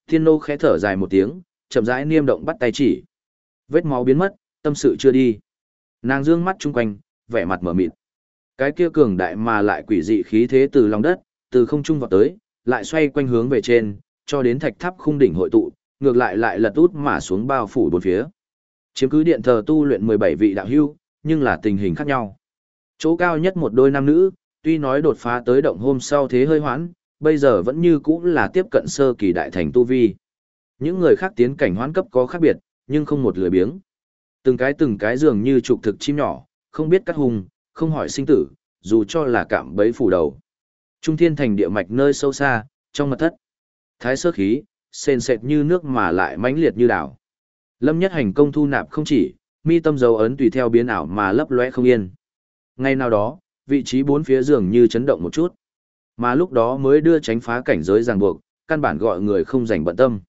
Thiên nô khẽ thở dài một tiếng, chậm rãi niêm động bắt tay chỉ. Vết máu biến mất, tâm sự chưa đi. Nàng dương mắt chung quanh, vẻ mặt mở mịt. Cái kia cường đại mà lại quỷ dị khí thế từ lòng đất, từ không trung vọt tới, lại xoay quanh hướng về trên, cho đến thạch tháp khung đỉnh hội tụ, ngược lại lật út mà xuống bao phủ bốn phía. Chiếm cứ điện thờ tu luyện 17 vị đạo hưu, nhưng là tình hình khác nhau. Chỗ cao nhất một đôi nam nữ, tuy nói đột phá tới động hôm sau thế hơi hoãn, bây giờ vẫn như cũ là tiếp cận sơ kỳ đại thành tu vi. Những người khác tiến cảnh hoãn cấp có khác biệt, nhưng không một lười biếng. Từng cái dường như trục thực chim nhỏ, không biết cắt hùng, không hỏi sinh tử, dù cho là cạm bẫy phủ đầu. Trung thiên thành địa mạch nơi sâu xa, trong mật thất. Thái sơ khí, sền sệt như nước mà lại mãnh liệt như đảo. Lâm Nhất Hành công thu nạp không chỉ, mi tâm dấu ấn tùy theo biến ảo mà lấp lóe không yên. Ngay nào đó, vị trí bốn phía dường như chấn động một chút. Mà lúc đó mới đưa tránh phá cảnh giới ràng buộc, căn bản gọi người không rảnh bận tâm.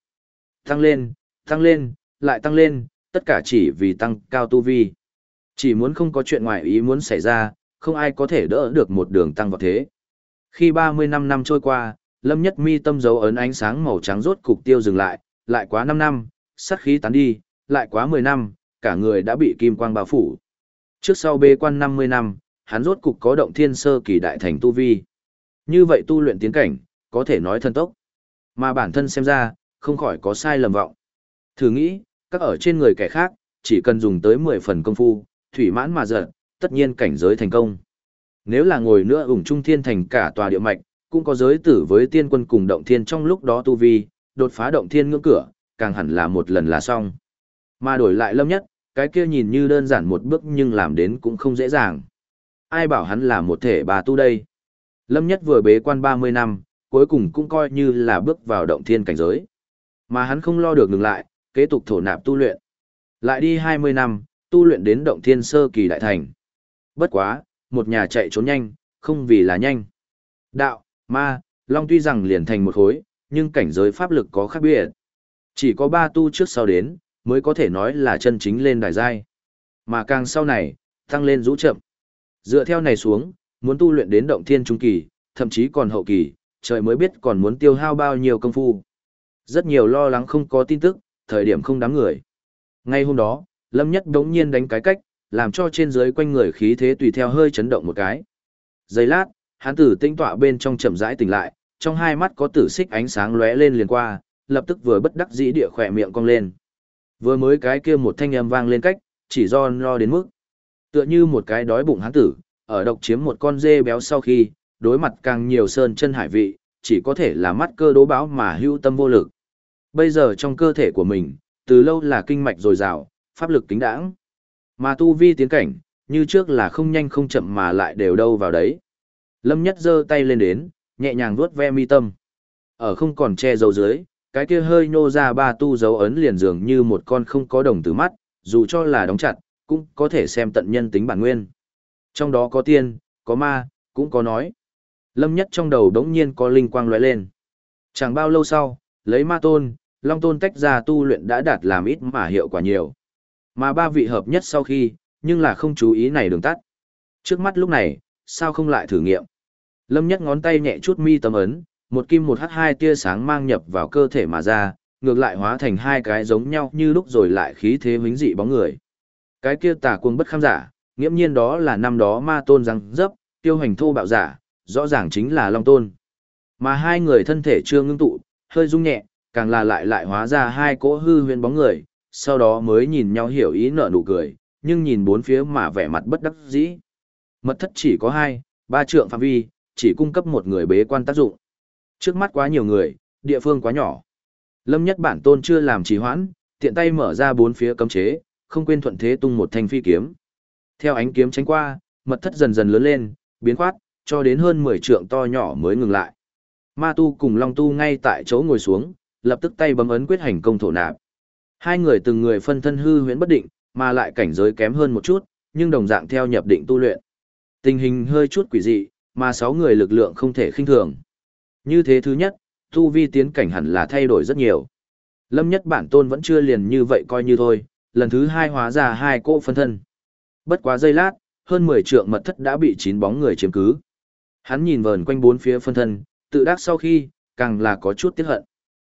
Tăng lên, lại tăng lên, tất cả chỉ vì tăng cao tu vi. Chỉ muốn không có chuyện ngoài ý muốn xảy ra, không ai có thể đỡ được một đường tăng vào thế. Khi 35 năm trôi qua, Lâm Nhất mi tâm dấu ấn ánh sáng màu trắng rốt cục tiêu dừng lại quá 5 năm, sát khí tán đi, lại quá 10 năm, cả người đã bị kim quang bao phủ. Trước sau bế quan 50 năm, hắn rốt cục có động thiên sơ kỳ đại thành tu vi. Như vậy tu luyện tiến cảnh, có thể nói thần tốc. Mà bản thân xem ra, không khỏi có sai lầm vọng. Thử nghĩ, các ở trên người kẻ khác, chỉ cần dùng tới 10 phần công phu, thủy mãn mà giật, tất nhiên cảnh giới thành công. Nếu là ngồi nữa ủng trung thiên thành cả tòa địa mạch, cũng có giới tử với tiên quân cùng động thiên trong lúc đó tu vi, đột phá động thiên ngưỡng cửa, càng hẳn là một lần là xong. Mà đổi lại Lâm Nhất, cái kia nhìn như đơn giản một bước nhưng làm đến cũng không dễ dàng. Ai bảo hắn là một thể bà tu đây? Lâm Nhất vừa bế quan 30 năm, cuối cùng cũng coi như là bước vào động thiên cảnh giới. Mà hắn không lo được ngừng lại, kế tục thổ nạp tu luyện. Lại đi 20 năm, tu luyện đến động thiên sơ kỳ đại thành. Bất quá, một nhà chạy trốn nhanh, không vì là nhanh. Đạo, ma, long tuy rằng liền thành một khối, nhưng cảnh giới pháp lực có khác biệt. Chỉ có 3 tu trước sau đến, mới có thể nói là chân chính lên đài giai. Mà càng sau này, tăng lên rũ chậm. Dựa theo này xuống, muốn tu luyện đến động thiên trung kỳ, thậm chí còn hậu kỳ, trời mới biết còn muốn tiêu hao bao nhiêu công phu. Rất nhiều lo lắng không có tin tức, thời điểm không đám người. Ngay hôm đó, Lâm Nhất đống nhiên đánh cái cách, làm cho trên dưới quanh người khí thế tùy theo hơi chấn động một cái. Giây lát, hắn tử tinh tọa bên trong chậm rãi tỉnh lại, trong hai mắt có tử xích ánh sáng lóe lên liền qua, lập tức vừa bất đắc dĩ địa khỏe miệng cong lên. Vừa mới cái kia một thanh âm vang lên cách, chỉ do lo đến mức. Tựa như một cái đói bụng hắn tử, ở độc chiếm một con dê béo sau khi, đối mặt càng nhiều sơn chân hải vị, chỉ có thể là mắt cơ đố báo mà hưu tâm vô lực. Bây giờ trong cơ thể của mình, từ lâu là kinh mạch dồi dào, pháp lực kính đãng. Mà tu vi tiến cảnh, như trước là không nhanh không chậm mà lại đều đâu vào đấy. Lâm Nhất giơ tay lên đến, nhẹ nhàng vuốt ve mi tâm. Ở không còn che dấu dưới, cái kia hơi nhô ra 3 tu dấu ấn liền dường như một con không có đồng tử mắt, dù cho là đóng chặt, cũng có thể xem tận nhân tính bản nguyên. Trong đó có tiên, có ma, cũng có nói. Lâm Nhất trong đầu đống nhiên có linh quang lóe lên. Chẳng bao lâu sau, lấy ma tôn, long tôn tách ra tu luyện đã đạt làm ít mà hiệu quả nhiều. Mà 3 vị hợp nhất sau khi, nhưng là không chú ý này đường tắt. Trước mắt lúc này, sao không lại thử nghiệm? Lâm Nhất ngón tay nhẹ chút mi tâm ấn, một kim một hắc 2 tia sáng mang nhập vào cơ thể mà ra, ngược lại hóa thành 2 cái giống nhau như lúc rồi lại khí thế vĩnh dị bóng người. Cái kia tà cuồng bất kham giả, nghiễm nhiên đó là năm đó ma tôn răng dấp, tiêu hành thô bạo giả, rõ ràng chính là long tôn. Mà 2 người thân thể chưa ngưng tụ, hơi rung nhẹ, càng là lại hóa ra 2 cỗ hư huyễn bóng người, sau đó mới nhìn nhau hiểu ý nở nụ cười, nhưng nhìn bốn phía mà vẻ mặt bất đắc dĩ. Mật thất chỉ có 2, 3 trượng phạm vi, chỉ cung cấp một người bế quan tác dụng. Trước mắt quá nhiều người, địa phương quá nhỏ. Lâm Nhất bản tôn chưa làm trì hoãn, tiện tay mở ra 4 phía cấm chế, không quên thuận thế tung một thanh phi kiếm. Theo ánh kiếm tránh qua, mật thất dần dần lớn lên, biến khoát, cho đến hơn 10 trượng to nhỏ mới ngừng lại. Ma tu cùng long tu ngay tại chỗ ngồi xuống, lập tức tay bấm ấn quyết hành công thổ nạp. 2 người từng người phân thân hư huyễn bất định, mà lại cảnh giới kém hơn một chút, nhưng đồng dạng theo nhập định tu luyện. Tình hình hơi chút quỷ dị, mà 6 người lực lượng không thể khinh thường. Như thế thứ nhất, tu vi tiến cảnh hẳn là thay đổi rất nhiều. Lâm Nhất bản tôn vẫn chưa liền như vậy coi như thôi, lần thứ 2 hóa ra 2 cỗ phân thân. Bất quá giây lát, hơn 10 trượng mật thất đã bị 9 bóng người chiếm cứ. Hắn nhìn vờn quanh 4 phía phân thân, tự đắc sau khi, càng là có chút tiếc hận.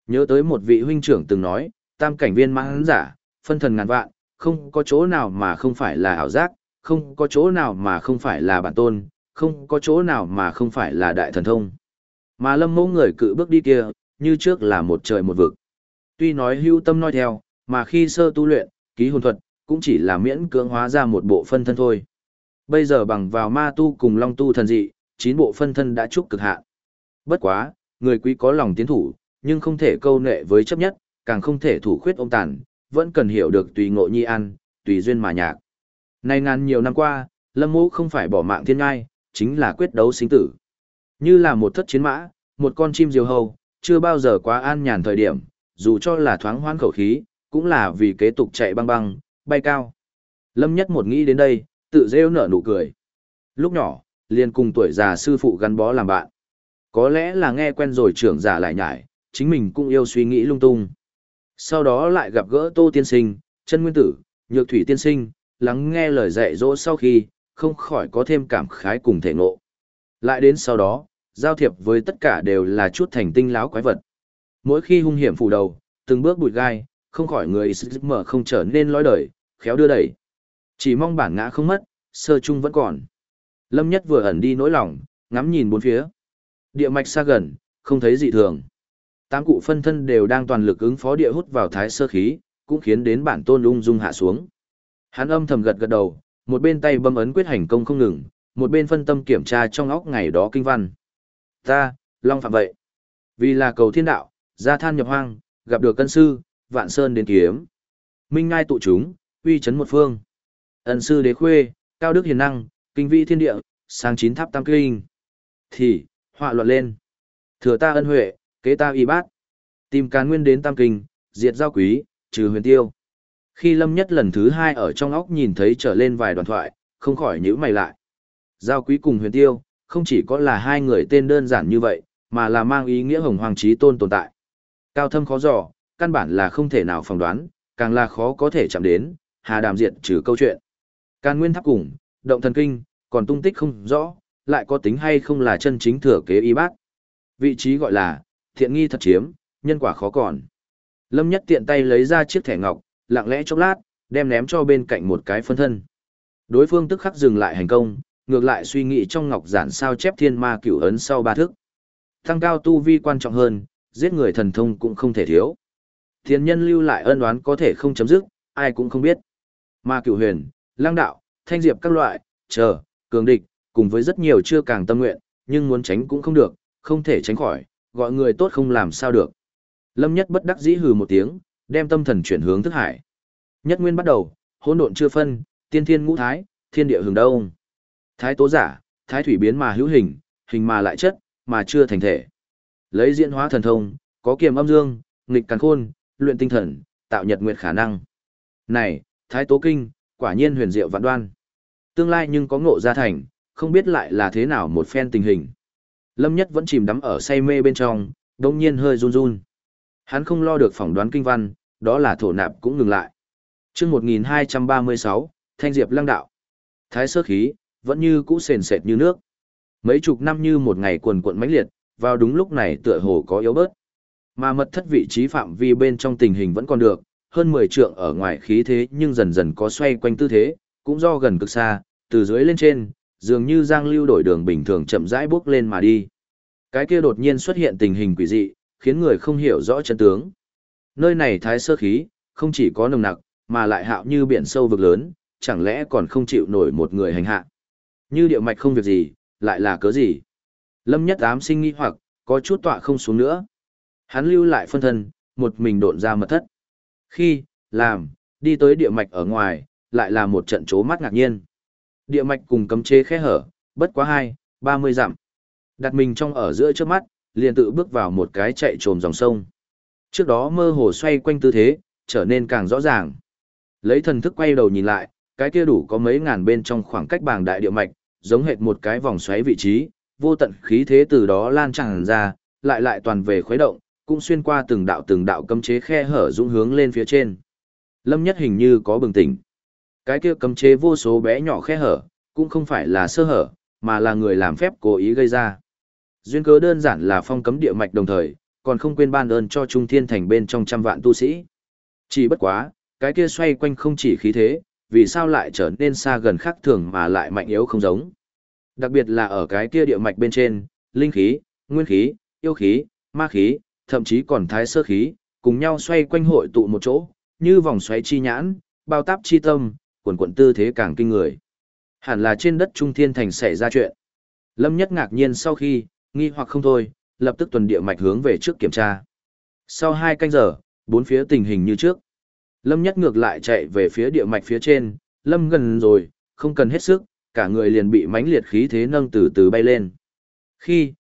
Nhớ tới một vị huynh trưởng từng nói, tam cảnh viên mãn giả, phân thần ngàn vạn, không có chỗ nào mà không phải là ảo giác, không có chỗ nào mà không phải là bản tôn, không có chỗ nào mà không phải là đại thần thông. Mà Lâm Mẫu người cự bước đi kia, như trước là một trời một vực. Tuy nói hưu tâm nói theo, mà khi sơ tu luyện, ký hồn thuật, cũng chỉ là miễn cưỡng hóa ra một bộ phân thân thôi. Bây giờ bằng vào ma tu cùng long tu thần dị, 9 bộ phân thân đã chúc cực hạn. Bất quá, người quý có lòng tiến thủ, nhưng không thể câu nệ với chấp nhất, càng không thể thủ khuyết ông tàn, vẫn cần hiểu được tùy ngộ nhi ăn, tùy duyên mà nhạc. Nay ngàn nhiều năm qua, Lâm Mẫu không phải bỏ mạng thiên ngai, chính là quyết đấu sinh tử. Như là một thất chiến mã, một con chim diều hâu, chưa bao giờ quá an nhàn thời điểm, dù cho là thoáng hoãn khẩu khí, cũng là vì kế tục chạy băng băng, bay cao. Lâm Nhất một nghĩ đến đây, tự rêu nở nụ cười. Lúc nhỏ, liền cùng tuổi già sư phụ gắn bó làm bạn. Có lẽ là nghe quen rồi trưởng giả lại nhải, chính mình cũng yêu suy nghĩ lung tung. Sau đó lại gặp gỡ Tô Tiên Sinh, Chân Nguyên Tử, Nhược Thủy Tiên Sinh, lắng nghe lời dạy dỗ sau khi, không khỏi có thêm cảm khái cùng thể ngộ. Lại đến sau đó, giao thiệp với tất cả đều là chút thành tinh láo quái vật. Mỗi khi hung hiểm phủ đầu, từng bước bụi gai, không khỏi người mở không trở nên lối đời, khéo đưa đẩy. Chỉ mong bản ngã không mất, sơ chung vẫn còn. Lâm Nhất vừa ẩn đi nỗi lòng, ngắm nhìn bốn phía. Địa mạch xa gần, không thấy dị thường. 8 cụ phân thân đều đang toàn lực ứng phó địa hút vào thái sơ khí, cũng khiến đến bản tôn ung dung hạ xuống. Hắn âm thầm gật gật đầu, một bên tay bấm ấn quyết hành công không ngừng, một bên phân tâm kiểm tra trong óc ngày đó kinh văn. Ta, Long Phạm vậy. Vì là cầu thiên đạo, ra than nhập hoang, gặp được cân sư, vạn sơn đến kiếm. Minh ngai tụ chúng, uy chấn một phương. Ân sư đế khuê, cao đức hiền năng, kinh vi thiên địa, sang 9 tháp tam kinh. Thì, họa loạn lên. Thừa ta ân huệ, kế ta y bát. Tìm Càn Nguyên đến tam kinh, diệt giao quý, trừ huyền tiêu. Khi Lâm Nhất lần thứ 2 ở trong óc nhìn thấy trở lên vài đoạn thoại, không khỏi nhíu mày lại. Giao quý cùng huyền tiêu, không chỉ có là hai người tên đơn giản như vậy, mà là mang ý nghĩa hồng hoàng chí tôn tồn tại. Cao thâm khó dò, căn bản là không thể nào phỏng đoán, càng là khó có thể chạm đến, hà đàm diệt trừ câu chuyện. Càn Nguyên tháp cùng, động thần kinh, còn tung tích không rõ, lại có tính hay không là chân chính thừa kế y bát. Vị trí gọi là, thiện nghi thật chiếm, nhân quả khó còn. Lâm Nhất tiện tay lấy ra chiếc thẻ ngọc, lặng lẽ chốc lát, đem ném cho bên cạnh một cái phân thân. Đối phương tức khắc dừng lại hành công, ngược lại suy nghĩ trong ngọc giản sao chép thiên ma cửu ấn sau 3 thức. Tăng cao tu vi quan trọng hơn, giết người thần thông cũng không thể thiếu. Thiên nhân lưu lại ân oán có thể không chấm dứt, ai cũng không biết. Ma cửu huyền, lang đạo, thanh diệp các loại, cường địch, cùng với rất nhiều chưa càng tâm nguyện, nhưng muốn tránh cũng không được, không thể tránh khỏi, gọi người tốt không làm sao được. Lâm Nhất bất đắc dĩ hừ một tiếng, đem tâm thần chuyển hướng thức hải. Nhất nguyên bắt đầu, hỗn độn chưa phân, tiên thiên ngũ thái, thiên địa hướng đông. Thái tố giả, thái thủy biến mà hữu hình, hình mà lại chất, mà chưa thành thể. Lấy diễn hóa thần thông, có kiềm âm dương, nghịch càn khôn, luyện tinh thần, tạo nhật nguyệt khả năng. Này, thái tố kinh, quả nhiên huyền diệu vạn đoan. Tương lai nhưng có ngộ ra thành, không biết lại là thế nào một phen tình hình. Lâm Nhất vẫn chìm đắm ở say mê bên trong, đột nhiên hơi run run. Hắn không lo được phỏng đoán kinh văn, đó là thổ nạp cũng ngừng lại. Chương 1236, Thanh Diệp Lăng Đạo. Thái sơ khí, vẫn như cũ sền sệt như nước. Mấy chục năm như một ngày quần quận mãnh liệt, vào đúng lúc này tựa hồ có yếu bớt. Mà mật thất vị trí phạm vi bên trong tình hình vẫn còn được, hơn 10 trượng ở ngoài khí thế nhưng dần dần có xoay quanh tư thế, cũng do gần cực xa, từ dưới lên trên, dường như giang lưu đổi đường bình thường chậm rãi bước lên mà đi. Cái kia đột nhiên xuất hiện tình hình quỷ dị, khiến người không hiểu rõ chân tướng. Nơi này thái sơ khí, không chỉ có nồng nặc, mà lại hạo như biển sâu vực lớn, chẳng lẽ còn không chịu nổi một người hành hạ. Như điệu mạch không việc gì, lại là cớ gì? Lâm Nhất ám sinh nghi hoặc, có chút tọa không xuống nữa. Hắn lưu lại phân thân, một mình độn ra mật thất. Khi, đi tới địa mạch ở ngoài, lại là một trận chố mắt ngạc nhiên. Địa mạch cùng cấm chế khe hở, bất quá 20-30 dặm. Đặt mình trong ở giữa trước mắt, liền tự bước vào một cái chạy trồm dòng sông. Trước đó mơ hồ xoay quanh tư thế, trở nên càng rõ ràng. Lấy thần thức quay đầu nhìn lại, cái kia đủ có mấy ngàn bên trong khoảng cách bàng đại địa mạch, giống hệt một cái vòng xoáy vị trí, vô tận khí thế từ đó lan tràn ra, lại toàn về khuấy động, cũng xuyên qua từng đạo cấm chế khe hở dũng hướng lên phía trên. Lâm Nhất hình như có bừng tỉnh. Cái kia cấm chế vô số bé nhỏ khe hở, cũng không phải là sơ hở, mà là người làm phép cố ý gây ra. Duyên cớ đơn giản là phong cấm địa mạch đồng thời, còn không quên ban ơn cho Trung Thiên Thành bên trong trăm vạn tu sĩ. Chỉ bất quá, cái kia xoay quanh không chỉ khí thế, vì sao lại trở nên xa gần khác thường mà lại mạnh yếu không giống. Đặc biệt là ở cái kia địa mạch bên trên, linh khí, nguyên khí, yêu khí, ma khí, thậm chí còn thái sơ khí, cùng nhau xoay quanh hội tụ một chỗ, như vòng xoáy chi nhãn, bao táp chi tâm, quần quần tư thế càng kinh người. Hẳn là trên đất Trung Thiên Thành xảy ra chuyện. Lâm Nhất ngạc nhiên sau khi, nghi hoặc không thôi, lập tức tuần địa mạch hướng về trước kiểm tra. Sau 2 canh giờ, bốn phía tình hình như trước. Lâm Nhất ngược lại chạy về phía địa mạch phía trên, Lâm gần rồi, không cần hết sức, cả người liền bị mãnh liệt khí thế nâng từ từ bay lên. Khi,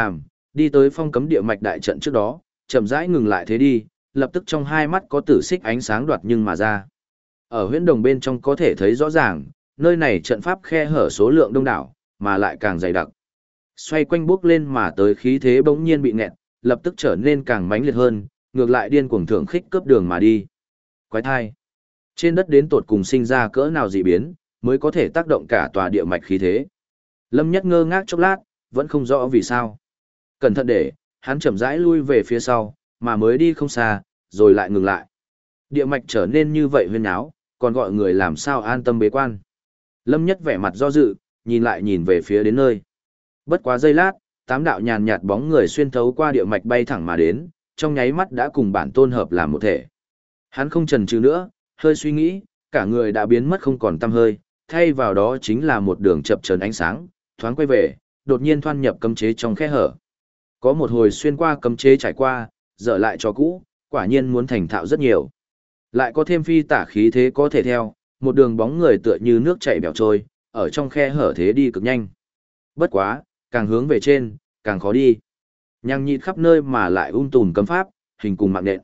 đi tới phong cấm địa mạch đại trận trước đó, chậm rãi ngừng lại thế đi, lập tức trong hai mắt có tử xích ánh sáng đoạt nhưng mà ra. Ở huyễn đồng bên trong có thể thấy rõ ràng, nơi này trận pháp khe hở số lượng đông đảo, mà lại càng dày đặc. Xoay quanh bước lên mà tới khí thế bỗng nhiên bị nghẹt, lập tức trở nên càng mãnh liệt hơn, ngược lại điên cuồng thượng khích cướp đường mà đi. Quái thai. Trên đất đến tột cùng sinh ra cỡ nào dị biến, mới có thể tác động cả tòa địa mạch khí thế. Lâm Nhất ngơ ngác chốc lát, vẫn không rõ vì sao. Cẩn thận để, hắn chậm rãi lui về phía sau, mà mới đi không xa, rồi lại ngừng lại. Địa mạch trở nên như vậy huyên áo, còn gọi người làm sao an tâm bế quan. Lâm Nhất vẻ mặt do dự, nhìn lại nhìn về phía đến nơi. Bất quá giây lát, 8 đạo nhàn nhạt bóng người xuyên thấu qua địa mạch bay thẳng mà đến, trong nháy mắt đã cùng bản tôn hợp làm một thể. Hắn không chần chừ nữa, hơi suy nghĩ, cả người đã biến mất không còn tăm hơi, thay vào đó chính là một đường chập chờn ánh sáng, thoáng quay về, đột nhiên thoăn nhập cấm chế trong khe hở. Có một hồi xuyên qua cấm chế trải qua, dở lại cho cũ, quả nhiên muốn thành thạo rất nhiều. Lại có thêm phi tả khí thế có thể theo, một đường bóng người tựa như nước chảy bèo trôi, ở trong khe hở thế đi cực nhanh. Bất quá, càng hướng về trên, càng khó đi. Nhằng nhịt khắp nơi mà lại tùm cấm pháp, hình cùng mạng nện.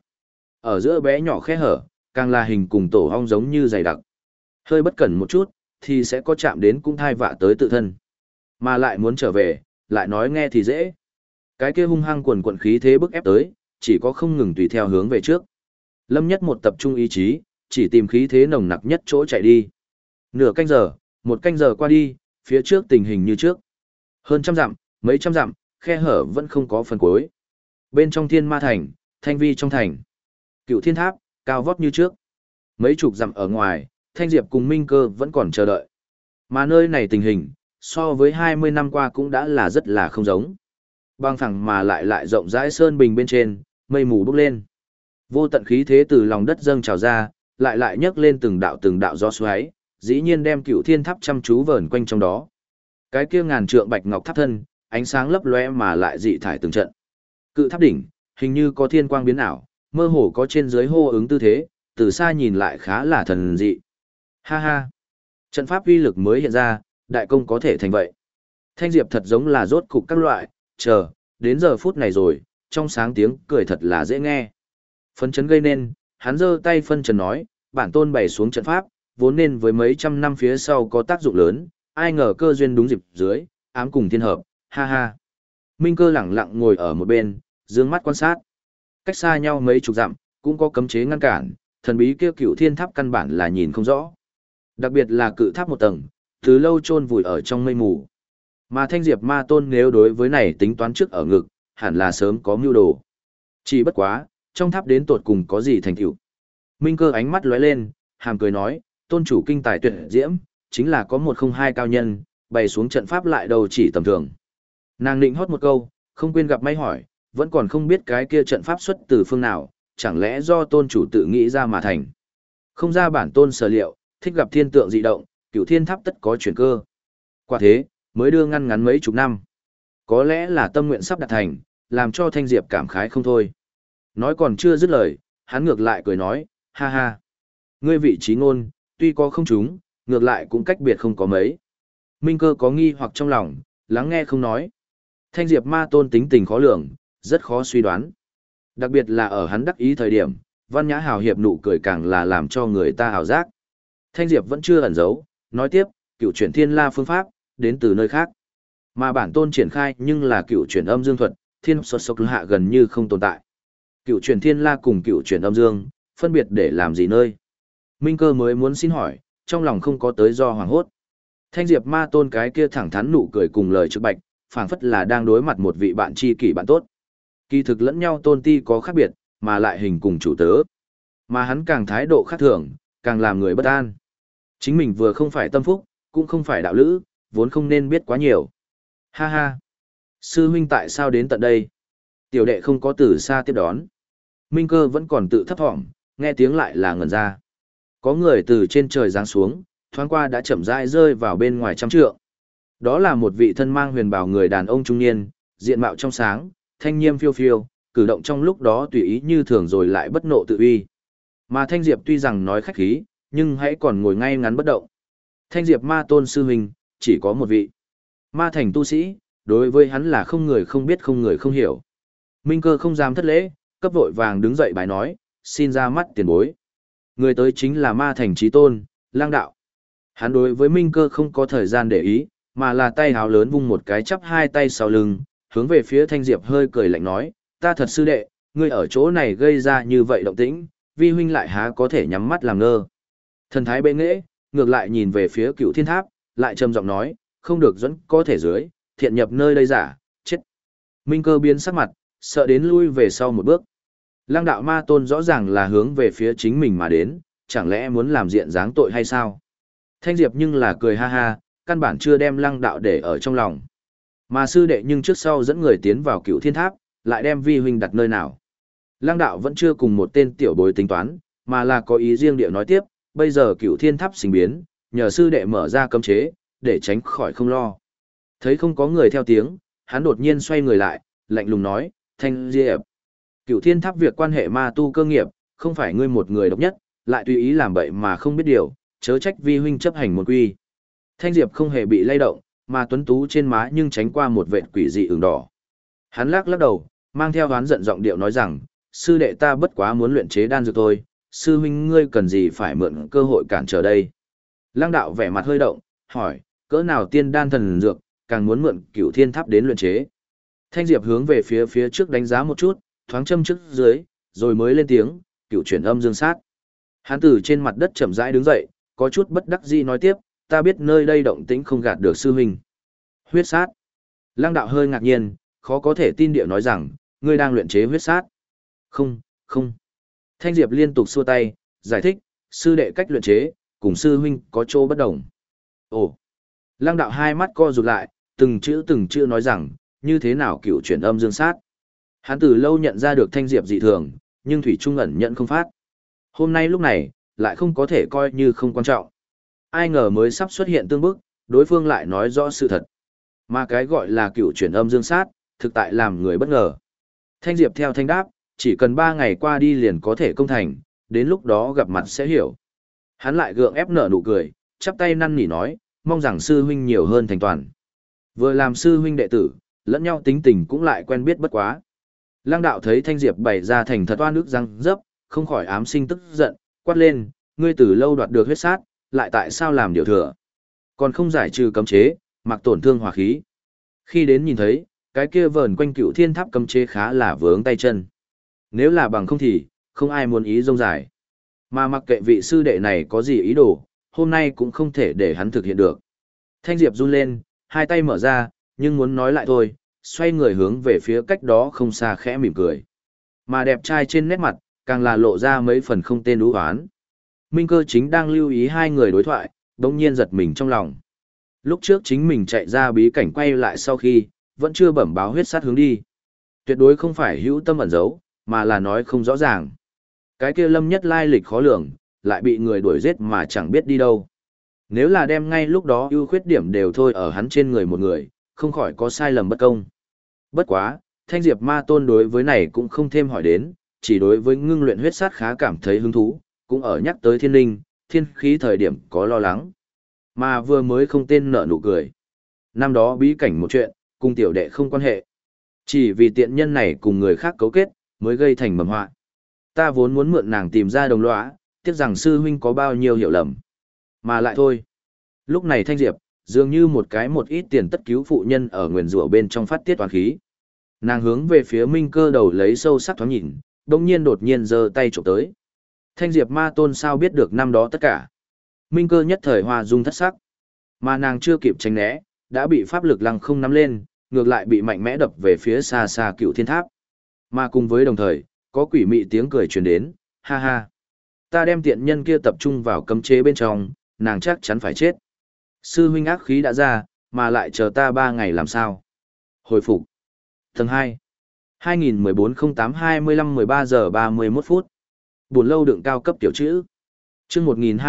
Ở giữa bé nhỏ khe hở, càng là hình cùng tổ ong giống như dày đặc. Hơi bất cẩn một chút, thì sẽ có chạm đến cũng thai vạ tới tự thân. Mà lại muốn trở về, lại nói nghe thì dễ. Cái kia hung hăng quần quận khí thế bức ép tới, chỉ có không ngừng tùy theo hướng về trước. Lâm Nhất một tập trung ý chí, chỉ tìm khí thế nồng nặc nhất chỗ chạy đi. Nửa canh giờ, 1 canh giờ qua đi, phía trước tình hình như trước. Hơn trăm dặm, mấy trăm dặm, khe hở vẫn không có phần cuối. Bên trong Thiên Ma Thành, Thanh Vi trong thành. Cựu Thiên Tháp, cao vót như trước. Mấy chục dặm ở ngoài, Thanh Diệp cùng Minh Cơ vẫn còn chờ đợi. Mà nơi này tình hình, so với 20 năm qua cũng đã là rất là không giống. Băng phẳng mà lại rộng rãi sơn bình bên trên, mây mù bốc lên. Vô tận khí thế từ lòng đất dâng trào ra, lại nhấc lên từng đạo gió xoáy, dĩ nhiên đem Cựu Thiên Tháp chăm chú vờn quanh trong đó. Cái kia ngàn trượng bạch ngọc tháp thân, ánh sáng lấp lóe mà lại dị thải từng trận. Cự tháp đỉnh, hình như có thiên quang biến ảo, mơ hồ có trên dưới hô ứng tư thế, từ xa nhìn lại khá là thần dị. Ha ha! Trận pháp uy lực mới hiện ra, đại công có thể thành vậy. Thanh Diệp thật giống là rốt cục các loại, chờ, đến giờ phút này rồi, trong sáng tiếng cười thật là dễ nghe. Phấn chấn gây nên, hắn giơ tay phân trần nói, bản tôn bày xuống trận pháp, vốn nên với mấy trăm năm phía sau có tác dụng lớn, ai ngờ cơ duyên đúng dịp dưới, ám cùng thiên hợp, ha ha. Minh Cơ lẳng lặng ngồi ở một bên, dương mắt quan sát. Cách xa nhau mấy chục dặm, cũng có cấm chế ngăn cản, thần bí kia Cựu Thiên Tháp căn bản là nhìn không rõ. Đặc biệt là cự tháp một tầng, từ lâu chôn vùi ở trong mây mù. Mà Thanh Diệp Ma Tôn nếu đối với này tính toán trước ở ngực, hẳn là sớm có mưu đồ. Chỉ bất quá, trong tháp đến tột cùng có gì thành tựu. Minh Cơ ánh mắt lóe lên, hàm cười nói, tôn chủ kinh tài tuyệt diễm, chính là có 102 cao nhân, bày xuống trận pháp lại đầu chỉ tầm thường. Nàng định hót một câu, không quên gặp may hỏi, vẫn còn không biết cái kia trận pháp xuất từ phương nào, chẳng lẽ do tôn chủ tự nghĩ ra mà thành. Không ra bản tôn sở liệu, thích gặp thiên tượng dị động, Cựu Thiên Tháp tất có chuyển cơ. Quả thế, mới đưa ngăn ngắn mấy chục năm. Có lẽ là tâm nguyện sắp đạt thành, làm cho Thanh Diệp cảm khái không thôi. Nói còn chưa dứt lời, hắn ngược lại cười nói, ha ha. Ngươi vị trí ngôn, tuy có không trúng, ngược lại cũng cách biệt không có mấy. Minh Cơ có nghi hoặc trong lòng, lắng nghe không nói. Thanh Diệp Ma Tôn tính tình khó lường, rất khó suy đoán. Đặc biệt là ở hắn đắc ý thời điểm, văn nhã hào hiệp nụ cười càng là làm cho người ta hào giác. Thanh Diệp vẫn chưa ẩn giấu, nói tiếp, Cựu chuyển Thiên La phương pháp, đến từ nơi khác. Mà bản tôn triển khai nhưng là Cựu chuyển âm dương thuật, thiên xuất sốc hạ gần như không tồn tại. Cựu chuyển Thiên La cùng Cựu chuyển âm dương, phân biệt để làm gì nơi? Minh Cơ mới muốn xin hỏi, trong lòng không có tới do hoảng hốt. Thanh Diệp Ma Tôn cái kia thẳng thắn nụ cười cùng lời trực bạch, phảng phất là đang đối mặt một vị bạn tri kỷ bạn tốt. Kỳ thực lẫn nhau tôn ti có khác biệt, mà lại hình cùng chủ tớ. Mà hắn càng thái độ khác thường, càng làm người bất an. Chính mình vừa không phải tâm phúc, cũng không phải đạo lữ, vốn không nên biết quá nhiều. Ha ha! Sư huynh tại sao đến tận đây? Tiểu đệ không có từ xa tiếp đón. Minh Cơ vẫn còn tự thấp thỏm, nghe tiếng lại là ngẩn ra. Có người từ trên trời giáng xuống, thoáng qua đã chậm rãi rơi vào bên ngoài trăm trượng. Đó là một vị thân mang huyền bào người đàn ông trung niên, diện mạo trong sáng, thanh nghiêm phiêu phiêu, cử động trong lúc đó tùy ý như thường rồi lại bất nộ tự uy. Mà Thanh Diệp tuy rằng nói khách khí, nhưng hãy còn ngồi ngay ngắn bất động. Thanh Diệp ma tôn sư huynh, chỉ có một vị. Ma thành tu sĩ, đối với hắn là không người không biết không người không hiểu. Minh Cơ không dám thất lễ, cấp vội vàng đứng dậy bài nói, xin ra mắt tiền bối. Người tới chính là ma thành trí tôn, Lang đạo. Hắn đối với Minh Cơ không có thời gian để ý, mà là tay háo lớn vung một cái chắp hai tay sau lưng, hướng về phía Thanh Diệp hơi cười lạnh nói, ta thật sư đệ, ngươi ở chỗ này gây ra như vậy động tĩnh, vi huynh lại há có thể nhắm mắt làm ngơ. Thần thái bệ nghệ, ngược lại nhìn về phía Cựu Thiên Tháp, lại trầm giọng nói, không được dẫn có thể dưới, thiện nhập nơi đây giả, chết. Minh Cơ biến sắc mặt, sợ đến lui về sau một bước. Lăng đạo ma tôn rõ ràng là hướng về phía chính mình mà đến, chẳng lẽ muốn làm diện dáng tội hay sao? Thanh Diệp nhưng là cười ha ha, căn bản chưa đem lăng đạo để ở trong lòng. Mà sư đệ nhưng trước sau dẫn người tiến vào Cựu Thiên Tháp, lại đem vi huynh đặt nơi nào. Lăng đạo vẫn chưa cùng một tên tiểu bối tính toán, mà là có ý riêng địa nói tiếp, bây giờ Cựu Thiên Tháp sinh biến, nhờ sư đệ mở ra cấm chế, để tránh khỏi không lo. Thấy không có người theo tiếng, hắn đột nhiên xoay người lại, lạnh lùng nói, Thanh Diệp. Cựu Thiên Tháp việc quan hệ ma tu cơ nghiệp, không phải ngươi một người độc nhất, lại tùy ý làm bậy mà không biết điều, chớ trách vi huynh chấp hành một quy. Thanh Diệp không hề bị lay động, mà tuấn tú trên má nhưng tránh qua một vệt quỷ dị ửng đỏ. Hắn lắc lắc đầu, mang theo oán giận giọng điệu nói rằng, sư đệ ta bất quá muốn luyện chế đan dược thôi, sư huynh ngươi cần gì phải mượn cơ hội cản trở đây. Lăng đạo vẻ mặt hơi động, hỏi, cỡ nào tiên đan thần dược, càng muốn mượn Cựu Thiên Tháp đến luyện chế. Thanh Diệp hướng về phía trước đánh giá một chút, thoáng châm trước dưới, rồi mới lên tiếng, Cựu chuyển âm dương sát. Hắn từ trên mặt đất chậm rãi đứng dậy, có chút bất đắc dĩ nói tiếp, ta biết nơi đây động tĩnh không gạt được sư huynh. Huyết sát. Lăng đạo hơi ngạc nhiên, khó có thể tin điệu nói rằng, ngươi đang luyện chế huyết sát. Không, không. Thanh Diệp liên tục xua tay, giải thích, sư đệ cách luyện chế, cùng sư huynh có chỗ bất đồng. Ồ. Lăng đạo hai mắt co rụt lại, từng chữ nói rằng, như thế nào Cựu chuyển âm dương sát. Hắn từ lâu nhận ra được Thanh Diệp dị thường, nhưng thủy trung ẩn nhận không phát. Hôm nay lúc này, lại không có thể coi như không quan trọng. Ai ngờ mới sắp xuất hiện tương bức, đối phương lại nói rõ sự thật. Mà cái gọi là Cựu chuyển âm dương sát, thực tại làm người bất ngờ. Thanh Diệp theo thanh đáp, chỉ cần 3 ngày qua đi liền có thể công thành, đến lúc đó gặp mặt sẽ hiểu. Hắn lại gượng ép nở nụ cười, chắp tay năn nỉ nói, mong rằng sư huynh nhiều hơn thành toàn. Vừa làm sư huynh đệ tử, lẫn nhau tính tình cũng lại quen biết bất quá. Lăng đạo thấy Thanh Diệp bày ra thành thật oan ức răng dấp, không khỏi ám sinh tức giận, quát lên, ngươi từ lâu đoạt được huyết sát, lại tại sao làm điều thừa? Còn không giải trừ cấm chế, mặc tổn thương hòa khí. Khi đến nhìn thấy, cái kia vờn quanh Cựu Thiên Tháp cấm chế khá là vướng tay chân. Nếu là bằng không thì, không ai muốn ý rông dài. Mà mặc kệ vị sư đệ này có gì ý đồ, hôm nay cũng không thể để hắn thực hiện được. Thanh Diệp run lên, hai tay mở ra, nhưng muốn nói lại thôi, xoay người hướng về phía cách đó không xa khẽ mỉm cười. Mà đẹp trai trên nét mặt, càng là lộ ra mấy phần không tên đú hoán. Minh Cơ chính đang lưu ý hai người đối thoại, đống nhiên giật mình trong lòng. Lúc trước chính mình chạy ra bí cảnh quay lại sau khi, vẫn chưa bẩm báo huyết sát hướng đi. Tuyệt đối không phải hữu tâm ẩn giấu, mà là nói không rõ ràng. Cái kia Lâm Nhất lai lịch khó lường, lại bị người đuổi giết mà chẳng biết đi đâu. Nếu là đem ngay lúc đó ưu khuyết điểm đều thôi ở hắn trên người một người, không khỏi có sai lầm bất công. Bất quá, Thanh Diệp ma tôn đối với này cũng không thêm hỏi đến, chỉ đối với ngưng luyện huyết sát khá cảm thấy hứng thú, cũng ở nhắc tới thiên linh, thiên khí thời điểm có lo lắng. Mà vừa mới không tên nở nụ cười. Năm đó bí cảnh một chuyện, cùng tiểu đệ không quan hệ. Chỉ vì tiện nhân này cùng người khác cấu kết, mới gây thành mầm họa. Ta vốn muốn mượn nàng tìm ra đồng lõa, tiếc rằng sư huynh có bao nhiêu hiểu lầm. Mà lại thôi. Lúc này Thanh Diệp, dường như một ít tiền tất cứu phụ nhân ở nguyền rủa bên trong phát tiết toán khí. Nàng hướng về phía Minh Cơ đầu lấy sâu sắc thoáng nhìn, đột nhiên giơ tay chụp tới. Thanh Diệp ma tôn sao biết được năm đó tất cả. Minh Cơ nhất thời hoa dung thất sắc. Mà nàng chưa kịp tránh né, đã bị pháp lực lăng không nắm lên, ngược lại bị mạnh mẽ đập về phía xa xa Cựu Thiên Tháp. Mà cùng với đồng thời, có quỷ mị tiếng cười truyền đến, ha ha. Ta đem tiện nhân kia tập trung vào cấm chế bên trong, nàng chắc chắn phải chết. Sư huynh ác khí đã ra, mà lại chờ ta 3 ngày làm sao? Hồi phục. Tầng 2. 2014-08-25-13 giờ 31 phút. Buồn lâu đựng cao cấp tiểu chữ. Chương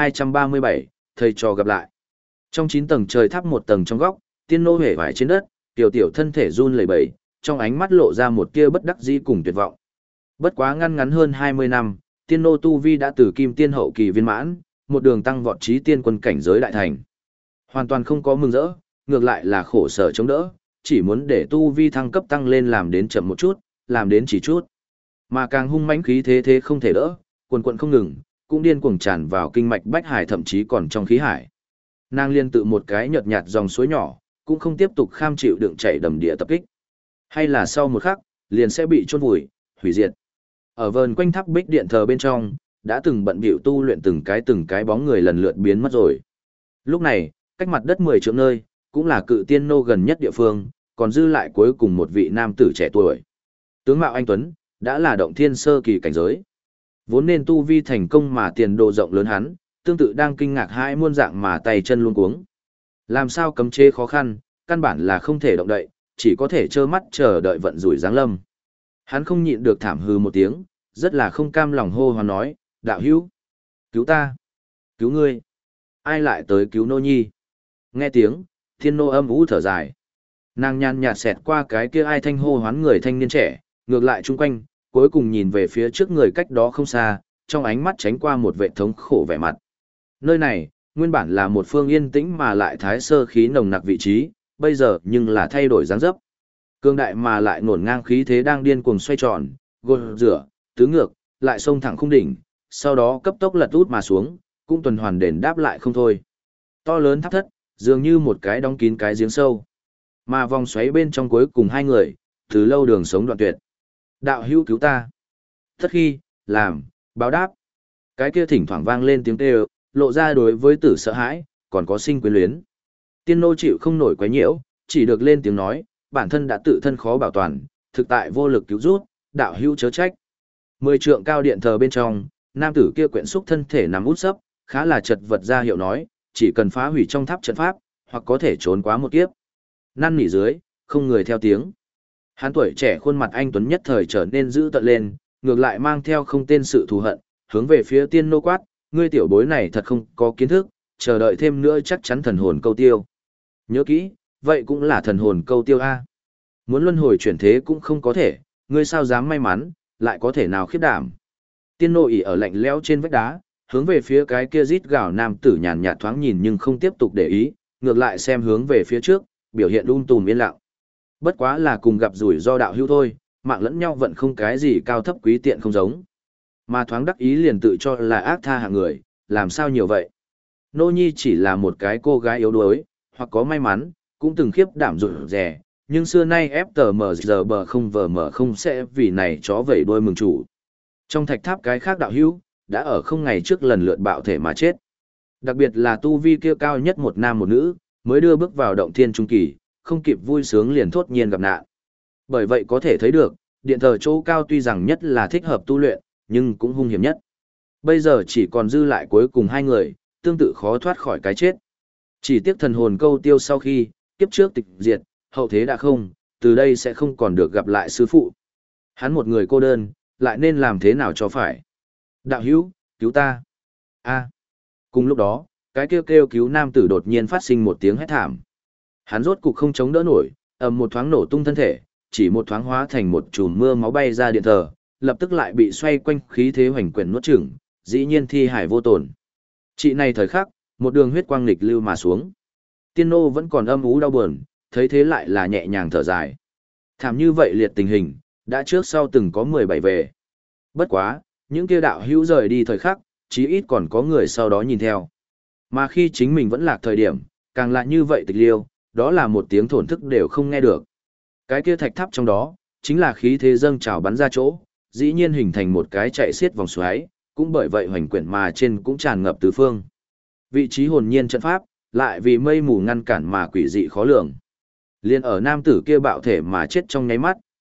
1237, thầy trò gặp lại. Trong 9 tầng trời tháp một tầng trong góc, tiên nô hề vải trên đất, tiểu tiểu thân thể run lẩy bẩy, trong ánh mắt lộ ra một tia bất đắc dĩ cùng tuyệt vọng. Bất quá ngăn ngắn hơn 20 năm, tiên nô tu vi đã từ kim tiên hậu kỳ viên mãn, một đường tăng vọt chí tiên quân cảnh giới đại thành. Hoàn toàn không có mừng rỡ, ngược lại là khổ sở chống đỡ, chỉ muốn để tu vi thăng cấp tăng lên làm đến chậm một chút, làm đến chỉ chút. Mà càng hung mãnh khí thế không thể đỡ, quần quần không ngừng, cũng điên cuồng tràn vào kinh mạch bách hải thậm chí còn trong khí hải. Nàng liên tự một cái nhợt nhạt dòng suối nhỏ, cũng không tiếp tục kham chịu đựng chảy đầm địa tập kích. Hay là sau một khắc, liền sẽ bị chôn vùi, hủy diệt. Ở vờn quanh tháp bích điện thờ bên trong, đã từng bận bịu tu luyện từng cái bóng người lần lượt biến mất rồi. Lúc này, cách mặt đất 10 trượng nơi, cũng là cự tiên nô gần nhất địa phương, còn dư lại cuối cùng một vị nam tử trẻ tuổi. Tướng mạo anh tuấn, đã là động thiên sơ kỳ cảnh giới. Vốn nên tu vi thành công mà tiền đồ rộng lớn hắn, tương tự đang kinh ngạc hãi muôn dạng mà tay chân luống cuống. Làm sao cấm chế khó khăn, căn bản là không thể động đậy, chỉ có thể trơ mắt chờ đợi vận rủi giáng lâm. Hắn không nhịn được thảm hư một tiếng, rất là không cam lòng hô hoán nói, đạo hữu, cứu ta, cứu ngươi, ai lại tới cứu nô nhi. Nghe tiếng, thiên nô âm ú thở dài. Nàng nhàn nhạt xẹt qua cái kia ai thanh hô hoán người thanh niên trẻ, ngược lại chung quanh, cuối cùng nhìn về phía trước người cách đó không xa, trong ánh mắt tránh qua một vệ thống khổ vẻ mặt. Nơi này, nguyên bản là một phương yên tĩnh mà lại thái sơ khí nồng nặc vị trí, bây giờ nhưng là thay đổi dáng dấp. Cương đại mà lại ngổn ngang khí thế đang điên cuồng xoay tròn, gột rửa, tứ ngược, lại xông thẳng khung đỉnh, sau đó cấp tốc lật út mà xuống, cũng tuần hoàn đền đáp lại không thôi. To lớn tháp thất, dường như một cái đóng kín cái giếng sâu. Mà vòng xoáy bên trong cuối cùng hai người, từ lâu đường sống đoạn tuyệt. Đạo hữu cứu ta. Tất khi, làm, báo đáp. Cái kia thỉnh thoảng vang lên tiếng kêu, lộ ra đối với tử sợ hãi, còn có sinh quyến luyến. Tiên nô chịu không nổi quấy nhiễu, chỉ được lên tiếng nói, bản thân đã tự thân khó bảo toàn, thực tại vô lực cứu rút, đạo hữu chớ trách. 10 trượng cao điện thờ bên trong, nam tử kia quyện xúc thân thể nằm út sấp, khá là chật vật ra hiệu nói, chỉ cần phá hủy trong tháp trận pháp, hoặc có thể trốn quá một kiếp. Năn nỉ dưới, không người theo tiếng. Hắn tuổi trẻ khuôn mặt anh tuấn nhất thời trở nên dữ tợn lên, ngược lại mang theo không tên sự thù hận, hướng về phía tiên nô quát, ngươi tiểu bối này thật không có kiến thức, chờ đợi thêm nữa chắc chắn thần hồn câu tiêu. Nhớ kỹ, vậy cũng là thần hồn câu tiêu a. Muốn luân hồi chuyển thế cũng không có thể, ngươi sao dám may mắn, lại có thể nào khiếp đảm. Tiên nô ỉ ở lạnh lẽo trên vách đá, hướng về phía cái kia rít gào nam tử nhàn nhạt thoáng nhìn nhưng không tiếp tục để ý, ngược lại xem hướng về phía trước, biểu hiện tùm yên lặng. Bất quá là cùng gặp rủi ro đạo hữu thôi, mạng lẫn nhau vẫn không cái gì cao thấp quý tiện không giống. Mà thoáng đắc ý liền tự cho là ác tha hạng người, làm sao nhiều vậy. Nô nhi chỉ là một cái cô gái yếu đuối, hoặc có may mắn, cũng từng khiếp đảm rụt rè, nhưng xưa nay ép tờ mờ giờ bờ không vờ mờ không sẽ vì này chó vẩy đuôi mừng chủ. Trong thạch tháp cái khác đạo hữu, đã ở không ngày trước lần lượt bạo thể mà chết. Đặc biệt là tu vi kia cao nhất một nam một nữ, mới đưa bước vào động thiên trung kỳ, không kịp vui sướng liền thốt nhiên gặp nạn. Bởi vậy có thể thấy được, điện thờ chỗ cao tuy rằng nhất là thích hợp tu luyện, nhưng cũng hung hiểm nhất. Bây giờ chỉ còn dư lại cuối cùng hai người, tương tự khó thoát khỏi cái chết. Chỉ tiếc thần hồn câu tiêu sau khi, kiếp trước tịch diệt, hậu thế đã không, từ đây sẽ không còn được gặp lại sư phụ. Hắn một người cô đơn, lại nên làm thế nào cho phải? Đạo hữu, cứu ta. A. Cùng lúc đó, cái kêu kêu cứu nam tử đột nhiên phát sinh một tiếng hét thảm. Hắn rốt cục không chống đỡ nổi, ầm một thoáng nổ tung thân thể, chỉ một thoáng hóa thành một chùm mưa máu bay ra điện thờ, lập tức lại bị xoay quanh khí thế hoành quyển nuốt chửng, dĩ nhiên thi hải vô tổn. Chị này thời khắc, một đường huyết quang nghịch lưu mà xuống. Tiên nô vẫn còn âm ú đau buồn, thấy thế lại là nhẹ nhàng thở dài. Thảm như vậy liệt tình hình, đã trước sau từng có 17 về. Bất quá, những kia đạo hữu rời đi thời khắc, chí ít còn có người sau đó nhìn theo. Mà khi chính mình vẫn lạc thời điểm, càng là như vậy tịch liêu, đó là một tiếng thổn thức đều không nghe được. Cái kia thạch tháp trong đó, chính là khí thế dâng trào bắn ra chỗ, dĩ nhiên hình thành một cái chạy xiết vòng xoáy, cũng bởi vậy hoành quyển mà trên cũng tràn ngập tứ phương. Vị trí hồn nhiên trận pháp, lại vì mây mù ngăn cản mà quỷ dị khó lường. Liên ở nam tử kia bạo thể mà chết trong nháy mắt,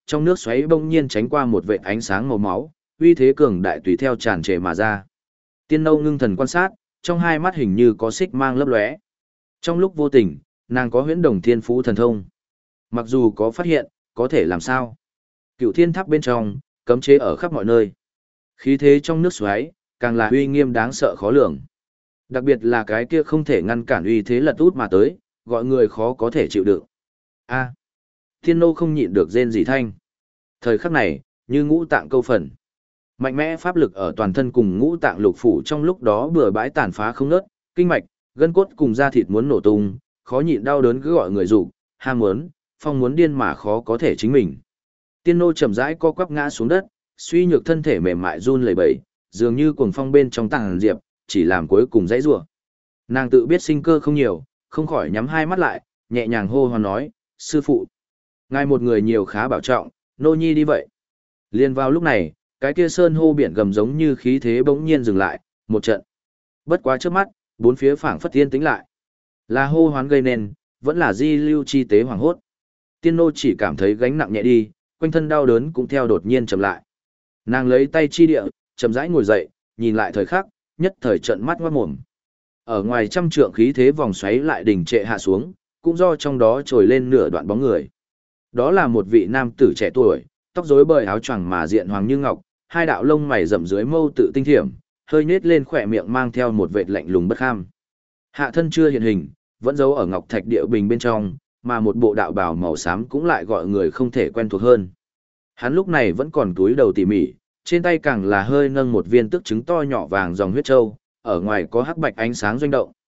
trong nước xoáy bỗng nhiên tránh qua một vệt ánh sáng màu máu, uy thế cường đại tùy theo tràn trề mà ra. Tiên Nâu ngưng thần quan sát, trong hai mắt hình như có xích mang lấp lóe. Trong lúc vô tình, nàng có huyễn đồng thiên phú thần thông. Mặc dù có phát hiện, có thể làm sao? Cựu thiên tháp bên trong, cấm chế ở khắp mọi nơi. Khí thế trong nước xoáy, càng là uy nghiêm đáng sợ khó lường. Đặc biệt là cái kia không thể ngăn cản uy thế lật út mà tới, gọi người khó có thể chịu đựng. A. Thiên Nô không nhịn được rên rỉ thanh. Thời khắc này, như ngũ tạng câu phần. Mạnh mẽ pháp lực ở toàn thân cùng ngũ tạng lục phủ trong lúc đó bừa bãi tàn phá không ngớt, kinh mạch, gân cốt cùng da thịt muốn nổ tung, khó nhịn đau đớn cứ gọi người rụng, ham muốn, phong muốn điên mà khó có thể chính mình. Tiên Nô chậm rãi co quắp ngã xuống đất, suy nhược thân thể mềm mại run lẩy bẩy, dường như cuồng phong bên trong tàng diệp, chỉ làm cuối cùng dãy rủa. Nàng tự biết sinh cơ không nhiều, không khỏi nhắm hai mắt lại, nhẹ nhàng hô hoán nói, sư phụ. Ngài một người nhiều khá bảo trọng, nô nhi đi vậy. Liên vào lúc này, cái kia sơn hô biển gầm giống như khí thế bỗng nhiên dừng lại, một trận. Bất quá trước mắt, bốn phía phảng phất yên tĩnh lại. Là hô hoán gây nên, vẫn là di lưu chi tế hoàng hốt. Tiên nô chỉ cảm thấy gánh nặng nhẹ đi, quanh thân đau đớn cũng theo đột nhiên chậm lại. Nàng lấy tay chi địa, chậm rãi ngồi dậy, nhìn lại thời khắc, nhất thời trận mắt ngoát mồm. Ở ngoài trăm trượng khí thế vòng xoáy lại đình trệ hạ xuống, cũng do trong đó trồi lên nửa đoạn bóng người. Đó là một vị nam tử trẻ tuổi, tóc rối bời áo choàng mà diện hoàng như ngọc, hai đạo lông mày rậm dưới mâu tự tinh thiểm, hơi nết lên khỏe miệng mang theo một vệt lạnh lùng bất kham. Hạ thân chưa hiện hình, vẫn giấu ở ngọc thạch địa bình bên trong, mà một bộ đạo bào màu xám cũng lại gọi người không thể quen thuộc hơn. Hắn lúc này vẫn còn túi đầu tỉ mỉ, trên tay càng là hơi nâng một viên tức trứng to nhỏ vàng dòng huyết châu, ở ngoài có hắc bạch ánh sáng doanh động.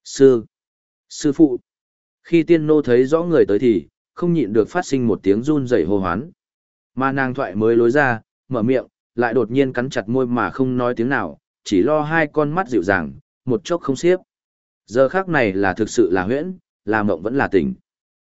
Sư phụ. Khi tiên nô thấy rõ người tới thì, không nhịn được phát sinh một tiếng run rẩy hô hoán. Mà nàng thoại mới lối ra, mở miệng, lại đột nhiên cắn chặt môi mà không nói tiếng nào, chỉ lo hai con mắt dịu dàng, một chốc không xiếp. Giờ khác này là thực sự là huyễn, là mộng vẫn là tỉnh.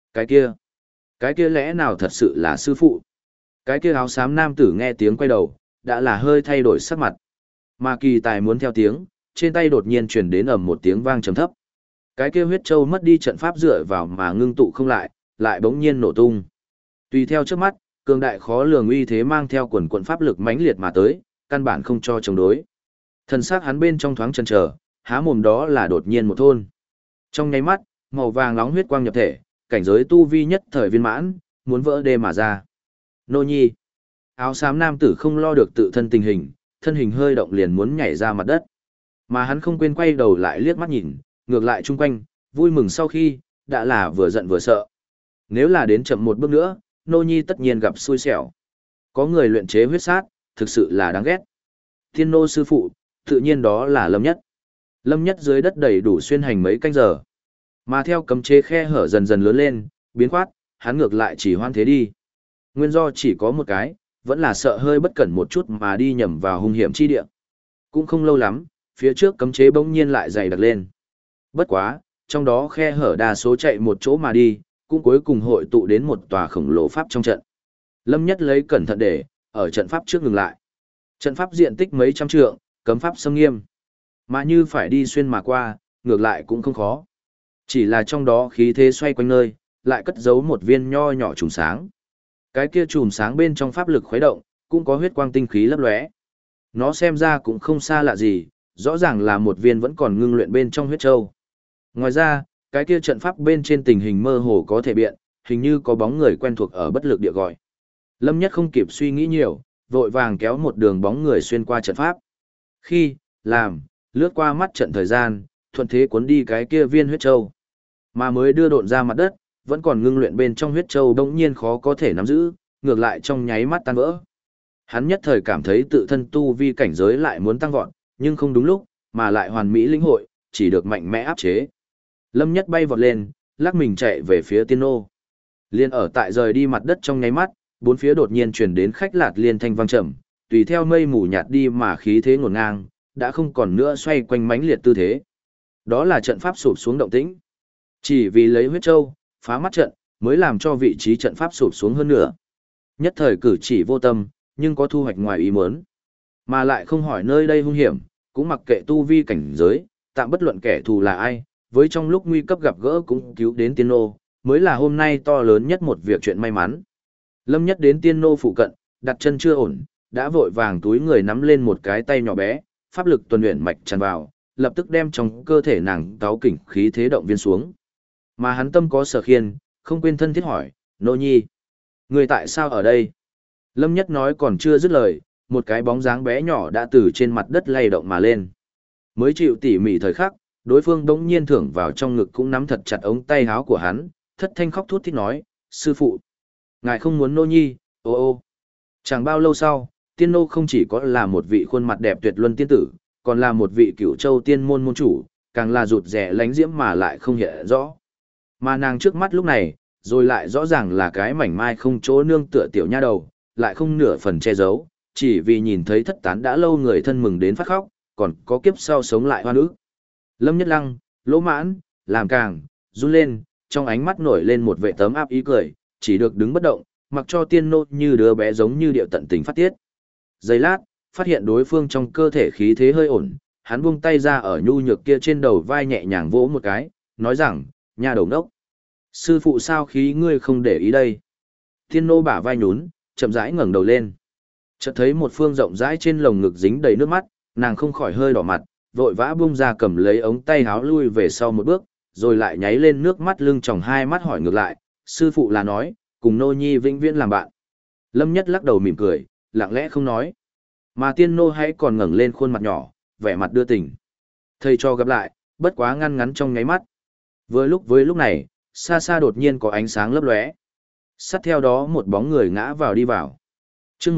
Cái kia lẽ nào thật sự là sư phụ? Cái kia áo xám nam tử nghe tiếng quay đầu, đã là hơi thay đổi sắc mặt. Mà kỳ tài muốn theo tiếng, trên tay đột nhiên truyền đến ầm một tiếng vang trầm thấp. Cái kia huyết châu mất đi trận pháp dựa vào mà ngưng tụ không lại, lại bỗng nhiên nổ tung. Tùy theo trước mắt, cường đại khó lường uy thế mang theo quần quần pháp lực mãnh liệt mà tới, căn bản không cho chống đối. Thần sắc hắn bên trong thoáng chần chờ, há mồm đó là đột nhiên một thôn. Trong nháy mắt, màu vàng nóng huyết quang nhập thể, cảnh giới tu vi nhất thời viên mãn, muốn vỡ đê mà ra. Nô nhi. Áo xám nam tử không lo được tự thân tình hình, thân hình hơi động liền muốn nhảy ra mặt đất. Mà hắn không quên quay đầu lại liếc mắt nhìn, ngược lại chung quanh, vui mừng sau khi, đã là vừa giận vừa sợ. Nếu là đến chậm một bước nữa, nô nhi tất nhiên gặp xui xẻo. Có người luyện chế huyết sát, thực sự là đáng ghét. Thiên nô sư phụ, tự nhiên đó là Lâm Nhất. Lâm Nhất dưới đất đầy đủ xuyên hành mấy canh giờ. Mà theo cấm chế khe hở dần dần lớn lên, biến khoát, hắn ngược lại chỉ hoan thế đi. Nguyên do chỉ có một cái, vẫn là sợ hơi bất cẩn một chút mà đi nhầm vào hung hiểm chi địa. Cũng không lâu lắm, phía trước cấm chế bỗng nhiên lại dày đặc lên. Bất quá, trong đó khe hở đa số chạy một chỗ mà đi, cũng cuối cùng hội tụ đến một tòa khổng lồ pháp trong trận. Lâm Nhất lấy cẩn thận để, ở trận pháp trước ngừng lại. Trận pháp diện tích mấy trăm trượng, cấm pháp xâm nghiêm. Mà như phải đi xuyên mà qua, ngược lại cũng không khó. Chỉ là trong đó khí thế xoay quanh nơi, lại cất giấu một viên nho nhỏ chùm sáng. Cái kia chùm sáng bên trong pháp lực khuấy động, cũng có huyết quang tinh khí lấp lóe. Nó xem ra cũng không xa lạ gì, rõ ràng là một viên vẫn còn ngưng luyện bên trong huyết châu. Ngoài ra, cái kia trận pháp bên trên tình hình mơ hồ có thể biện, hình như có bóng người quen thuộc ở bất lực địa gọi. Lâm Nhất không kịp suy nghĩ nhiều, vội vàng kéo một đường bóng người xuyên qua trận pháp. Khi, làm, lướt qua mắt trận thời gian, thuận thế cuốn đi cái kia viên huyết châu. Mà mới đưa độn ra mặt đất, vẫn còn ngưng luyện bên trong huyết châu đống nhiên khó có thể nắm giữ, ngược lại trong nháy mắt tan vỡ. Hắn nhất thời cảm thấy tự thân tu vi cảnh giới lại muốn tăng vọt, nhưng không đúng lúc, mà lại hoàn mỹ lĩnh hội, chỉ được mạnh mẽ áp chế. Lâm Nhất bay vọt lên, lắc mình chạy về phía tiên nô. Liên ở tại rời đi mặt đất trong nháy mắt, bốn phía đột nhiên truyền đến khách lạt liên thanh vang trầm, tùy theo mây mù nhạt đi mà khí thế ngổn ngang, đã không còn nữa xoay quanh mãnh liệt tư thế. Đó là trận pháp sụp xuống động tĩnh. Chỉ vì lấy huyết châu, phá mắt trận, mới làm cho vị trí trận pháp sụp xuống hơn nữa. Nhất thời cử chỉ vô tâm, nhưng có thu hoạch ngoài ý muốn. Mà lại không hỏi nơi đây hung hiểm, cũng mặc kệ tu vi cảnh giới, tạm bất luận kẻ thù là ai, với trong lúc nguy cấp gặp gỡ cũng cứu đến tiên nô, mới là hôm nay to lớn nhất một việc chuyện may mắn. Lâm Nhất đến tiên nô phụ cận, đặt chân chưa ổn, đã vội vàng túi người nắm lên một cái tay nhỏ bé, pháp lực tuần luyện mạch tràn vào, lập tức đem trong cơ thể nàng táo kỉnh khí thế động viên xuống. Mà hắn tâm có sở khiên, không quên thân thiết hỏi, nô nhi, người tại sao ở đây? Lâm Nhất nói còn chưa dứt lời, một cái bóng dáng bé nhỏ đã từ trên mặt đất lay động mà lên. Mới chịu tỉ mỉ thời khắc, đối phương đống nhiên thưởng vào trong ngực cũng nắm thật chặt ống tay áo của hắn, thất thanh khóc thút thít nói, sư phụ, ngài không muốn nô nhi, ô ô. Chẳng bao lâu sau, tiên nô không chỉ có là một vị khuôn mặt đẹp tuyệt luân tiên tử, còn là một vị cửu châu tiên môn môn chủ, càng là rụt rẻ lánh diễm mà lại không hiện rõ. Mà nàng trước mắt lúc này, rồi lại rõ ràng là cái mảnh mai không chỗ nương tựa tiểu nha đầu, lại không nửa phần che giấu, chỉ vì nhìn thấy thất tán đã lâu người thân mừng đến phát khóc, còn có kiếp sau sống lại hoa nữ. Lâm Nhất Lăng, lỗ mãn, làm càng, run lên, trong ánh mắt nổi lên một vệ tấm áp ý cười, chỉ được đứng bất động, mặc cho tiên nô như đứa bé giống như điệu tận tình phát tiết. Giây lát, phát hiện đối phương trong cơ thể khí thế hơi ổn, hắn buông tay ra ở nhu nhược kia trên đầu vai nhẹ nhàng vỗ một cái, nói rằng, nhà đầu nốc. Sư phụ sao khí ngươi không để ý đây? Tiên nô bả vai nhún, chậm rãi ngẩng đầu lên. Chợt thấy một phương rộng rãi trên lồng ngực dính đầy nước mắt, nàng không khỏi hơi đỏ mặt, vội vã buông ra cầm lấy ống tay háo lui về sau một bước, rồi lại nháy lên nước mắt lưng tròng hai mắt hỏi ngược lại, sư phụ là nói, cùng nô nhi vĩnh viễn làm bạn. Lâm Nhất lắc đầu mỉm cười, lặng lẽ không nói. Mà tiên nô hãy còn ngẩng lên khuôn mặt nhỏ, vẻ mặt đưa tình. Thầy cho gặp lại, bất quá ngăn ngắn trong nháy mắt. Với lúc này, xa xa đột nhiên có ánh sáng lấp lóe. Sát theo đó một bóng người ngã vào đi vào. Chương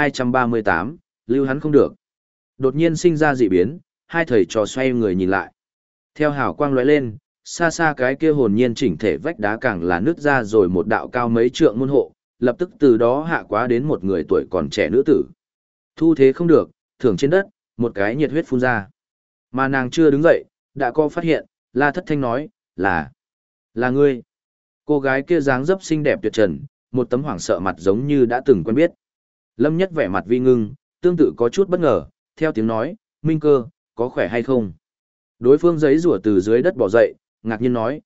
1238, lưu hắn không được. Đột nhiên sinh ra dị biến, hai thầy trò xoay người nhìn lại. Theo hào quang lóe lên, xa xa cái kia hồn nhiên chỉnh thể vách đá càng là nứt ra rồi một đạo cao mấy trượng môn hộ, lập tức từ đó hạ quá đến một người tuổi còn trẻ nữ tử. Thu thế không được, thưởng trên đất, một cái nhiệt huyết phun ra. Mà nàng chưa đứng dậy, đã có phát hiện, La Thất Thanh nói, là ngươi. Cô gái kia dáng dấp xinh đẹp tuyệt trần, một tấm hoảng sợ mặt giống như đã từng quen biết. Lâm Nhất vẻ mặt vi ngưng, tương tự có chút bất ngờ, theo tiếng nói, Minh Cơ, có khỏe hay không? Đối phương giấy rủa từ dưới đất bỏ dậy, ngạc nhiên nói,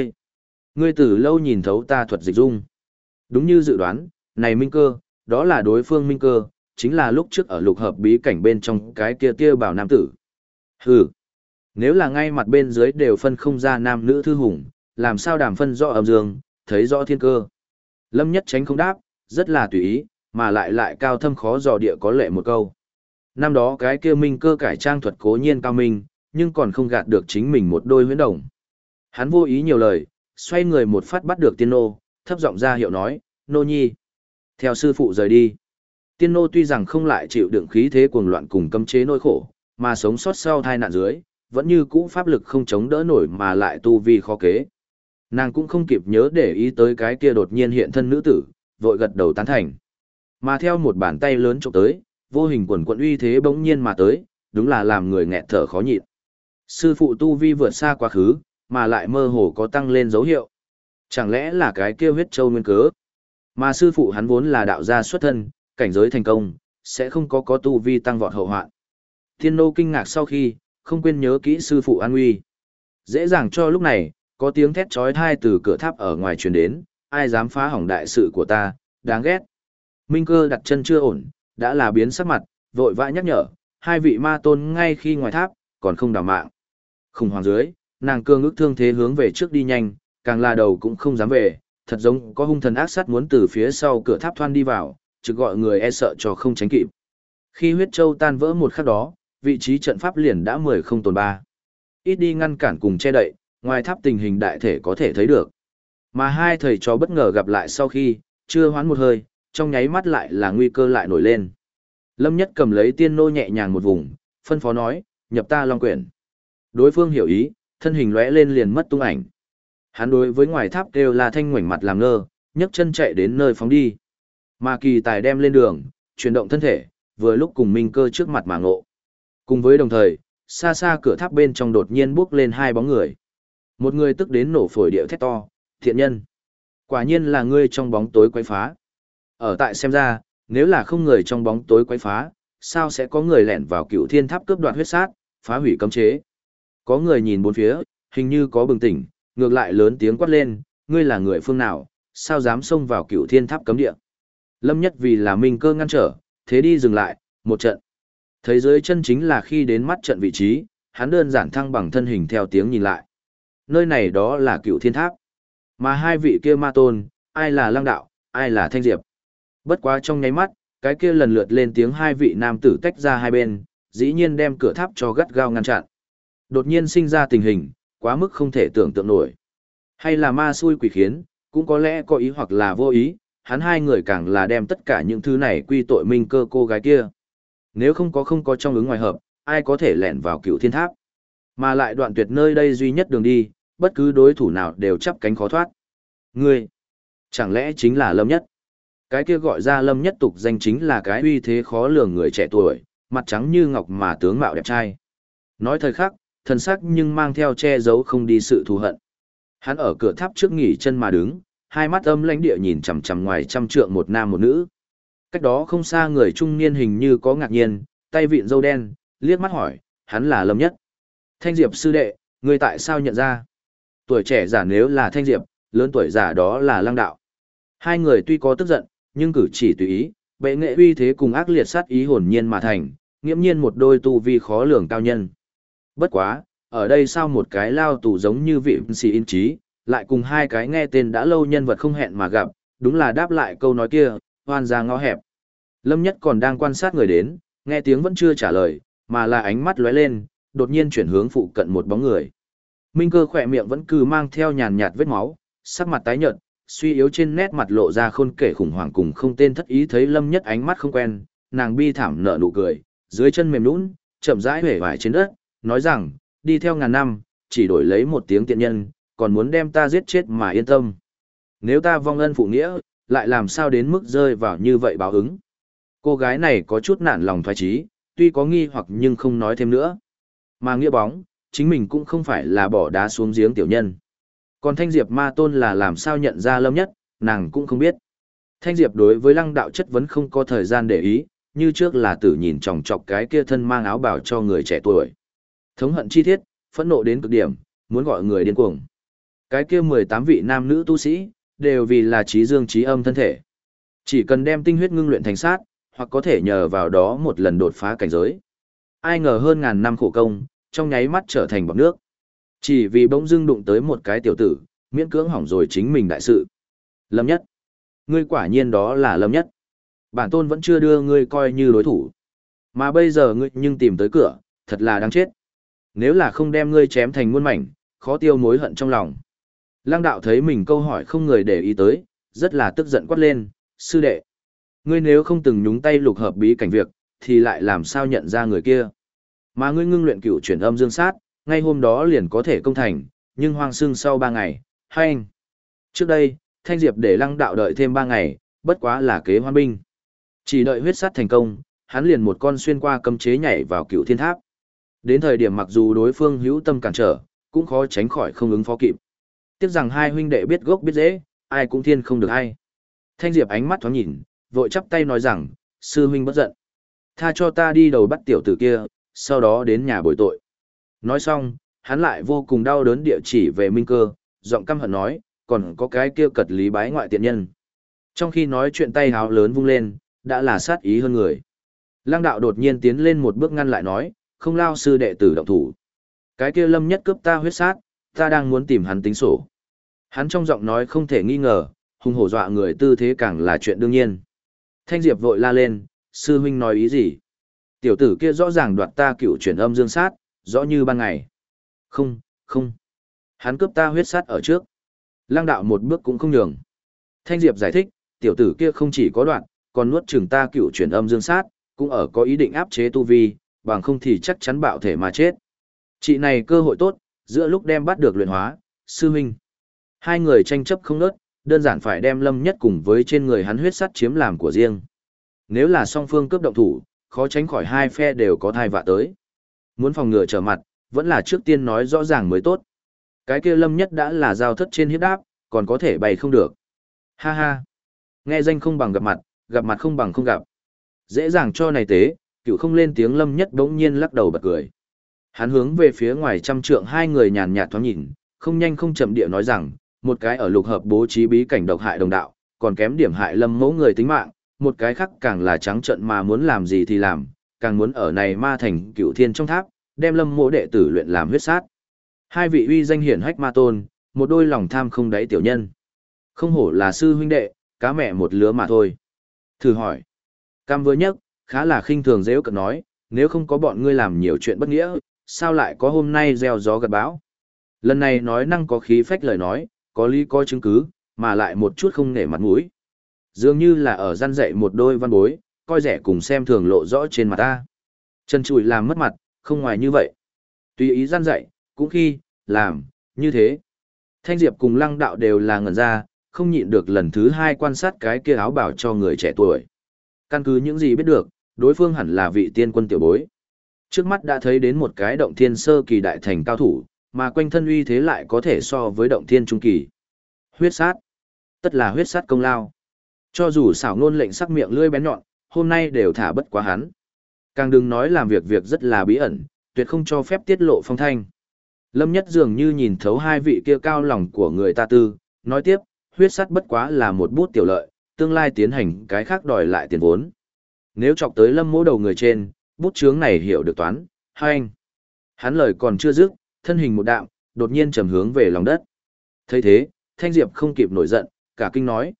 ngươi từ lâu nhìn thấu ta thuật dịch dung. Đúng như dự đoán, này Minh Cơ, đó là đối phương Minh Cơ, chính là lúc trước ở lục hợp bí cảnh bên trong cái kia bảo nam tử. Hừ, nếu là ngay mặt bên dưới đều phân không ra nam nữ thư hùng, làm sao đàm phân rõ âm dương, thấy rõ thiên cơ. Lâm Nhất tránh không đáp, rất là tùy ý, mà lại cao thâm khó dò địa có lệ một câu. Năm đó cái kia Minh Cơ cải trang thuật cố nhiên cao minh, nhưng còn không gạt được chính mình một đôi huyễn đồng. Hắn vô ý nhiều lời, xoay người một phát bắt được tiên nô, thấp giọng ra hiệu nói, nô nhi. Theo sư phụ rời đi. Tiên nô tuy rằng không lại chịu đựng khí thế cuồng loạn cùng cấm chế nỗi khổ, mà sống sót sau tai nạn dưới, vẫn như cũ pháp lực không chống đỡ nổi mà lại tu vi khó kế. Nàng cũng không kịp nhớ để ý tới cái kia đột nhiên hiện thân nữ tử, vội gật đầu tán thành. Mà theo một bàn tay lớn chụp tới, vô hình quần quận uy thế bỗng nhiên mà tới, đúng là làm người nghẹt thở khó nhịn. Sư phụ tu vi vượt xa quá khứ, mà lại mơ hồ có tăng lên dấu hiệu. Chẳng lẽ là cái kia huyết châu nguyên cớ? Mà sư phụ hắn vốn là đạo gia xuất thân, cảnh giới thành công, sẽ không có tu vi tăng vọt hậu hoạn. Thiên nô kinh ngạc sau khi, không quên nhớ kỹ sư phụ an nguy. Dễ dàng cho lúc này, có tiếng thét chói tai từ cửa tháp ở ngoài truyền đến, ai dám phá hỏng đại sự của ta, đáng ghét. Minh Cơ đặt chân chưa ổn, đã là biến sắc mặt, vội vã nhắc nhở, hai vị ma tôn ngay khi ngoài tháp, còn không đảm mạng. Khủng hoảng dưới, nàng cương ức thương thế hướng về trước đi nhanh, càng là đầu cũng không dám về, thật giống có hung thần ác sát muốn từ phía sau cửa tháp thoăn đi vào, trực gọi người e sợ cho không tránh kịp. Khi huyết châu tan vỡ một khắc đó, vị trí trận pháp liền đã 10 không tồn 3. Ít đi ngăn cản cùng che đậy, ngoài tháp tình hình đại thể có thể thấy được. Mà hai thầy trò bất ngờ gặp lại sau khi, chưa hoán một hơi, trong nháy mắt lại là nguy cơ lại nổi lên. Lâm Nhất cầm lấy tiên nô nhẹ nhàng một vùng, phân phó nói, nhập ta long quyển. Đối phương hiểu ý, thân hình lóe lên liền mất tung ảnh. Hắn đối với ngoài tháp kêu là thanh ngoảnh mặt làm ngơ, nhấc chân chạy đến nơi phóng đi. Mà kỳ tài đem lên đường, chuyển động thân thể, vừa lúc cùng Minh Cơ trước mặt mà ngộ. Cùng với đồng thời, xa xa cửa tháp bên trong đột nhiên bước lên hai bóng người. Một người tức đến nổ phổi điệu thét to, thiện nhân. Quả nhiên là ngươi trong bóng tối quấy phá. Ở tại xem ra, nếu là không người trong bóng tối quấy phá, sao sẽ có người lẻn vào Cửu Thiên Tháp cướp đoạt huyết sát, phá hủy cấm chế. Có người nhìn bốn phía, hình như có bừng tỉnh, ngược lại lớn tiếng quát lên, ngươi là người phương nào, sao dám xông vào Cửu Thiên Tháp cấm địa. Lâm Nhất vì là Minh Cơ ngăn trở, thế đi dừng lại, một trận. Thấy dưới chân chính là khi đến mắt trận vị trí, hắn đơn giản thăng bằng thân hình theo tiếng nhìn lại. Nơi này đó là Cựu Thiên Tháp. Mà hai vị kia ma tôn, ai là Lăng Đạo, ai là Thanh Diệp. Bất quá trong nháy mắt, cái kia lần lượt lên tiếng hai vị nam tử tách ra hai bên, dĩ nhiên đem cửa tháp cho gắt gao ngăn chặn. Đột nhiên sinh ra tình hình, quá mức không thể tưởng tượng nổi. Hay là ma xui quỷ khiến, cũng có lẽ có ý hoặc là vô ý, hắn hai người càng là đem tất cả những thứ này quy tội Minh Cơ cô gái kia. Nếu không có trong ứng ngoài hợp, ai có thể lẻn vào Cựu Thiên Tháp. Mà lại đoạn tuyệt nơi đây duy nhất đường đi, bất cứ đối thủ nào đều chắp cánh khó thoát. Ngươi, chẳng lẽ chính là Lâm Nhất? Cái kia gọi ra Lâm Nhất tục danh chính là cái uy thế khó lường người trẻ tuổi, mặt trắng như ngọc mà tướng mạo đẹp trai. Nói thời khắc, thần sắc nhưng mang theo che giấu không đi sự thù hận. Hắn ở cửa tháp trước nghỉ chân mà đứng, hai mắt âm lãnh địa nhìn chằm chằm ngoài trăm trượng một nam một nữ. Cách đó không xa người trung niên hình như có ngạc nhiên, tay vịn râu đen, liếc mắt hỏi, hắn là Lâm Nhất. Thanh Diệp sư đệ, người tại sao nhận ra? Tuổi trẻ giả nếu là Thanh Diệp, lớn tuổi giả đó là Lăng Đạo. Hai người tuy có tức giận, nhưng cử chỉ tùy ý, bệ nghệ uy thế cùng ác liệt sát ý hồn nhiên mà thành, nghiễm nhiên một đôi tu vi khó lường cao nhân. Bất quá, ở đây sao một cái lao tù giống như vị sĩ in trí, lại cùng hai cái nghe tên đã lâu nhân vật không hẹn mà gặp, đúng là đáp lại câu nói kia, hoan ra ngõ hẹp. Lâm Nhất còn đang quan sát người đến, nghe tiếng vẫn chưa trả lời, mà là ánh mắt lóe lên, đột nhiên chuyển hướng phụ cận một bóng người. Minh Cơ khỏe miệng vẫn cứ mang theo nhàn nhạt vết máu, sắc mặt tái nhợt, suy yếu trên nét mặt lộ ra khôn kể khủng hoảng cùng không tên thất ý thấy Lâm Nhất ánh mắt không quen, nàng bi thảm nở nụ cười, dưới chân mềm nhũn, chậm rãi huệ vải trên đất, nói rằng, đi theo ngàn năm, chỉ đổi lấy một tiếng tiện nhân, còn muốn đem ta giết chết mà yên tâm. Nếu ta vong ân phụ nghĩa, lại làm sao đến mức rơi vào như vậy báo ứng. Cô gái này có chút nản lòng thoái chí, tuy có nghi hoặc nhưng không nói thêm nữa. Mà nghĩa bóng, chính mình cũng không phải là bỏ đá xuống giếng tiểu nhân. Còn Thanh Diệp ma tôn là làm sao nhận ra Lâm Nhất, nàng cũng không biết. Thanh Diệp đối với Lăng Đạo chất vấn không có thời gian để ý, như trước là tử nhìn chòng chọc cái kia thân mang áo bào cho người trẻ tuổi. Thống hận chi thiết, phẫn nộ đến cực điểm, muốn gọi người điên cuồng. Cái kia 18 vị nam nữ tu sĩ, đều vì là trí dương trí âm thân thể. Chỉ cần đem tinh huyết ngưng luyện thành sát, hoặc có thể nhờ vào đó một lần đột phá cảnh giới. Ai ngờ hơn ngàn năm khổ công, trong nháy mắt trở thành bọt nước. Chỉ vì bỗng dưng đụng tới một cái tiểu tử, miễn cưỡng hỏng rồi chính mình đại sự. Lâm Nhất. Ngươi quả nhiên đó là Lâm Nhất. Bản tôn vẫn chưa đưa ngươi coi như đối thủ. Mà bây giờ ngươi nhưng tìm tới cửa, thật là đáng chết. Nếu là không đem ngươi chém thành muôn mảnh, khó tiêu mối hận trong lòng. Lăng Đạo thấy mình câu hỏi không người để ý tới, rất là tức giận quát lên, sư đệ. Ngươi nếu không từng nhúng tay lục hợp bí cảnh việc, thì lại làm sao nhận ra người kia. Mà ngươi ngưng luyện cựu chuyển âm dương sát, ngay hôm đó liền có thể công thành, nhưng hoang sưng sau 3 ngày, anh. Trước đây, Thanh Diệp để Lăng Đạo đợi thêm 3 ngày, bất quá là kế hoan binh. Chỉ đợi huyết sát thành công, hắn liền một con xuyên qua cấm chế nhảy vào Cựu Thiên Tháp. Đến thời điểm mặc dù đối phương hữu tâm cản trở, cũng khó tránh khỏi không ứng phó kịp. Tiếc rằng hai huynh đệ biết gốc biết rễ, ai cũng thiên không được ai. Thanh Diệp ánh mắt thoáng nhìn, vội chắp tay nói rằng, sư huynh bất giận. Tha cho ta đi đầu bắt tiểu tử kia, sau đó đến nhà bồi tội. Nói xong, hắn lại vô cùng đau đớn địa chỉ về Minh Cơ, giọng căm hận nói, còn có cái kia cật lý bái ngoại tiện nhân. Trong khi nói chuyện tay háo lớn vung lên, đã là sát ý hơn người. Lăng Đạo đột nhiên tiến lên một bước ngăn lại nói, không lao sư đệ tử động thủ. Cái kia Lâm Nhất cướp ta huyết sát, ta đang muốn tìm hắn tính sổ. Hắn trong giọng nói không thể nghi ngờ, hùng hổ dọa người tư thế càng là chuyện đương nhiên. Thanh Diệp vội la lên, sư huynh nói ý gì? Tiểu tử kia rõ ràng đoạt ta cựu chuyển âm dương sát, rõ như ban ngày. Không, không. Hắn cướp ta huyết sát ở trước. Lăng Đạo một bước cũng không nhường. Thanh Diệp giải thích, tiểu tử kia không chỉ có đoạn, còn nuốt chửng ta cựu chuyển âm dương sát, cũng ở có ý định áp chế tu vi, bằng không thì chắc chắn bạo thể mà chết. Chị này cơ hội tốt, giữa lúc đem bắt được luyện hóa, sư huynh. Hai người tranh chấp không nớt, đơn giản phải đem Lâm Nhất cùng với trên người hắn huyết sắt chiếm làm của riêng. Nếu là song phương cướp động thủ, khó tránh khỏi hai phe đều có thai vạ tới. Muốn phòng ngừa trở mặt, vẫn là trước tiên nói rõ ràng mới tốt. Cái kia Lâm Nhất đã là giao thất trên hiếp đáp, còn có thể bày không được. Ha ha. Nghe danh không bằng gặp mặt không bằng không gặp. Dễ dàng cho này tế, cựu không lên tiếng Lâm Nhất bỗng nhiên lắc đầu bật cười. Hắn hướng về phía ngoài trăm trượng hai người nhàn nhạt thoáng nhìn, không nhanh không chậm địa nói rằng, một cái ở lục hợp bố trí bí cảnh độc hại đồng đạo, còn kém điểm hại Lâm Mẫu người tính mạng, một cái khác càng là trắng trợn mà muốn làm gì thì làm, càng muốn ở này ma thành Cửu Thiên trong tháp, đem Lâm Mỗ đệ tử luyện làm huyết sát. Hai vị uy danh hiển hách ma tôn, một đôi lòng tham không đáy tiểu nhân. Không hổ là sư huynh đệ, cá mẹ một lứa mà thôi. Thử hỏi. Cam với nhất, khá là khinh thường dễ cận nói, nếu không có bọn ngươi làm nhiều chuyện bất nghĩa, sao lại có hôm nay gieo gió gặt bão. Lần này nói năng có khí phách lời nói, có lý có chứng cứ, mà lại một chút không nể mặt mũi. Dường như là ở gian dạy một đôi văn bối, coi rẻ cùng xem thường lộ rõ trên mặt ta. Chân chùi làm mất mặt, không ngoài như vậy. Tùy ý gian dạy, cũng khi, làm, như thế. Thanh Diệp cùng Lăng Đạo đều là ngẩn ra, không nhịn được lần thứ hai quan sát cái kia áo bảo cho người trẻ tuổi. Căn cứ những gì biết được, đối phương hẳn là vị tiên quân tiểu bối. Trước mắt đã thấy đến một cái động thiên sơ kỳ đại thành cao thủ, mà quanh thân uy thế lại có thể so với động thiên trung kỳ. Huyết sát. Tất là huyết sát công lao. Cho dù xảo ngôn lệnh sắc miệng lưỡi bén nhọn, hôm nay đều thả bất quá hắn. Càng đừng nói làm việc rất là bí ẩn, tuyệt không cho phép tiết lộ phong thanh. Lâm Nhất dường như nhìn thấu hai vị kia cao lòng của người ta tư, nói tiếp, huyết sắt bất quá là một bút tiểu lợi, tương lai tiến hành cái khác đòi lại tiền vốn. Nếu chọc tới Lâm Mỗ đầu người trên, bút chướng này hiểu được toán, hai anh. Hắn lời còn chưa dứt, thân hình một đạm, đột nhiên trầm hướng về lòng đất. Thấy thế, Thanh Diệp không kịp nổi giận, cả kinh nói,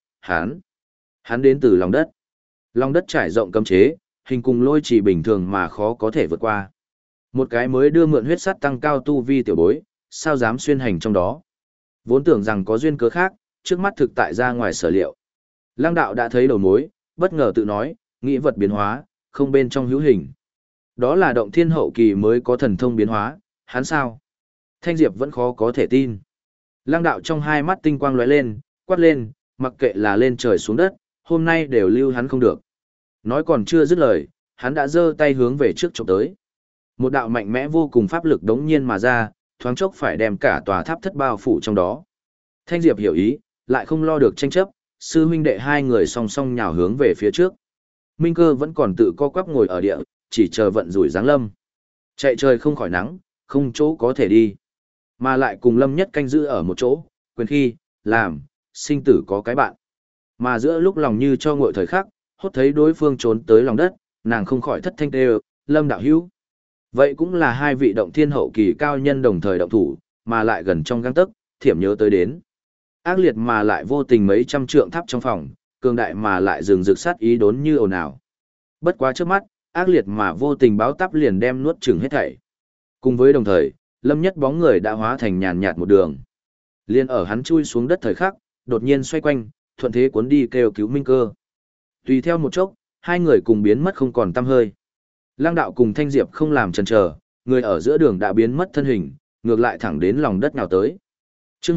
hắn đến từ lòng đất. Lòng đất trải rộng cấm chế, hình cùng lôi chỉ bình thường mà khó có thể vượt qua. Một cái mới đưa mượn huyết sắt tăng cao tu vi tiểu bối, sao dám xuyên hành trong đó. Vốn tưởng rằng có duyên cớ khác, trước mắt thực tại ra ngoài sở liệu. Lăng Đạo đã thấy đầu mối, bất ngờ tự nói, nghĩ vật biến hóa, không bên trong hữu hình. Đó là động thiên hậu kỳ mới có thần thông biến hóa, hắn sao? Thanh Diệp vẫn khó có thể tin. Lăng Đạo trong hai mắt tinh quang lóe lên, quát lên, mặc kệ là lên trời xuống đất, hôm nay đều lưu hắn không được. Nói còn chưa dứt lời, hắn đã giơ tay hướng về trước chụp tới. Một đạo mạnh mẽ vô cùng pháp lực đống nhiên mà ra, thoáng chốc phải đem cả tòa tháp thất bao phủ trong đó. Thanh Diệp hiểu ý, lại không lo được tranh chấp, sư huynh đệ hai người song song nhào hướng về phía trước. Minh Cơ vẫn còn tự co quắp ngồi ở địa, chỉ chờ vận rủi giáng lâm. Chạy trời không khỏi nắng, không chỗ có thể đi. Mà lại cùng Lâm Nhất canh giữ ở một chỗ, quyền khi, làm, sinh tử có cái bạn. Mà giữa lúc lòng như cho ngội thời khắc, hốt thấy đối phương trốn tới lòng đất, nàng không khỏi thất thanh kêu, Lâm đạo hữu. Vậy cũng là hai vị động thiên hậu kỳ cao nhân đồng thời động thủ, mà lại gần trong gang tấc, thiểm nhớ tới đến. Ác liệt mà lại vô tình mấy trăm trượng tháp trong phòng, cường đại mà lại dừng rực sát ý đốn như ồn ào. Bất quá trước mắt, ác liệt mà vô tình báo táp liền đem nuốt chửng hết thảy. Cùng với đồng thời, Lâm Nhất bóng người đã hóa thành nhàn nhạt một đường. Liên ở hắn chui xuống đất thời khắc, đột nhiên xoay quanh, thuận thế cuốn đi kêu cứu Minh Cơ. Tùy theo một chốc, hai người cùng biến mất không còn tăm hơi. Lăng Đạo cùng Thanh Diệp không làm chần chờ, người ở giữa đường đã biến mất thân hình, ngược lại thẳng đến lòng đất nào tới. Chương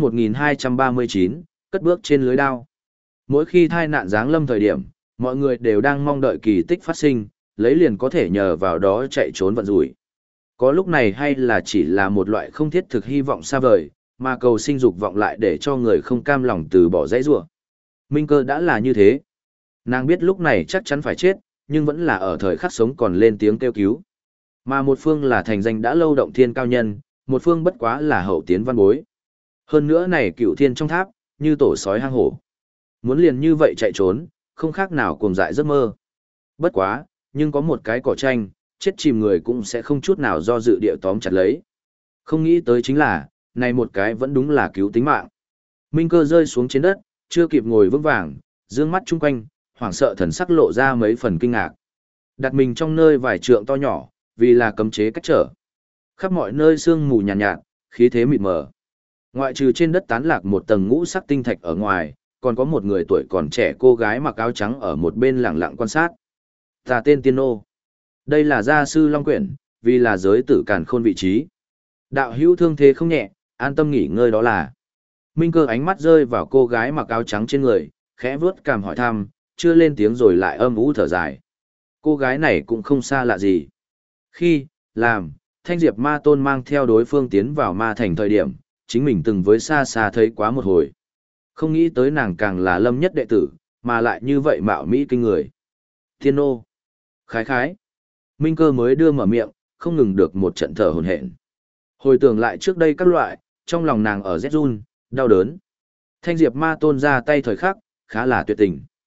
1239, cất bước trên lưới đao. Mỗi khi tai nạn giáng lâm thời điểm, mọi người đều đang mong đợi kỳ tích phát sinh, lấy liền có thể nhờ vào đó chạy trốn vận rủi. Có lúc này hay là chỉ là một loại không thiết thực hy vọng xa vời, mà cầu sinh dục vọng lại để cho người không cam lòng từ bỏ dãy rủa. Minh Cơ đã là như thế. Nàng biết lúc này chắc chắn phải chết, nhưng vẫn là ở thời khắc sống còn lên tiếng kêu cứu. Mà một phương là thành danh đã lâu động thiên cao nhân, một phương bất quá là hậu tiến văn bối. Hơn nữa này Cửu Thiên trong tháp, như tổ sói hang hổ. Muốn liền như vậy chạy trốn, không khác nào cuồng dại giấc mơ. Bất quá, nhưng có một cái cỏ tranh, chết chìm người cũng sẽ không chút nào do dự địa tóm chặt lấy. Không nghĩ tới chính là, này một cái vẫn đúng là cứu tính mạng. Minh Cơ rơi xuống trên đất, chưa kịp ngồi vững vàng, dương mắt chung quanh, hoảng sợ thần sắc lộ ra mấy phần kinh ngạc. Đặt mình trong nơi vài trượng to nhỏ, vì là cấm chế cách trở. Khắp mọi nơi sương mù nhàn nhạt, khí thế mịt mờ. Ngoại trừ trên đất tán lạc một tầng ngũ sắc tinh thạch ở ngoài, còn có một người tuổi còn trẻ cô gái mặc áo trắng ở một bên lặng lặng quan sát. Ta tên Tiên Nô. Đây là gia sư Long Quyển, vì là giới tử càn khôn vị trí. Đạo hữu thương thế không nhẹ, an tâm nghỉ ngơi đó là. Minh Cơ ánh mắt rơi vào cô gái mặc áo trắng trên người, khẽ vuốt cằm hỏi thăm, chưa lên tiếng rồi lại âm ú thở dài. Cô gái này cũng không xa lạ gì. Khi, làm, Thanh Diệp Ma Tôn mang theo đối phương tiến vào ma thành thời điểm, chính mình từng với xa xa thấy quá một hồi. Không nghĩ tới nàng càng là Lâm Nhất đệ tử, mà lại như vậy mạo mỹ kinh người. Thiên nô. Khái khái. Minh Cơ mới đưa mở miệng, không ngừng được một trận thở hổn hển. Hồi tưởng lại trước đây các loại, trong lòng nàng ở rét run, đau đớn. Thanh Diệp Ma Tôn ra tay thời khắc, khá là tuyệt tình.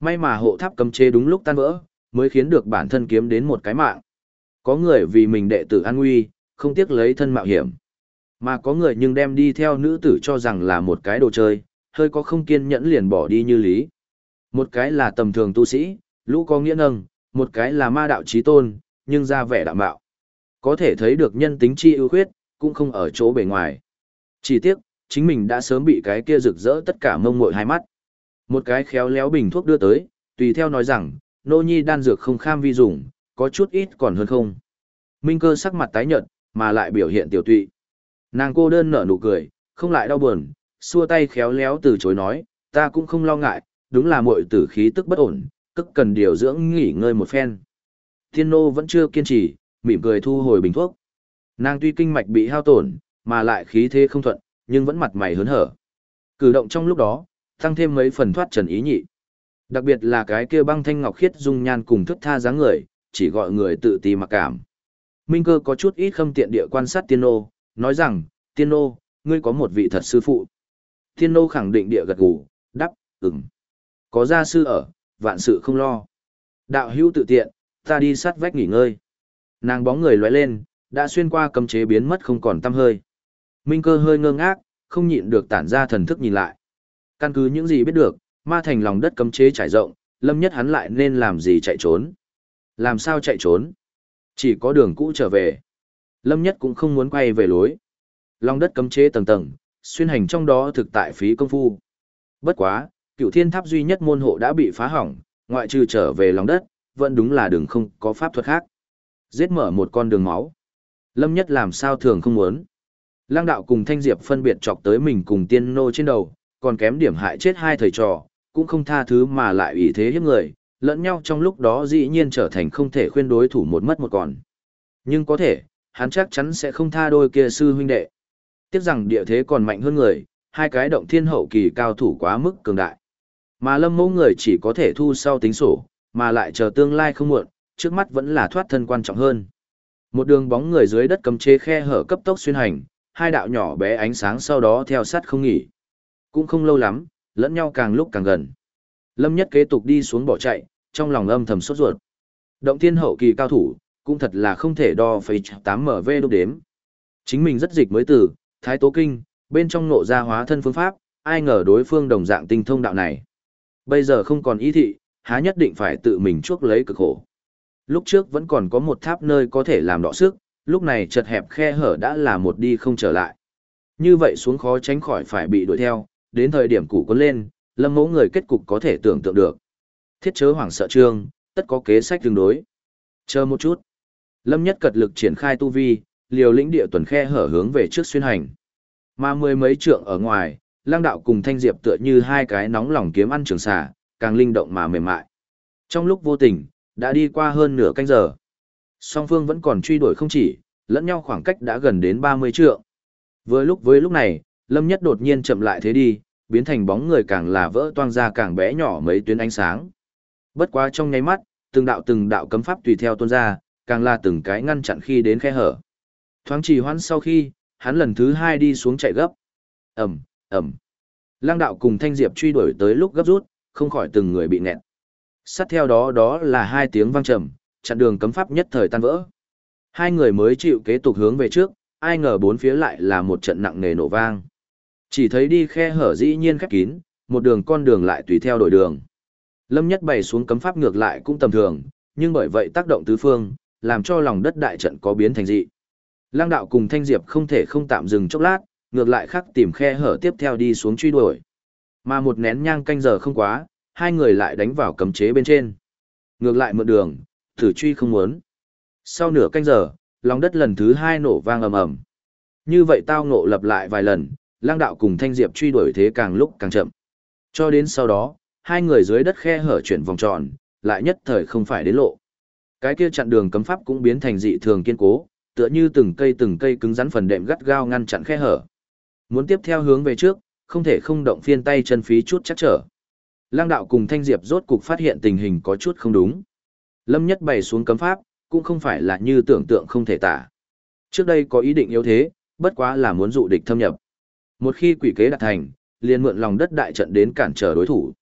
May mà hộ tháp cấm chế đúng lúc tan vỡ, mới khiến được bản thân kiếm đến một cái mạng. Có người vì mình đệ tử an nguy, không tiếc lấy thân mạo hiểm. Mà có người nhưng đem đi theo nữ tử cho rằng là một cái đồ chơi, hơi có không kiên nhẫn liền bỏ đi như lý. Một cái là tầm thường tu sĩ, lũ có nghĩa nâng, một cái là ma đạo chí tôn, nhưng ra vẻ đạo mạo. Có thể thấy được nhân tính chi ưu khuyết, cũng không ở chỗ bề ngoài. Chỉ tiếc, chính mình đã sớm bị cái kia rực rỡ tất cả mông mội hai mắt. Một cái khéo léo bình thuốc đưa tới, tùy theo nói rằng, nô nhi đan dược không kham vi dùng, có chút ít còn hơn không. Minh Cơ sắc mặt tái nhợt, mà lại biểu hiện tiểu tụy. Nàng cô đơn nở nụ cười, không lại đau buồn, xua tay khéo léo từ chối nói, ta cũng không lo ngại, đúng là muội tử khí tức bất ổn, tức cần điều dưỡng nghỉ ngơi một phen. Thiên nô vẫn chưa kiên trì, mỉm cười thu hồi bình thuốc. Nàng tuy kinh mạch bị hao tổn, mà lại khí thế không thuận, nhưng vẫn mặt mày hớn hở. Cử động trong lúc đó, tăng thêm mấy phần thoát trần ý nhị. Đặc biệt là cái kia băng thanh ngọc khiết dung nhan cùng thức tha dáng người, chỉ gọi người tự ti mặc cảm. Minh Cơ có chút ít khâm tiện địa quan sát Tiên Nô, nói rằng, Tiên Nô, ngươi có một vị thật sư phụ. Tiên Nô khẳng định địa gật gù, đáp, ừm. Có gia sư ở, vạn sự không lo. Đạo hữu tự tiện, ta đi sát vách nghỉ ngơi. Nàng bóng người lóe lên, đã xuyên qua cấm chế biến mất không còn tăm hơi. Minh Cơ hơi ngơ ngác, không nhịn được tản ra thần thức nhìn lại. Căn cứ những gì biết được, ma thành lòng đất cấm chế trải rộng, Lâm Nhất hắn lại nên làm gì chạy trốn. Làm sao chạy trốn? Chỉ có đường cũ trở về. Lâm Nhất cũng không muốn quay về lối. Lòng đất cấm chế tầng tầng, xuyên hành trong đó thực tại phí công phu. Bất quá, Cửu Thiên Tháp duy nhất môn hộ đã bị phá hỏng, ngoại trừ trở về lòng đất, vẫn đúng là đường không có pháp thuật khác. Giết mở một con đường máu. Lâm Nhất làm sao thường không muốn. Lang đạo cùng Thanh Diệp phân biệt chọc tới mình cùng Tiên Nô trên đầu, còn kém điểm hại chết hai thầy trò, cũng không tha thứ mà lại ủy thế hiếp người, lẫn nhau trong lúc đó dĩ nhiên trở thành không thể khuyên đối thủ một mất một còn. Nhưng có thể, hắn chắc chắn sẽ không tha đôi kia sư huynh đệ. Tiếc rằng địa thế còn mạnh hơn người, hai cái động thiên hậu kỳ cao thủ quá mức cường đại. Mà Lâm Mẫu người chỉ có thể thu sau tính sổ, mà lại chờ tương lai không muộn, trước mắt vẫn là thoát thân quan trọng hơn. Một đường bóng người dưới đất cấm chế khe hở cấp tốc xuyên hành, hai đạo nhỏ bé ánh sáng sau đó theo sát không nghỉ. Cũng không lâu lắm, lẫn nhau càng lúc càng gần. Lâm Nhất kế tục đi xuống bỏ chạy, trong lòng âm thầm sốt ruột. Động thiên hậu kỳ cao thủ, cũng thật là không thể đo phẩy 8MV đúc đếm. Chính mình rất dịch mới từ, Thái Tố Kinh, bên trong nộ ra hóa thân phương pháp, ai ngờ đối phương đồng dạng tinh thông đạo này. Bây giờ không còn ý thị, há nhất định phải tự mình chuốc lấy cực khổ. Lúc trước vẫn còn có một tháp nơi có thể làm đọ sức, lúc này chật hẹp khe hở đã là một đi không trở lại. Như vậy xuống khó tránh khỏi phải bị đuổi theo, đến thời điểm củ cuốn lên, Lâm Mẫu người kết cục có thể tưởng tượng được. Thiết chớ hoảng sợ trương, tất có kế sách tương đối. Chờ một chút. Lâm Nhất cật lực triển khai tu vi, liều lĩnh địa tuần khe hở hướng về trước xuyên hành. Mà mười mấy trượng ở ngoài, Lang đạo cùng Thanh Diệp tựa như hai cái nóng lòng kiếm ăn trường xà, càng linh động mà mềm mại. Trong lúc vô tình, đã đi qua hơn nửa canh giờ. Song phương vẫn còn truy đuổi không chỉ, lẫn nhau khoảng cách đã gần đến 30 trượng. Với lúc này, Lâm Nhất đột nhiên chậm lại thế đi, biến thành bóng người càng là vỡ toang ra càng bé nhỏ mấy tuyến ánh sáng. Bất quá trong nháy mắt, từng đạo cấm pháp tùy theo tuôn ra, càng là từng cái ngăn chặn khi đến khe hở. Thoáng trì hoãn sau khi, hắn lần thứ hai đi xuống chạy gấp. Ầm, ầm. Lang đạo cùng Thanh Diệp truy đuổi tới lúc gấp rút, không khỏi từng người bị nghẹt. Sát theo đó đó là hai tiếng vang trầm, chặn đường cấm pháp nhất thời tan vỡ. Hai người mới chịu kế tục hướng về trước, ai ngờ bốn phía lại là một trận nặng nề nổ vang. Chỉ thấy đi khe hở dĩ nhiên khép kín, một đường con đường lại tùy theo đổi đường. Lâm Nhất bày xuống cấm pháp ngược lại cũng tầm thường, nhưng bởi vậy tác động tứ phương, làm cho lòng đất đại trận có biến thành dị. Lang đạo cùng Thanh Diệp không thể không tạm dừng chốc lát, ngược lại khắc tìm khe hở tiếp theo đi xuống truy đuổi. Mà một nén nhang canh giờ không quá, hai người lại đánh vào cấm chế bên trên. Ngược lại mượn đường, thử truy không muốn. Sau nửa canh giờ, lòng đất lần thứ hai nổ vang ầm ầm. Như vậy tao ngộ lặp lại vài lần, Lang đạo cùng Thanh Diệp truy đuổi thế càng lúc càng chậm. Cho đến sau đó, hai người dưới đất khe hở chuyển vòng tròn, lại nhất thời không phải đến lộ. Cái kia chặn đường cấm pháp cũng biến thành dị thường kiên cố, tựa như từng cây cứng rắn phần đệm gắt gao ngăn chặn khe hở. Muốn tiếp theo hướng về trước, không thể không động phiên tay chân phí chút chắc trở. Lang đạo cùng Thanh Diệp rốt cục phát hiện tình hình có chút không đúng. Lâm Nhất bày xuống cấm pháp, cũng không phải là như tưởng tượng không thể tả. Trước đây có ý định yếu thế, bất quá là muốn dụ địch thâm nhập. Một khi quỷ kế đạt thành, liền mượn lòng đất đại trận đến cản trở đối thủ.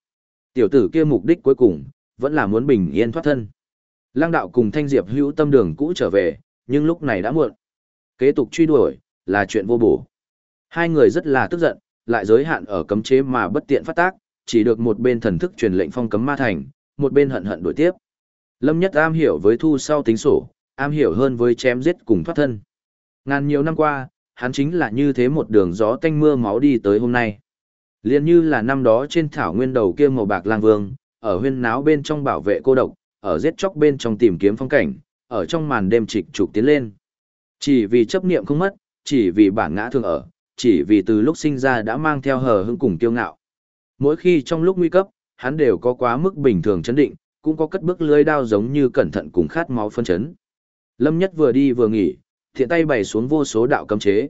Tiểu tử kia mục đích cuối cùng, vẫn là muốn bình yên thoát thân. Lăng đạo cùng Thanh Diệp hữu tâm đường cũ trở về, nhưng lúc này đã muộn. Kế tục truy đuổi, là chuyện vô bổ. Hai người rất là tức giận, lại giới hạn ở cấm chế mà bất tiện phát tác, chỉ được một bên thần thức truyền lệnh phong cấm ma thành, một bên hận hận đuổi tiếp. Lâm Nhất am hiểu với thu sau tính sổ, am hiểu hơn với chém giết cùng thoát thân. Ngàn nhiều năm qua, hắn chính là như thế một đường gió tanh mưa máu đi tới hôm nay. Liên như là năm đó trên thảo nguyên đầu kia màu bạc lang vương, ở huyên náo bên trong bảo vệ cô độc, ở giết chóc bên trong tìm kiếm phong cảnh, ở trong màn đêm trịch trục tiến lên. Chỉ vì chấp niệm không mất, chỉ vì bản ngã thường ở, chỉ vì từ lúc sinh ra đã mang theo hờ hững cùng kiêu ngạo. Mỗi khi trong lúc nguy cấp, hắn đều có quá mức bình thường chấn định, cũng có cất bước lưới đao giống như cẩn thận cùng khát máu phân chấn. Lâm Nhất vừa đi vừa nghỉ, thiện tay bày xuống vô số đạo cấm chế.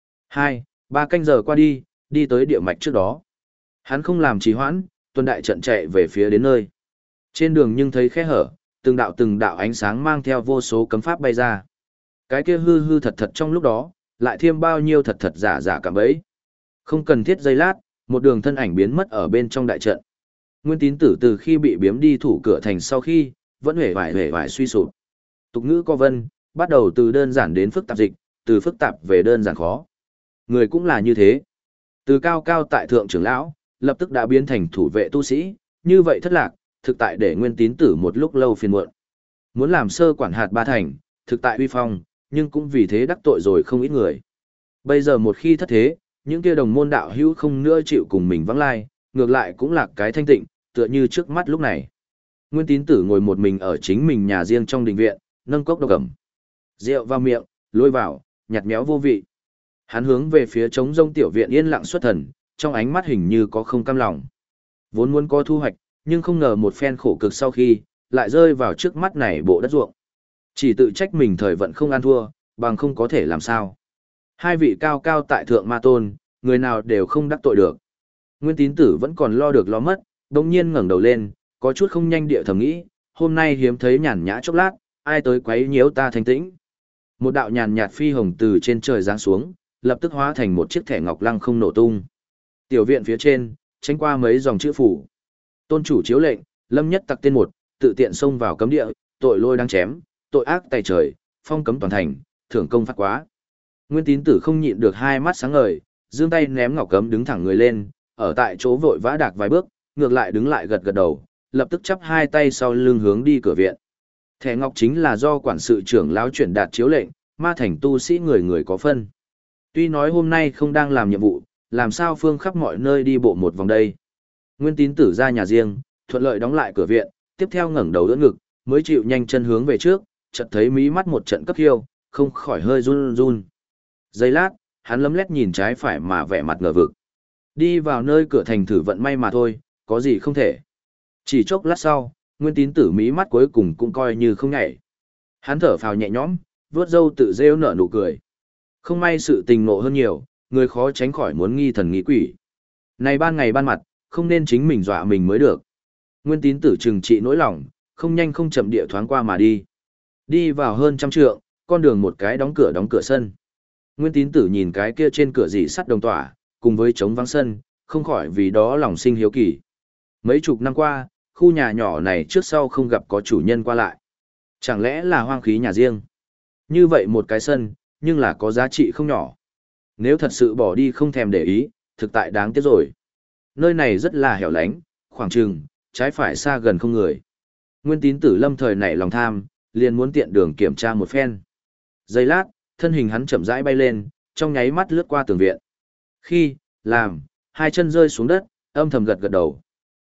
2, 3 canh giờ qua đi, đi tới địa mạch trước đó. Hắn không làm trì hoãn, tuần đại trận chạy về phía đến nơi. Trên đường nhưng thấy khe hở, từng đạo ánh sáng mang theo vô số cấm pháp bay ra. Cái kia hư hư thật thật trong lúc đó, lại thêm bao nhiêu thật thật giả giả cả bấy. Không cần thiết giây lát, một đường thân ảnh biến mất ở bên trong đại trận. Nguyên Tín Tử từ khi bị biếm đi thủ cửa thành sau khi, vẫn hề vải suy sụp. Tục ngữ có vân, bắt đầu từ đơn giản đến phức tạp dịch, từ phức tạp về đơn giản khó. Người cũng là như thế. Từ cao cao tại thượng trưởng lão, lập tức đã biến thành thủ vệ tu sĩ, như vậy thất lạc, thực tại để Nguyên Tín Tử một lúc lâu phiền muộn. Muốn làm sơ quản hạt ba thành, thực tại uy phong, nhưng cũng vì thế đắc tội rồi không ít người. Bây giờ một khi thất thế, những kia đồng môn đạo hữu không nữa chịu cùng mình vắng lai, ngược lại cũng là cái thanh tịnh, tựa như trước mắt lúc này. Nguyên Tín Tử ngồi một mình ở chính mình nhà riêng trong đình viện, nâng cốc độc ẩm. Rượu vào miệng, lôi vào, nhạt méo vô vị. Hắn hướng về phía trống rông tiểu viện yên lặng xuất thần, trong ánh mắt hình như có không cam lòng. Vốn muốn có thu hoạch, nhưng không ngờ một phen khổ cực sau khi, lại rơi vào trước mắt này bộ đất ruộng. Chỉ tự trách mình thời vận không ăn thua, bằng không có thể làm sao. Hai vị cao cao tại thượng ma tôn, người nào đều không đắc tội được. Nguyên Tín Tử vẫn còn lo được lo mất, đồng nhiên ngẩng đầu lên, có chút không nhanh địa thầm nghĩ, hôm nay hiếm thấy nhàn nhã chốc lát, ai tới quấy nhiễu ta thanh tĩnh. Một đạo nhàn nhạt phi hồng từ trên trời giáng xuống, lập tức hóa thành một chiếc thẻ ngọc lăng không nổ tung. Tiểu viện phía trên, tránh qua mấy dòng chữ phủ. Tôn chủ chiếu lệnh, Lâm Nhất tặc tên một, tự tiện xông vào cấm địa, tội lôi đang chém, tội ác tày trời, phong cấm toàn thành, thưởng công phát quá. Nguyên Tín Tử không nhịn được hai mắt sáng ngời, giương tay ném ngọc cấm đứng thẳng người lên, ở tại chỗ vội vã đạc vài bước, ngược lại đứng lại gật gật đầu, lập tức chắp hai tay sau lưng hướng đi cửa viện. Thẻ ngọc chính là do quản sự trưởng lão chuyển đạt chiếu lệnh, ma thành tu sĩ người người có phân. Tuy nói hôm nay không đang làm nhiệm vụ, làm sao phương khắp mọi nơi đi bộ một vòng đây. Nguyên Tín Tử ra nhà riêng, thuận lợi đóng lại cửa viện, tiếp theo ngẩng đầu đỡ ngực, mới chịu nhanh chân hướng về trước, chợt thấy mí mắt một trận cấp hiêu, không khỏi hơi run run. Giây lát, hắn lấm lét nhìn trái phải mà vẻ mặt ngờ vực. Đi vào nơi cửa thành thử vận may mà thôi, có gì không thể. Chỉ chốc lát sau, Nguyên Tín Tử mí mắt cuối cùng cũng coi như không nhảy. Hắn thở phào nhẹ nhõm, vuốt râu tự rêu nở nụ cười. Không may sự tình nộ hơn nhiều, người khó tránh khỏi muốn nghi thần nghi quỷ. Này ban ngày ban mặt, không nên chính mình dọa mình mới được. Nguyên Tín Tử trừng trị nỗi lòng, không nhanh không chậm địa thoáng qua mà đi. Đi vào hơn trăm trượng, con đường một cái đóng cửa sân. Nguyên Tín Tử nhìn cái kia trên cửa dì sắt đồng tỏa, cùng với trống vắng sân, không khỏi vì đó lòng sinh hiếu kỳ. Mấy chục năm qua, khu nhà nhỏ này trước sau không gặp có chủ nhân qua lại. Chẳng lẽ là hoang khí nhà riêng? Như vậy một cái sân, nhưng là có giá trị không nhỏ. Nếu thật sự bỏ đi không thèm để ý, thực tại đáng tiếc rồi. Nơi này rất là hẻo lánh, khoảng chừng, trái phải xa gần không người. Nguyên Tín Tử lâm thời nảy lòng tham, liền muốn tiện đường kiểm tra một phen. Giây lát, thân hình hắn chậm rãi bay lên, trong nháy mắt lướt qua tường viện. Khi, làm, hai chân rơi xuống đất, âm thầm gật gật đầu.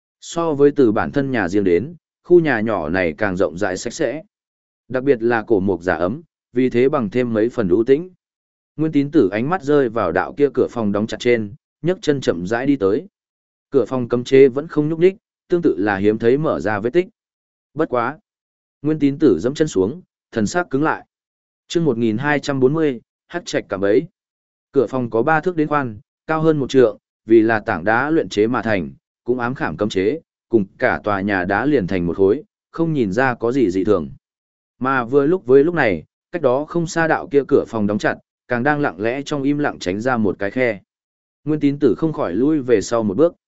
So với từ bản thân nhà riêng đến, khu nhà nhỏ này càng rộng rãi sạch sẽ. Đặc biệt là cổ mục giả ấm, vì thế bằng thêm mấy phần ưu tĩnh. Nguyên Tín Tử ánh mắt rơi vào đạo kia cửa phòng đóng chặt trên, nhấc chân chậm rãi đi tới. Cửa phòng cấm chế vẫn không nhúc nhích, tương tự là hiếm thấy mở ra vết tích. Bất quá. Nguyên Tín Tử giẫm chân xuống, thần sắc cứng lại. Chương 1240, hắc trạch cả bấy. Cửa phòng có 3 thước đến khoan, cao hơn 1 trượng, vì là tảng đá luyện chế mà thành, cũng ám khảm cấm chế, cùng cả tòa nhà đá liền thành một khối, không nhìn ra có gì dị thường. Mà vừa lúc với lúc này, cách đó không xa đạo kia cửa phòng đóng chặt, càng đang lặng lẽ trong im lặng tránh ra một cái khe. Nguyên Tín Tử không khỏi lui về sau một bước.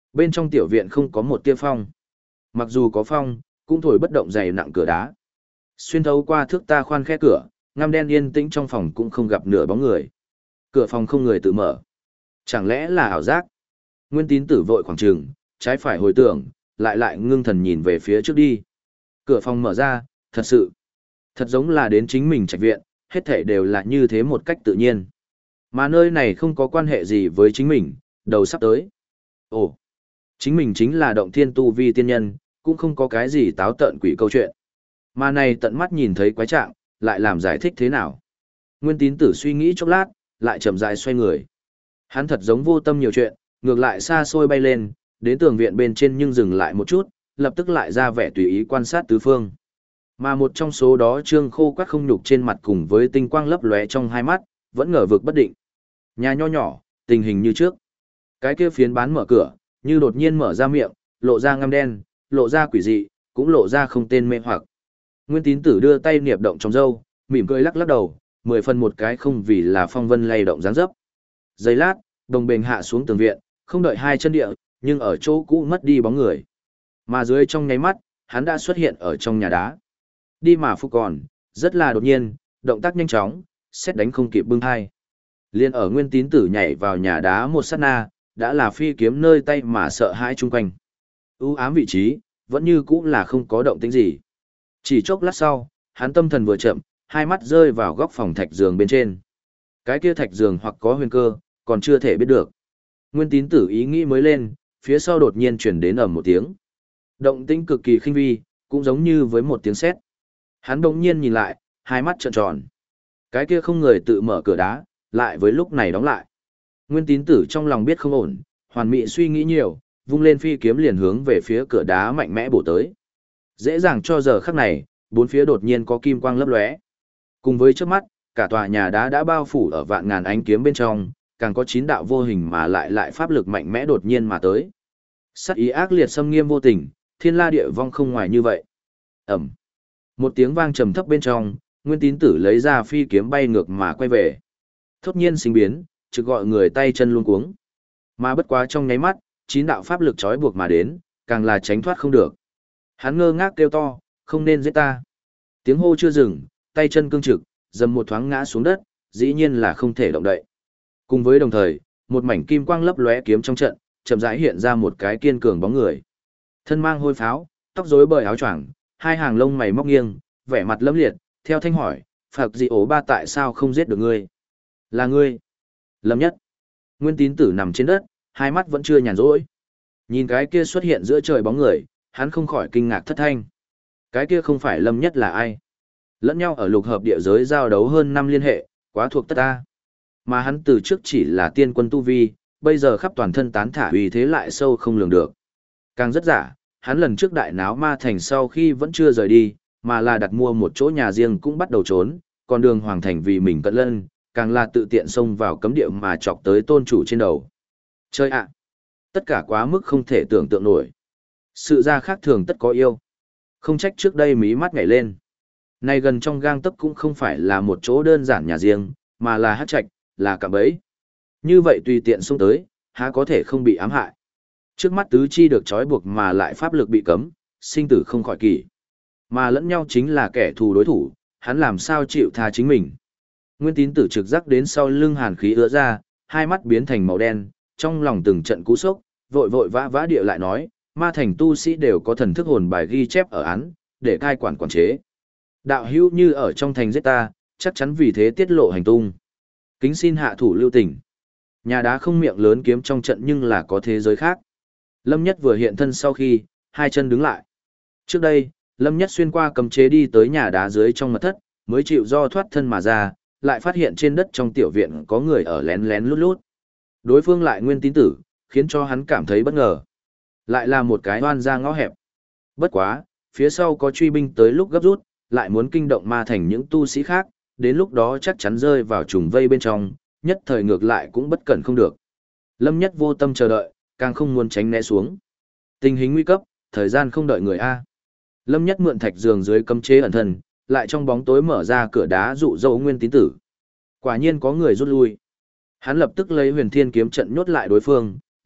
Bên trong tiểu viện không có một tia phong. Mặc dù có phong, cũng thổi bất động dày nặng cửa đá. Xuyên thấu qua thước ta khoan khe cửa, ngăm đen yên tĩnh trong phòng cũng không gặp nửa bóng người. Cửa phòng không người tự mở. Chẳng lẽ là ảo giác? Nguyên Tín Tử vội khoảng chừng, trái phải hồi tưởng, lại ngưng thần nhìn về phía trước đi. Cửa phòng mở ra, thật sự. Thật giống là đến chính mình trạch viện, hết thảy đều là như thế một cách tự nhiên. Mà nơi này không có quan hệ gì với chính mình, đầu sắp tới. Ồ, chính mình chính là động thiên tu vi tiên nhân, cũng không có cái gì táo tợn quỷ câu chuyện. Mà này tận mắt nhìn thấy quái trạng, lại làm giải thích thế nào? Nguyên Tín Tử suy nghĩ chốc lát, lại chậm rãi xoay người. Hắn thật giống vô tâm nhiều chuyện, ngược lại xa xôi bay lên, đến tường viện bên trên nhưng dừng lại một chút, lập tức lại ra vẻ tùy ý quan sát tứ phương. Mà một trong số đó trương khô quắt không nhục trên mặt cùng với tinh quang lấp lóe trong hai mắt, vẫn ngờ vực bất định. Nhà nho nhỏ, tình hình như trước. Cái kia phiến bán mở cửa, như đột nhiên mở ra miệng, lộ ra ngăm đen, lộ ra quỷ dị, cũng lộ ra không tên mê hoặc. Nguyên Tín Tử đưa tay niệp động trong râu, mỉm cười lắc lắc đầu, 10 phần một cái không vì là phong vân lay động dáng dấp. Giây lát, đồng bền hạ xuống tường viện, không đợi hai chân địa, nhưng ở chỗ cũ mất đi bóng người. Mà dưới trong nháy mắt, hắn đã xuất hiện ở trong nhà đá. Đi mà phục còn, rất là đột nhiên, động tác nhanh chóng, xét đánh không kịp bưng thai. Liên ở Nguyên Tín Tử nhảy vào nhà đá một sát na, đã là phi kiếm nơi tay mà sợ hãi chung quanh. U ám vị trí, vẫn như cũ là không có động tĩnh gì. Chỉ chốc lát sau, hắn tâm thần vừa chậm, hai mắt rơi vào góc phòng thạch giường bên trên. Cái kia thạch giường hoặc có huyền cơ, còn chưa thể biết được. Nguyên Tín Tử ý nghĩ mới lên, phía sau đột nhiên chuyển đến ầm một tiếng. Động tĩnh cực kỳ khinh vi, cũng giống như với một tiếng sét. Hắn bỗng nhiên nhìn lại, hai mắt trợn tròn. Cái kia không người tự mở cửa đá, lại với lúc này đóng lại. Nguyên Tín Tử trong lòng biết không ổn, hoàn mỹ suy nghĩ nhiều, vung lên phi kiếm liền hướng về phía cửa đá mạnh mẽ bổ tới. Dễ dàng cho giờ khắc này, bốn phía đột nhiên có kim quang lấp lóe. Cùng với trước mắt, cả tòa nhà đá đã bao phủ ở vạn ngàn ánh kiếm bên trong, càng có 9 đạo vô hình mà lại pháp lực mạnh mẽ đột nhiên mà tới. Sát ý ác liệt xâm nghiêm vô tình, thiên la địa vong không ngoài như vậy. Ầm. Một tiếng vang trầm thấp bên trong, Nguyên Tín Tử lấy ra phi kiếm bay ngược mà quay về. Thốt nhiên sinh biến, trực gọi người tay chân luống cuống. Mà bất quá trong nháy mắt, 9 đạo pháp lực trói buộc mà đến, càng là tránh thoát không được. Hắn ngơ ngác kêu to, không nên giết ta. Tiếng hô chưa dừng, tay chân cương trực, dầm một thoáng ngã xuống đất, dĩ nhiên là không thể động đậy. Cùng với đồng thời, một mảnh kim quang lấp lóe kiếm trong trận, chậm rãi hiện ra một cái kiên cường bóng người. Thân mang hôi pháo, tóc rối bời áo choàng, hai hàng lông mày móc nghiêng, vẻ mặt lẫm liệt, theo thanh hỏi, Phật dị ổ ba tại sao không giết được ngươi? Là ngươi. Lâm Nhất. Nguyên Tín Tử nằm trên đất, hai mắt vẫn chưa nhàn rỗi. Nhìn cái kia xuất hiện giữa trời bóng người, hắn không khỏi kinh ngạc thất thanh. Cái kia không phải Lâm Nhất là ai? Lẫn nhau ở lục hợp địa giới giao đấu hơn năm liên hệ, quá thuộc tất ta. Mà hắn từ trước chỉ là tiên quân tu vi, bây giờ khắp toàn thân tán thả uy thế lại sâu không lường được. Càng rất giả, hắn lần trước đại náo ma thành sau khi vẫn chưa rời đi, mà là đặt mua một chỗ nhà riêng cũng bắt đầu trốn, còn đường hoàng thành vì mình cận lân, càng là tự tiện xông vào cấm địa mà chọc tới tôn chủ trên đầu. Chơi ạ! Tất cả quá mức không thể tưởng tượng nổi. Sự ra khác thường tất có yêu. Không trách trước đây mí mắt nhảy lên. Này gần trong gang tấc cũng không phải là một chỗ đơn giản nhà riêng, mà là hát trạch, là cạm bẫy. Như vậy tùy tiện xông tới, há có thể không bị ám hại. Trước mắt tứ chi được trói buộc mà lại pháp lực bị cấm, sinh tử không khỏi kỳ. Mà lẫn nhau chính là kẻ thù đối thủ, hắn làm sao chịu tha chính mình. Nguyên Tín Tử trực giác đến sau lưng hàn khí ứa ra, hai mắt biến thành màu đen, trong lòng từng trận cú sốc, vội vội vã vã địa lại nói, ma thành tu sĩ đều có thần thức hồn bài ghi chép ở án, để cai quản quản chế. Đạo hữu như ở trong thành giết ta, chắc chắn vì thế tiết lộ hành tung. Kính xin hạ thủ lưu tình. Nhà đá không miệng lớn kiếm trong trận nhưng là có thế giới khác. Lâm Nhất vừa hiện thân sau khi, hai chân đứng lại. Trước đây, Lâm Nhất xuyên qua cấm chế đi tới nhà đá dưới trong mật thất, mới chịu do thoát thân mà ra, lại phát hiện trên đất trong tiểu viện có người ở lén lén lút lút. Đối phương lại Nguyên Tín Tử, khiến cho hắn cảm thấy bất ngờ. Lại là một cái oan ra ngõ hẹp. Bất quá, phía sau có truy binh tới lúc gấp rút, lại muốn kinh động ma thành những tu sĩ khác, đến lúc đó chắc chắn rơi vào trùng vây bên trong, nhất thời ngược lại cũng bất cẩn không được. Lâm Nhất vô tâm chờ đợi, càng không muốn tránh né xuống. Tình hình nguy cấp, thời gian không đợi người A. Lâm Nhất mượn thạch giường dưới cấm chế ẩn thân, lại trong bóng tối mở ra cửa đá dụ dỗ Nguyên Tín Tử. Quả nhiên có người rút lui. Hắn lập tức lấy huyền thiên kiếm trận nhốt lại đối phương,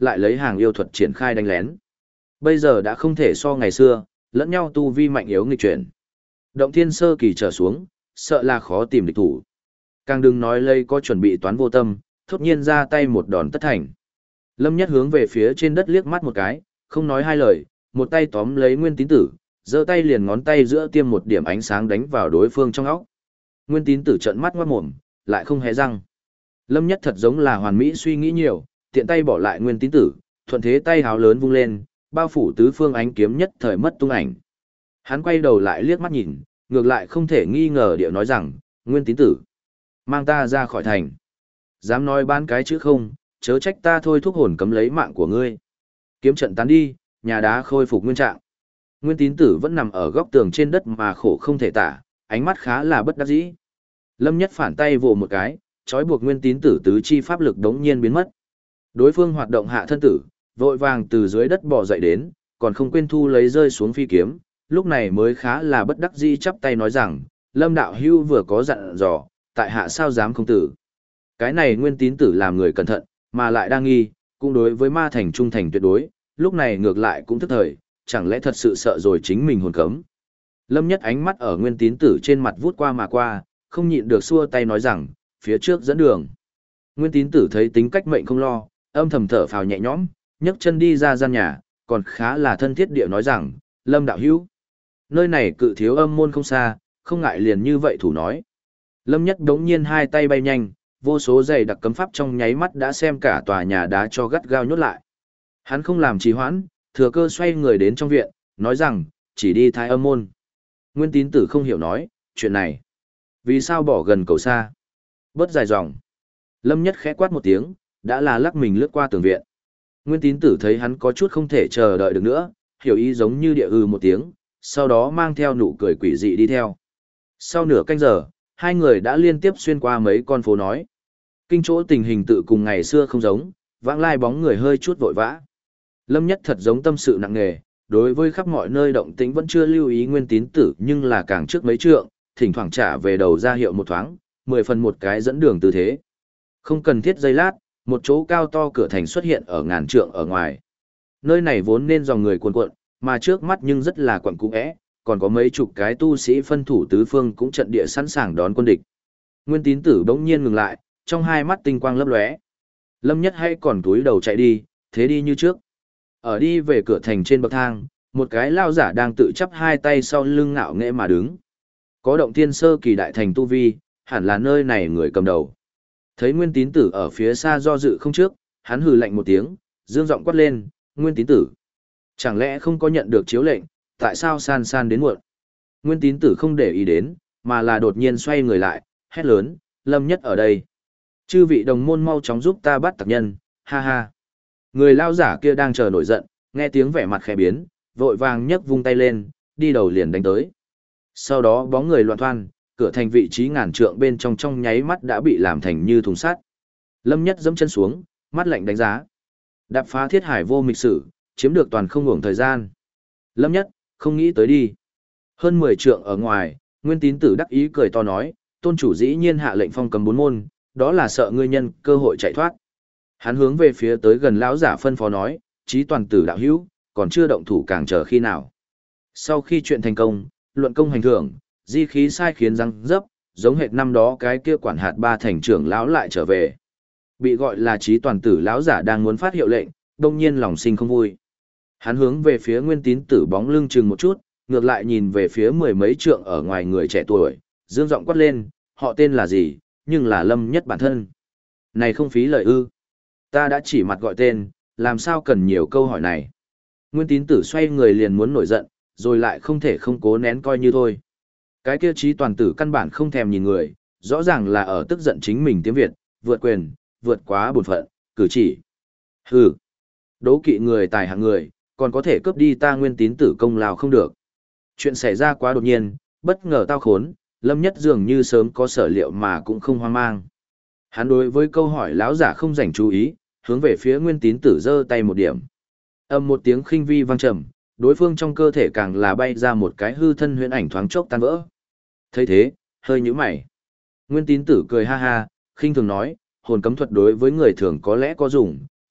lại lấy hàng yêu thuật triển khai đánh lén. Bây giờ đã không thể so ngày xưa, lẫn nhau tu vi mạnh yếu nghịch chuyển. Động thiên sơ kỳ trở xuống, sợ là khó tìm địch thủ. Càng đừng nói lây có chuẩn bị toán vô tâm, thốt nhiên ra tay một đòn tất thành. Lâm Nhất hướng về phía trên đất liếc mắt một cái, không nói hai lời, một tay tóm lấy Nguyên Tín Tử, giơ tay liền ngón tay giữa tiêm một điểm ánh sáng đánh vào đối phương trong óc. Nguyên Tín Tử trợn mắt ngoát mồm, lại không hé răng. Lâm Nhất thật giống là hoàn mỹ suy nghĩ nhiều, tiện tay bỏ lại Nguyên Tín Tử, thuận thế tay háo lớn vung lên, bao phủ tứ phương ánh kiếm nhất thời mất tung ảnh. Hắn quay đầu lại liếc mắt nhìn, ngược lại không thể nghi ngờ điệu nói rằng, Nguyên Tín Tử, mang ta ra khỏi thành. Dám nói bán cái chữ không, chớ trách ta thôi thúc hồn cấm lấy mạng của ngươi. Kiếm trận tán đi, nhà đá khôi phục nguyên trạng. Nguyên Tín Tử vẫn nằm ở góc tường trên đất mà khổ không thể tả, ánh mắt khá là bất đắc dĩ. Lâm Nhất phản tay vồ một cái, trói buộc Nguyên Tín Tử tứ chi pháp lực đống nhiên biến mất. Đối phương hoạt động hạ thân tử, vội vàng từ dưới đất bò dậy đến, còn không quên thu lấy rơi xuống phi kiếm, lúc này mới khá là bất đắc dĩ chắp tay nói rằng, Lâm đạo hưu vừa có dặn dò, tại hạ sao dám không tử. Cái này Nguyên Tín Tử làm người cẩn thận, mà lại đa nghi, cũng đối với ma thành trung thành tuyệt đối, lúc này ngược lại cũng thức thời, chẳng lẽ thật sự sợ rồi chính mình hồn cấm. Lâm Nhất ánh mắt ở Nguyên Tín Tử trên mặt vút qua mà qua, không nhịn được xua tay nói rằng, phía trước dẫn đường. Nguyên Tín Tử thấy tính cách mệnh không lo, âm thầm thở phào nhẹ nhõm, nhấc chân đi ra gian nhà, còn khá là thân thiết địa nói rằng, Lâm đạo hữu, nơi này cự thiếu âm môn không xa, không ngại liền như vậy thủ nói. Lâm Nhất đống nhiên hai tay bay nhanh, vô số giày đặc cấm pháp trong nháy mắt đã xem cả tòa nhà đá cho gắt gao nhốt lại. Hắn không làm trì hoãn, thừa cơ xoay người đến trong viện, nói rằng, chỉ đi Thái Âm môn. Nguyên Tín Tử không hiểu nói, chuyện này, vì sao bỏ gần cầu xa? Bớt dài dòng. Lâm Nhất khẽ quát một tiếng, đã là lắc mình lướt qua tường viện. Nguyên Tín Tử thấy hắn có chút không thể chờ đợi được nữa, hiểu ý giống như địa một tiếng, sau đó mang theo nụ cười quỷ dị đi theo. Sau nửa canh giờ, hai người đã liên tiếp xuyên qua mấy con phố nói. Kinh chỗ tình hình tự cùng ngày xưa không giống, vãng lai bóng người hơi chút vội vã. Lâm Nhất thật giống tâm sự nặng nề, đối với khắp mọi nơi động tĩnh vẫn chưa lưu ý Nguyên Tín Tử nhưng là càng trước mấy trượng, thỉnh thoảng trả về đầu ra hiệu một thoáng, 10 phần một cái dẫn đường tư thế. Không cần thiết giây lát, một chỗ cao to cửa thành xuất hiện ở ngàn trượng ở ngoài. Nơi này vốn nên dòng người cuồn cuộn, mà trước mắt nhưng rất là quẩn cung ẽ, còn có mấy chục cái tu sĩ phân thủ tứ phương cũng trận địa sẵn sàng đón quân địch. Nguyên Tín Tử bỗng nhiên ngừng lại, trong hai mắt tinh quang lấp lóe. Lâm Nhất hay còn túi đầu chạy đi, thế đi như trước. Ở đi về cửa thành trên bậc thang, một cái lao giả đang tự chắp hai tay sau lưng ngạo nghễ mà đứng. Có động thiên sơ kỳ đại thành tu vi, hẳn là nơi này người cầm đầu. Thấy Nguyên Tín Tử ở phía xa do dự không trước, hắn hừ lạnh một tiếng, dương giọng quát lên, Nguyên Tín Tử. Chẳng lẽ không có nhận được chiếu lệnh, tại sao san san đến muộn? Nguyên Tín Tử không để ý đến, mà là đột nhiên xoay người lại, hét lớn, Lâm Nhất ở đây. Chư vị đồng môn mau chóng giúp ta bắt tặc nhân, ha ha. Người lao giả kia đang chờ nổi giận, nghe tiếng vẻ mặt khẽ biến, vội vàng nhấc vung tay lên, đi đầu liền đánh tới. Sau đó bóng người loạn thoăn, cửa thành vị trí ngàn trượng bên trong nháy mắt đã bị làm thành như thùng sắt. Lâm Nhất giẫm chân xuống, mắt lạnh đánh giá. Đạp phá thiết hải vô mịch sử, chiếm được toàn không hưởng thời gian. Lâm Nhất, không nghĩ tới đi. Hơn 10 trượng ở ngoài, Nguyên Tín Tử đắc ý cười to nói, tôn chủ dĩ nhiên hạ lệnh phong cấm 4 môn, đó là sợ ngươi nhân cơ hội chạy thoát. Hắn hướng về phía tới gần lão giả phân phó nói, chí toàn tử đạo hữu, còn chưa động thủ càng chờ khi nào. Sau khi chuyện thành công, luận công hành thưởng, di khí sai khiến răng dấp, giống hệt năm đó cái kia quản hạt 3 thành trưởng lão lại trở về. Bị gọi là chí toàn tử lão giả đang muốn phát hiệu lệnh, đông nhiên lòng sinh không vui. Hắn hướng về phía Nguyên Tín Tử bóng lưng chừng một chút, ngược lại nhìn về phía mười mấy trượng ở ngoài người trẻ tuổi, dương giọng quát lên, họ tên là gì, nhưng là Lâm Nhất bản thân. Này không phí lời ư. Ta đã chỉ mặt gọi tên, làm sao cần nhiều câu hỏi này. Nguyên Tín Tử xoay người liền muốn nổi giận, rồi lại không thể không cố nén coi như thôi. Cái kia chí toàn tử căn bản không thèm nhìn người, rõ ràng là ở tức giận chính mình tiếng Việt, vượt quyền, vượt quá bổn phận, cử chỉ. Hừ, đố kỵ người tài hạng người, còn có thể cướp đi ta Nguyên Tín Tử công lao không được. Chuyện xảy ra quá đột nhiên, bất ngờ tao khốn, Lâm Nhất dường như sớm có sở liệu mà cũng không hoang mang. Hắn đối với câu hỏi lão giả không dành chú ý, hướng về phía Nguyên Tín Tử giơ tay một điểm. Âm một tiếng khinh vi vang trầm, đối phương trong cơ thể càng là bay ra một cái hư thân huyễn ảnh thoáng chốc tan vỡ. Thấy thế, hơi nhíu mày. Nguyên Tín Tử cười ha ha, khinh thường nói, hồn cấm thuật đối với người thường có lẽ có dùng,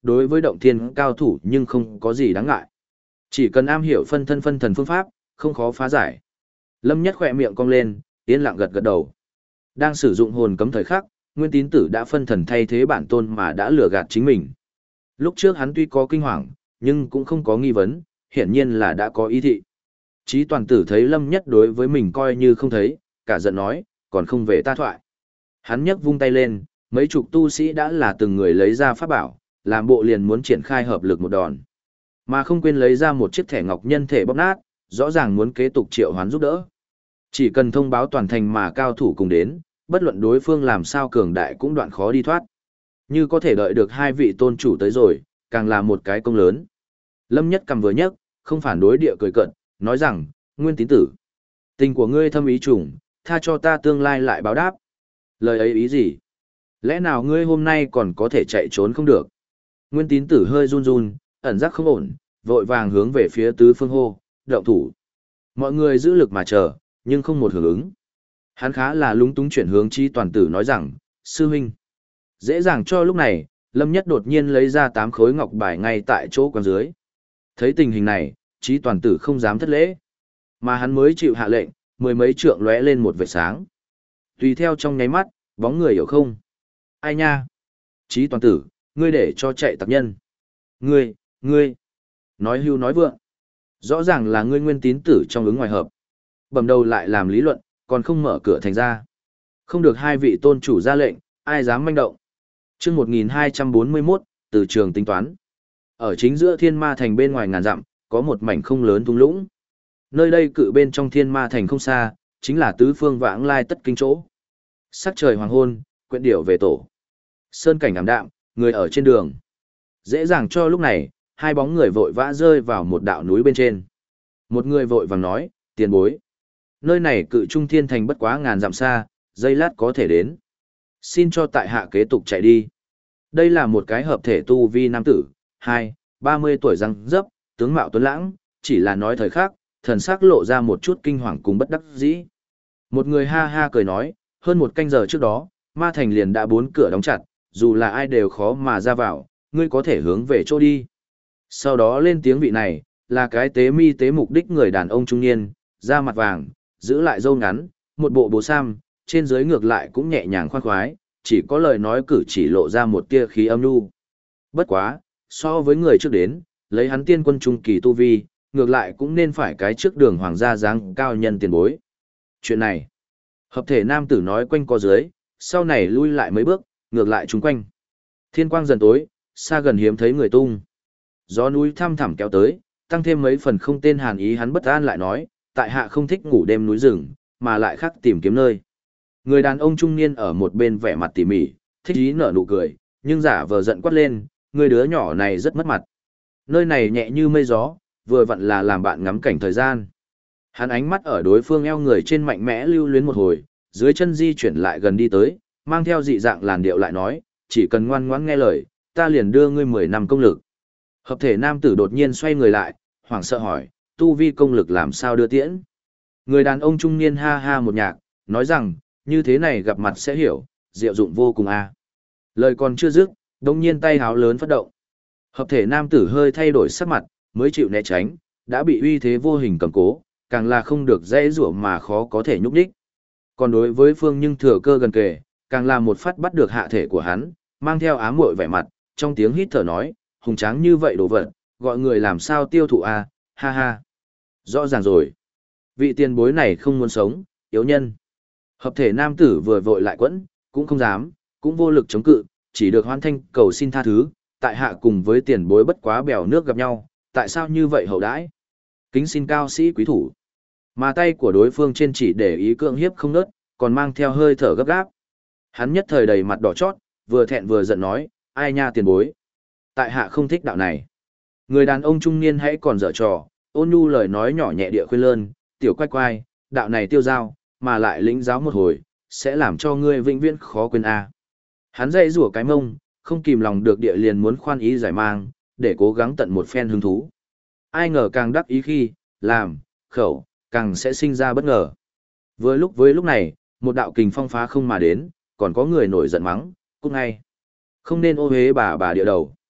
đối với động thiên cao thủ nhưng không có gì đáng ngại. Chỉ cần am hiểu phân thân phân thần phương pháp, không khó phá giải. Lâm Nhất khỏe miệng cong lên, yên lặng gật gật đầu. Đang sử dụng hồn cấm thời khắc, Nguyên Tín Tử đã phân thần thay thế bản tôn mà đã lừa gạt chính mình. Lúc trước hắn tuy có kinh hoàng, nhưng cũng không có nghi vấn, hiển nhiên là đã có ý thị. Chí Toàn Tử thấy Lâm Nhất đối với mình coi như không thấy, cả giận nói, còn không về ta thoại. Hắn nhấc vung tay lên, mấy chục tu sĩ đã là từng người lấy ra pháp bảo, làm bộ liền muốn triển khai hợp lực một đòn. Mà không quên lấy ra một chiếc thẻ ngọc nhân thể bóp nát, rõ ràng muốn kế tục triệu hoán giúp đỡ. Chỉ cần thông báo toàn thành mà cao thủ cùng đến, bất luận đối phương làm sao cường đại cũng đoạn khó đi thoát. Như có thể đợi được hai vị tôn chủ tới rồi, càng là một cái công lớn. Lâm Nhất cầm vừa nhấc, không phản đối địa cười cận, nói rằng, Nguyên Tín Tử, tình của ngươi thâm ý trùng, tha cho ta tương lai lại báo đáp. Lời ấy ý gì? Lẽ nào ngươi hôm nay còn có thể chạy trốn không được? Nguyên Tín Tử hơi run run, ẩn giác không ổn, vội vàng hướng về phía tứ phương hô, động thủ. Mọi người giữ lực mà chờ, nhưng không một hưởng ứng. Hắn khá là lúng túng chuyển hướng Chí Toàn Tử nói rằng, sư huynh. Dễ dàng cho lúc này, Lâm Nhất đột nhiên lấy ra 8 khối ngọc bài ngay tại chỗ quán dưới. Thấy tình hình này, Chí Toàn Tử không dám thất lễ. Mà hắn mới chịu hạ lệnh, mười mấy trượng lóe lên một vệt sáng. Tùy theo trong nháy mắt, bóng người hiểu không? Ai nha? Chí Toàn Tử, ngươi để cho chạy tặc nhân. Ngươi. Nói hưu nói vượng. Rõ ràng là ngươi Nguyên Tín Tử trong ứng ngoài hợp. Bầm đầu lại làm lý luận, còn không mở cửa thành ra. Không được hai vị tôn chủ ra lệnh, ai dám manh động. Chương 1241, từ trường tính toán. Ở chính giữa Thiên Ma Thành bên ngoài ngàn dặm, có một mảnh không lớn thung lũng. Nơi đây cự bên trong Thiên Ma Thành không xa, chính là tứ phương vãng lai tất kinh chỗ. Sắc trời hoàng hôn, quyện điểu về tổ. Sơn cảnh ảm đạm, người ở trên đường. Dễ dàng cho lúc này, hai bóng người vội vã rơi vào một đạo núi bên trên. Một người vội vàng nói, tiền bối. Nơi này cự trung thiên thành bất quá ngàn dặm xa, giây lát có thể đến. Xin cho tại hạ kế tục chạy đi. Đây là một cái hợp thể tu vi nam tử, 30 tuổi răng dấp, tướng mạo tuấn lãng, chỉ là nói thời khắc, thần sắc lộ ra một chút kinh hoàng cùng bất đắc dĩ. Một người ha ha cười nói, hơn một canh giờ trước đó, ma thành liền đã 4 cửa đóng chặt, dù là ai đều khó mà ra vào, ngươi có thể hướng về chỗ đi. Sau đó lên tiếng vị này, là cái tế mi tế mục đích người đàn ông trung niên, da mặt vàng, giữ lại râu ngắn, một bộ bố sam, trên dưới ngược lại cũng nhẹ nhàng khoan khoái, chỉ có lời nói cử chỉ lộ ra một tia khí âm nhu. Bất quá, so với người trước đến, lấy hắn tiên quân trung kỳ tu vi, ngược lại cũng nên phải cái trước đường hoàng gia dáng cao nhân tiền bối. Chuyện này, hợp thể nam tử nói quanh co dưới, sau này lui lại mấy bước, ngược lại chung quanh. Thiên quang dần tối, xa gần hiếm thấy người tung. Gió núi thăm thẳm kéo tới, tăng thêm mấy phần không tên hàn ý, hắn bất an lại nói, tại hạ không thích ngủ đêm núi rừng, mà lại khắc tìm kiếm nơi. Người đàn ông trung niên ở một bên vẻ mặt tỉ mỉ, thích ý nở nụ cười, nhưng giả vờ giận quát lên, người đứa nhỏ này rất mất mặt. Nơi này nhẹ như mây gió, vừa vặn là làm bạn ngắm cảnh thời gian. Hắn ánh mắt ở đối phương eo người trên mạnh mẽ lưu luyến một hồi, dưới chân di chuyển lại gần đi tới, mang theo dị dạng làn điệu lại nói, chỉ cần ngoan ngoãn nghe lời, ta liền đưa ngươi 10 năm công lực. Hợp thể nam tử đột nhiên xoay người lại, hoảng sợ hỏi, tu vi công lực làm sao đưa tiễn? Người đàn ông trung niên ha ha một nhạc, nói rằng, như thế này gặp mặt sẽ hiểu, diệu dụng vô cùng a. Lời còn chưa dứt, đột nhiên tay háo lớn phát động. Hợp thể nam tử hơi thay đổi sắc mặt, mới chịu né tránh, đã bị uy thế vô hình cầm cố, càng là không được dễ dụa mà khó có thể nhúc nhích. Còn đối với phương nhưng thừa cơ gần kề, càng là một phát bắt được hạ thể của hắn, mang theo ám muội vẻ mặt, trong tiếng hít thở nói, hùng tráng như vậy đồ vật, gọi người làm sao tiêu thụ a, ha ha. Rõ ràng rồi. Vị tiền bối này không muốn sống, yếu nhân. Hợp thể nam tử vừa vội lại quẫn, cũng không dám, cũng vô lực chống cự, chỉ được hoan thanh cầu xin tha thứ, tại hạ cùng với tiền bối bất quá bèo nước gặp nhau, tại sao như vậy hậu đãi? Kính xin cao sĩ quý thủ. Mà tay của đối phương trên chỉ để ý cưỡng hiếp không nớt, còn mang theo hơi thở gấp gáp. Hắn nhất thời đầy mặt đỏ chót, vừa thẹn vừa giận nói, ai nha tiền bối. Tại hạ không thích đạo này. Người đàn ông trung niên hãy còn dở trò, ôn nhu lời nói nhỏ nhẹ địa khuyên lơn, tiểu quay quay, đạo này tiêu giao, mà lại lĩnh giáo một hồi, sẽ làm cho ngươi vĩnh viễn khó quên a. Hắn dậy rủa cái mông, không kìm lòng được địa liền muốn khoan ý giải mang, để cố gắng tận một phen hứng thú. Ai ngờ càng đắc ý khi, làm, khẩu, càng sẽ sinh ra bất ngờ. Với lúc này, một đạo kình phong phá không mà đến, còn có người nổi giận mắng, cút ngay. Không nên ô hế bà địa đầu.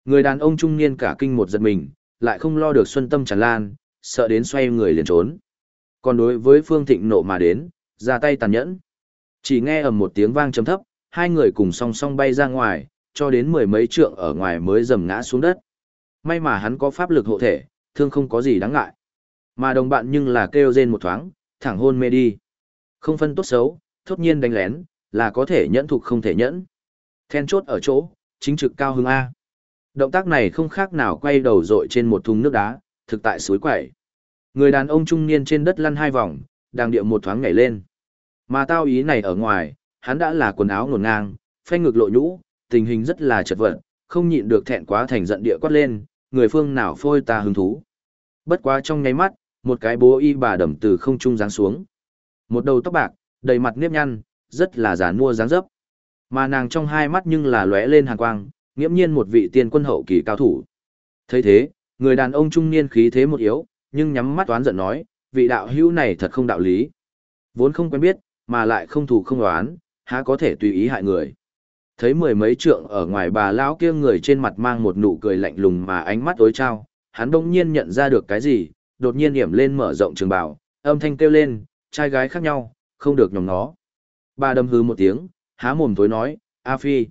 Người đàn ông trung niên cả kinh một giật mình, lại không lo được xuân tâm tràn lan, sợ đến xoay người liền trốn. Còn đối với Phương Thịnh nộ mà đến, ra tay tàn nhẫn. Chỉ nghe ầm một tiếng vang trầm thấp, hai người cùng song song bay ra ngoài, cho đến mười mấy trượng ở ngoài mới dầm ngã xuống đất. May mà hắn có pháp lực hộ thể, thương không có gì đáng ngại. Mà đồng bạn nhưng là kêu rên một thoáng, thẳng hôn mê đi. Không phân tốt xấu, thốt nhiên đánh lén, là có thể nhẫn thục không thể nhẫn. Then chốt ở chỗ, chính trực cao hứng A. Động tác này không khác nào quay đầu dội trên một thùng nước đá, thực tại suối quẩy. Người đàn ông trung niên trên đất lăn hai vòng, đang điệu một thoáng nhảy lên. Mà tao ý này ở ngoài, hắn đã là quần áo ngổn ngang, phanh ngực lộ nhũ, tình hình rất là chật vật, không nhịn được thẹn quá thành giận địa quát lên, người phương nào phôi ta hứng thú. Bất quá trong nháy mắt, một cái bố y bà đầm từ không trung giáng xuống. Một đầu tóc bạc, đầy mặt nếp nhăn, rất là giàn mua dáng dấp. Mà nàng trong hai mắt nhưng là lóe lên hàn quang, nghiễm nhiên một vị tiên quân hậu kỳ cao thủ. Thấy thế, người đàn ông trung niên khí thế một yếu, nhưng nhắm mắt oán giận nói, vị đạo hữu này thật không đạo lý. Vốn không quen biết, mà lại không thù không oán, há có thể tùy ý hại người. Thấy mười mấy trượng ở ngoài bà lão kia người trên mặt mang một nụ cười lạnh lùng mà ánh mắt tối trao, hắn đông nhiên nhận ra được cái gì, đột nhiên điểm lên mở rộng trường bào, âm thanh kêu lên, trai gái khác nhau, không được nhòm nó. Bà đâm hứ một tiếng, há mồm tối nói, A Phi.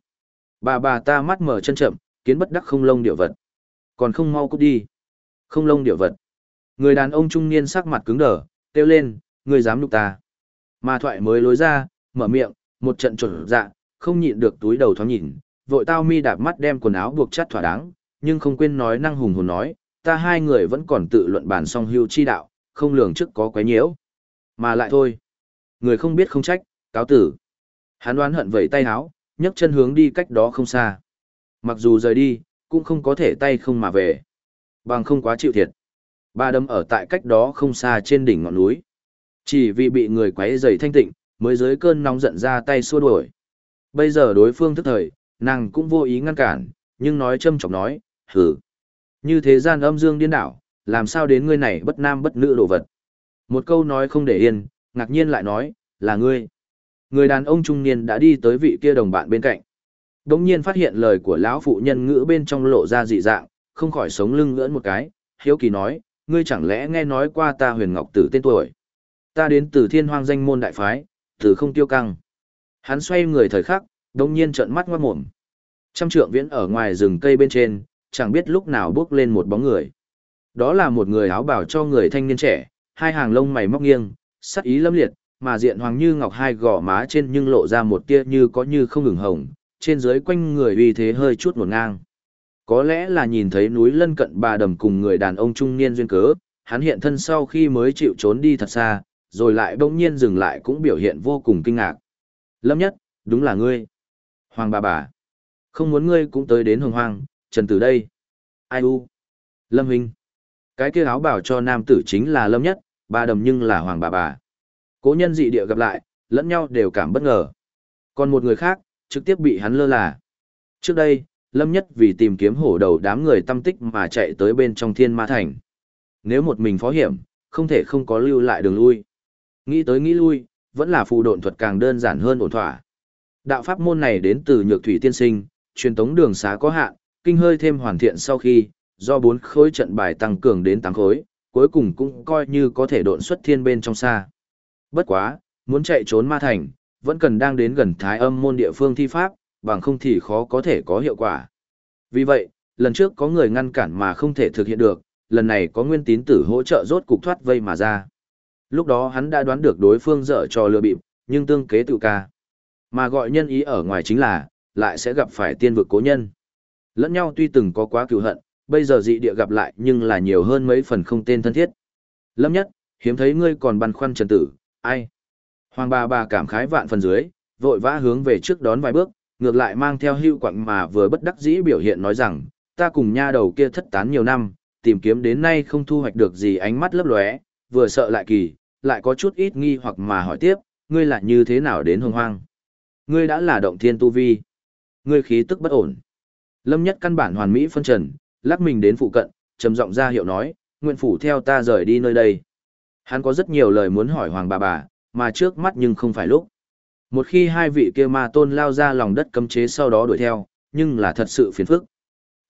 Bà ta mắt mở chân chậm, kiến bất đắc không lông điệu vật. Còn không mau cút đi. Không lông điệu vật. Người đàn ông trung niên sắc mặt cứng đờ, kêu lên, ngươi dám nhục ta. Mà thoại mới lối ra, mở miệng, một trận trộn dạ, không nhịn được túi đầu thoáng nhìn, vội tao mi đạp mắt đem quần áo buộc chắt thỏa đáng, nhưng không quên nói năng hùng hồn nói, ta hai người vẫn còn tự luận bàn song hưu chi đạo, không lường trước có quấy nhiễu. Mà lại thôi. Người không biết không trách, cáo tử. Hắn đoán hận vẩy tay áo, nhấc chân hướng đi cách đó không xa. Mặc dù rời đi, cũng không có thể tay không mà về. Bằng không quá chịu thiệt. Ba đâm ở tại cách đó không xa trên đỉnh ngọn núi. Chỉ vì bị người quấy rầy thanh tịnh, mới dưới cơn nóng giận ra tay xua đuổi. Bây giờ đối phương thức thời, nàng cũng vô ý ngăn cản, nhưng nói châm chọc nói, hử. Như thế gian âm dương điên đảo, làm sao đến ngươi này bất nam bất nữ đồ vật. Một câu nói không để yên, ngạc nhiên lại nói, là ngươi. Người đàn ông trung niên đã đi tới vị kia đồng bạn bên cạnh. Đống nhiên phát hiện lời của lão phụ nhân ngữ bên trong lộ ra dị dạng, không khỏi sống lưng ngưỡn một cái, hiếu kỳ nói, ngươi chẳng lẽ nghe nói qua ta Huyền Ngọc Tử tên tuổi. Ta đến từ Thiên Hoang danh môn đại phái, từ không tiêu căng. Hắn xoay người thời khắc, đống nhiên trợn mắt ngoát mồm. Trăm trượng viễn ở ngoài rừng cây bên trên, chẳng biết lúc nào bước lên một bóng người. Đó là một người áo bào cho người thanh niên trẻ, hai hàng lông mày móc nghiêng, sắc ý lâm liệt, mà diện hoàng như ngọc hai gò má trên nhưng lộ ra một tia như có như không ửng hồng, trên dưới quanh người uy thế hơi chút ngổn ngang. Có lẽ là nhìn thấy núi lân cận bà đầm cùng người đàn ông trung niên duyên cớ, hắn hiện thân sau khi mới chịu trốn đi thật xa, rồi lại bỗng nhiên dừng lại cũng biểu hiện vô cùng kinh ngạc. Lâm Nhất, đúng là ngươi. Hoàng bà. Không muốn ngươi cũng tới đến hồng hoang, trần từ đây. Ai u? Lâm Huynh. Cái kia áo bảo cho nam tử chính là Lâm Nhất, bà đầm nhưng là Hoàng bà. Cố nhân dị địa gặp lại, lẫn nhau đều cảm bất ngờ. Còn một người khác, trực tiếp bị hắn lơ là. Trước đây, Lâm Nhất vì tìm kiếm hổ đầu đám người tâm tích mà chạy tới bên trong Thiên Ma Thành. Nếu một mình phó hiểm, không thể không có lưu lại đường lui. Nghĩ tới nghĩ lui, vẫn là phù độn thuật càng đơn giản hơn ổn thỏa. Đạo pháp môn này đến từ Nhược Thủy Tiên Sinh, truyền tống đường xá có hạn, kinh hơi thêm hoàn thiện sau khi, do 4 khối trận bài tăng cường đến 8 khối, cuối cùng cũng coi như có thể độn xuất thiên bên trong xa. Bất quá, muốn chạy trốn ma thành, vẫn cần đang đến gần Thái Âm môn địa phương thi pháp, bằng không thì khó có thể có hiệu quả. Vì vậy, lần trước có người ngăn cản mà không thể thực hiện được, lần này có Nguyên Tín Tử hỗ trợ rốt cục thoát vây mà ra. Lúc đó hắn đã đoán được đối phương dở trò lừa bịp, nhưng tương kế tự ca. Mà gọi nhân ý ở ngoài chính là, lại sẽ gặp phải tiên vực cố nhân. Lẫn nhau tuy từng có quá cừu hận, bây giờ dị địa gặp lại nhưng là nhiều hơn mấy phần không tên thân thiết. Lâm Nhất, hiếm thấy ngươi còn băn khoăn trần tử, ai? Hoàng bà cảm khái vạn phần dưới, vội vã hướng về trước đón vài bước, ngược lại mang theo hưu quặng mà vừa bất đắc dĩ biểu hiện nói rằng, ta cùng nha đầu kia thất tán nhiều năm, tìm kiếm đến nay không thu hoạch được gì, ánh mắt lấp lóe, vừa sợ lại kỳ, lại có chút ít nghi hoặc mà hỏi tiếp, ngươi lại như thế nào đến hồng hoang? Ngươi đã là động thiên tu vi. Ngươi khí tức bất ổn. Lâm Nhất căn bản hoàn mỹ phân trần, lắc mình đến phụ cận, trầm giọng ra hiệu nói, nguyện phủ theo ta rời đi nơi đây. Hắn có rất nhiều lời muốn hỏi Hoàng bà, mà trước mắt nhưng không phải lúc. Một khi hai vị kia ma tôn lao ra lòng đất cấm chế sau đó đuổi theo, nhưng là thật sự phiền phức.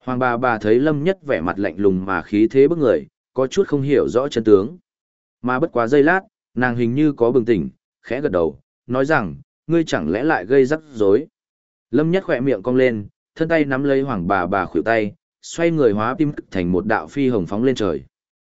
Hoàng bà thấy Lâm Nhất vẻ mặt lạnh lùng mà khí thế bức người, có chút không hiểu rõ chân tướng. Mà bất quá giây lát, nàng hình như có bừng tỉnh, khẽ gật đầu, nói rằng, ngươi chẳng lẽ lại gây rắc rối. Lâm Nhất khỏe miệng cong lên, thân tay nắm lấy Hoàng bà khuỷu tay, xoay người hóa tim thành một đạo phi hồng phóng lên trời.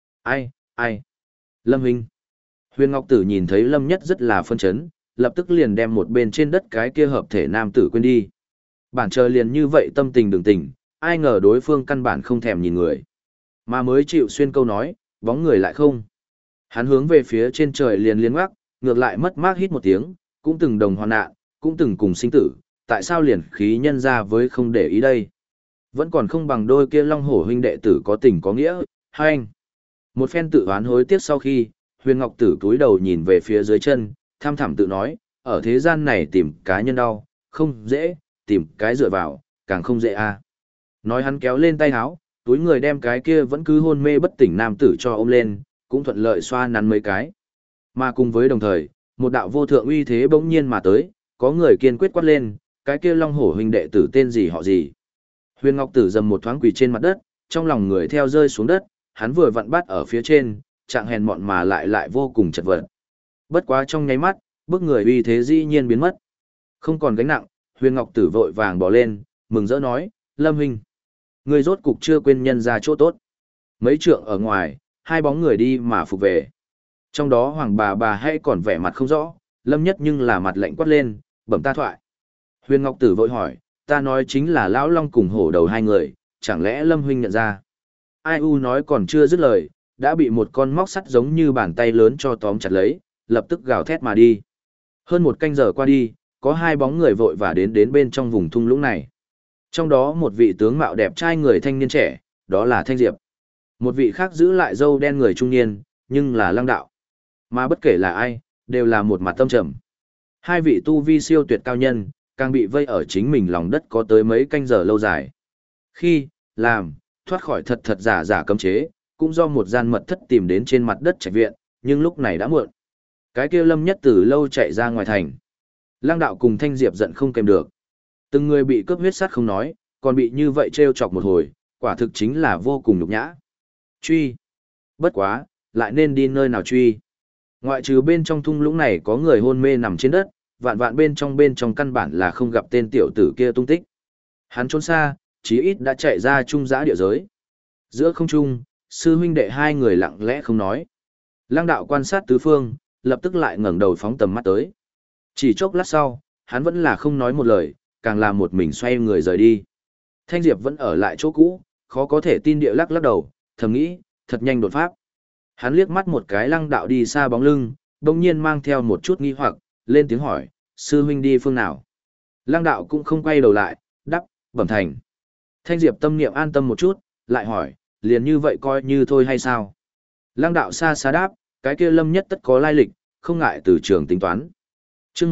Ai? Lâm huynh. Huyền Ngọc Tử nhìn thấy Lâm Nhất rất là phân chấn, lập tức liền đem một bên trên đất cái kia hợp thể nam tử quên đi. Bản chờ liền như vậy tâm tình đừng tỉnh, ai ngờ đối phương căn bản không thèm nhìn người. Mà mới chịu xuyên câu nói, bóng người lại không. Hắn hướng về phía trên trời liền liên ngoắc, ngược lại mất mát hít một tiếng, cũng từng đồng hoàn nạn, cũng từng cùng sinh tử, tại sao liền khí nhân ra với không để ý đây. Vẫn còn không bằng đôi kia long hổ huynh đệ tử có tình có nghĩa, hai anh. Một phen tự oán hối tiếc sau khi, Huyền Ngọc Tử cúi đầu nhìn về phía dưới chân, tham thẳm tự nói, ở thế gian này tìm cá nhân đau, không dễ, tìm cái dựa vào, càng không dễ a. Nói hắn kéo lên tay áo, túi người đem cái kia vẫn cứ hôn mê bất tỉnh nam tử cho ôm lên, cũng thuận lợi xoa nắn mấy cái. Mà cùng với đồng thời, một đạo vô thượng uy thế bỗng nhiên mà tới, có người kiên quyết quát lên, cái kia long hổ huynh đệ tử tên gì họ gì. Huyền Ngọc Tử dầm một thoáng quỳ trên mặt đất, trong lòng người theo rơi xuống đất, hắn vừa vặn bắt ở phía trên, trạng hèn mọn mà lại vô cùng chật vật. Bất quá trong nháy mắt, bức người uy thế dĩ nhiên biến mất. Không còn gánh nặng, Huyền Ngọc Tử vội vàng bỏ lên, mừng rỡ nói, Lâm huynh, người rốt cục chưa quên nhân ra chỗ tốt. Mấy trượng ở ngoài, hai bóng người đi mà phục về. Trong đó Hoàng bà hay còn vẻ mặt không rõ, Lâm Nhất nhưng là mặt lạnh quát lên, bẩm ta thoại. Huyền Ngọc Tử vội hỏi, ta nói chính là Lão Long cùng hổ đầu hai người, chẳng lẽ Lâm huynh nhận ra. Ai u nói còn chưa dứt lời, đã bị một con móc sắt giống như bàn tay lớn cho tóm chặt lấy, lập tức gào thét mà đi. Hơn một canh giờ qua đi, có hai bóng người vội vã đến bên trong vùng thung lũng này. Trong đó một vị tướng mạo đẹp trai người thanh niên trẻ, đó là Thanh Diệp. Một vị khác giữ lại râu đen người trung niên, nhưng là Lăng Đạo. Mà bất kể là ai, đều là một mặt tâm trầm. Hai vị tu vi siêu tuyệt cao nhân, càng bị vây ở chính mình lòng đất có tới mấy canh giờ lâu dài. Khi, làm, thoát khỏi thật giả cấm chế, cũng do một gian mật thất tìm đến trên mặt đất trạch viện, nhưng lúc này đã muộn. Cái kia Lâm Nhất từ lâu chạy ra ngoài thành. Lăng Đạo cùng Thanh Diệp giận không kèm được. Từng người bị cướp huyết sát không nói, còn bị như vậy trêu chọc một hồi, quả thực chính là vô cùng nhục nhã. Truy. Bất quá, lại nên đi nơi nào truy. Ngoại trừ bên trong thung lũng này có người hôn mê nằm trên đất, vạn bên trong căn bản là không gặp tên tiểu tử kia tung tích. Hắn trốn xa, chí ít đã chạy ra trung giã địa giới. Giữa không trung, sư huynh đệ hai người lặng lẽ không nói. Lăng Đạo quan sát tứ phương, lập tức lại ngẩng đầu phóng tầm mắt tới. Chỉ chốc lát sau, hắn vẫn là không nói một lời, càng là một mình xoay người rời đi. Thanh Diệp vẫn ở lại chỗ cũ, khó có thể tin địa lắc đầu, thầm nghĩ, thật nhanh đột pháp. Hắn liếc mắt một cái Lăng Đạo đi xa bóng lưng, đồng nhiên mang theo một chút nghi hoặc, lên tiếng hỏi, sư huynh đi phương nào. Lăng Đạo cũng không quay đầu lại, đáp, bẩm thành. Thanh Diệp tâm niệm an tâm một chút, lại hỏi, liền như vậy coi như thôi hay sao? Lăng Đạo xa xa đáp, cái kia Lâm Nhất tất có lai lịch, không ngại từ trường tính toán. Chương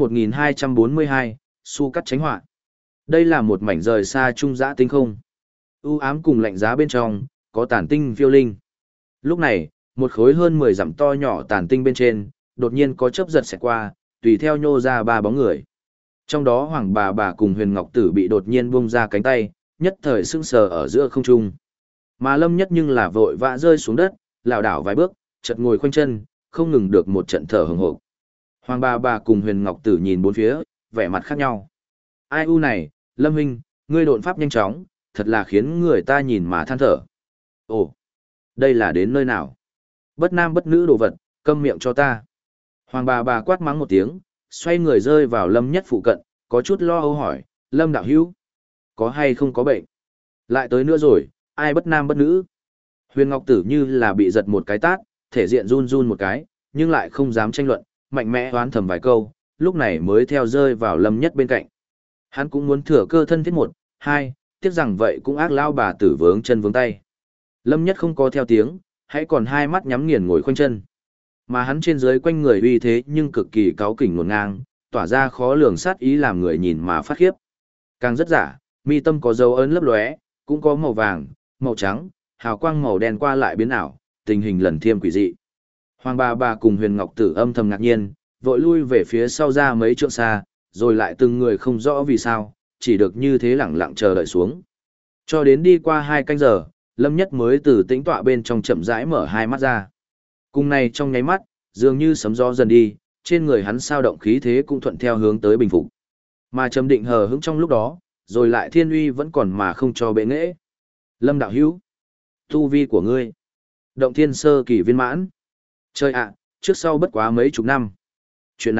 1242, su cắt tránh họa. Đây là một mảnh rời xa trung dã tinh không. U ám cùng lạnh giá bên trong, có tàn tinh phiêu linh. Lúc này, một khối hơn 10 dặm to nhỏ tàn tinh bên trên, đột nhiên có chớp giật xẹt qua, tùy theo nhô ra ba bóng người. Trong đó Hoàng bà cùng Huyền Ngọc Tử bị đột nhiên buông ra cánh tay, nhất thời sững sờ ở giữa không trung. Mà Lâm Nhất nhưng là vội vã rơi xuống đất, lảo đảo vài bước, chợt ngồi khoanh chân, không ngừng được một trận thở hổn hộc. Hoàng bà cùng Huyền Ngọc Tử nhìn bốn phía, vẻ mặt khác nhau. Ai u này, Lâm huynh, ngươi độn pháp nhanh chóng, thật là khiến người ta nhìn mà than thở. Ồ, đây là đến nơi nào? Bất nam bất nữ đồ vật, câm miệng cho ta. Hoàng bà quát mắng một tiếng, xoay người rơi vào Lâm Nhất phụ cận, có chút lo âu hỏi, Lâm đạo hữu, có hay không có bệnh? Lại tới nữa rồi, ai bất nam bất nữ? Huyền Ngọc Tử như là bị giật một cái tát, thể diện run một cái, nhưng lại không dám tranh luận, mạnh mẽ oán thầm vài câu, lúc này mới theo rơi vào Lâm Nhất bên cạnh. Hắn cũng muốn thừa cơ thân thiết một, hai, tiếc rằng vậy cũng ác lao bà tử vướng chân vướng tay. Lâm Nhất không có theo tiếng, hãy còn hai mắt nhắm nghiền ngồi khoanh chân. Mà hắn trên dưới quanh người uy thế nhưng cực kỳ cáu kỉnh ngổn ngang, tỏa ra khó lường sát ý làm người nhìn mà phát khiếp. Càng rất giả, mi tâm có dấu ấn lấp lóe, cũng có màu vàng, màu trắng, hào quang màu đen qua lại biến ảo, tình hình lần thiêm quỷ dị. Hoàng bà cùng Huyền Ngọc Tử âm thầm ngạc nhiên, vội lui về phía sau ra mấy trượng xa, rồi lại từng người không rõ vì sao, chỉ được như thế lẳng lặng chờ đợi xuống. Cho đến đi qua 2 canh giờ, Lâm Nhất mới từ tĩnh tọa bên trong chậm rãi mở hai mắt ra. Cùng này trong nháy mắt, dường như sấm gió dần đi, trên người hắn sao động khí thế cũng thuận theo hướng tới bình phục. Mà trầm định hờ hững trong lúc đó, rồi lại thiên uy vẫn còn mà không cho bệ nghệ. Lâm đạo hữu, tu vi của ngươi, động thiên sơ kỳ viên mãn. Trời ạ, trước sau bất quá mấy chục năm. Chuyện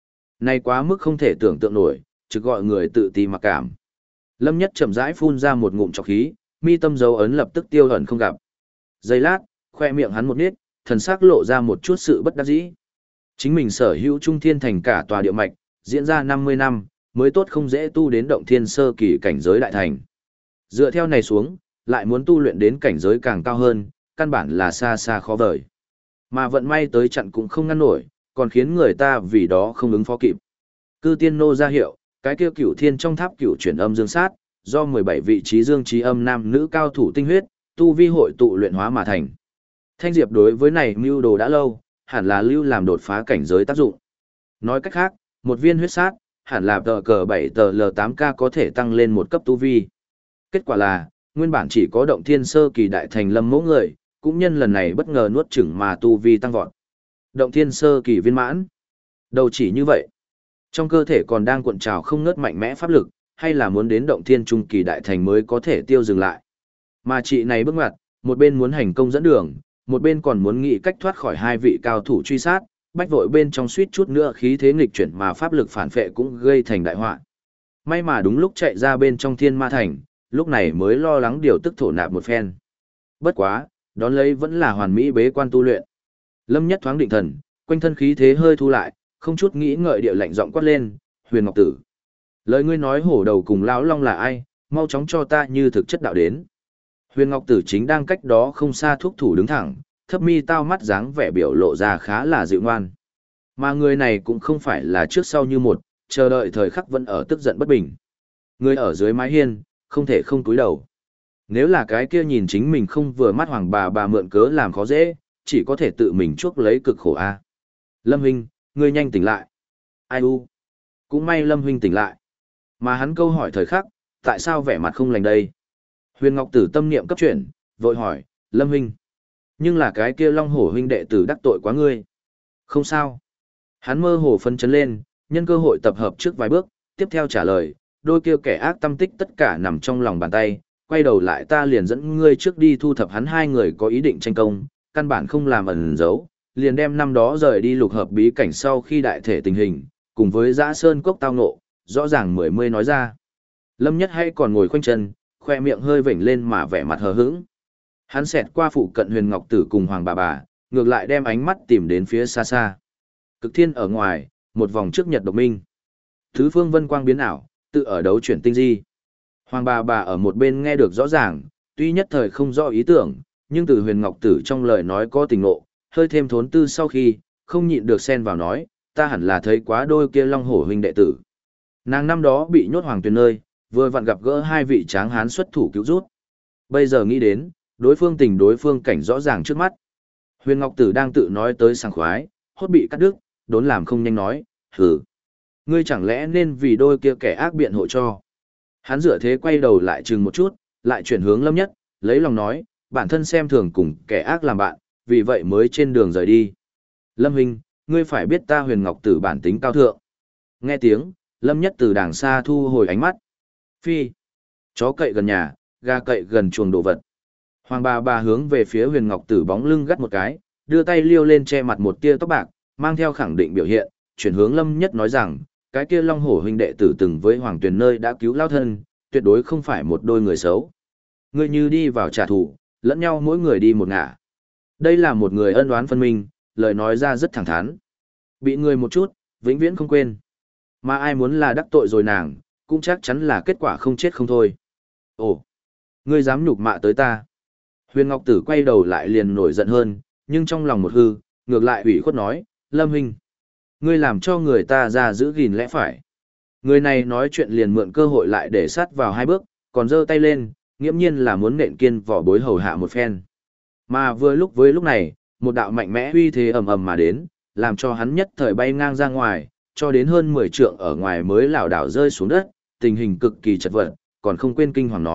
này quá mức không thể tưởng tượng nổi, trực gọi người tự ti mặc cảm. Lâm Nhất chậm rãi phun ra một ngụm trọc khí, mi tâm dấu ấn lập tức tiêu ẩn không gặp. Giây lát, khoe miệng hắn một nít, thần sắc lộ ra một chút sự bất đắc dĩ. Chính mình sở hữu trung thiên thành cả tòa địa mạch, diễn ra 50 năm, mới tốt không dễ tu đến động thiên sơ kỳ cảnh giới đại thành. Dựa theo này xuống, lại muốn tu luyện đến cảnh giới càng cao hơn, căn bản là xa xa khó vời. Mà vận may tới chặn cũng không ngăn nổi, còn khiến người ta vì đó không ứng phó kịp. Cư tiên nô ra hiệu, cái kia cửu thiên trong tháp cửu chuyển âm dương sát, do 17 vị trí dương trí âm nam nữ cao thủ tinh huyết, tu vi hội tụ luyện hóa mà thành. Thanh Diệp đối với này mưu đồ đã lâu, hẳn là lưu làm đột phá cảnh giới tác dụng. Nói cách khác, một viên huyết sát, hẳn là tờ cờ 7 tờ L8K có thể tăng lên một cấp tu vi. Kết quả là, nguyên bản chỉ có động thiên sơ kỳ đại thành Lâm Mẫu người, cũng nhân lần này bất ngờ nuốt chửng mà tu vi tăng vọt. Động thiên sơ kỳ viên mãn. Đầu chỉ như vậy. Trong cơ thể còn đang cuộn trào không ngớt mạnh mẽ pháp lực, hay là muốn đến động thiên trung kỳ đại thành mới có thể tiêu dừng lại. Mà chị này bước ngoặt, một bên muốn hành công dẫn đường, một bên còn muốn nghĩ cách thoát khỏi hai vị cao thủ truy sát, bách vội bên trong suýt chút nữa khí thế nghịch chuyển mà pháp lực phản phệ cũng gây thành đại họa. May mà đúng lúc chạy ra bên trong thiên ma thành, lúc này mới lo lắng điều tức thổ nạp một phen. Bất quá, đón lấy vẫn là hoàn mỹ bế quan tu luyện. Lâm Nhất thoáng định thần, quanh thân khí thế hơi thu lại, không chút nghĩ ngợi địa lạnh giọng quát lên, "Huyền Ngọc Tử, lời ngươi nói hổ đầu cùng lão long là ai, mau chóng cho ta như thực chất đạo đến." Huyền Ngọc Tử chính đang cách đó không xa thúc thủ đứng thẳng, thấp mi tao mắt dáng vẻ biểu lộ ra khá là dịu ngoan. Mà người này cũng không phải là trước sau như một, chờ đợi thời khắc vẫn ở tức giận bất bình. Người ở dưới mái hiên, không thể không cúi đầu. Nếu là cái kia nhìn chính mình không vừa mắt hoàng bà mượn cớ làm khó dễ, chỉ có thể tự mình chuốc lấy cực khổ a. Lâm huynh, ngươi nhanh tỉnh lại. Ai u? Cũng may Lâm huynh tỉnh lại. Mà hắn câu hỏi thời khắc, tại sao vẻ mặt không lành đây? Huyền Ngọc Tử tâm niệm cấp chuyển, vội hỏi, Lâm huynh. Nhưng là cái kia Long Hổ huynh đệ tử đắc tội quá ngươi. Không sao. Hắn mơ hồ phân chấn lên, nhân cơ hội tập hợp trước vài bước, tiếp theo trả lời, đôi kia kẻ ác tâm tích tất cả nằm trong lòng bàn tay, quay đầu lại ta liền dẫn ngươi trước đi thu thập hắn hai người có ý định tranh công, căn bản không làm ẩn giấu, liền đem năm đó rời đi lục hợp bí cảnh sau khi đại thể tình hình, cùng với Dã Sơn Cốc tao ngộ, rõ ràng mười mươi nói ra. Lâm Nhất hay còn ngồi khoanh chân, khoe miệng hơi vểnh lên mà vẻ mặt hờ hững. Hắn xẹt qua phụ cận Huyền Ngọc Tử cùng Hoàng bà, ngược lại đem ánh mắt tìm đến phía xa xa. Cực thiên ở ngoài, một vòng trước nhật độc minh. Thứ phương vân quang biến ảo, tự ở đấu chuyển tinh di. Hoàng bà ở một bên nghe được rõ ràng, tuy nhất thời không rõ ý tưởng, nhưng từ Huyền Ngọc Tử trong lời nói có tình ngộ, hơi thêm thốn tư sau khi, không nhịn được xen vào nói, ta hẳn là thấy quá đôi kia Long Hổ huynh đệ tử. Nàng năm đó bị nhốt hoàng tuyền nơi, vừa vặn gặp gỡ hai vị tráng hán xuất thủ cứu rút. Bây giờ nghĩ đến, đối phương tình đối phương cảnh rõ ràng trước mắt. Huyền Ngọc Tử đang tự nói tới sảng khoái, hốt bị cắt đứt, đốn làm không nhanh nói, hừ. Ngươi chẳng lẽ nên vì đôi kia kẻ ác biện hộ cho. Hắn dựa thế quay đầu lại chừng một chút, lại chuyển hướng Lâm Nhất, lấy lòng nói, bản thân xem thường cùng kẻ ác làm bạn, vì vậy mới trên đường rời đi. Lâm huynh, ngươi phải biết ta Huyền Ngọc Tử bản tính cao thượng. Nghe tiếng, Lâm Nhất từ đàng xa thu hồi ánh mắt. Phi, chó cậy gần nhà, gà cậy gần chuồng đồ vật. Hoàng bà hướng về phía Huyền Ngọc Tử bóng lưng gắt một cái, đưa tay liêu lên che mặt một tia tóc bạc, mang theo khẳng định biểu hiện, chuyển hướng Lâm Nhất nói rằng, cái kia Long Hổ huynh đệ tử từng với Hoàng Tuyền nơi đã cứu lao thân, tuyệt đối không phải một đôi người xấu. Ngươi như đi vào trả thù, lẫn nhau mỗi người đi một ngả. Đây là một người ân oán phân minh, lời nói ra rất thẳng thắn. Bị người một chút, vĩnh viễn không quên. Mà ai muốn là đắc tội rồi nàng, cũng chắc chắn là kết quả không chết không thôi. Ồ, ngươi dám nhục mạ tới ta. Huyền Ngọc Tử quay đầu lại liền nổi giận hơn, nhưng trong lòng một hư, ngược lại ủy khuất nói, Lâm huynh, ngươi làm cho người ta ra giữ gìn lẽ phải. Người này nói chuyện liền mượn cơ hội lại để sát vào hai bước, còn giơ tay lên, nghiễm nhiên là muốn nện kiên vỏ bối hầu hạ một phen. Mà vừa lúc với lúc này, một đạo mạnh mẽ uy thế ầm ầm mà đến, làm cho hắn nhất thời bay ngang ra ngoài, cho đến hơn 10 trượng ở ngoài mới lảo đảo rơi xuống đất, tình hình cực kỳ chật vật, còn không quên kinh hoàng nói,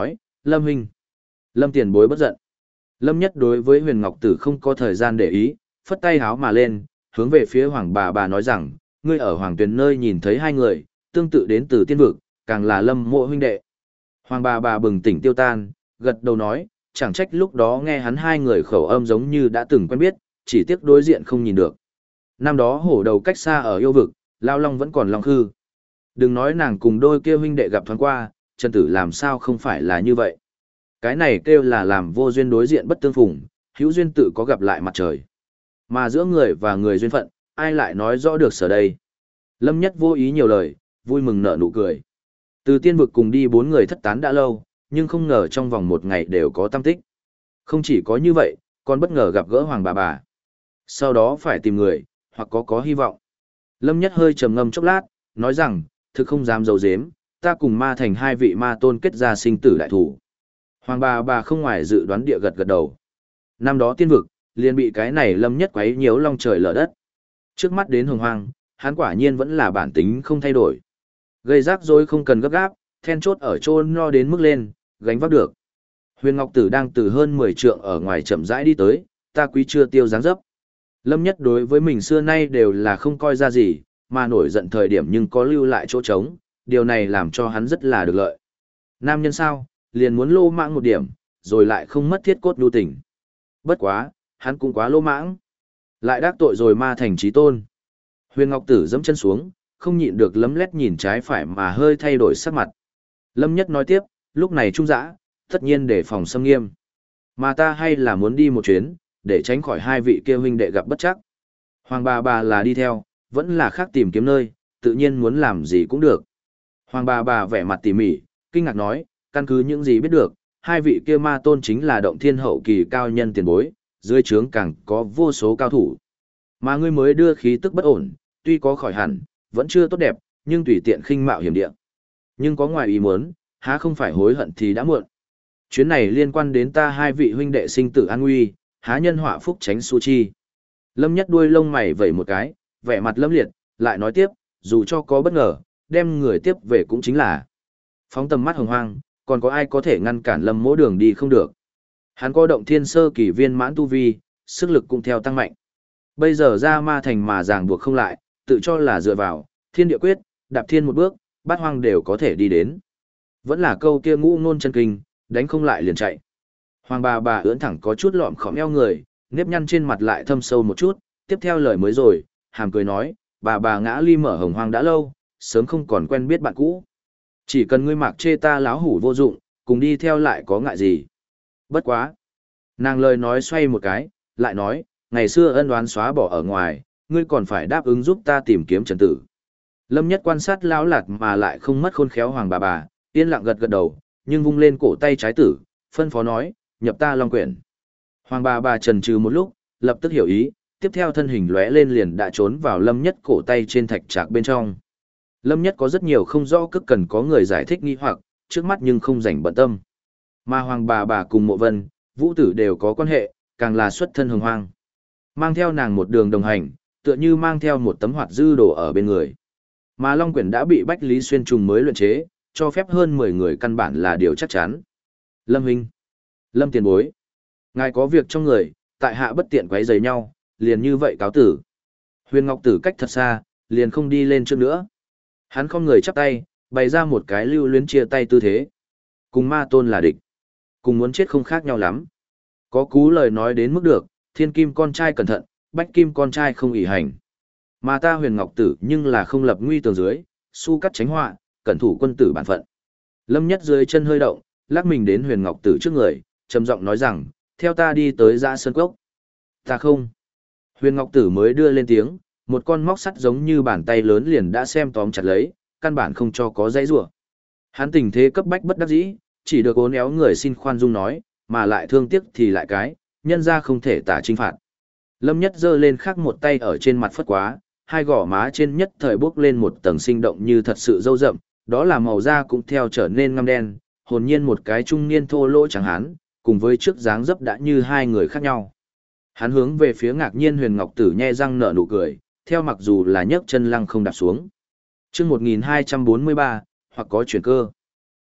Lâm huynh. Lâm tiền bối bất giận. Lâm Nhất đối với Huyền Ngọc Tử không có thời gian để ý, phất tay háo mà lên, hướng về phía Hoàng bà nói rằng, ngươi ở Hoàng Tuyền nơi nhìn thấy hai người, tương tự đến từ tiên vực, càng là Lâm mộ huynh đệ. Hoàng bà bừng tỉnh tiêu tan, gật đầu nói, chẳng trách lúc đó nghe hắn hai người khẩu âm giống như đã từng quen biết, chỉ tiếc đối diện không nhìn được. Năm đó hổ đầu cách xa ở yêu vực, Lao Long vẫn còn long khư. Đừng nói nàng cùng đôi kia huynh đệ gặp thoáng qua, chân tử làm sao không phải là như vậy. Cái này kêu là làm vô duyên đối diện bất tương phùng, hữu duyên tự có gặp lại mặt trời. Mà giữa người và người duyên phận, ai lại nói rõ được sở đây. Lâm Nhất vô ý nhiều lời, vui mừng nở nụ cười. Từ tiên vực cùng đi 4 người thất tán đã lâu, nhưng không ngờ trong vòng 1 ngày đều có tâm tích. Không chỉ có như vậy, còn bất ngờ gặp gỡ Hoàng bà. Sau đó phải tìm người, hoặc có hy vọng. Lâm Nhất hơi trầm ngâm chốc lát, nói rằng, thực không dám giấu giếm, ta cùng ma thành 2 vị ma tôn kết ra sinh tử đại thủ. Hoàng bà không ngoài dự đoán địa gật đầu. Năm đó tiên vực, liền bị cái này Lâm Nhất quấy nhiễu long trời lở đất. Trước mắt đến hồng hoang, hắn quả nhiên vẫn là bản tính không thay đổi. Gây rắc rối không cần gấp gáp, then chốt ở chỗ no đến mức lên, gánh vác được. Huyền Ngọc Tử đang từ hơn 10 trượng ở ngoài chậm rãi đi tới, ta quý chưa tiêu dáng dấp. Lâm Nhất đối với mình xưa nay đều là không coi ra gì, mà nổi giận thời điểm nhưng có lưu lại chỗ trống, điều này làm cho hắn rất là được lợi. Nam nhân sao, liền muốn lô mãng một điểm, rồi lại không mất thiết cốt nhu tình. Bất quá, hắn cũng quá lô mãng. Lại đắc tội rồi ma thành chí tôn. Huyền Ngọc Tử giẫm chân xuống, không nhịn được lấm lét nhìn trái phải mà hơi thay đổi sắc mặt. Lâm Nhất nói tiếp, lúc này trung dã, tất nhiên để phòng xâm nghiêm. Mà ta hay là muốn đi một chuyến, để tránh khỏi 2 vị kia huynh đệ gặp bất chắc. Hoàng bà là đi theo, vẫn là khác tìm kiếm nơi, tự nhiên muốn làm gì cũng được. Hoàng bà vẻ mặt tỉ mỉ, kinh ngạc nói, căn cứ những gì biết được, 2 vị kia ma tôn chính là động thiên hậu kỳ cao nhân tiền bối, dưới trướng càng có vô số cao thủ. Mà ngươi mới đưa khí tức bất ổn, tuy có khỏi hẳn, vẫn chưa tốt đẹp, nhưng tùy tiện khinh mạo hiểm địa. Nhưng có ngoài ý muốn, há không phải hối hận thì đã muộn. Chuyến này liên quan đến ta 2 vị huynh đệ sinh tử an nguy, há nhân họa phúc tránh su chi. Lâm Nhất đuôi lông mày vẩy một cái, vẻ mặt lâm liệt, lại nói tiếp, dù cho có bất ngờ, đem người tiếp về cũng chính là. Phóng tầm mắt hồng hoang, còn có ai có thể ngăn cản Lâm Mỗ đường đi không được. Hắn có động thiên sơ kỳ viên mãn tu vi, sức lực cũng theo tăng mạnh. Bây giờ ra ma thành mà ràng buộc không lại, tự cho là dựa vào, thiên địa quyết, đạp thiên một bước, bát hoang đều có thể đi đến. Vẫn là câu kia ngũ ngôn chân kinh, đánh không lại liền chạy. Hoàng bà ưỡn thẳng có chút lọm khõm eo người, nếp nhăn trên mặt lại thâm sâu một chút, tiếp theo lời mới rồi, hàm cười nói, bà ngã ly mở hồng hoang đã lâu, sớm không còn quen biết bạn cũ. Chỉ cần ngươi mặc chê ta láo hủ vô dụng, cùng đi theo lại có ngại gì. Bất quá. Nàng lời nói xoay một cái, lại nói, ngày xưa ân oán xóa bỏ ở ngoài, ngươi còn phải đáp ứng giúp ta tìm kiếm Trần Tử. Lâm Nhất quan sát lão lạt mà lại không mất khôn khéo Hoàng bà, yên lặng gật đầu, nhưng vung lên cổ tay trái tử, phân phó nói, nhập ta long quyển. Hoàng bà trần trừ một lúc, lập tức hiểu ý, tiếp theo thân hình lóe lên liền đã trốn vào Lâm Nhất cổ tay trên thạch trạc bên trong. Lâm Nhất có rất nhiều không rõ cực cần có người giải thích nghi hoặc, trước mắt nhưng không rảnh bận tâm. Mà Hoàng bà cùng Mộ Vân, Vũ Tử đều có quan hệ, càng là xuất thân hồng hoang. Mang theo nàng một đường đồng hành, tựa như mang theo một tấm hoạt dư đồ ở bên người. Mà Long Quyển đã bị Bách Lý Xuyên trùng mới luyện chế, cho phép hơn 10 người căn bản là điều chắc chắn. Lâm Huynh, Lâm tiền bối, ngài có việc trong người, tại hạ bất tiện quấy rầy nhau, liền như vậy cáo tử. Huyền Ngọc Tử cách thật xa, liền không đi lên trước nữa. Hắn không người chắp tay, bày ra một cái lưu luyến chia tay tư thế. Cùng ma tôn là địch, cùng muốn chết không khác nhau lắm. Có cú lời nói đến mức được, thiên kim con trai cẩn thận, bách kim con trai không ỷ hành. Mà ta Huyền Ngọc Tử nhưng là không lập nguy tường dưới, su cắt tránh họa, cẩn thủ quân tử bản phận. Lâm Nhất dưới chân hơi động, lắc mình đến Huyền Ngọc Tử trước người, trầm giọng nói rằng, theo ta đi tới Dã Sơn Cốc. Ta không. Huyền Ngọc Tử mới đưa lên tiếng, một con móc sắt giống như bàn tay lớn liền đã xem tóm chặt lấy, căn bản không cho có dãy rủa. Hắn tình thế cấp bách bất đắc dĩ, chỉ được uốn éo người xin khoan dung nói, mà lại thương tiếc thì lại cái, nhân ra không thể tả trinh phạt. Lâm Nhất giơ lên khắc một tay ở trên mặt phất quá, hai gò má trên nhất thời bốc lên một tầng sinh động như thật sự râu rậm, đó là màu da cũng theo trở nên ngăm đen, hồn nhiên một cái trung niên thô lỗ chẳng hán, cùng với trước dáng dấp đã như hai người khác nhau. Hắn hướng về phía ngạc nhiên Huyền Ngọc Tử nhe răng nở nụ cười, theo mặc dù là nhấc chân lăng không đạp xuống. Chương 1243, hoặc có chuyển cơ.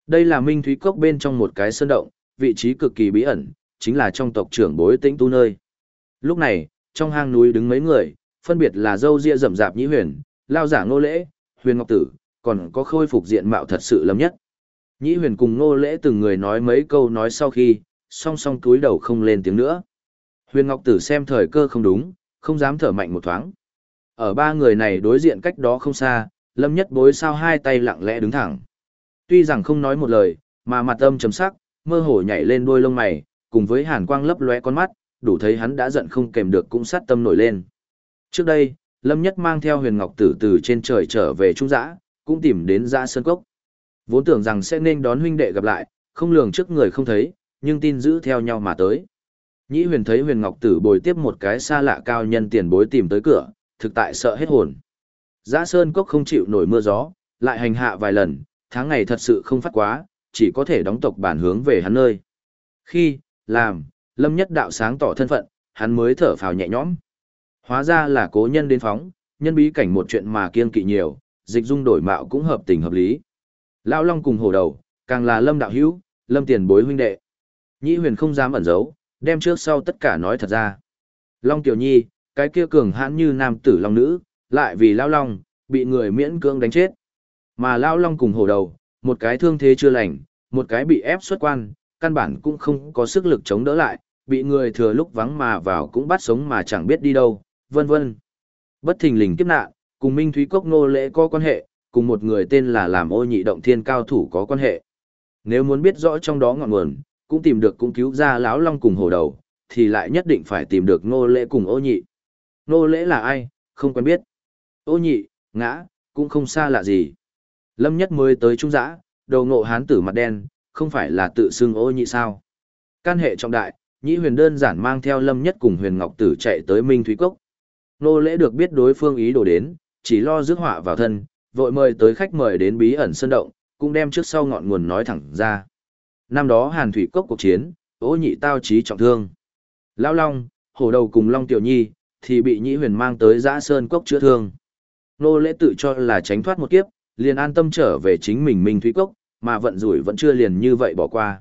Đây là Minh Thúy Cốc bên trong một cái sơn động, vị trí cực kỳ bí ẩn, chính là trong tộc trưởng bối Tĩnh Tu nơi. Lúc này, trong hang núi đứng mấy người, phân biệt là dâu ria rậm rạp Nhĩ Huyền, Lao giả Ngô Lễ, Huyền Ngọc Tử, còn có khôi phục diện mạo thật sự Lâm Nhất. Nhĩ Huyền cùng Ngô Lễ từng người nói mấy câu nói sau khi, song song cúi đầu không lên tiếng nữa. Huyền Ngọc Tử xem thời cơ không đúng, không dám thở mạnh một thoáng. Ở ba người này đối diện cách đó không xa, Lâm Nhất bối sao hai tay lặng lẽ đứng thẳng. Tuy rằng không nói một lời, mà mặt âm trầm sắc, mơ hồ nhảy lên đôi lông mày, cùng với hàn quang lấp lóe con mắt, đủ thấy hắn đã giận không kềm được cũng sát tâm nổi lên. Trước đây, Lâm Nhất mang theo Huyền Ngọc Tử từ trên trời trở về Trung Dã, cũng tìm đến Dã Sơn Cốc. Vốn tưởng rằng sẽ nên đón huynh đệ gặp lại, không lường trước người không thấy, nhưng tin giữ theo nhau mà tới. Nhĩ Huyền thấy Huyền Ngọc Tử bồi tiếp một cái xa lạ cao nhân tiền bối tìm tới cửa, thực tại sợ hết hồn. Dã Sơn Cốc không chịu nổi mưa gió, lại hành hạ vài lần, tháng ngày thật sự không phát quá, chỉ có thể đóng tộc bản hướng về hắn nơi. Khi, làm, Lâm Nhất đạo sáng tỏ thân phận, hắn mới thở phào nhẹ nhõm. Hóa ra là cố nhân đến phóng, nhân bí cảnh một chuyện mà kiêng kỵ nhiều, dịch dung đổi mạo cũng hợp tình hợp lý. Lão Long cùng hổ đầu, càng là Lâm đạo hữu, Lâm tiền bối huynh đệ. Nhĩ Huyền không dám ẩn giấu, đem trước sau tất cả nói thật ra. Long Tiểu Nhi, cái kia cường hãn như nam tử long nữ, lại vì Lão Long, bị người miễn cưỡng đánh chết. Mà Lão Long cùng hổ đầu, một cái thương thế chưa lành, một cái bị ép xuất quan, căn bản cũng không có sức lực chống đỡ lại, bị người thừa lúc vắng mà vào cũng bắt sống mà chẳng biết đi đâu, vân vân. Bất thình lình kiếp nạn, cùng Minh Thúy Cốc Nô Lễ có quan hệ, cùng một người tên là Làm Ô Nhị Động Thiên cao thủ có quan hệ. Nếu muốn biết rõ trong đó ngọn nguồn, cũng tìm được cũng cứu ra Lão Long cùng hổ đầu, thì lại nhất định phải tìm được Nô Lễ cùng Ô Nhị. Nô Lễ là ai, không quen biết. Ô Nhị, ngã, cũng không xa lạ gì. Lâm Nhất mới tới Trung Dã, đầu ngộ hán tử mặt đen, không phải là tự xưng Ô Nhị sao. Can hệ trọng đại, Nhĩ Huyền đơn giản mang theo Lâm Nhất cùng Huyền Ngọc Tử chạy tới Minh Thúy Cốc. Nô Lễ được biết đối phương ý đồ đến, chỉ lo rước họa vào thân, vội mời tới khách mời đến bí ẩn sơn động, cũng đem trước sau ngọn nguồn nói thẳng ra. Năm đó Hàn Thủy Cốc cuộc chiến, Ô Nhị tao chí trọng thương. Lão Long, hổ đầu cùng Long Tiểu Nhi, thì bị Nhĩ Huyền mang tới Dã Sơn Cốc chữa thương. Nô Lễ tự cho là tránh thoát một kiếp, liền an tâm trở về chính mình Minh Thúy Cốc, mà vận rủi vẫn chưa liền như vậy bỏ qua.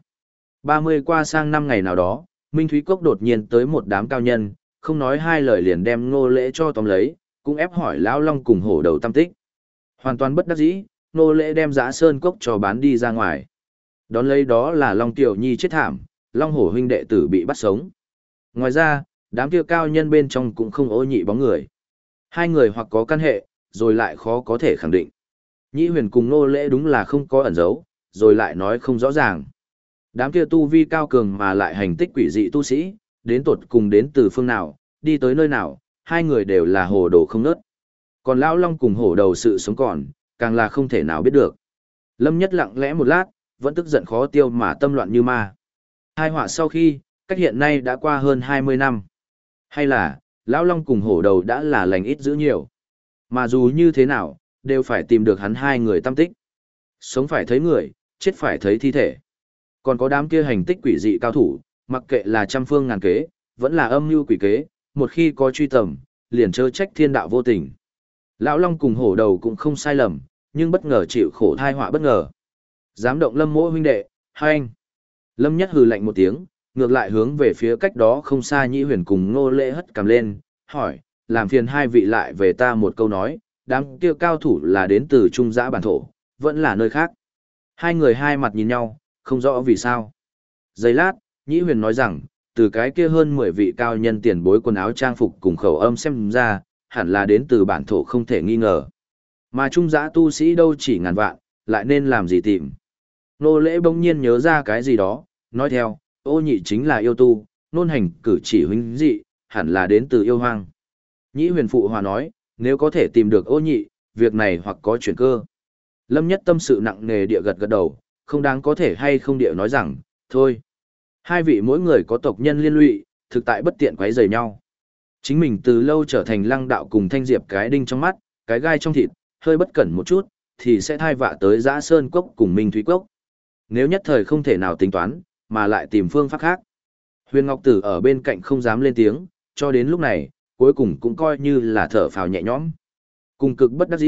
30 qua sang năm ngày nào đó, Minh Thúy Cốc đột nhiên tới một đám cao nhân, không nói hai lời liền đem Nô Lễ cho tóm lấy, cũng ép hỏi Lão Long cùng hổ đầu tâm tích. Hoàn toàn bất đắc dĩ, Nô Lễ đem Dã Sơn Cốc cho bán đi ra ngoài. Đón lấy đó là Long Tiểu Nhi chết thảm, Long hổ huynh đệ tử bị bắt sống. Ngoài ra, đám kia cao nhân bên trong cũng không Ô Nhị bóng người. Hai người hoặc có căn hệ, rồi lại khó có thể khẳng định. Nhĩ Huyền cùng Nô Lễ đúng là không có ẩn giấu, rồi lại nói không rõ ràng. Đám kia tu vi cao cường mà lại hành tích quỷ dị tu sĩ, đến tột cùng đến từ phương nào, đi tới nơi nào, hai người đều là hồ đồ không nớt. Còn Lão Long cùng hổ đầu sự sống còn, càng là không thể nào biết được. Lâm Nhất lặng lẽ một lát, vẫn tức giận khó tiêu mà tâm loạn như ma. Hai họa sau khi, cách hiện nay đã qua hơn 20 năm. Hay là, Lão Long cùng hổ đầu đã là lành ít giữ nhiều. Mà dù như thế nào, đều phải tìm được hắn hai người tâm tích. Sống phải thấy người, chết phải thấy thi thể. Còn có đám kia hành tích quỷ dị cao thủ, mặc kệ là trăm phương ngàn kế, vẫn là âm mưu quỷ kế, một khi có truy tầm, liền chớ trách thiên đạo vô tình. Lão Long cùng hổ đầu cũng không sai lầm, nhưng bất ngờ chịu khổ thai họa bất ngờ. Dám động Lâm Mỗ huynh đệ, hai anh. Lâm Nhất hừ lạnh một tiếng, ngược lại hướng về phía cách đó không xa Nhĩ Huyền cùng Nô Lễ hất cằm lên, hỏi, làm phiền hai vị lại về ta một câu nói, đám kia cao thủ là đến từ Trung Dã bản thổ, vẫn là nơi khác. Hai người hai mặt nhìn nhau, không rõ vì sao. Giây lát, Nhĩ Huyền nói rằng, từ cái kia hơn 10 vị cao nhân tiền bối quần áo trang phục cùng khẩu âm xem ra, hẳn là đến từ bản thổ không thể nghi ngờ. Mà Trung Dã tu sĩ đâu chỉ ngàn vạn, lại nên làm gì tìm. Nô Lễ bỗng nhiên nhớ ra cái gì đó, nói theo, Ô Nhị chính là yêu tu, nôn hành cử chỉ huynh dị, hẳn là đến từ yêu hoang. Nhĩ Huyền phụ hòa nói, nếu có thể tìm được Ô Nhị, việc này hoặc có chuyển cơ. Lâm Nhất tâm sự nặng nề địa gật gật đầu, không đáng có thể hay không địa nói rằng, thôi. Hai vị mỗi người có tộc nhân liên lụy, thực tại bất tiện quấy rầy nhau. Chính mình từ lâu trở thành Lăng Đạo cùng Thanh Diệp cái đinh trong mắt, cái gai trong thịt, hơi bất cẩn một chút, thì sẽ thai vạ tới Dã Sơn Cốc cùng Minh Thúy Cốc. Nếu nhất thời không thể nào tính toán, mà lại tìm phương pháp khác. Huyền Ngọc Tử ở bên cạnh không dám lên tiếng, cho đến lúc này, cuối cùng cũng coi như là thở phào nhẹ nhõm. Cùng cực bất đắc dĩ,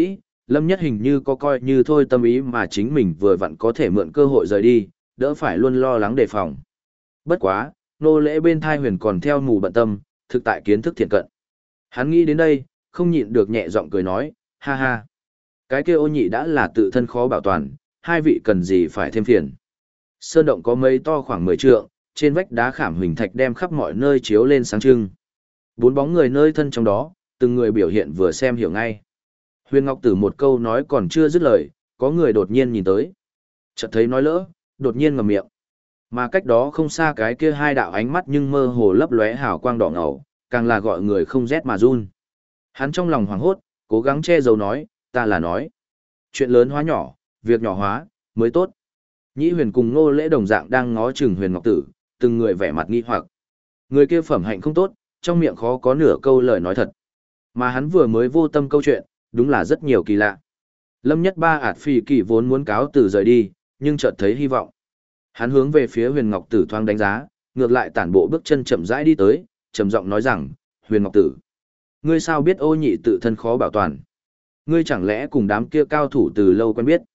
Lâm Nhất hình như có coi như thôi tâm ý mà chính mình vừa vặn có thể mượn cơ hội rời đi, đỡ phải luôn lo lắng đề phòng. Bất quá, nô lễ bên thai huyền còn theo mù bận tâm, thực tại kiến thức thiện cận. Hắn nghĩ đến đây, không nhịn được nhẹ giọng cười nói, ha ha. Cái kia Ô Nhị đã là tự thân khó bảo toàn, hai vị cần gì phải thêm phiền. Sơn động có mấy to khoảng 10 trượng, trên vách đá khảm huỳnh thạch đem khắp mọi nơi chiếu lên sáng trưng. Bốn bóng người nơi thân trong đó, từng người biểu hiện vừa xem hiểu ngay. Huyền Ngọc Tử một câu nói còn chưa dứt lời, có người đột nhiên nhìn tới. Chợt thấy nói lỡ, đột nhiên ngậm miệng. Mà cách đó không xa cái kia hai đạo ánh mắt nhưng mơ hồ lấp lóe hào quang đỏ ngầu, càng là gọi người không rét mà run. Hắn trong lòng hoảng hốt, cố gắng che giấu nói, ta là nói. Chuyện lớn hóa nhỏ, việc nhỏ hóa, mới tốt. Nhĩ Huyền cùng Ngô Lễ đồng dạng đang ngó chừng Huyền Ngọc Tử, từng người vẻ mặt nghi hoặc. Người kia phẩm hạnh không tốt, trong miệng khó có nửa câu lời nói thật. Mà hắn vừa mới vô tâm câu chuyện, đúng là rất nhiều kỳ lạ. Lâm Nhất Ba ạt phì kỳ vốn muốn cáo từ rời đi, nhưng chợt thấy hy vọng. Hắn hướng về phía Huyền Ngọc Tử thoáng đánh giá, ngược lại tản bộ bước chân chậm rãi đi tới, trầm giọng nói rằng, Huyền Ngọc Tử, ngươi sao biết Ô Nhị tự thân khó bảo toàn? Ngươi chẳng lẽ cùng đám kia cao thủ từ lâu quen biết?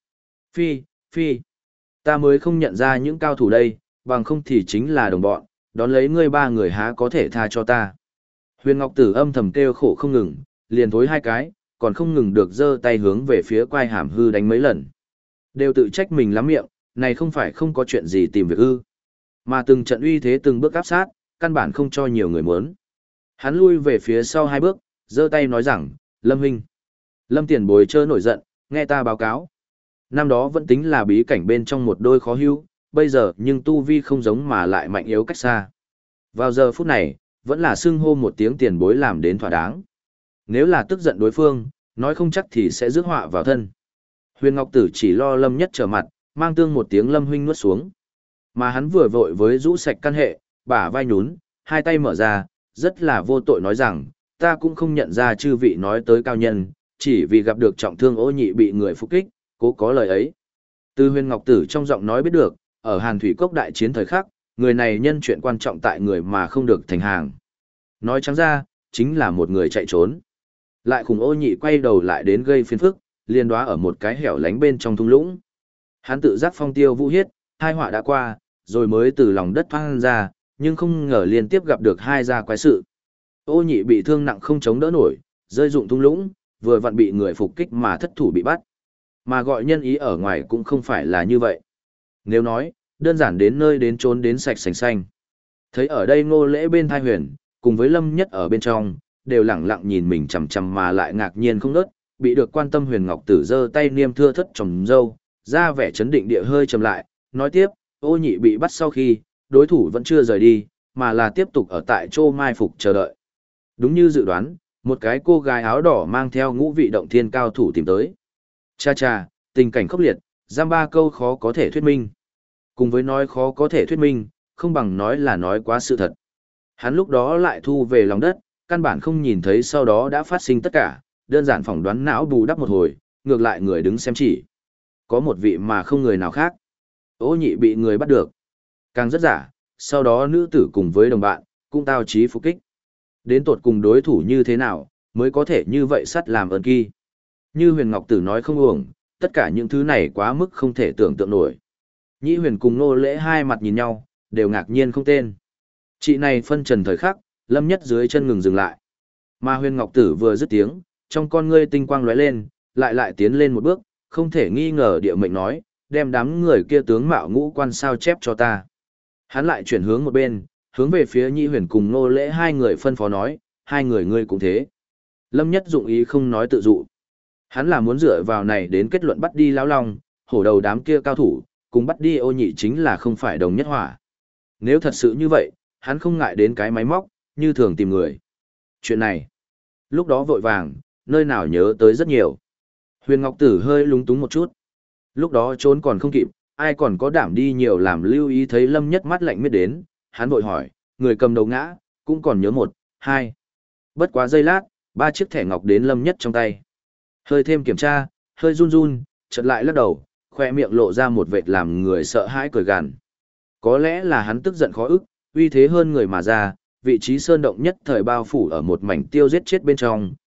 Phi, ta mới không nhận ra những cao thủ đây, bằng không thì chính là đồng bọn, đón lấy ngươi ba người há có thể tha cho ta. Huyền Ngọc Tử âm thầm kêu khổ không ngừng, liền thối hai cái, còn không ngừng được giơ tay hướng về phía quai hàm hư đánh mấy lần. Đều tự trách mình lắm miệng, này không phải không có chuyện gì tìm việc ư. Mà từng trận uy thế từng bước áp sát, căn bản không cho nhiều người muốn. Hắn lui về phía sau hai bước, giơ tay nói rằng, Lâm huynh. Lâm tiền bối chớ nổi giận, nghe ta báo cáo. Năm đó vẫn tính là bí cảnh bên trong một đôi khó hữu, bây giờ nhưng tu vi không giống mà lại mạnh yếu cách xa. Vào giờ phút này, vẫn là xưng hô một tiếng tiền bối làm đến thỏa đáng. Nếu là tức giận đối phương, nói không chắc thì sẽ rước họa vào thân. Huyền Ngọc Tử chỉ lo Lâm Nhất trở mặt, mang tương một tiếng Lâm huynh nuốt xuống. Mà hắn vừa vội với rũ sạch căn hệ, bả vai nhún, hai tay mở ra, rất là vô tội nói rằng, ta cũng không nhận ra chư vị nói tới cao nhân, chỉ vì gặp được trọng thương Ô Nhị bị người phục kích, cố có lời ấy. Từ Huyền Ngọc Tử trong giọng nói biết được, ở Hàn Thủy Cốc đại chiến thời khắc, người này nhân chuyện quan trọng tại người mà không được thành hàng. Nói trắng ra, chính là một người chạy trốn. Lại khủng Ô Nhị quay đầu lại đến gây phiền phức, liên đoá ở một cái hẻo lánh bên trong thung lũng. Hắn tự giác phong tiêu vũ hiết, hai họa đã qua, rồi mới từ lòng đất thoát ra, nhưng không ngờ liên tiếp gặp được hai gia quái sự. Ô Nhị bị thương nặng không chống đỡ nổi, rơi dụng thung lũng, vừa vặn bị người phục kích mà thất thủ bị bắt. Mà gọi nhân ý ở ngoài cũng không phải là như vậy. Nếu nói, đơn giản đến nơi đến trốn đến sạch sành xanh. Thấy ở đây Ngô Lễ bên thai huyền, cùng với Lâm Nhất ở bên trong, đều lẳng lặng nhìn mình chằm chằm mà lại ngạc nhiên không ngớt, bị được quan tâm Huyền Ngọc Tử giơ tay niêm thưa thất trồng dâu, ra vẻ chấn định địa hơi trầm lại, nói tiếp, Ô Nhị bị bắt sau khi, đối thủ vẫn chưa rời đi, mà là tiếp tục ở tại chỗ mai phục chờ đợi. Đúng như dự đoán, một cái cô gái áo đỏ mang theo ngũ vị động thiên cao thủ tìm tới. Cha cha, tình cảnh khốc liệt, giam ba câu khó có thể thuyết minh. Cùng với nói khó có thể thuyết minh, không bằng nói là nói quá sự thật. Hắn lúc đó lại thu về lòng đất, căn bản không nhìn thấy sau đó đã phát sinh tất cả, đơn giản phỏng đoán não bù đắp một hồi, ngược lại người đứng xem chỉ. Có một vị mà không người nào khác. Ô Nhị bị người bắt được. Càng rất giả, sau đó nữ tử cùng với đồng bạn, cũng tao chí phục kích. Đến tột cùng đối thủ như thế nào, mới có thể như vậy sắt làm ơn kỳ. Như Huyền Ngọc Tử nói không uổng, tất cả những thứ này quá mức không thể tưởng tượng nổi. Nhĩ Huyền cùng Nô Lễ hai mặt nhìn nhau, đều ngạc nhiên không tên. Chị này phân trần thời khắc, Lâm Nhất dưới chân ngừng dừng lại. Mà Huyền Ngọc Tử vừa dứt tiếng, trong con ngươi tinh quang lóe lên, lại tiến lên một bước, không thể nghi ngờ địa mệnh nói, đem đám người kia tướng mạo ngũ quan sao chép cho ta. Hắn lại chuyển hướng một bên, hướng về phía Nhĩ Huyền cùng Nô Lễ hai người phân phó nói, hai người ngươi cũng thế. Lâm Nhất dụng ý không nói tự dụ. Hắn là muốn dựa vào này đến kết luận bắt đi lão long, hổ đầu đám kia cao thủ, cùng bắt đi Ô Nhị chính là không phải đồng nhất hỏa. Nếu thật sự như vậy, hắn không ngại đến cái máy móc, như thường tìm người. Chuyện này, lúc đó vội vàng, nơi nào nhớ tới rất nhiều. Huyền Ngọc Tử hơi lúng túng một chút. Lúc đó trốn còn không kịp, ai còn có đảm đi nhiều làm lưu ý thấy Lâm Nhất mắt lạnh miết đến, hắn vội hỏi, người cầm đầu ngã, cũng còn nhớ một, hai. Bất quá giây lát, ba chiếc thẻ ngọc đến Lâm Nhất trong tay. Hơi thêm kiểm tra, hơi run run, chợt lại lắc đầu, khoe miệng lộ ra một vệt làm người sợ hãi cười gằn. Có lẽ là hắn tức giận khó ức, uy thế hơn người mà ra, vị trí sơn động nhất thời bao phủ ở một mảnh tiêu giết chết bên trong,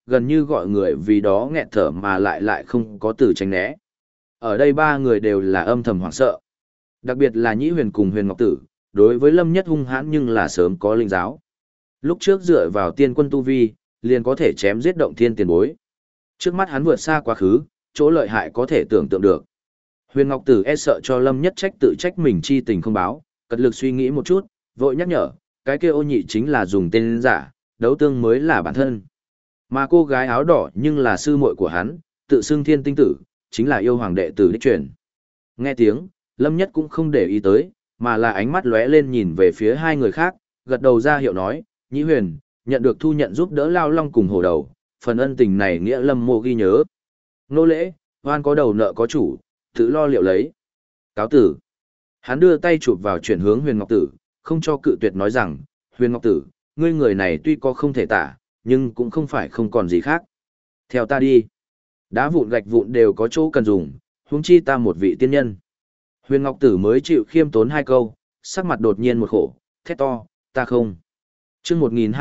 gần như gọi người vì đó nghẹt thở mà lại không có từ tránh né. Ở đây ba người đều là âm thầm hoảng sợ. Đặc biệt là Nhĩ Huyền cùng Huyền Ngọc Tử, đối với Lâm Nhất hung hãn nhưng là sớm có linh giáo. Lúc trước dựa vào tiên quân tu vi, liền có thể chém giết động thiên tiền bối. Trước mắt hắn vượt xa quá khứ, chỗ lợi hại có thể tưởng tượng được. Huyền Ngọc Tử e sợ cho Lâm Nhất trách tự trách mình chi tình không báo, cật lực suy nghĩ một chút, vội nhắc nhở, cái kia Ô Nhị chính là dùng tên giả, đấu tương mới là bản thân. Mà cô gái áo đỏ nhưng là sư muội của hắn, tự xưng Thiên Tinh Tử, chính là yêu hoàng đệ tử đích truyền. Nghe tiếng, Lâm Nhất cũng không để ý tới, mà là ánh mắt lóe lên nhìn về phía hai người khác, gật đầu ra hiệu nói, Nhĩ Huyền, nhận được thu nhận giúp đỡ Lao Long cùng hổ đầu, phần ân tình này nghĩa Lâm mô ghi nhớ. Nô lễ, oan có đầu nợ có chủ, tự lo liệu lấy. Cáo tử. Hắn đưa tay chụp vào chuyển hướng Huyền Ngọc Tử, không cho cự tuyệt nói rằng, Huyền Ngọc Tử, ngươi người này tuy có không thể tả, nhưng cũng không phải không còn gì khác. Theo ta đi. Đá vụn gạch vụn đều có chỗ cần dùng, huống chi ta một vị tiên nhân. Huyền Ngọc Tử mới chịu khiêm tốn hai câu, sắc mặt đột nhiên một khổ, thét to, ta không. Chương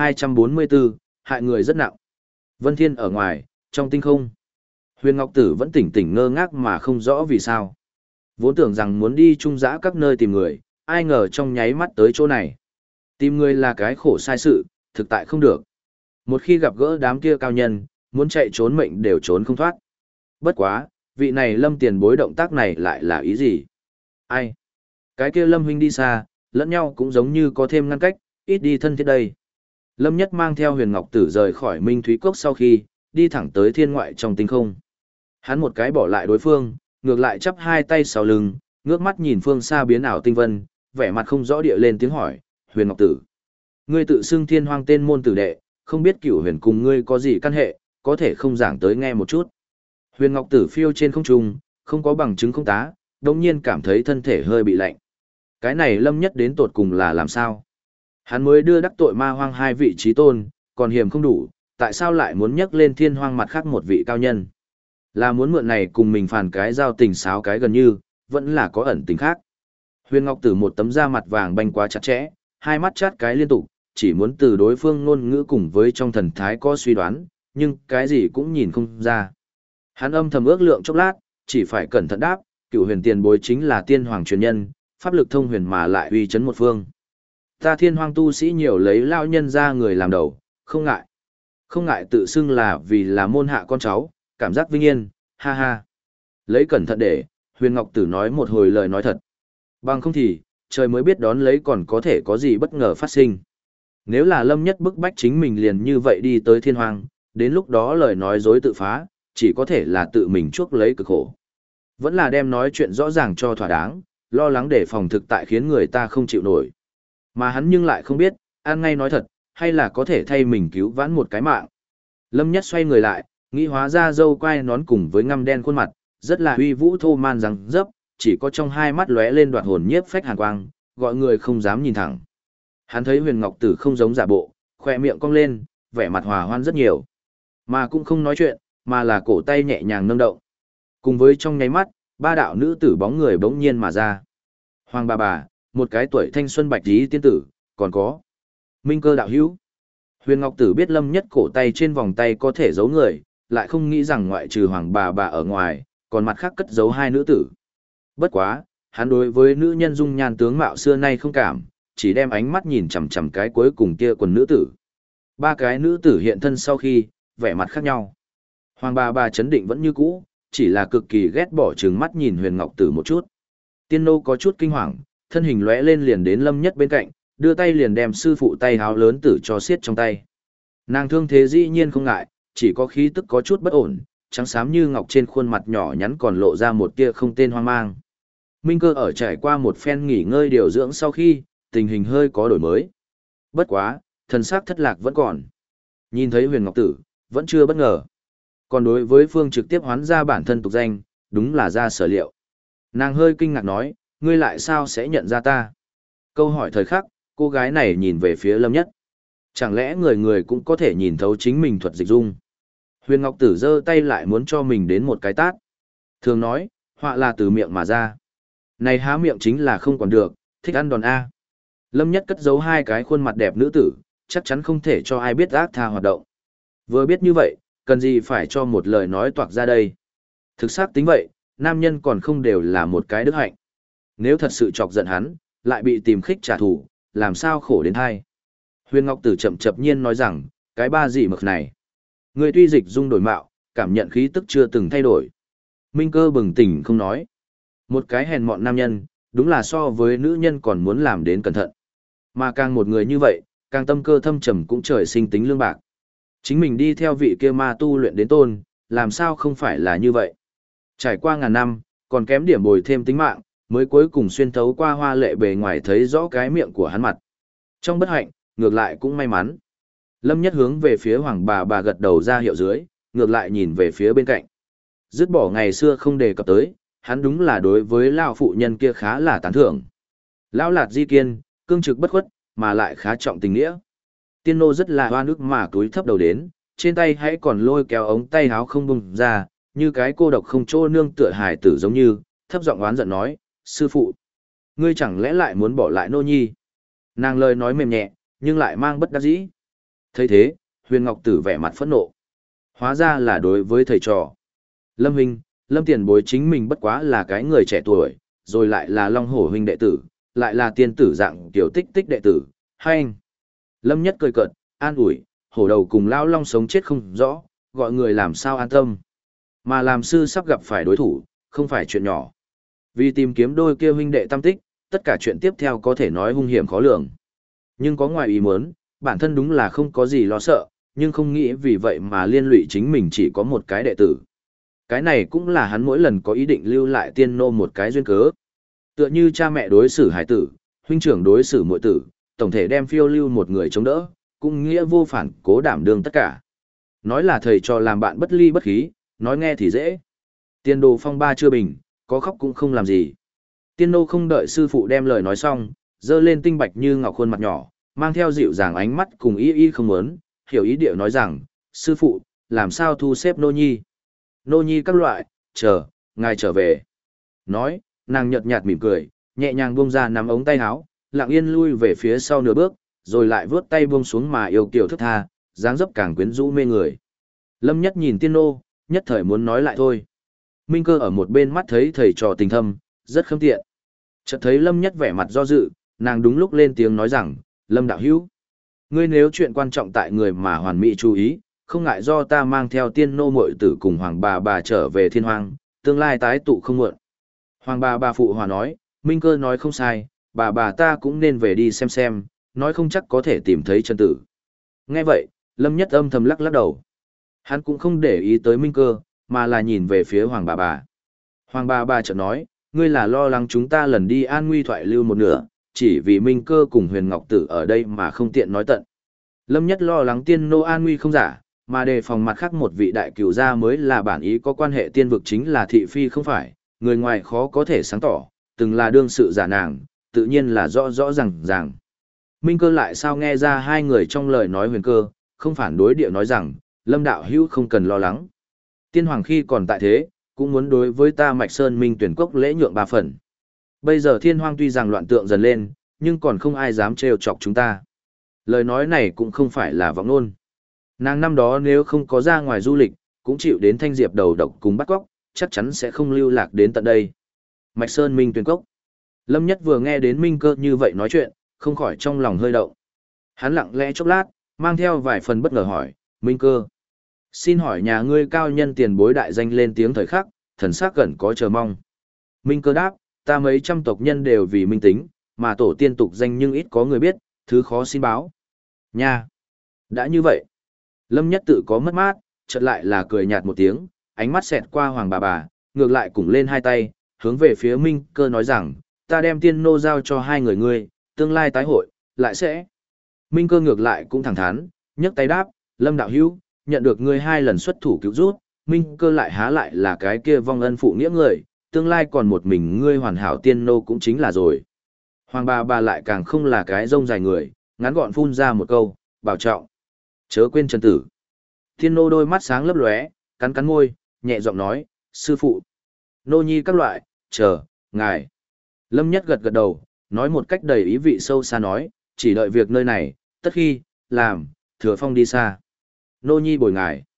1244, hại người rất nặng. Vân Thiên ở ngoài, trong tinh không. Huyền Ngọc Tử vẫn tỉnh tỉnh ngơ ngác mà không rõ vì sao. Vốn tưởng rằng muốn đi trung dã các nơi tìm người, ai ngờ trong nháy mắt tới chỗ này. Tìm người là cái khổ sai sự, thực tại không được. Một khi gặp gỡ đám kia cao nhân, muốn chạy trốn mệnh đều trốn không thoát. Bất quá, vị này Lâm tiền bối động tác này lại là ý gì? Ai? Cái kia Lâm huynh đi xa, lẫn nhau cũng giống như có thêm ngăn cách, ít đi thân thiết đây. Lâm Nhất mang theo Huyền Ngọc Tử rời khỏi Minh Thúy Cốc sau khi, đi thẳng tới thiên ngoại trong tinh không. Hắn một cái bỏ lại đối phương, ngược lại chắp hai tay sau lưng, ngước mắt nhìn phương xa biến ảo tinh vân, vẻ mặt không rõ địa lên tiếng hỏi, Huyền Ngọc Tử. Ngươi tự xưng thiên hoang tên môn tử đệ, không biết Cửu Huyền cùng ngươi có gì căn hệ, có thể không giảng tới nghe một chút. Huyền Ngọc Tử phiêu trên không trung, không có bằng chứng không tá, đồng nhiên cảm thấy thân thể hơi bị lạnh. Cái này Lâm Nhất đến tột cùng là làm sao? Hắn mới đưa đắc tội ma hoang hai vị trí tôn, còn hiểm không đủ, tại sao lại muốn nhắc lên thiên hoang mặt khác một vị cao nhân? Là muốn mượn này cùng mình phản cái giao tình sáo cái gần như, vẫn là có ẩn tình khác. Huyền Ngọc Tử một tấm da mặt vàng banh quá chặt chẽ, hai mắt chát cái liên tục, chỉ muốn từ đối phương ngôn ngữ cùng với trong thần thái có suy đoán, nhưng cái gì cũng nhìn không ra. Hắn âm thầm ước lượng chốc lát, chỉ phải cẩn thận đáp, Cửu Huyền tiền bối chính là tiên hoàng truyền nhân, pháp lực thông huyền mà lại uy chấn một phương. Ta thiên hoang tu sĩ nhiều lấy lao nhân ra người làm đầu, không ngại. Không ngại tự xưng là vì là môn hạ con cháu, cảm giác vinh yên, ha ha. Lấy cẩn thận để, Huyền Ngọc Tử nói một hồi lời nói thật. Bằng không thì, trời mới biết đón lấy còn có thể có gì bất ngờ phát sinh. Nếu là Lâm Nhất bức bách chính mình liền như vậy đi tới thiên hoang, đến lúc đó lời nói dối tự phá, chỉ có thể là tự mình chuốc lấy cực khổ. Vẫn là đem nói chuyện rõ ràng cho thỏa đáng, lo lắng để phòng thực tại khiến người ta không chịu nổi. Mà hắn nhưng lại không biết, ăn ngay nói thật, hay là có thể thay mình cứu vãn một cái mạng. Lâm Nhất xoay người lại, nghĩ hóa ra dâu quai nón cùng với ngăm đen khuôn mặt, rất là uy vũ thô man răng dấp, chỉ có trong hai mắt lóe lên đoạt hồn nhiếp phách hàn quang, gọi người không dám nhìn thẳng. Hắn thấy Huyền Ngọc Tử không giống giả bộ, khoe miệng cong lên, vẻ mặt hòa hoan rất nhiều. Mà cũng không nói chuyện, mà là cổ tay nhẹ nhàng nâng động. Cùng với trong nháy mắt, ba đạo nữ tử bóng người bỗng nhiên mà ra. Hoàng bà, một cái tuổi thanh xuân bạch tí tiên tử, còn có Minh Cơ đạo hữu. Huyền Ngọc Tử biết Lâm Nhất cổ tay trên vòng tay có thể giấu người, lại không nghĩ rằng ngoại trừ Hoàng bà ở ngoài, còn mặt khác cất giấu hai nữ tử. Bất quá, hắn đối với nữ nhân dung nhan tướng mạo xưa nay không cảm, chỉ đem ánh mắt nhìn chằm chằm cái cuối cùng kia quần nữ tử. Ba cái nữ tử hiện thân sau khi, vẻ mặt khác nhau. Hoàng bà chấn định vẫn như cũ, chỉ là cực kỳ ghét bỏ trừng mắt nhìn Huyền Ngọc Tử một chút. Tiên nô có chút kinh hoàng, thân hình lóe lên liền đến Lâm Nhất bên cạnh, đưa tay liền đem sư phụ tay háo lớn tử cho xiết trong tay. Nàng thương thế dĩ nhiên không ngại, chỉ có khí tức có chút bất ổn, trắng xám như ngọc trên khuôn mặt nhỏ nhắn còn lộ ra một tia không tên hoang mang. Minh Cơ ở trải qua một phen nghỉ ngơi điều dưỡng sau khi, tình hình hơi có đổi mới. Bất quá, thần sắc thất lạc vẫn còn. Nhìn thấy Huyền Ngọc Tử, vẫn chưa bất ngờ. Còn đối với Phương trực tiếp hoán ra bản thân tục danh, đúng là ra sở liệu. Nàng hơi kinh ngạc nói, ngươi lại sao sẽ nhận ra ta? Câu hỏi thời khắc, cô gái này nhìn về phía Lâm Nhất. Chẳng lẽ người người cũng có thể nhìn thấu chính mình thuật dịch dung? Huyền Ngọc Tử giơ tay lại muốn cho mình đến một cái tát. Thường nói, họa là từ miệng mà ra. Này há miệng chính là không còn được, thích ăn đòn A. Lâm Nhất cất giấu hai cái khuôn mặt đẹp nữ tử, chắc chắn không thể cho ai biết ác tha hoạt động. Vừa biết như vậy, cần gì phải cho một lời nói toạc ra đây. Thực xác tính vậy, nam nhân còn không đều là một cái đức hạnh. Nếu thật sự chọc giận hắn, lại bị tìm khích trả thù, làm sao khổ đến hai. Huyền Ngọc Tử chậm chậm nhiên nói rằng, cái ba gì mực này. Người tuy dịch dung đổi mạo, cảm nhận khí tức chưa từng thay đổi. Minh Cơ bừng tỉnh không nói. Một cái hèn mọn nam nhân, đúng là so với nữ nhân còn muốn làm đến cẩn thận. Mà càng một người như vậy, càng tâm cơ thâm trầm cũng trời sinh tính lương bạc. Chính mình đi theo vị kia ma tu luyện đến tôn, làm sao không phải là như vậy. Trải qua ngàn năm, còn kém điểm bồi thêm tính mạng, mới cuối cùng xuyên thấu qua hoa lệ bề ngoài thấy rõ cái miệng của hắn mặt. Trong bất hạnh, ngược lại cũng may mắn. Lâm Nhất hướng về phía hoàng bà gật đầu ra hiệu dưới, ngược lại nhìn về phía bên cạnh. Dứt bỏ ngày xưa không đề cập tới, hắn đúng là đối với lão phụ nhân kia khá là tán thưởng. Lão lạt di kiên, cương trực bất khuất, mà lại khá trọng tình nghĩa. Tiên nô rất là hoa nước mà túi thấp đầu đến, trên tay hãy còn lôi kéo ống tay áo không bung ra, như cái cô độc không chỗ nương tựa hài tử giống như, thấp giọng oán giận nói, sư phụ, ngươi chẳng lẽ lại muốn bỏ lại nô nhi. Nàng lời nói mềm nhẹ, nhưng lại mang bất đắc dĩ. Thấy thế, Huyền Ngọc Tử vẻ mặt phẫn nộ. Hóa ra là đối với thầy trò. Lâm huynh, Lâm tiền bối chính mình bất quá là cái người trẻ tuổi, rồi lại là Long Hổ huynh đệ tử, lại là tiên tử dạng tiểu tích tích đệ tử, hay anh. Lâm Nhất cười cợt, an ủi, hổ đầu cùng lão long sống chết không rõ, gọi người làm sao an tâm. Mà làm sư sắp gặp phải đối thủ, không phải chuyện nhỏ. Vì tìm kiếm đôi kia huynh đệ tam tích, tất cả chuyện tiếp theo có thể nói hung hiểm khó lường. Nhưng có ngoài ý muốn, bản thân đúng là không có gì lo sợ, nhưng không nghĩ vì vậy mà liên lụy chính mình chỉ có một cái đệ tử. Cái này cũng là hắn mỗi lần có ý định lưu lại tiên nô một cái duyên cớ. Tựa như cha mẹ đối xử hải tử, huynh trưởng đối xử muội tử, tổng thể đem phiêu lưu một người chống đỡ, cũng nghĩa vô phản cố đảm đương tất cả. Nói là thầy trò làm bạn bất ly bất khí, nói nghe thì dễ. Tiên đồ phong ba chưa bình, có khóc cũng không làm gì. Tiên nô không đợi sư phụ đem lời nói xong, dơ lên tinh bạch như ngọc khuôn mặt nhỏ, mang theo dịu dàng ánh mắt cùng y không muốn, hiểu ý điệu nói rằng, sư phụ, làm sao thu xếp nô nhi. Nô nhi các loại, chờ, ngài trở về. Nói, nàng nhợt nhạt mỉm cười, nhẹ nhàng buông ra nắm ống tay áo, lặng yên lui về phía sau nửa bước, rồi lại vướt tay buông xuống mà yêu kiều thức tha, dáng dấp càng quyến rũ mê người. Lâm Nhất nhìn tiên nô, nhất thời muốn nói lại thôi. Minh Cơ ở một bên mắt thấy thầy trò tình thâm, rất khâm tiện. Chợt thấy Lâm Nhất vẻ mặt do dự, nàng đúng lúc lên tiếng nói rằng, Lâm đạo hữu, ngươi nếu chuyện quan trọng tại người mà hoàn mỹ chú ý, không ngại do ta mang theo tiên nô muội tử cùng hoàng bà trở về thiên hoang, tương lai tái tụ không muộn. Hoàng bà phụ hòa nói, Minh Cơ nói không sai, bà ta cũng nên về đi xem, nói không chắc có thể tìm thấy chân tử. Nghe vậy, Lâm Nhất âm thầm lắc lắc đầu. Hắn cũng không để ý tới Minh Cơ, mà là nhìn về phía hoàng bà. Hoàng bà chợt nói, ngươi là lo lắng chúng ta lần đi an nguy thoại lưu một nửa, chỉ vì Minh Cơ cùng Huyền Ngọc Tử ở đây mà không tiện nói tận. Lâm Nhất lo lắng tiên nô an nguy không giả, mà đề phòng mặt khác một vị đại cửu gia mới là bản ý có quan hệ tiên vực chính là thị phi không phải, người ngoài khó có thể sáng tỏ, từng là đương sự giả nàng, tự nhiên là rõ ràng. Minh Cơ lại sao nghe ra hai người trong lời nói Huyền Cơ, không phản đối địa nói rằng, Lâm đạo hữu không cần lo lắng. Tiên hoàng khi còn tại thế, cũng muốn đối với ta Mạch Sơn Minh tuyển cốc lễ nhượng 3 phần. Bây giờ thiên hoang tuy rằng loạn tượng dần lên, nhưng còn không ai dám trêu chọc chúng ta. Lời nói này cũng không phải là vọng ngôn. Nàng năm đó nếu không có ra ngoài du lịch, cũng chịu đến thanh diệp đầu độc cùng bắt cóc, chắc chắn sẽ không lưu lạc đến tận đây. Mạch Sơn Minh tuyển cốc. Lâm Nhất vừa nghe đến Minh Cơ như vậy nói chuyện, không khỏi trong lòng hơi động. Hắn lặng lẽ chốc lát, mang theo vài phần bất ngờ hỏi, Minh Cơ, xin hỏi nhà ngươi cao nhân tiền bối đại danh lên tiếng thời khắc, thần sắc gần có chờ mong. Minh Cơ đáp, ta mấy trăm tộc nhân đều vì minh tính, mà tổ tiên tục danh nhưng ít có người biết, thứ khó xin báo. Nha! Đã như vậy. Lâm Nhất tự có mất mát, chợt lại là cười nhạt một tiếng, ánh mắt xẹt qua hoàng bà, ngược lại cùng lên hai tay, hướng về phía Minh Cơ nói rằng, ta đem tiên nô giao cho hai người ngươi, tương lai tái hội, lại sẽ. Minh Cơ ngược lại cũng thẳng thắn, nhấc tay đáp, Lâm đạo hữu, nhận được ngươi 2 lần xuất thủ cứu rút, Minh Cơ lại há lại là cái kia vong ân phụ nghĩa người, tương lai còn một mình ngươi hoàn hảo tiên nô cũng chính là rồi. Hoàng bà lại càng không là cái rông dài người, ngắn gọn phun ra một câu, bảo trọng. Chớ quên chân tử. Tiên nô đôi mắt sáng lấp lóe, cắn môi, nhẹ giọng nói, sư phụ. Nô nhi các loại, chờ, ngài. Lâm Nhất gật đầu, nói một cách đầy ý vị sâu xa nói, chỉ đợi việc nơi này, tất khi, làm, thừa phong đi xa. Nô nhi bồi ngài.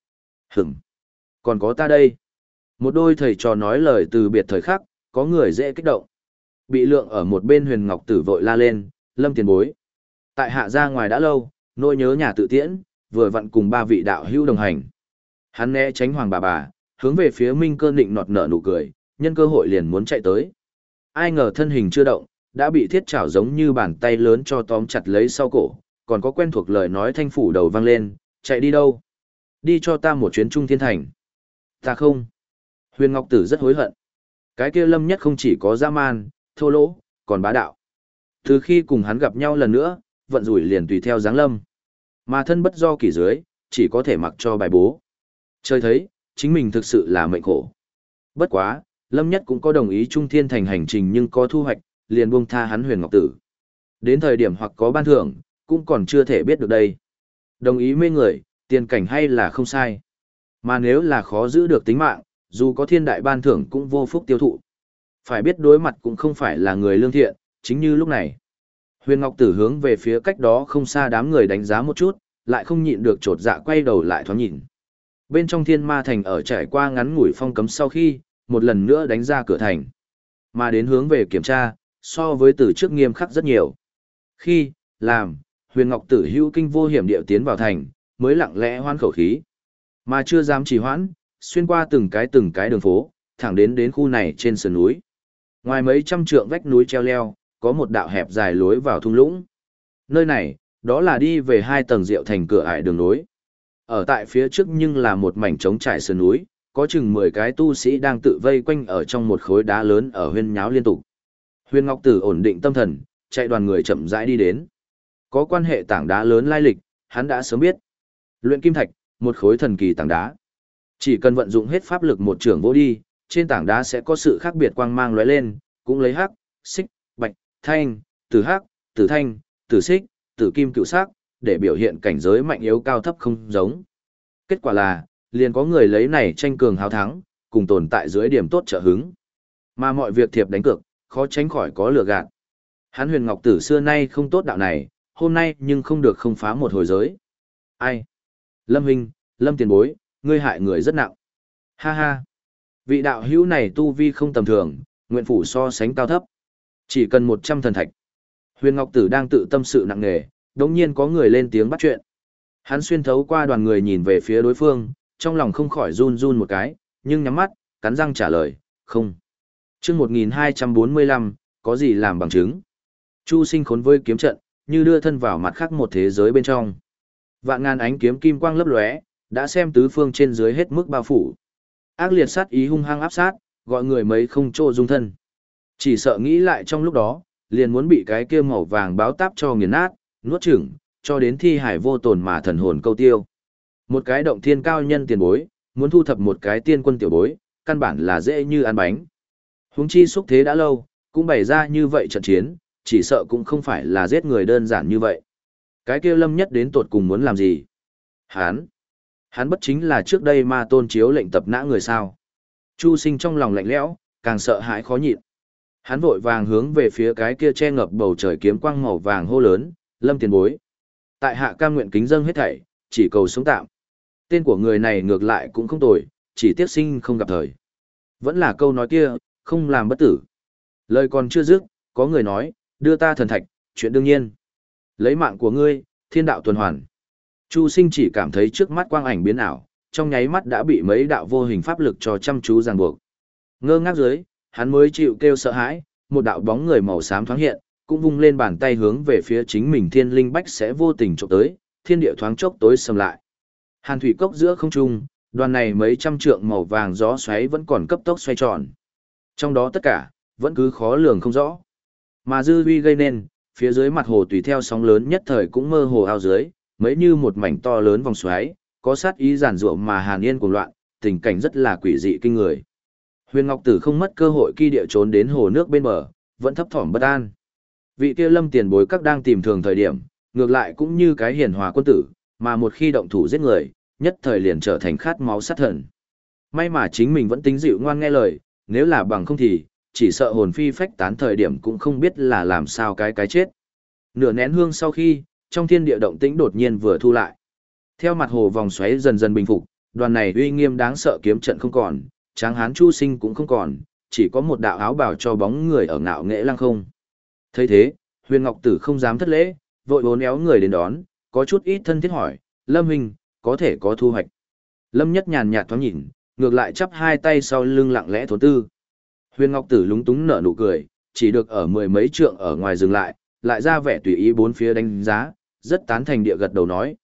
Hửm, còn có ta đây. Một đôi thầy trò nói lời từ biệt thời khắc, có người dễ kích động. Bị lượng ở một bên Huyền Ngọc Tử vội la lên, Lâm tiền bối. Tại hạ ra ngoài đã lâu, nỗi nhớ nhà tự tiễn, vừa vặn cùng ba vị đạo hữu đồng hành. Hắn né tránh Hoàng bà, hướng về phía Minh Cơ nịnh nọt nở nụ cười, nhân cơ hội liền muốn chạy tới. Ai ngờ thân hình chưa động, đã bị thiết chảo giống như bàn tay lớn cho tóm chặt lấy sau cổ, còn có quen thuộc lời nói thanh phủ đầu vang lên, chạy đi đâu? Đi cho ta một chuyến Trung Thiên Thành. Ta không. Huyền Ngọc Tử rất hối hận. Cái kia Lâm Nhất không chỉ có dã man, thô lỗ, còn bá đạo. Từ khi cùng hắn gặp nhau lần nữa, vận rủi liền tùy theo dáng lâm. Mà thân bất do kỷ dưới, chỉ có thể mặc cho bài bố. Trời thấy, chính mình thực sự là mệnh khổ. Bất quá, Lâm Nhất cũng có đồng ý Trung Thiên Thành hành trình nhưng có thu hoạch, liền buông tha hắn Huyền Ngọc Tử. Đến thời điểm hoặc có ban thưởng, cũng còn chưa thể biết được đây. Đồng ý mê người, tiền cảnh hay là không sai. Mà nếu là khó giữ được tính mạng, dù có thiên đại ban thưởng cũng vô phúc tiêu thụ. Phải biết đối mặt cũng không phải là người lương thiện, chính như lúc này. Huyền Ngọc Tử hướng về phía cách đó không xa đám người đánh giá một chút, lại không nhịn được chột dạ quay đầu lại thoáng nhìn. Bên trong Thiên Ma Thành ở trải qua ngắn ngủi phong cấm sau khi, một lần nữa đánh ra cửa thành. Mà đến hướng về kiểm tra, so với từ trước nghiêm khắc rất nhiều. Khi, làm, Huyền Ngọc Tử hữu kinh vô hiểm điệu tiến vào thành, mới lặng lẽ hoan khẩu khí. Mà chưa dám trì hoãn, xuyên qua từng cái đường phố, thẳng đến khu này trên sườn núi. Ngoài mấy trăm trượng vách núi treo leo, có một đạo hẹp dài lối vào thung lũng. Nơi này, đó là đi về 2 tầng Diệu Thành cửa ải đường nối. Ở tại phía trước nhưng là một mảnh trống trải sườn núi, có chừng 10 cái tu sĩ đang tự vây quanh ở trong một khối đá lớn ở huyên nháo liên tục. Huyền Ngọc Tử ổn định tâm thần, chạy đoàn người chậm rãi đi đến. Có quan hệ tảng đá lớn lai lịch, hắn đã sớm biết. Luyện kim thạch, một khối thần kỳ tảng đá. Chỉ cần vận dụng hết pháp lực một trường vô đi, trên tảng đá sẽ có sự khác biệt quang mang lóe lên, cũng lấy hắc, xích, bạch, thanh, tử hắc, tử thanh, tử xích, tử kim cựu sắc, để biểu hiện cảnh giới mạnh yếu cao thấp không giống. Kết quả là, liền có người lấy này tranh cường hào thắng, cùng tồn tại dưới điểm tốt trợ hứng. Mà mọi việc thiệp đánh cược, khó tránh khỏi có lừa gạt. Hắn Huyền Ngọc Tử xưa nay không tốt đạo này, hôm nay nhưng không được không phá một hồi giới. Ai? Lâm Huynh, Lâm tiền bối, ngươi hại người rất nặng. Ha ha. Vị đạo hữu này tu vi không tầm thường, nguyện phủ so sánh cao thấp. Chỉ cần 100 thần thạch. Huyền Ngọc Tử đang tự tâm sự nặng nề, đống nhiên có người lên tiếng bắt chuyện. Hắn xuyên thấu qua đoàn người nhìn về phía đối phương, trong lòng không khỏi run run một cái, nhưng nhắm mắt, cắn răng trả lời, không. Chương 1245, có gì làm bằng chứng? Chu Sinh khốn với kiếm trận, như đưa thân vào mặt khác một thế giới bên trong. Vạn ngàn ánh kiếm kim quang lấp lóe, đã xem tứ phương trên dưới hết mức bao phủ. Ác liệt sát ý hung hăng áp sát, gọi người mấy không chỗ dung thân. Chỉ sợ nghĩ lại trong lúc đó, liền muốn bị cái kia màu vàng báo táp cho nghiền nát, nuốt chửng, cho đến thi hải vô tồn mà thần hồn câu tiêu. Một cái động thiên cao nhân tiền bối, muốn thu thập một cái tiên quân tiểu bối, căn bản là dễ như ăn bánh. Huống chi xúc thế đã lâu, cũng bày ra như vậy trận chiến, chỉ sợ cũng không phải là giết người đơn giản như vậy. Cái kia Lâm Nhất đến tột cùng muốn làm gì? Hắn bất chính là trước đây Ma Tôn chiếu lệnh tập nã người sao? Chu Sinh trong lòng lạnh lẽo, càng sợ hãi khó nhịn. Hắn vội vàng hướng về phía cái kia che ngập bầu trời kiếm quang màu vàng hô lớn, Lâm tiền bối. Tại hạ cam nguyện kính dâng hết thảy, chỉ cầu sống tạm. Tên của người này ngược lại cũng không tồi, chỉ tiếc sinh không gặp thời. Vẫn là câu nói kia, không làm bất tử. Lời còn chưa dứt, có người nói, đưa ta thần thạch, chuyện đương nhiên. Lấy mạng của ngươi, thiên đạo tuần hoàn. Chu Sinh chỉ cảm thấy trước mắt quang ảnh biến ảo, trong nháy mắt đã bị mấy đạo vô hình pháp lực cho chăm chú ràng buộc. Ngơ ngác dưới, hắn mới chịu kêu sợ hãi, một đạo bóng người màu xám thoáng hiện, cũng vung lên bàn tay hướng về phía chính mình thiên linh bách sẽ vô tình chụp tới, thiên địa thoáng chốc tối sầm lại. Hàn thủy cốc giữa không trung, đoàn này mấy trăm trượng màu vàng gió xoáy vẫn còn cấp tốc xoay tròn. Trong đó tất cả, vẫn cứ khó lường không rõ. Mà dư uy gây nên, phía dưới mặt hồ tùy theo sóng lớn nhất thời cũng mơ hồ ao dưới, mấy như một mảnh to lớn vòng xoáy, có sát ý giản rủa mà hàn yên cuồng loạn, tình cảnh rất là quỷ dị kinh người. Huyền Ngọc Tử không mất cơ hội khi địa trốn đến hồ nước bên bờ, vẫn thấp thỏm bất an. Vị kia Lâm tiền bối các đang tìm thường thời điểm, ngược lại cũng như cái hiền hòa quân tử, mà một khi động thủ giết người, nhất thời liền trở thành khát máu sát thần. May mà chính mình vẫn tính dịu ngoan nghe lời, nếu là bằng không thì, chỉ sợ hồn phi phách tán thời điểm cũng không biết là làm sao cái chết. Nửa nén hương sau khi, trong thiên địa động tĩnh đột nhiên vừa thu lại. Theo mặt hồ vòng xoáy dần dần bình phục, Đoàn này uy nghiêm đáng sợ kiếm trận không còn, Tráng Hán Chu Sinh cũng không còn, chỉ có một đạo áo bào cho bóng người ở ngạo nghễ lăng không. Thấy thế, Huyền Ngọc Tử không dám thất lễ, vội bốn éo người đến đón, có chút ít thân thiết hỏi, Lâm huynh, có thể có thu hoạch. Lâm Nhất nhàn nhạt thoáng nhìn, ngược lại chắp hai tay sau lưng lặng lẽ thốn tư. Huyền Ngọc Tử lúng túng nở nụ cười, chỉ được ở mười mấy trượng ở ngoài dừng lại ra vẻ tùy ý bốn phía đánh giá, rất tán thành địa gật đầu nói,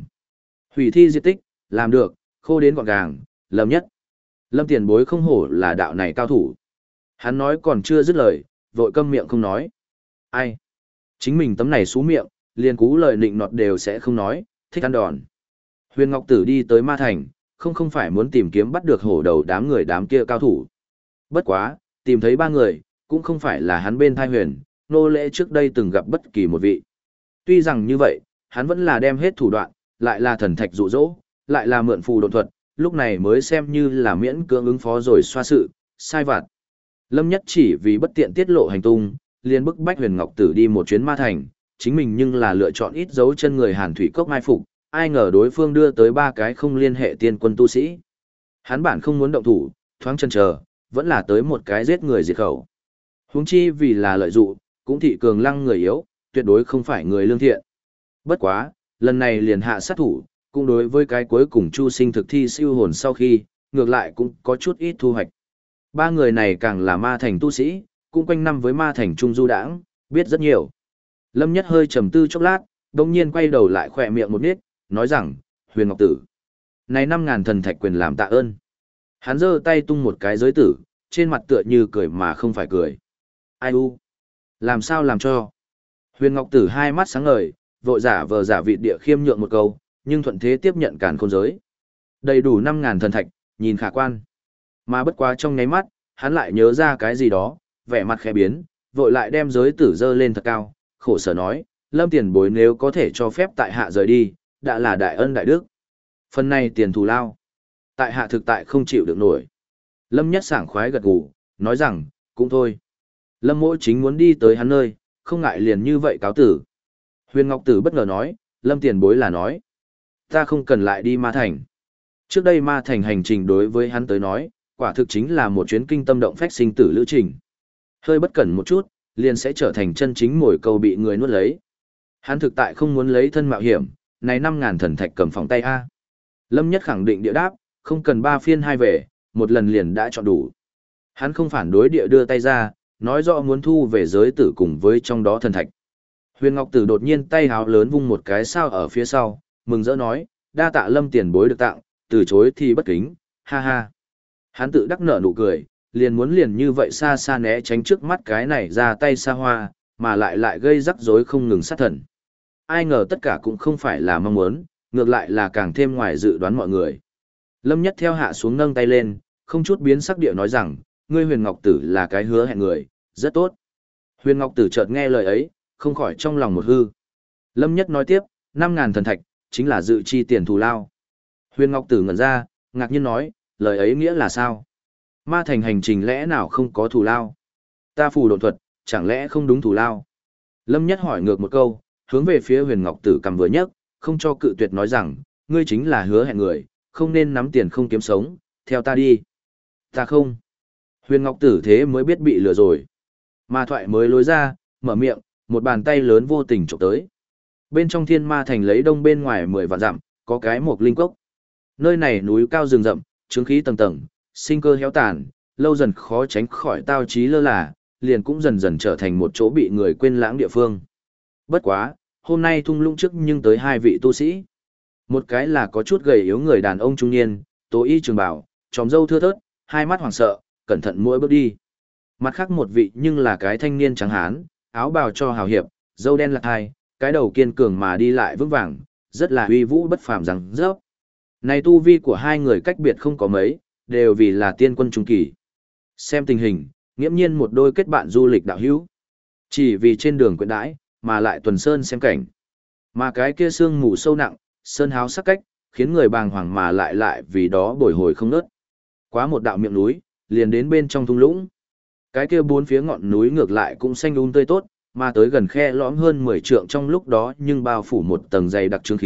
hủy thi diệt tích, làm được, khô đến gọn gàng, Lâm Nhất. Lâm tiền bối không hổ là đạo này cao thủ. Hắn nói còn chưa dứt lời, vội câm miệng không nói. Ai? Chính mình tấm này xú miệng, liền cú lời nịnh nọt đều sẽ không nói, thích ăn đòn. Huyền Ngọc Tử đi tới Ma Thành, không phải muốn tìm kiếm bắt được hổ đầu đám kia cao thủ. Bất quá, tìm thấy ba người, cũng không phải là hắn bên thai huyền, nô lễ trước đây từng gặp bất kỳ một vị. Tuy rằng như vậy, hắn vẫn là đem hết thủ đoạn, lại là thần thạch dụ dỗ, lại là mượn phù độn thuật, lúc này mới xem như là miễn cưỡng ứng phó rồi xoa sự, sai vặt. Lâm Nhất chỉ vì bất tiện tiết lộ hành tung, liền bức bách Huyền Ngọc Tử đi một chuyến Ma Thành, chính mình nhưng là lựa chọn ít dấu chân người Hàn Thủy Cốc mai phục, ai ngờ đối phương đưa tới ba cái không liên hệ tiên quân tu sĩ. Hắn bản không muốn động thủ, thoáng chân chờ, vẫn là tới một cái giết người diệt khẩu. Huống chi vì là lợi dụng, cũng thị cường lăng người yếu, tuyệt đối không phải người lương thiện. Bất quá, lần này liền hạ sát thủ, cũng đối với cái cuối cùng Chu Sinh thực thi siêu hồn sau khi, ngược lại cũng có chút ít thu hoạch. Ba người này càng là Ma Thành tu sĩ, cũng quanh năm với Ma Thành trung du đãng, biết rất nhiều. Lâm Nhất hơi trầm tư chốc lát, đồng nhiên quay đầu lại khỏe miệng một nít, nói rằng, Huyền Ngọc Tử, này 5.000 thần thạch quyền làm tạ ơn. Hắn giơ tay tung một cái giới tử, trên mặt tựa như cười mà không phải cười. Ai u? Làm sao làm cho? Huyền Ngọc Tử hai mắt sáng ngời, vội giả vờ giả vị địa khiêm nhượng một câu, nhưng thuận thế tiếp nhận càn khôn giới. Đầy đủ 5.000 thần thạch, nhìn khả quan. Mà bất quá trong nháy mắt, hắn lại nhớ ra cái gì đó, vẻ mặt khẽ biến, vội lại đem giới tử dơ lên thật cao, khổ sở nói, Lâm tiền bối nếu có thể cho phép tại hạ rời đi, đã là đại ân đại đức. Phần này tiền thù lao. Tại hạ thực tại không chịu được nổi. Lâm Nhất sảng khoái gật gù, nói rằng, cũng thôi. Lâm Mỗ chính muốn đi tới hắn nơi, không ngại liền như vậy cáo tử. Huyền Ngọc Tử bất ngờ nói, Lâm tiền bối là nói, ta không cần lại đi Ma Thành. Trước đây Ma Thành hành trình đối với hắn tới nói, quả thực chính là một chuyến kinh tâm động phách sinh tử lữ trình. Hơi bất cẩn một chút, liền sẽ trở thành chân chính mồi câu bị người nuốt lấy. Hắn thực tại không muốn lấy thân mạo hiểm, này 5.000 thần thạch cầm phòng tay A. Lâm Nhất khẳng định địa đáp, không cần 3 phiên 2 về, một lần liền đã chọn đủ. Hắn không phản đối địa đưa tay ra, nói rõ muốn thu về giới tử cùng với trong đó thần thạch. Huyền Ngọc Tử đột nhiên tay háo lớn vung một cái sao ở phía sau, mừng rỡ nói, đa tạ Lâm tiền bối được tặng, từ chối thì bất kính, ha ha. Hắn tự đắc nở nụ cười, liền như vậy xa xa né tránh trước mắt cái này ra tay xa hoa, mà lại gây rắc rối không ngừng sát thần. Ai ngờ tất cả cũng không phải là mong muốn, ngược lại là càng thêm ngoài dự đoán mọi người. Lâm Nhất theo hạ xuống nâng tay lên, không chút biến sắc địa nói rằng, ngươi Huyền Ngọc Tử là cái hứa hẹn người, rất tốt. Huyền Ngọc Tử chợt nghe lời ấy, không khỏi trong lòng một hư. Lâm Nhất nói tiếp, 5.000 thần thạch, chính là dự chi tiền thù lao. Huyền Ngọc Tử ngẩn ra, ngạc nhiên nói, lời ấy nghĩa là sao? Ma Thành hành trình lẽ nào không có thù lao? Ta phù độn thuật, chẳng lẽ không đúng thù lao? Lâm Nhất hỏi ngược một câu, hướng về phía Huyền Ngọc Tử cầm vừa nhấc, không cho cự tuyệt nói rằng, ngươi chính là hứa hẹn người, không nên nắm tiền không kiếm sống, theo ta đi. Ta không. Huyền Ngọc Tử thế mới biết bị lừa rồi. Ma thoại mới lối ra, mở miệng, một bàn tay lớn vô tình chụp tới. Bên trong Thiên Ma Thành lấy đông bên ngoài 10 vạn dặm, có cái mộc linh cốc. Nơi này núi cao rừng rậm, chứng khí tầng tầng, sinh cơ héo tàn, lâu dần khó tránh khỏi tao trí lơ là, liền cũng dần dần trở thành một chỗ bị người quên lãng địa phương. Bất quá, hôm nay thung lũng trước nhưng tới 2 vị tu sĩ. Một cái là có chút gầy yếu người đàn ông trung niên, tố y trường bào, tròm râu thưa thớt, hai mắt hoảng sợ, cẩn thận mỗi bước đi. Mặt khác một vị nhưng là cái thanh niên trắng hán, áo bào cho hào hiệp, râu đen lạc hai, cái đầu kiên cường mà đi lại vững vàng, rất là uy vũ bất phàm rằng rớp. Này tu vi của hai người cách biệt không có mấy, đều vì là tiên quân trung kỳ. Xem tình hình, nghiễm nhiên một đôi kết bạn du lịch đạo hữu. Chỉ vì trên đường quyện đãi, mà lại tuần sơn xem cảnh. Mà cái kia sương mù sâu nặng, sơn háo sắc cách, khiến người bàng hoàng mà lại vì đó bồi hồi không nớt. Quá một đạo miệng núi, liền đến bên trong thung lũng. Cái kia bốn phía ngọn núi ngược lại cũng xanh tươi tốt, mà tới gần khe lõm hơn 10 trượng trong lúc đó nhưng bao phủ một tầng dày đặc trướng khí,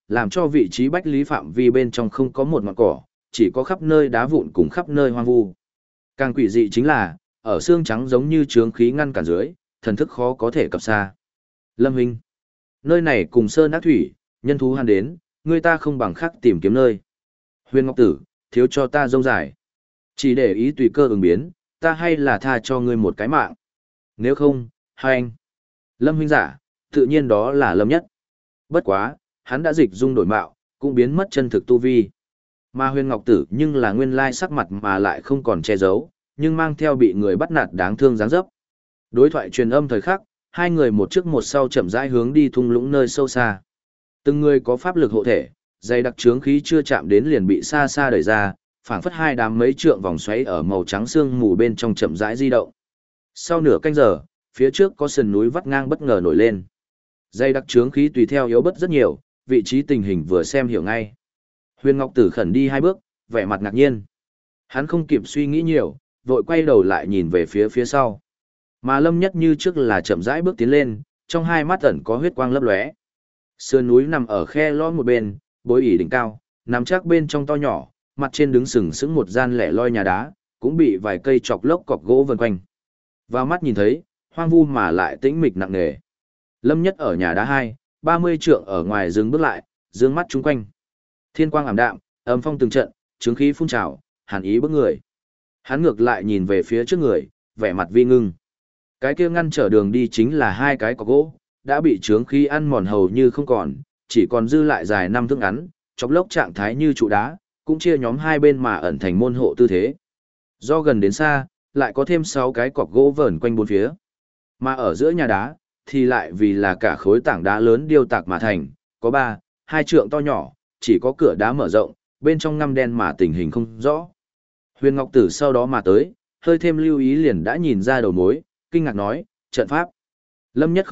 làm cho vị trí bách lý phạm vi bên trong không có một ngọn cỏ, chỉ có khắp nơi đá vụn cùng khắp nơi hoang vu. Càng quỷ dị chính là, ở xương trắng giống như chướng khí ngăn cản dưới, thần thức khó có thể cập xa. Lâm huynh, nơi này cùng sơn ác thủy, nhân thú han đến, người ta không bằng khắc tìm kiếm nơi. Huyền Ngọc Tử, thiếu cho ta rông dài. Chỉ để ý tùy cơ ứng biến, ta hay là tha cho ngươi một cái mạng. Nếu không, hai anh. Lâm huynh giả, tự nhiên đó là Lâm Nhất. Bất quá, hắn đã dịch dung đổi mạo, cũng biến mất chân thực tu vi. Mà Huyền Ngọc Tử nhưng là nguyên lai sắc mặt mà lại không còn che giấu, nhưng mang theo bị người bắt nạt đáng thương dáng dấp. Đối thoại truyền âm thời khắc, hai người một trước một sau chậm rãi hướng đi thung lũng nơi sâu xa. Từng người có pháp lực hộ thể, dày đặc chướng khí chưa chạm đến liền bị xa xa đẩy ra, phảng phất hai đám mấy trượng vòng xoáy ở màu trắng sương mù bên trong chậm rãi di động. Sau nửa canh giờ, phía trước có sườn núi vắt ngang bất ngờ nổi lên. Dày đặc chướng khí tùy theo yếu bớt rất nhiều, vị trí tình hình vừa xem hiểu ngay. Huyền Ngọc Tử khẩn đi hai bước, vẻ mặt ngạc nhiên. Hắn không kịp suy nghĩ nhiều, vội quay đầu lại nhìn về phía sau. Mà Lâm Nhất như trước là chậm rãi bước tiến lên, trong hai mắt ẩn có huyết quang lấp lóe. Sườn núi nằm ở khe lõm một bên, bối ỉ đỉnh cao, nằm chắc bên trong to nhỏ, mặt trên đứng sừng sững một gian lẻ loi nhà đá, cũng bị vài cây chọc lốc cọc gỗ vần quanh. Vào mắt nhìn thấy, hoang vu mà lại tĩnh mịch nặng nề. Lâm Nhất ở nhà đá 20-30 trượng ở ngoài dừng bước lại, dương mắt chung quanh. Thiên quang ảm đạm, âm phong từng trận, chứng khí phun trào, hàn ý bức người. Hắn ngược lại nhìn về phía trước người, vẻ mặt vi ngưng. Cái kia ngăn trở đường đi chính là hai cái cọc gỗ, đã bị chướng khí ăn mòn hầu như không còn, chỉ còn dư lại dài 5 thước ngắn, chọc lốc trạng thái như trụ đá, cũng chia nhóm hai bên mà ẩn thành môn hộ tư thế. Do gần đến xa, lại có thêm 6 cái cọc gỗ vờn quanh bốn phía. Mà ở giữa nhà đá, thì lại vì là cả khối tảng đá lớn điêu tạc mà thành, có 2 trượng to nhỏ, chỉ có cửa đá mở rộng, bên trong ngăm đen mà tình hình không rõ. Huyền Ngọc Tử sau đó mà tới, hơi thêm lưu ý liền đã nhìn ra đầu mối, kinh ngạc nói, trận pháp. Lâm Nhất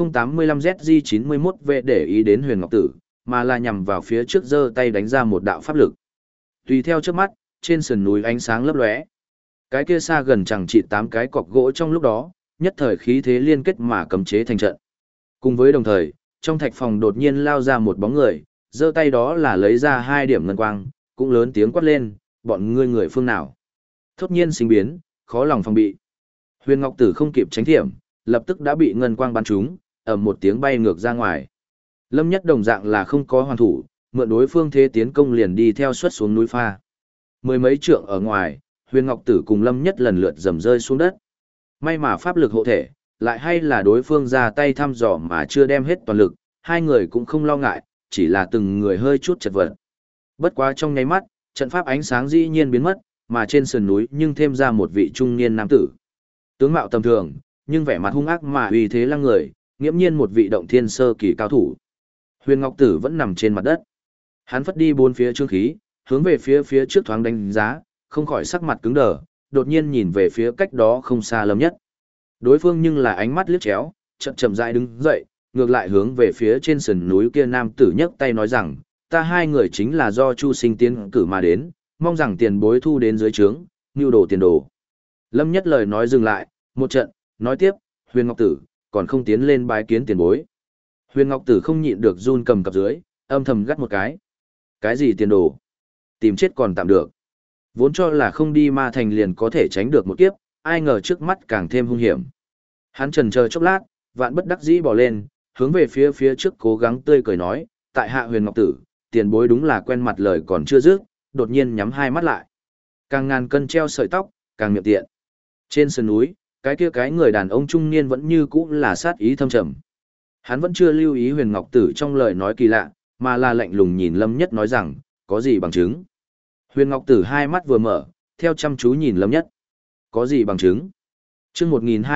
085ZG91V để ý đến Huyền Ngọc Tử, mà là nhằm vào phía trước giơ tay đánh ra một đạo pháp lực. Tùy theo trước mắt, trên sườn núi ánh sáng lấp lóe. Cái kia xa gần chẳng chỉ 8 cái cọc gỗ trong lúc đó, nhất thời khí thế liên kết mà cấm chế thành trận. Cùng với đồng thời, trong thạch phòng đột nhiên lao ra một bóng người, giơ tay đó là lấy ra 2 điểm ngân quang, cũng lớn tiếng quát lên, bọn ngươi người phương nào. Thốt nhiên sinh biến, khó lòng phòng bị. Huyền Ngọc Tử không kịp tránh thiểm, lập tức đã bị ngân quang bắn trúng, ầm một tiếng bay ngược ra ngoài. Lâm Nhất đồng dạng là không có hoàn thủ, mượn đối phương thế tiến công liền đi theo xuất xuống núi pha. Mười mấy trượng ở ngoài, Huyền Ngọc Tử cùng Lâm Nhất lần lượt dầm rơi xuống đất. May mà pháp lực hộ thể, lại hay là đối phương ra tay thăm dò mà chưa đem hết toàn lực, hai người cũng không lo ngại, chỉ là từng người hơi chút chật vật. Bất quá trong nháy mắt, trận pháp ánh sáng dĩ nhiên biến mất, mà trên sườn núi nhưng thêm ra một vị trung niên nam tử. Tướng mạo tầm thường, nhưng vẻ mặt hung ác mà uy thế lăng người, nghiễm nhiên một vị động thiên sơ kỳ cao thủ. Huyền Ngọc Tử vẫn nằm trên mặt đất. Hắn phất đi bốn phía trương khí, hướng về phía trước thoáng đánh giá, không khỏi sắc mặt cứng đờ, đột nhiên nhìn về phía cách đó không xa Lâm Nhất. Đối phương nhưng là ánh mắt liếc chéo, chậm chậm rãi đứng dậy, ngược lại hướng về phía trên sườn núi kia nam tử nhấc tay nói rằng, ta hai người chính là do Chu Sinh tiến cử mà đến, mong rằng tiền bối thu đến dưới trướng, nưu đồ tiền đồ. Lâm Nhất lời nói dừng lại, một trận, nói tiếp, Huyền Ngọc Tử, còn không tiến lên bái kiến tiền bối. Huyền Ngọc Tử không nhịn được run cầm cập dưới, âm thầm gắt một cái. Cái gì tiền đồ? Tìm chết còn tạm được. Vốn cho là không đi ma thành liền có thể tránh được một kiếp, ai ngờ trước mắt càng thêm hung hiểm. Hắn chần chờ chốc lát, vạn bất đắc dĩ bỏ lên, hướng về phía trước cố gắng tươi cười nói, tại hạ Huyền Ngọc Tử, tiền bối đúng là quen mặt lời còn chưa dứt, đột nhiên nhắm hai mắt lại. Càng ngàn cân treo sợi tóc, càng miệng tiện. Trên sườn núi, cái người đàn ông trung niên vẫn như cũ là sát ý thâm trầm. Hắn vẫn chưa lưu ý Huyền Ngọc Tử trong lời nói kỳ lạ, mà là lạnh lùng nhìn Lâm Nhất nói rằng, có gì bằng chứng. Huyền Ngọc Tử hai mắt vừa mở, theo chăm chú nhìn Lâm Nhất. Có gì bằng chứng? Chương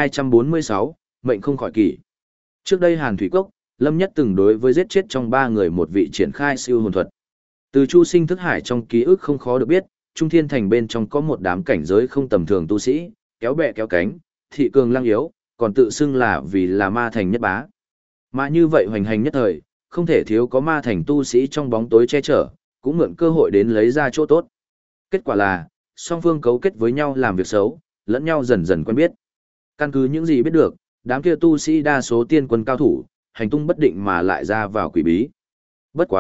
1246, mệnh không khỏi kỷ. Trước đây Hàn Thủy Cốc, Lâm Nhất từng đối với giết chết trong 3 người một vị triển khai siêu hồn thuật. Từ Chu Sinh thức hải trong ký ức không khó được biết, Trung Thiên Thành bên trong có một đám cảnh giới không tầm thường tu sĩ, kéo bè kéo cánh, thị cường lăng yếu, còn tự xưng là vì là ma thành nhất bá. Mà như vậy hoành hành nhất thời, không thể thiếu có ma thành tu sĩ trong bóng tối che chở, cũng mượn cơ hội đến lấy ra chỗ tốt. Kết quả là, song phương cấu kết với nhau làm việc xấu, lẫn nhau dần dần quen biết. Căn cứ những gì biết được, đám kia tu sĩ đa số tiên quân cao thủ, hành tung bất định mà lại ra vào quỷ bí. Bất quá,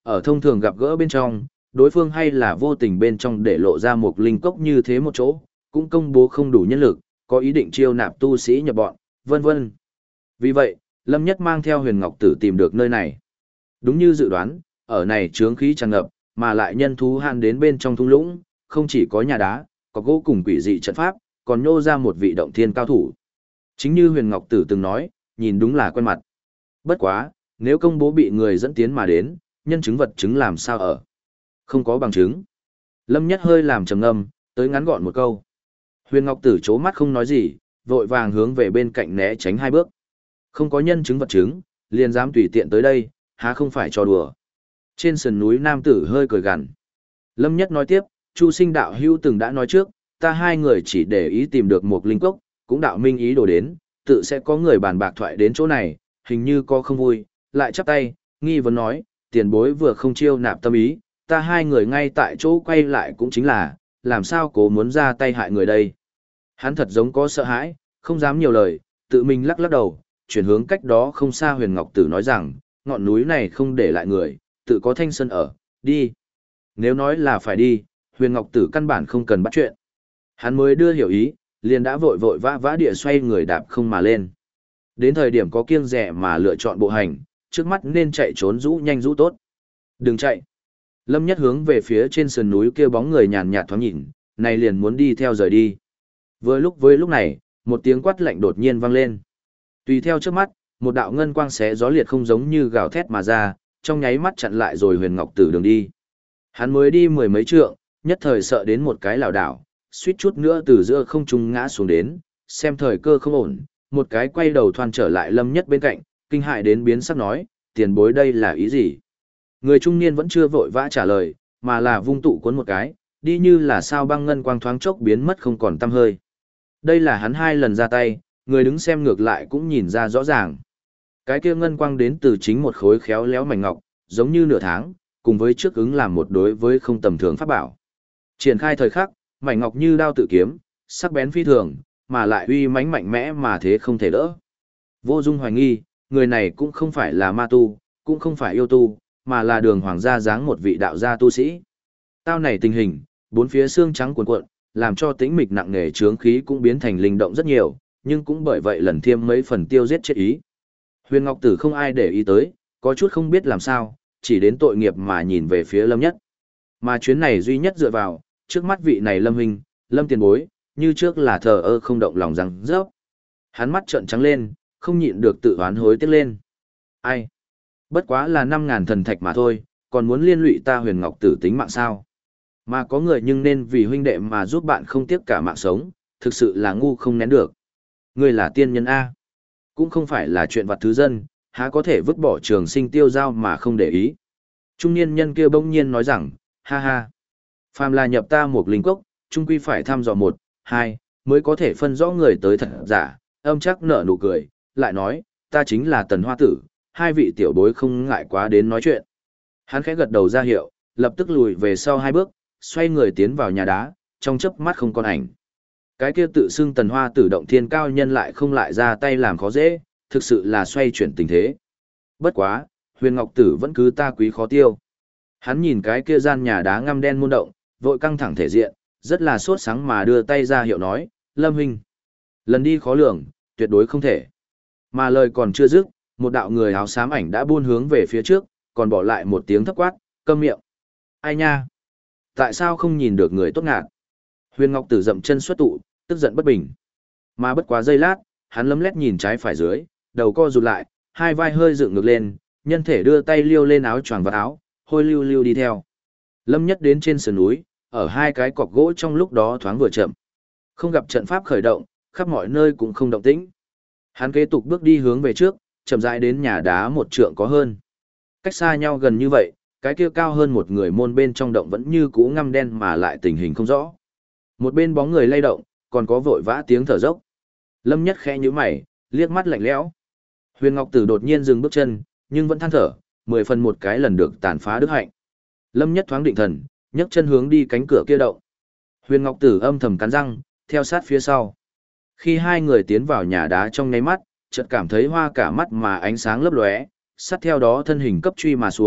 ở thông thường gặp gỡ bên trong, đối phương hay là vô tình bên trong để lộ ra một linh cốc như thế một chỗ, cũng công bố không đủ nhân lực, có ý định chiêu nạp tu sĩ nhập bọn, vân vân. Vì vậy, Lâm Nhất mang theo Huyền Ngọc Tử tìm được nơi này. Đúng như dự đoán, ở này chướng khí tràn ngập, mà lại nhân thú han đến bên trong thung lũng, không chỉ có nhà đá, có gỗ cùng quỷ dị trận pháp, còn nhô ra một vị động thiên cao thủ. Chính như Huyền Ngọc Tử từng nói, nhìn đúng là quen mặt. Bất quá, nếu công bố bị người dẫn tiến mà đến, nhân chứng vật chứng làm sao ở? Không có bằng chứng. Lâm Nhất hơi làm trầm ngâm, tới ngắn gọn một câu. Huyền Ngọc Tử chố mắt không nói gì, vội vàng hướng về bên cạnh né tránh 2 bước. Không có nhân chứng vật chứng, liền dám tùy tiện tới đây, há không phải trò đùa. Trên sườn núi nam tử hơi cười gằn. Lâm Nhất nói tiếp, Chu Sinh đạo hữu từng đã nói trước, ta 2 người chỉ để ý tìm được một linh cốc, cũng đạo minh ý đồ đến, tự sẽ có người bàn bạc thoại đến chỗ này, hình như có không vui, lại chắp tay, nghi vấn nói, tiền bối vừa không chiêu nạp tâm ý, ta 2 người ngay tại chỗ quay lại cũng chính là, làm sao cố muốn ra tay hại người đây. Hắn thật giống có sợ hãi, không dám nhiều lời, tự mình lắc lắc đầu, chuyển hướng cách đó không xa Huyền Ngọc Tử nói rằng, ngọn núi này không để lại người, tự có thanh sơn ở, đi. Nếu nói là phải đi, Huyền Ngọc Tử căn bản không cần bắt chuyện. Hắn mới đưa hiểu ý, liền đã vội vội vã vã địa xoay người đạp không mà lên. Đến thời điểm có kiêng dè mà lựa chọn bộ hành, trước mắt nên chạy trốn rũ nhanh rũ tốt. Đừng chạy. Lâm Nhất hướng về phía trên sườn núi kia bóng người nhàn nhạt thoáng nhìn, này liền muốn đi theo rời đi. Với lúc này, một tiếng quát lạnh đột nhiên vang lên. Tùy theo trước mắt, một đạo ngân quang xé gió liệt không giống như gào thét mà ra, trong nháy mắt chặn lại rồi Huyền Ngọc Tử đường đi. Hắn mới đi 10 mấy trượng, nhất thời sợ đến một cái lảo đảo, suýt chút nữa từ giữa không trung ngã xuống đến, xem thời cơ không ổn, một cái quay đầu thoăn trở lại Lâm Nhất bên cạnh, kinh hại đến biến sắc nói, tiền bối đây là ý gì? Người trung niên vẫn chưa vội vã trả lời, mà là vung tụ cuốn một cái, đi như là sao băng ngân quang thoáng chốc biến mất không còn tăm hơi. Đây là hắn 2 lần ra tay, người đứng xem ngược lại cũng nhìn ra rõ ràng. Cái kia ngân quang đến từ chính một khối khéo léo mảnh ngọc, giống như nửa tháng, cùng với trước ứng làm một đối với không tầm thường pháp bảo. Triển khai thời khắc, mảnh ngọc như đao tự kiếm, sắc bén phi thường, mà lại uy mãnh mạnh mẽ mà thế không thể đỡ. Vô dung hoài nghi, người này cũng không phải là ma tu, cũng không phải yêu tu, mà là đường hoàng gia dáng một vị đạo gia tu sĩ. Tao này tình hình, bốn phía xương trắng cuồn cuộn, làm cho tĩnh mịch nặng nề chướng khí cũng biến thành linh động rất nhiều, nhưng cũng bởi vậy lần thêm mấy phần tiêu giết chết ý. Huyền Ngọc Tử không ai để ý tới, có chút không biết làm sao, chỉ đến tội nghiệp mà nhìn về phía Lâm Nhất. Mà chuyến này duy nhất dựa vào, trước mắt vị này Lâm huynh, Lâm tiền bối, như trước là thờ ơ không động lòng rằng rớp. Hắn mắt trợn trắng lên, không nhịn được tự oán hối tiếc lên. Ai? Bất quá là 5.000 thần thạch mà thôi, còn muốn liên lụy ta Huyền Ngọc Tử tính mạng sao? Mà có người nhưng nên vì huynh đệ mà giúp bạn không tiếc cả mạng sống, thực sự là ngu không nén được. Ngươi là tiên nhân A. Cũng không phải là chuyện vặt thứ dân, há có thể vứt bỏ trường sinh tiêu giao mà không để ý. Trung niên nhân kia bỗng nhiên nói rằng, ha ha. Phàm là nhập ta một linh cốc, trung quy phải thăm dò 1, 2, mới có thể phân rõ người tới thật giả, âm chắc nở nụ cười, lại nói, ta chính là Tần Hoa Tử, 2 vị tiểu bối không ngại quá đến nói chuyện. Hắn khẽ gật đầu ra hiệu, lập tức lùi về sau 2 bước, xoay người tiến vào nhà đá, trong chớp mắt không còn ảnh. Cái kia tự xưng Tần Hoa Tử động thiên cao nhân lại không lại ra tay làm khó dễ, thực sự là xoay chuyển tình thế. Bất quá, Huyền Ngọc Tử vẫn cứ ta quý khó tiêu. Hắn nhìn cái kia gian nhà đá ngăm đen môn động, vội căng thẳng thể diện, rất là sốt sắng mà đưa tay ra hiệu nói, Lâm huynh, lần đi khó lường, tuyệt đối không thể. Mà lời còn chưa dứt, một đạo người áo xám ảnh đã buôn hướng về phía trước, còn bỏ lại một tiếng thấp quát, câm miệng. Ai nha? Tại sao không nhìn được người tốt ngạt? Huyền Ngọc Tử dậm chân xuất tụ, tức giận bất bình. Mà bất quá giây lát, hắn lấm lét nhìn trái phải dưới, đầu co rụt lại, 2 vai hơi dựng ngược lên, nhân thể đưa tay liêu lên áo choàng và áo, hôi lưu lưu đi theo. Lâm Nhất đến trên sườn núi, ở 2 cái cọc gỗ trong lúc đó thoáng vừa chậm. Không gặp trận pháp khởi động, khắp mọi nơi cũng không động tĩnh. Hắn kế tục bước đi hướng về trước, chậm rãi đến nhà đá 1 trượng có hơn. Cách xa nhau gần như vậy, cái kia cao hơn một người môn bên trong động vẫn như cũ ngăm đen mà lại tình hình không rõ. Một bên bóng người lay động, còn có vội vã tiếng thở dốc. Lâm Nhất khẽ nhíu mày, liếc mắt lạnh lẽo. Huyền Ngọc Tử đột nhiên dừng bước chân, nhưng vẫn than thở, 10 phần một cái lần được tàn phá đức hạnh. Lâm Nhất thoáng định thần, nhấc chân hướng đi cánh cửa kia động. Huyền Ngọc Tử âm thầm cắn răng, theo sát phía sau. Khi 2 người tiến vào nhà đá trong nháy mắt, chợt cảm thấy hoa cả mắt mà ánh sáng lấp lóe, sát theo đó thân hình cấp truy mà xuống,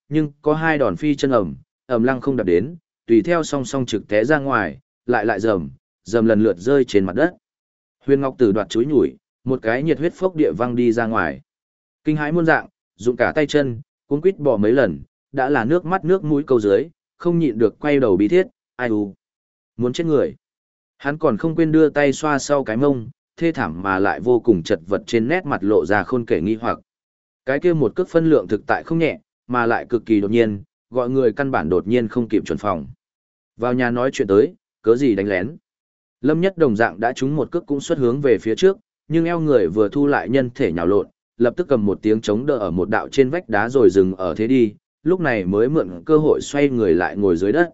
nhưng có hai đòn phi chân ầm lăng không đập đến, tùy theo song song trực té ra ngoài, lại dầm lần lượt rơi trên mặt đất. Huyền Ngọc Tử đoạt chuối nhủi, một cái nhiệt huyết phốc địa văng đi ra ngoài. Kinh hãi muôn dạng, dụng cả tay chân, cuống quýt bỏ mấy lần, đã là nước mắt nước mũi câu dưới, không nhịn được quay đầu bí thiết, ai u, muốn chết người. Hắn còn không quên đưa tay xoa sau cái mông, thê thảm mà lại vô cùng chật vật trên nét mặt lộ ra khôn kể nghi hoặc. Cái kia một cước phân lượng thực tại không nhẹ, mà lại cực kỳ đột nhiên, gọi người căn bản đột nhiên không kịp chuẩn phòng. Vào nhà nói chuyện tới, cớ gì đánh lén. Lâm Nhất đồng dạng đã trúng một cước cũng xuất hướng về phía trước, nhưng eo người vừa thu lại nhân thể nhào lộn, lập tức cầm một tiếng chống đỡ ở một đạo trên vách đá rồi dừng ở thế đi, lúc này mới mượn cơ hội xoay người lại ngồi dưới đất.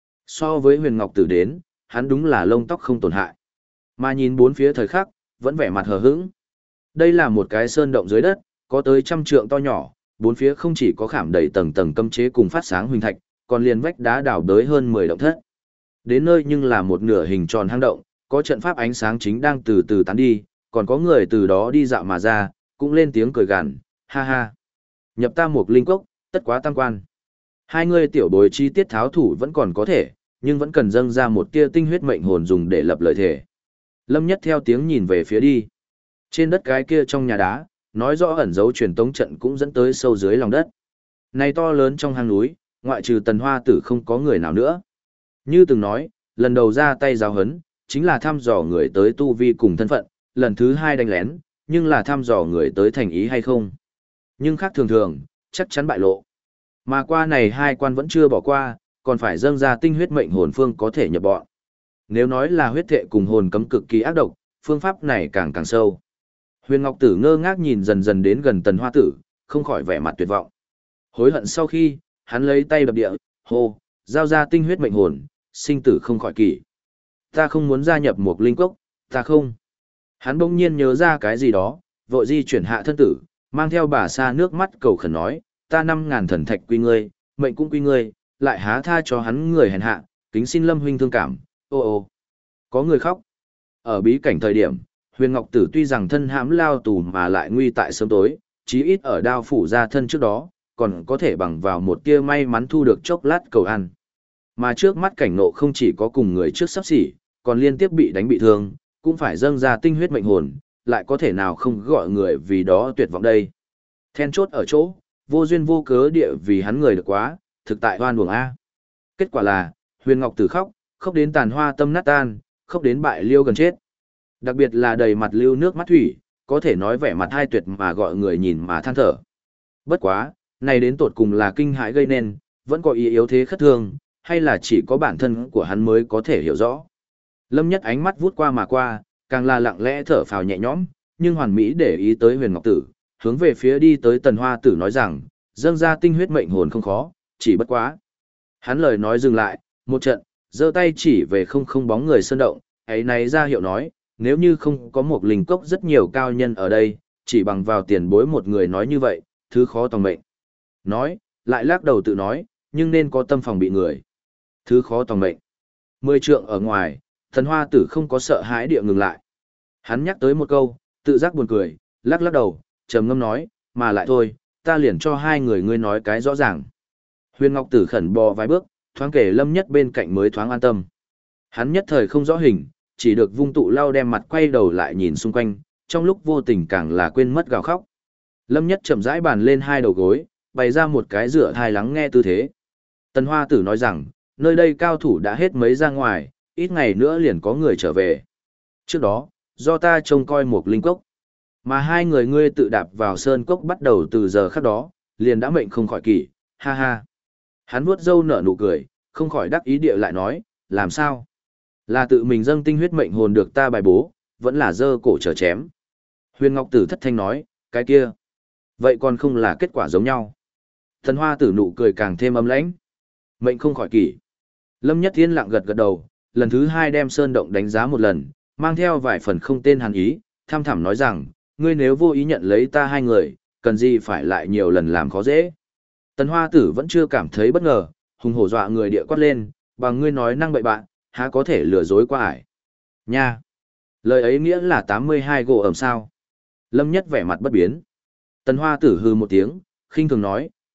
So với Huyền Ngọc Tử đến, hắn đúng là lông tóc không tổn hại. Mà nhìn bốn phía thời khắc, vẫn vẻ mặt hờ hững. Đây là một cái sơn động dưới đất, có tới 100 trượng to nhỏ, bốn phía không chỉ có khảm đầy tầng tầng cấm chế cùng phát sáng huỳnh thạch, còn liền vách đá đào đới hơn 10 động thất. Đến nơi nhưng là một nửa hình tròn hang động, có trận pháp ánh sáng chính đang từ từ tán đi, còn có người từ đó đi dạo mà ra, cũng lên tiếng cười gằn, ha ha. Nhập ta một linh cốc, tất quá tam quan. Hai người tiểu bối chi tiết tháo thủ vẫn còn có thể, nhưng vẫn cần dâng ra một tia tinh huyết mệnh hồn dùng để lập lợi thể. Lâm Nhất theo tiếng nhìn về phía đi. Trên đất cái kia trong nhà đá, nói rõ ẩn dấu truyền tống trận cũng dẫn tới sâu dưới lòng đất. Này to lớn trong hang núi, ngoại trừ Tần Hoa Tử không có người nào nữa. Như từng nói, lần đầu ra tay giáo hấn, chính là thăm dò người tới tu vi cùng thân phận, lần thứ hai đánh lén, nhưng là thăm dò người tới thành ý hay không. Nhưng khác thường, chắc chắn bại lộ. Mà qua này hai quan vẫn chưa bỏ qua, còn phải dâng ra tinh huyết mệnh hồn phương có thể nhập bọn. Nếu nói là huyết thệ cùng hồn cấm cực kỳ ác độc, phương pháp này càng càng sâu. Huyền Ngọc Tử ngơ ngác nhìn dần dần đến gần Tần Hoa Tử, không khỏi vẻ mặt tuyệt vọng. Hối hận sau khi, hắn lấy tay đập địa, hô, giao ra tinh huyết mệnh hồn, sinh tử không khỏi kỷ. Ta không muốn gia nhập một linh cốc, ta không. Hắn bỗng nhiên nhớ ra cái gì đó, vội di chuyển hạ thân tử, mang theo bà sa nước mắt cầu khẩn nói, ta 5.000 thần thạch quy ngươi, mệnh cũng quy ngươi, lại há tha cho hắn người hèn hạ, kính xin Lâm huynh thương cảm, ô ô. Có người khóc. Ở bí cảnh thời điểm, Huyền Ngọc Tử tuy rằng thân hãm lao tù mà lại nguy tại sớm tối, chí ít ở đao phủ ra thân trước đó, còn có thể bằng vào một tia may mắn thu được chốc lát cầu ăn. Mà trước mắt cảnh nộ không chỉ có cùng người trước sắp xỉ, còn liên tiếp bị đánh bị thương, cũng phải dâng ra tinh huyết mệnh hồn, lại có thể nào không gọi người vì đó tuyệt vọng đây. Then chốt ở chỗ, vô duyên vô cớ địa vì hắn người được quá, thực tại hoan uổng A. Kết quả là, Huyền Ngọc Tử khóc, khóc đến tàn hoa tâm nát tan, khóc đến bại liêu gần chết. Đặc biệt là đầy mặt lưu nước mắt thủy, có thể nói vẻ mặt hai tuyệt mà gọi người nhìn mà than thở. Bất quá, này đến tột cùng là kinh hãi gây nên, vẫn có ý yếu thế khất thương, hay là chỉ có bản thân của hắn mới có thể hiểu rõ. Lâm Nhất ánh mắt vút qua mà qua, càng là lặng lẽ thở phào nhẹ nhõm, nhưng Hoàn Mỹ để ý tới Huyền Ngọc Tử, hướng về phía đi tới Tần Hoa Tử nói rằng, dâng ra tinh huyết mệnh hồn không khó, chỉ bất quá. Hắn lời nói dừng lại, một trận, giơ tay chỉ về không bóng người sơn động, ấy này ra hiệu nói, nếu như không có một linh cốc rất nhiều cao nhân ở đây, chỉ bằng vào tiền bối một người nói như vậy, thứ khó tòng mệnh. Nói, lại lắc đầu tự nói, nhưng nên có tâm phòng bị người. Thứ khó tòng mệnh. 10 trượng ở ngoài, Tần Hoa Tử không có sợ hãi địa ngừng lại. Hắn nhắc tới một câu, tự giác buồn cười, lắc đầu, trầm ngâm nói, mà lại thôi, ta liền cho hai người ngươi nói cái rõ ràng. Huyền Ngọc Tử khẩn bò vài bước, thoáng kể Lâm Nhất bên cạnh mới thoáng an tâm. Hắn nhất thời không rõ hình, chỉ được vung tụ lau đem mặt quay đầu lại nhìn xung quanh, trong lúc vô tình càng là quên mất gào khóc. Lâm Nhất chậm rãi bàn lên hai đầu gối, bày ra một cái dựa thai lắng nghe tư thế. Tần Hoa Tử nói rằng, nơi đây cao thủ đã hết mấy ra ngoài, ít ngày nữa liền có người trở về. Trước đó, do ta trông coi một linh cốc, mà hai người ngươi tự đạp vào sơn cốc bắt đầu từ giờ khắc đó, liền đã mệnh không khỏi kỷ, ha ha. Hắn vuốt râu nở nụ cười, không khỏi đắc ý địa lại nói, làm sao? Là tự mình dâng tinh huyết mệnh hồn được ta bài bố, vẫn là dơ cổ trở chém. Huyền Ngọc Tử thất thanh nói, cái kia. Vậy còn không là kết quả giống nhau. Thần Hoa Tử nụ cười càng thêm ấm lãnh. Mệnh không khỏi kỷ. Lâm Nhất Thiên lặng gật gật đầu, lần thứ hai đem sơn động đánh giá một lần, mang theo vài phần không tên hàn ý, tham thẳm nói rằng, ngươi nếu vô ý nhận lấy ta hai người, cần gì phải lại nhiều lần làm khó dễ. Tần Hoa Tử vẫn chưa cảm thấy bất ngờ, hùng hổ dọa người địa quát lên, bằng ngươi nói năng bậy bạn, há có thể lừa dối qua ải. Nha! Lời ấy nghĩa là 82 gỗ ẩm sao. Lâm Nhất vẻ mặt bất biến. Tần Hoa Tử hừ một tiếng, khinh thường nói,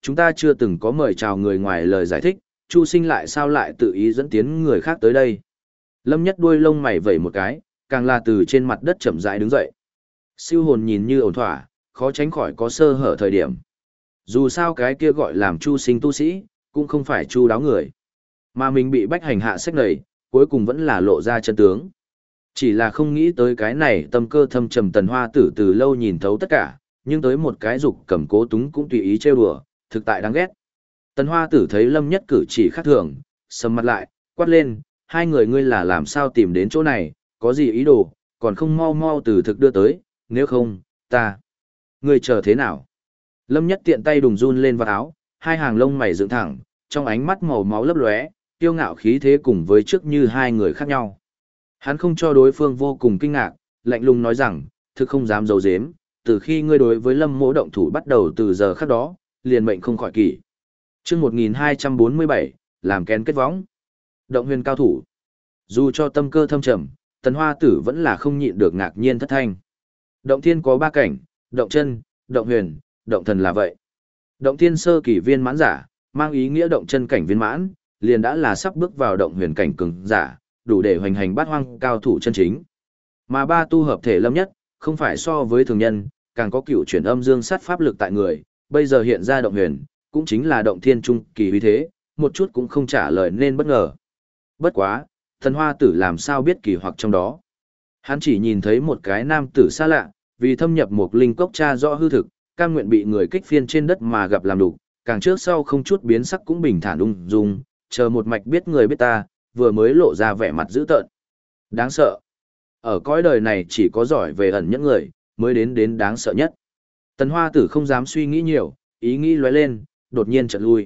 chúng ta chưa từng có mời chào người ngoài lời giải thích, Chu Sinh lại sao lại tự ý dẫn tiến người khác tới đây. Lâm Nhất đuôi lông mày vẩy một cái, càng là từ trên mặt đất chậm rãi đứng dậy. Siêu hồn nhìn như ổn thỏa, khó tránh khỏi có sơ hở thời điểm. Dù sao cái kia gọi làm Chu Sinh tu sĩ, cũng không phải chu đáo người. Mà mình bị bách hành hạ sách nầy, cuối cùng vẫn là lộ ra chân tướng. Chỉ là không nghĩ tới cái này tâm cơ thâm trầm Tần Hoa Tử từ lâu nhìn thấu tất cả, nhưng tới một cái dục cầm cố túng cũng tùy ý trêu đùa, thực tại đáng ghét. Tần Hoa Tử thấy Lâm Nhất cử chỉ khác thường, sầm mặt lại, quát lên, hai người ngươi là làm sao tìm đến chỗ này, có gì ý đồ, còn không mau mau từ thực đưa tới, nếu không, ta. Ngươi chờ thế nào? Lâm Nhất tiện tay đùng run lên vào áo, hai hàng lông mày dựng thẳng, trong ánh mắt màu máu lấp lóe, kiêu ngạo khí thế cùng với trước như hai người khác nhau. Hắn không cho đối phương vô cùng kinh ngạc, lạnh lùng nói rằng, thực không dám giấu giếm, từ khi ngươi đối với Lâm Mỗ động thủ bắt đầu từ giờ khắc đó, liền mệnh không khỏi kỷ. Chương 1247, làm kén kết võng. Động huyền cao thủ. Dù cho tâm cơ thâm trầm, Tần Hoa Tử vẫn là không nhịn được ngạc nhiên thất thanh. Động thiên có ba cảnh, động chân, động huyền, động thần là vậy. Động thiên sơ kỳ viên mãn giả, mang ý nghĩa động chân cảnh viên mãn, liền đã là sắp bước vào động huyền cảnh cường giả, đủ để hoành hành bát hoang cao thủ chân chính. Mà ba tu hợp thể Lâm Nhất, không phải so với thường nhân, càng có cựu chuyển âm dương sát pháp lực tại người, bây giờ hiện ra động huyền, cũng chính là động thiên trung kỳ uy thế, một chút cũng không trả lời nên bất ngờ. Bất quá, Tần Hoa Tử làm sao biết kỳ hoặc trong đó. Hắn chỉ nhìn thấy một cái nam tử xa lạ, vì thâm nhập một linh cốc tra rõ hư thực, cam nguyện bị người kích phiên trên đất mà gặp làm đủ, càng trước sau không chút biến sắc cũng bình thản ung dung, chờ một mạch biết người biết ta, vừa mới lộ ra vẻ mặt dữ tợn. Đáng sợ. Ở cõi đời này chỉ có giỏi về ẩn những người, mới đến đáng sợ nhất. Tần Hoa Tử không dám suy nghĩ nhiều, ý nghĩ lóe lên, đột nhiên chợt lui.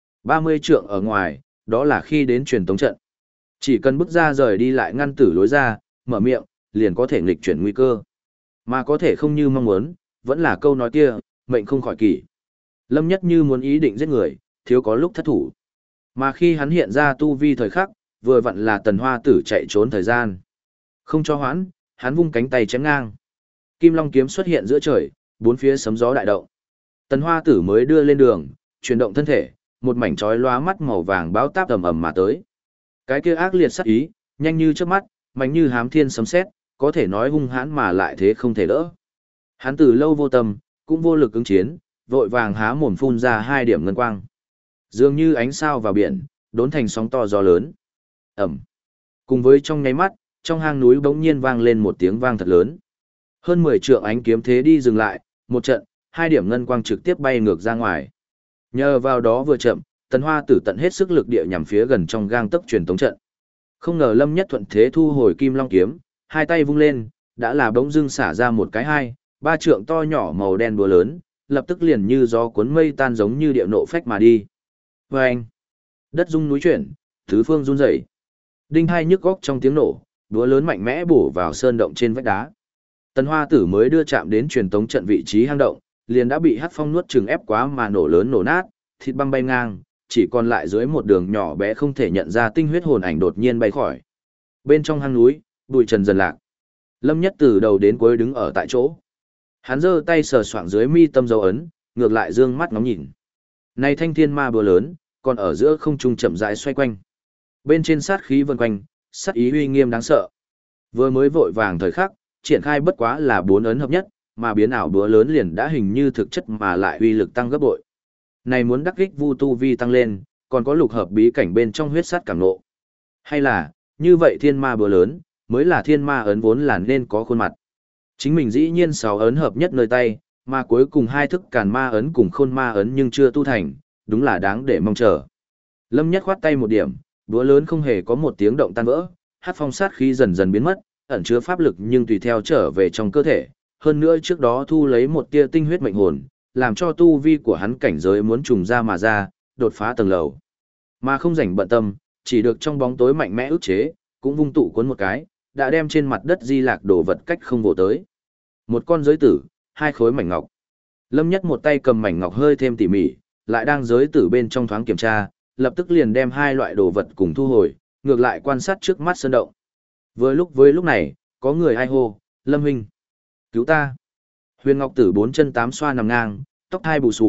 30 trượng ở ngoài, đó là khi đến truyền tống trận. Chỉ cần bước ra rời đi lại ngăn tử lối ra, mở miệng, liền có thể nghịch chuyển nguy cơ. Mà có thể không như mong muốn, vẫn là câu nói kia, mệnh không khỏi kỷ. Lâm Nhất như muốn ý định giết người, thiếu có lúc thất thủ. Mà khi hắn hiện ra tu vi thời khắc, vừa vặn là Tần Hoa Tử chạy trốn thời gian. Không cho hoãn, hắn vung cánh tay chém ngang. Kim Long kiếm xuất hiện giữa trời, bốn phía sấm gió đại động. Tần Hoa Tử mới đưa lên đường, chuyển động thân thể, một mảnh chói lóa mắt màu vàng báo táp ầm ầm mà tới. Cái kia ác liệt sát ý, nhanh như chớp mắt, mạnh như hám thiên sấm sét, có thể nói hung hãn mà lại thế không thể đỡ. Hắn từ lâu vô tâm, cũng vô lực ứng chiến, vội vàng há mồm phun ra hai điểm ngân quang. Dường như ánh sao vào biển, đốn thành sóng to gió lớn. Ẩm. Cùng với trong nháy mắt, trong hang núi bỗng nhiên vang lên một tiếng vang thật lớn. Hơn 10 trượng ánh kiếm thế đi dừng lại, một trận, hai điểm ngân quang trực tiếp bay ngược ra ngoài. Nhờ vào đó vừa chậm, Tần Hoa Tử tận hết sức lực địa nhằm phía gần trong gang tấc truyền tống trận. Không ngờ Lâm Nhất thuận thế thu hồi Kim Long kiếm, hai tay vung lên, đã là bỗng dưng xả ra một cái hai, ba trượng to nhỏ màu đen búa lớn, lập tức liền như gió cuốn mây tan giống như địa nộ phách mà đi. Oeng! Đất rung núi chuyển, tứ phương run rẩy. Đinh hai nhức góc trong tiếng nổ, búa lớn mạnh mẽ bổ vào sơn động trên vách đá. Tần Hoa Tử mới đưa chạm đến truyền tống trận vị trí hang động, liền đã bị Hắc Phong nuốt chửng ép quá mà nổ lớn nổ nát, thịt băng bay ngang, chỉ còn lại dưới một đường nhỏ bé không thể nhận ra tinh huyết hồn ảnh đột nhiên bay khỏi. Bên trong hang núi, bụi trần dần lạc. Lâm Nhất từ đầu đến cuối đứng ở tại chỗ. Hắn giơ tay sờ soạng dưới mi tâm dấu ấn, ngược lại dương mắt ngóng nhìn. Này thanh thiên ma búa lớn, còn ở giữa không trung chậm rãi xoay quanh. Bên trên sát khí vần quanh, sát ý uy nghiêm đáng sợ. Vừa mới vội vàng thời khắc, triển khai bất quá là 4 ấn hợp nhất, mà biến ảo búa lớn liền đã hình như thực chất mà lại uy lực tăng gấp bội. Này muốn đắc kích vu tu vi tăng lên, còn có lục hợp bí cảnh bên trong huyết sát cảm nộ. Hay là, như vậy thiên ma búa lớn, mới là thiên ma ấn vốn là nên có khuôn mặt. Chính mình dĩ nhiên 6 ấn hợp nhất nơi tay, mà cuối cùng hai thức càn ma ấn cùng khôn ma ấn nhưng chưa tu thành, đúng là đáng để mong chờ. Lâm Nhất khoát tay một điểm, búa lớn không hề có một tiếng động tan vỡ, hát phong sát khí dần dần biến mất, ẩn chứa pháp lực nhưng tùy theo trở về trong cơ thể, hơn nữa trước đó thu lấy một tia tinh huyết mệnh hồn, làm cho tu vi của hắn cảnh giới muốn trùng ra mà ra, đột phá tầng lầu. Mà không rảnh bận tâm, chỉ được trong bóng tối mạnh mẽ ức chế, cũng vung tụ cuốn một cái, đã đem trên mặt đất di lạc đổ vật cách không vồ tới. Một con giới tử, hai khối mảnh ngọc. Lâm Nhất một tay cầm mảnh ngọc hơi thêm tỉ mỉ, lại đang giới tử bên trong thoáng kiểm tra, lập tức liền đem hai loại đồ vật cùng thu hồi, ngược lại quan sát trước mắt sơn động. Với lúc này, có người ai hô, Lâm huynh, cứu ta. Huyền Ngọc Tử 4 chân 8 xoa nằm ngang, tóc hai bù xù,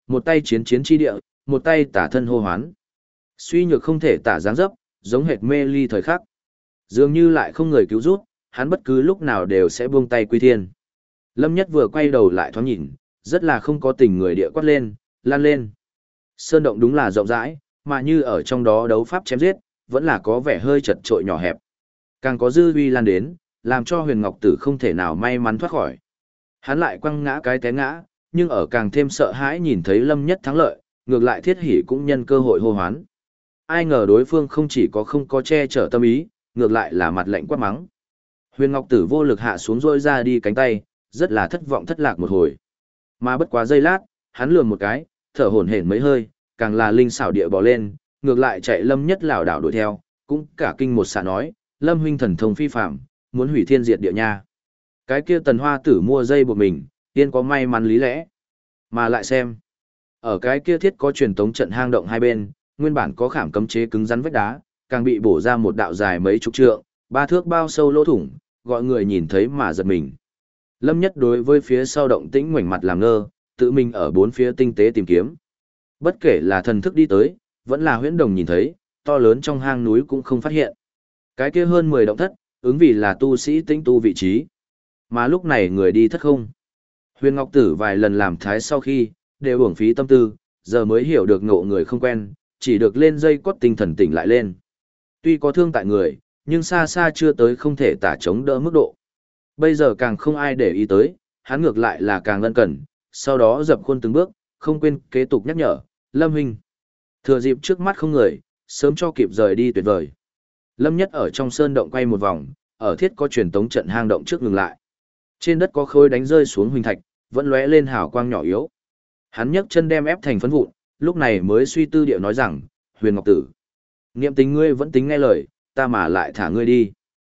một tay chiến chiến chi địa, một tay tả thân hô hoán. Suy nhược không thể tả dáng dấp, giống hệt mê ly thời khắc. Dường như lại không người cứu rút, hắn bất cứ lúc nào đều sẽ buông tay quy thiên. Lâm Nhất vừa quay đầu lại thoáng nhìn, rất là không có tình người địa quát lên, lan lên. Sơn động đúng là rộng rãi, mà như ở trong đó đấu pháp chém giết, vẫn là có vẻ hơi chật trội nhỏ hẹp. Càng có dư uy lan đến, làm cho Huyền Ngọc Tử không thể nào may mắn thoát khỏi. Hắn lại quăng ngã cái té ngã, nhưng ở càng thêm sợ hãi nhìn thấy Lâm Nhất thắng lợi, ngược lại Thiết Hỉ cũng nhân cơ hội hô hoán. Ai ngờ đối phương không chỉ có không có che chở tâm ý, ngược lại là mặt lạnh quát mắng. Huyền Ngọc Tử vô lực hạ xuống rôi ra đi cánh tay, rất là thất vọng thất lạc một hồi. Mà bất quá giây lát, hắn lườm một cái, thở hổn hển mấy hơi, càng là linh xảo địa bò lên, ngược lại chạy Lâm Nhất lảo đảo đuổi theo, cũng cả kinh một xạ nói, Lâm huynh thần thông phi phạm, muốn hủy thiên diệt địa nha. Cái kia Tần Hoa Tử mua dây buộc mình, tiên có may mắn lý lẽ. Mà lại xem, ở cái kia thiết có truyền tống trận hang động hai bên, nguyên bản có khảm cấm chế cứng rắn vách đá, càng bị bổ ra một đạo dài mấy chục trượng, 3 thước bao sâu lỗ thủng, gọi người nhìn thấy mà giật mình. Lâm Nhất đối với phía sau động tĩnh ngoảnh mặt làm ngơ, tự mình ở bốn phía tinh tế tìm kiếm. Bất kể là thần thức đi tới, vẫn là huyễn đồng nhìn thấy, to lớn trong hang núi cũng không phát hiện. Cái kia hơn 10 động thất, ứng vì là tu sĩ tinh tu vị trí. Mà lúc này người đi thất không. Huyền Ngọc Tử vài lần làm thái sau khi, đều uổng phí tâm tư, giờ mới hiểu được ngộ người không quen, chỉ được lên dây cót tinh thần tỉnh lại lên. Tuy có thương tại người, nhưng xa xa chưa tới không thể tả chống đỡ mức độ. Bây giờ càng không ai để ý tới, hắn ngược lại là càng ân cần, sau đó dập khuôn từng bước, không quên kế tục nhắc nhở, Lâm huynh. Thừa dịp trước mắt không người, sớm cho kịp rời đi tuyệt vời. Lâm Nhất ở trong sơn động quay một vòng, ở thiết có truyền tống trận hang động trước ngừng lại. Trên đất có khối đánh rơi xuống huỳnh thạch, vẫn lóe lên hào quang nhỏ yếu. Hắn nhấc chân đem ép thành phấn vụn, lúc này mới suy tư điệu nói rằng, Huyền Ngọc Tử, niệm tình ngươi vẫn tính nghe lời, ta mà lại thả ngươi đi.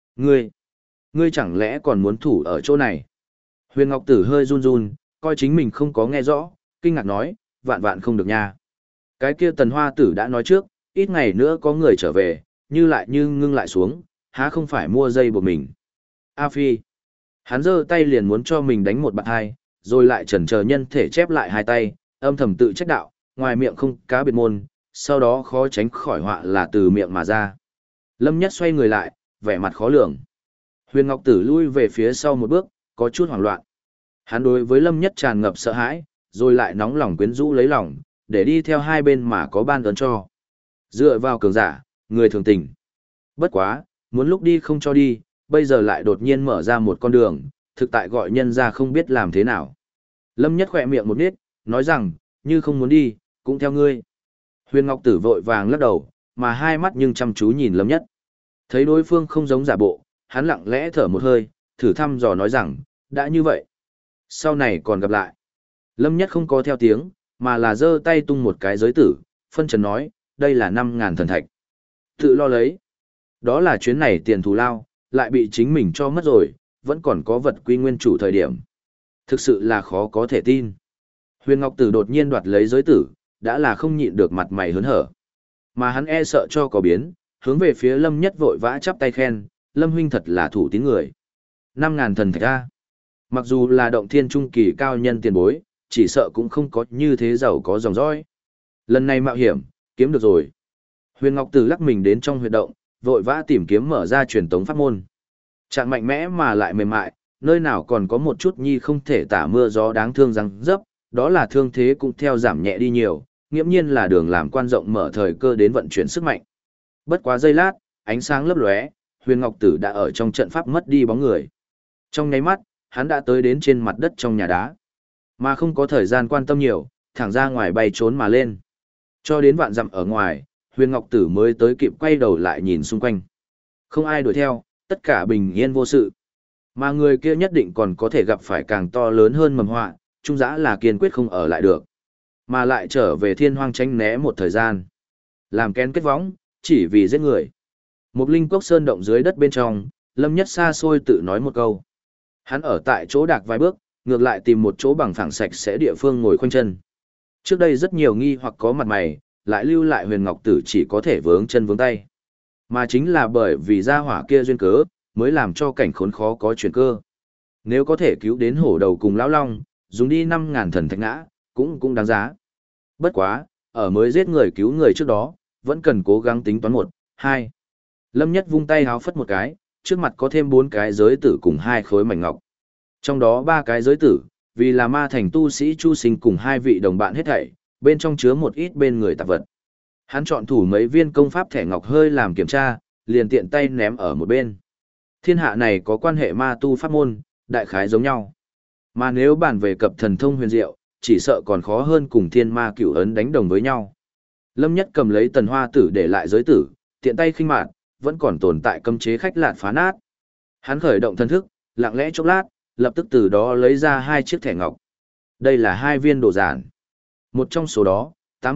Ngươi chẳng lẽ còn muốn thủ ở chỗ này? Huyền Ngọc Tử hơi run run, coi chính mình không có nghe rõ, kinh ngạc nói, vạn vạn không được nha. Cái kia Tần Hoa Tử đã nói trước, ít ngày nữa có người trở về, như ngưng lại xuống, há không phải mua dây buộc mình. A Phi. Hắn giơ tay liền muốn cho mình đánh một bạt hai, rồi lại chần chờ nhân thể chép lại hai tay, âm thầm tự trách đạo, ngoài miệng không cá biệt môn, sau đó khó tránh khỏi họa là từ miệng mà ra. Lâm Nhất xoay người lại, vẻ mặt khó lường. Huyền Ngọc Tử lui về phía sau một bước, có chút hoảng loạn. Hắn đối với Lâm Nhất tràn ngập sợ hãi, rồi lại nóng lòng quyến rũ lấy lòng, để đi theo hai bên mà có ban ơn cho. Dựa vào cường giả, người thường tình. Bất quá, muốn lúc đi không cho đi, bây giờ lại đột nhiên mở ra một con đường, thực tại gọi nhân ra không biết làm thế nào. Lâm Nhất khỏe miệng một nít, nói rằng, như không muốn đi, cũng theo ngươi. Huyền Ngọc Tử vội vàng lắc đầu, mà hai mắt nhưng chăm chú nhìn Lâm Nhất. Thấy đối phương không giống giả bộ, hắn lặng lẽ thở một hơi, thử thăm dò nói rằng, đã như vậy. Sau này còn gặp lại. Lâm Nhất không có theo tiếng, mà là giơ tay tung một cái giới tử, phân trần nói, đây là 5.000 thần thạch. Tự lo lấy. Đó là chuyến này tiền thù lao, lại bị chính mình cho mất rồi, vẫn còn có vật quy nguyên chủ thời điểm. Thực sự là khó có thể tin. Huyền Ngọc Tử đột nhiên đoạt lấy giới tử, đã là không nhịn được mặt mày hớn hở. Mà hắn e sợ cho có biến, hướng về phía Lâm Nhất vội vã chắp tay khen, Lâm huynh thật là thủ tín người. 5.000 thần thạch a. Mặc dù là động thiên trung kỳ cao nhân tiền bối, chỉ sợ cũng không có như thế giàu có dòng dõi. Lần này mạo hiểm, kiếm được rồi. Huyền Ngọc Tử lắc mình đến trong huyệt động, vội vã tìm kiếm mở ra truyền tống pháp môn. Trạng mạnh mẽ mà lại mềm mại, nơi nào còn có một chút nhi không thể tả mưa gió đáng thương răng dấp, đó là thương thế cũng theo giảm nhẹ đi nhiều, nghiễm nhiên là đường làm quan rộng mở thời cơ đến vận chuyển sức mạnh. Bất quá giây lát, ánh sáng lấp lóe, Huyền Ngọc Tử đã ở trong trận pháp mất đi bóng người. Trong nháy mắt, hắn đã tới đến trên mặt đất trong nhà đá, mà không có thời gian quan tâm nhiều, thẳng ra ngoài bay trốn mà lên. Cho đến vạn dặm ở ngoài, Huyền Ngọc Tử mới tới kịp quay đầu lại nhìn xung quanh. Không ai đuổi theo, tất cả bình yên vô sự. Mà người kia nhất định còn có thể gặp phải càng to lớn hơn mầm họa, trung dã là kiên quyết không ở lại được. Mà lại trở về thiên hoang tránh né một thời gian. Làm kén kết võng, chỉ vì giết người. Một linh cốc sơn động dưới đất bên trong, Lâm Nhất xa xôi tự nói một câu. Hắn ở tại chỗ đạc vài bước, ngược lại tìm một chỗ bằng phẳng sạch sẽ địa phương ngồi khoanh chân. Trước đây rất nhiều nghi hoặc có mặt mày, lại lưu lại Huyền Ngọc Tử chỉ có thể vướng chân vướng tay. Mà chính là bởi vì gia hỏa kia duyên cớ, mới làm cho cảnh khốn khó có chuyển cơ. Nếu có thể cứu đến hổ đầu cùng lão long, dùng đi 5.000 thần thạch ngã, cũng đáng giá. Bất quá, ở mới giết người cứu người trước đó, vẫn cần cố gắng tính toán một, hai. Lâm Nhất vung tay háo phất một cái, trước mặt có thêm 4 cái giới tử cùng 2 khối mảnh ngọc. Trong đó 3 cái giới tử, vì là ma thành tu sĩ Chu Sinh cùng 2 vị đồng bạn hết thảy, bên trong chứa một ít bên người tạp vật. Hắn chọn thủ mấy viên công pháp thẻ ngọc hơi làm kiểm tra, liền tiện tay ném ở một bên. Thiên hạ này có quan hệ ma tu pháp môn, đại khái giống nhau. Mà nếu bàn về cập thần thông huyền diệu, chỉ sợ còn khó hơn cùng thiên ma cửu ấn đánh đồng với nhau. Lâm Nhất cầm lấy tần hoa tử để lại giới tử, tiện tay khinh mạn, vẫn còn tồn tại cấm chế khách lạn phá nát. Hắn khởi động thân thức, lặng lẽ chốc lát, lập tức từ đó lấy ra 2 chiếc thẻ ngọc. Đây là 2 viên đồ giản. Một trong số đó,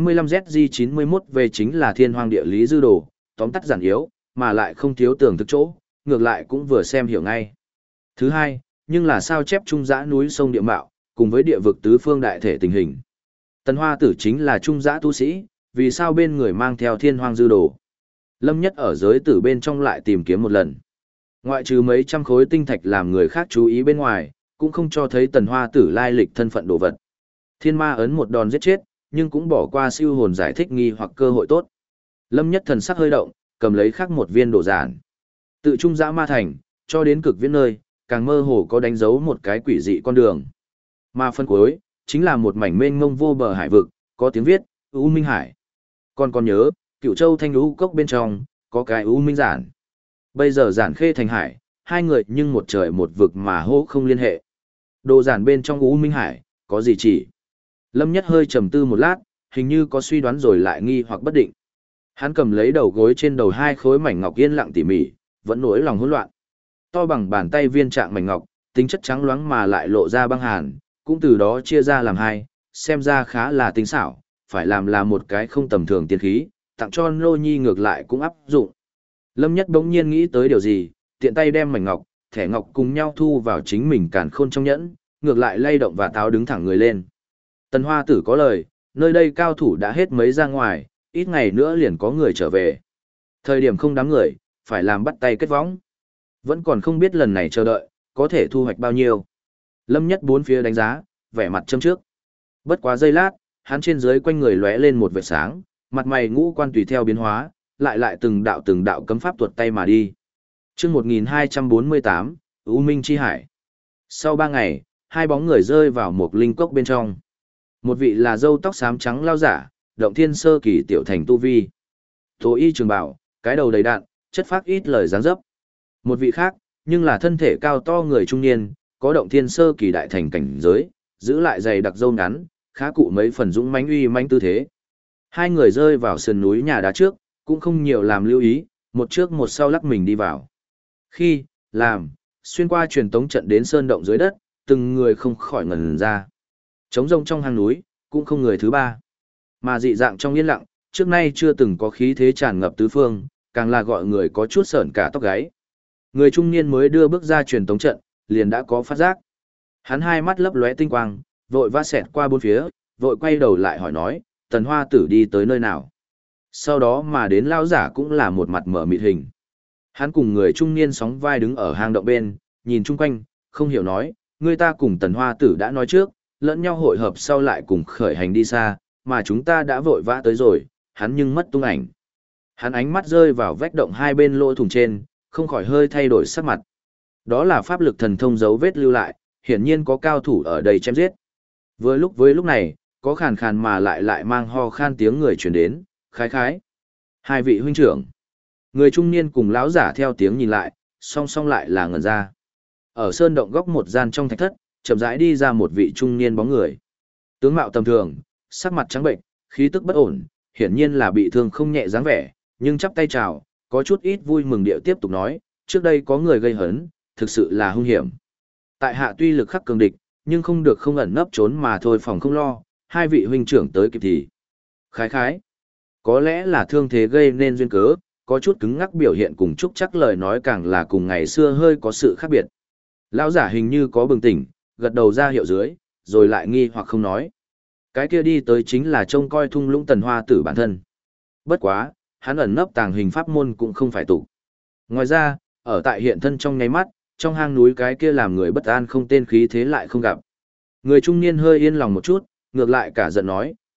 85ZG91 về chính là thiên hoang địa lý dư đồ, tóm tắt giản yếu, mà lại không thiếu tưởng thực chỗ, ngược lại cũng vừa xem hiểu ngay. Thứ hai, nhưng là sao chép trung dã núi sông địa mạo, cùng với địa vực tứ phương đại thể tình hình. Tần Hoa Tử chính là trung dã tu sĩ, vì sao bên người mang theo thiên hoang dư đồ. Lâm Nhất ở giới tử bên trong lại tìm kiếm một lần. Ngoại trừ mấy trăm khối tinh thạch làm người khác chú ý bên ngoài, cũng không cho thấy Tần Hoa Tử lai lịch thân phận đồ vật. Thiên ma ấn một đòn giết chết, nhưng cũng bỏ qua siêu hồn giải thích nghi hoặc cơ hội tốt. Lâm Nhất thần sắc hơi động, cầm lấy khác một viên đồ giản. Tự trung dã ma thành, cho đến cực viễn nơi, càng mơ hồ có đánh dấu một cái quỷ dị con đường. Mà phân cuối, chính là một mảnh mênh mông vô bờ hải vực, có tiếng viết, U Minh Hải. Còn nhớ, Cựu Châu Thanh U Cốc bên trong, có cái U Minh Giản. Bây giờ Giản Khê thành hải, 2 người nhưng một trời một vực mà hô không liên hệ. Đồ giản bên trong U Minh Hải, có gì chỉ? Lâm Nhất hơi trầm tư một lát, hình như có suy đoán rồi lại nghi hoặc bất định. Hắn cầm lấy đầu gối trên đầu 2 khối mảnh ngọc yên lặng tỉ mỉ, vẫn nỗi lòng hỗn loạn. To bằng bàn tay viên trạng mảnh ngọc, tính chất trắng loáng mà lại lộ ra băng hàn, cũng từ đó chia ra làm 2, xem ra khá là tinh xảo, phải làm là một cái không tầm thường tiên khí, tặng cho Nô Nhi ngược lại cũng áp dụng. Lâm Nhất bỗng nhiên nghĩ tới điều gì, tiện tay đem mảnh ngọc, thẻ ngọc cùng nhau thu vào chính mình càn khôn trong nhẫn, ngược lại lay động và táo đứng thẳng người lên. Tần Hoa Tử có lời, nơi đây cao thủ đã hết mấy ra ngoài, ít ngày nữa liền có người trở về. Thời điểm không đám người, phải làm bắt tay kết võng. Vẫn còn không biết lần này chờ đợi, có thể thu hoạch bao nhiêu. Lâm Nhất bốn phía đánh giá, vẻ mặt châm trước. Bất quá giây lát, hắn trên dưới quanh người lóe lên một vệt sáng, mặt mày ngũ quan tùy theo biến hóa, lại từng đạo cấm pháp tuột tay mà đi. Chương 1248, U Minh chi hải. Sau 3 ngày, 2 bóng người rơi vào một linh cốc bên trong. Một vị là râu tóc xám trắng lao giả, động thiên sơ kỳ tiểu thành tu vi. Tố y trường bảo, cái đầu đầy đạn, chất phác ít lời dáng dấp. Một vị khác, nhưng là thân thể cao to người trung niên, có động thiên sơ kỳ đại thành cảnh giới, giữ lại dày đặc râu ngắn, khá cụ mấy phần dũng mãnh uy mãnh tư thế. 2 người rơi vào sườn núi nhà đá trước, cũng không nhiều làm lưu ý, một trước một sau lắc mình đi vào. Khi, làm, xuyên qua truyền tống trận đến sơn động dưới đất, từng người không khỏi ngẩn ra. Trống rông trong hang núi, cũng không người thứ ba. Mà dị dạng trong yên lặng, trước nay chưa từng có khí thế tràn ngập tứ phương, càng là gọi người có chút sởn cả tóc gáy. Người trung niên mới đưa bước ra truyền tống trận, liền đã có phát giác. Hắn 2 mắt lấp lóe tinh quang, vội vã xẹt qua bốn phía, vội quay đầu lại hỏi nói, Tần Hoa Tử đi tới nơi nào? Sau đó mà đến lao giả cũng là một mặt mở mịt hình. Hắn cùng người trung niên sóng vai đứng ở hang động bên, nhìn chung quanh, không hiểu nói, người ta cùng Tần Hoa Tử đã nói trước, lẫn nhau hội hợp sau lại cùng khởi hành đi xa, mà chúng ta đã vội vã tới rồi, hắn nhưng mất tung ảnh. Hắn ánh mắt rơi vào vách động 2 bên lỗ thủng trên, không khỏi hơi thay đổi sắc mặt. Đó là pháp lực thần thông dấu vết lưu lại, hiển nhiên có cao thủ ở đây chém giết. Với lúc này, có khàn khàn mà lại mang ho khan tiếng người truyền đến, khái khái. 2 vị huynh trưởng. Người trung niên cùng lão giả theo tiếng nhìn lại, song song lại là ngẩn ra. Ở sơn động góc một gian trong thạch thất, chậm rãi đi ra một vị trung niên bóng người. Tướng mạo tầm thường, sắc mặt trắng bệnh, khí tức bất ổn, hiển nhiên là bị thương không nhẹ dáng vẻ, nhưng chắp tay chào, có chút ít vui mừng điệu tiếp tục nói, trước đây có người gây hấn, thực sự là hung hiểm. Tại hạ tuy lực khắc cường địch, nhưng không được không ẩn nấp trốn mà thôi phòng không lo, 2 vị huynh trưởng tới kịp thì. Khái khái. Có lẽ là thương thế gây nên duyên cớ, có chút cứng ngắc biểu hiện cùng chúc chắc lời nói càng là cùng ngày xưa hơi có sự khác biệt. Lão giả hình như có bừng tỉnh, gật đầu ra hiệu dưới, rồi lại nghi hoặc không nói. Cái kia đi tới chính là trông coi thung lũng Tần Hoa Tử bản thân. Bất quá, hắn ẩn nấp tàng hình pháp môn cũng không phải tụ. Ngoài ra, ở tại hiện thân trong nháy mắt, trong hang núi cái kia làm người bất an không tên khí thế lại không gặp. Người trung niên hơi yên lòng một chút, ngược lại cả giận nói,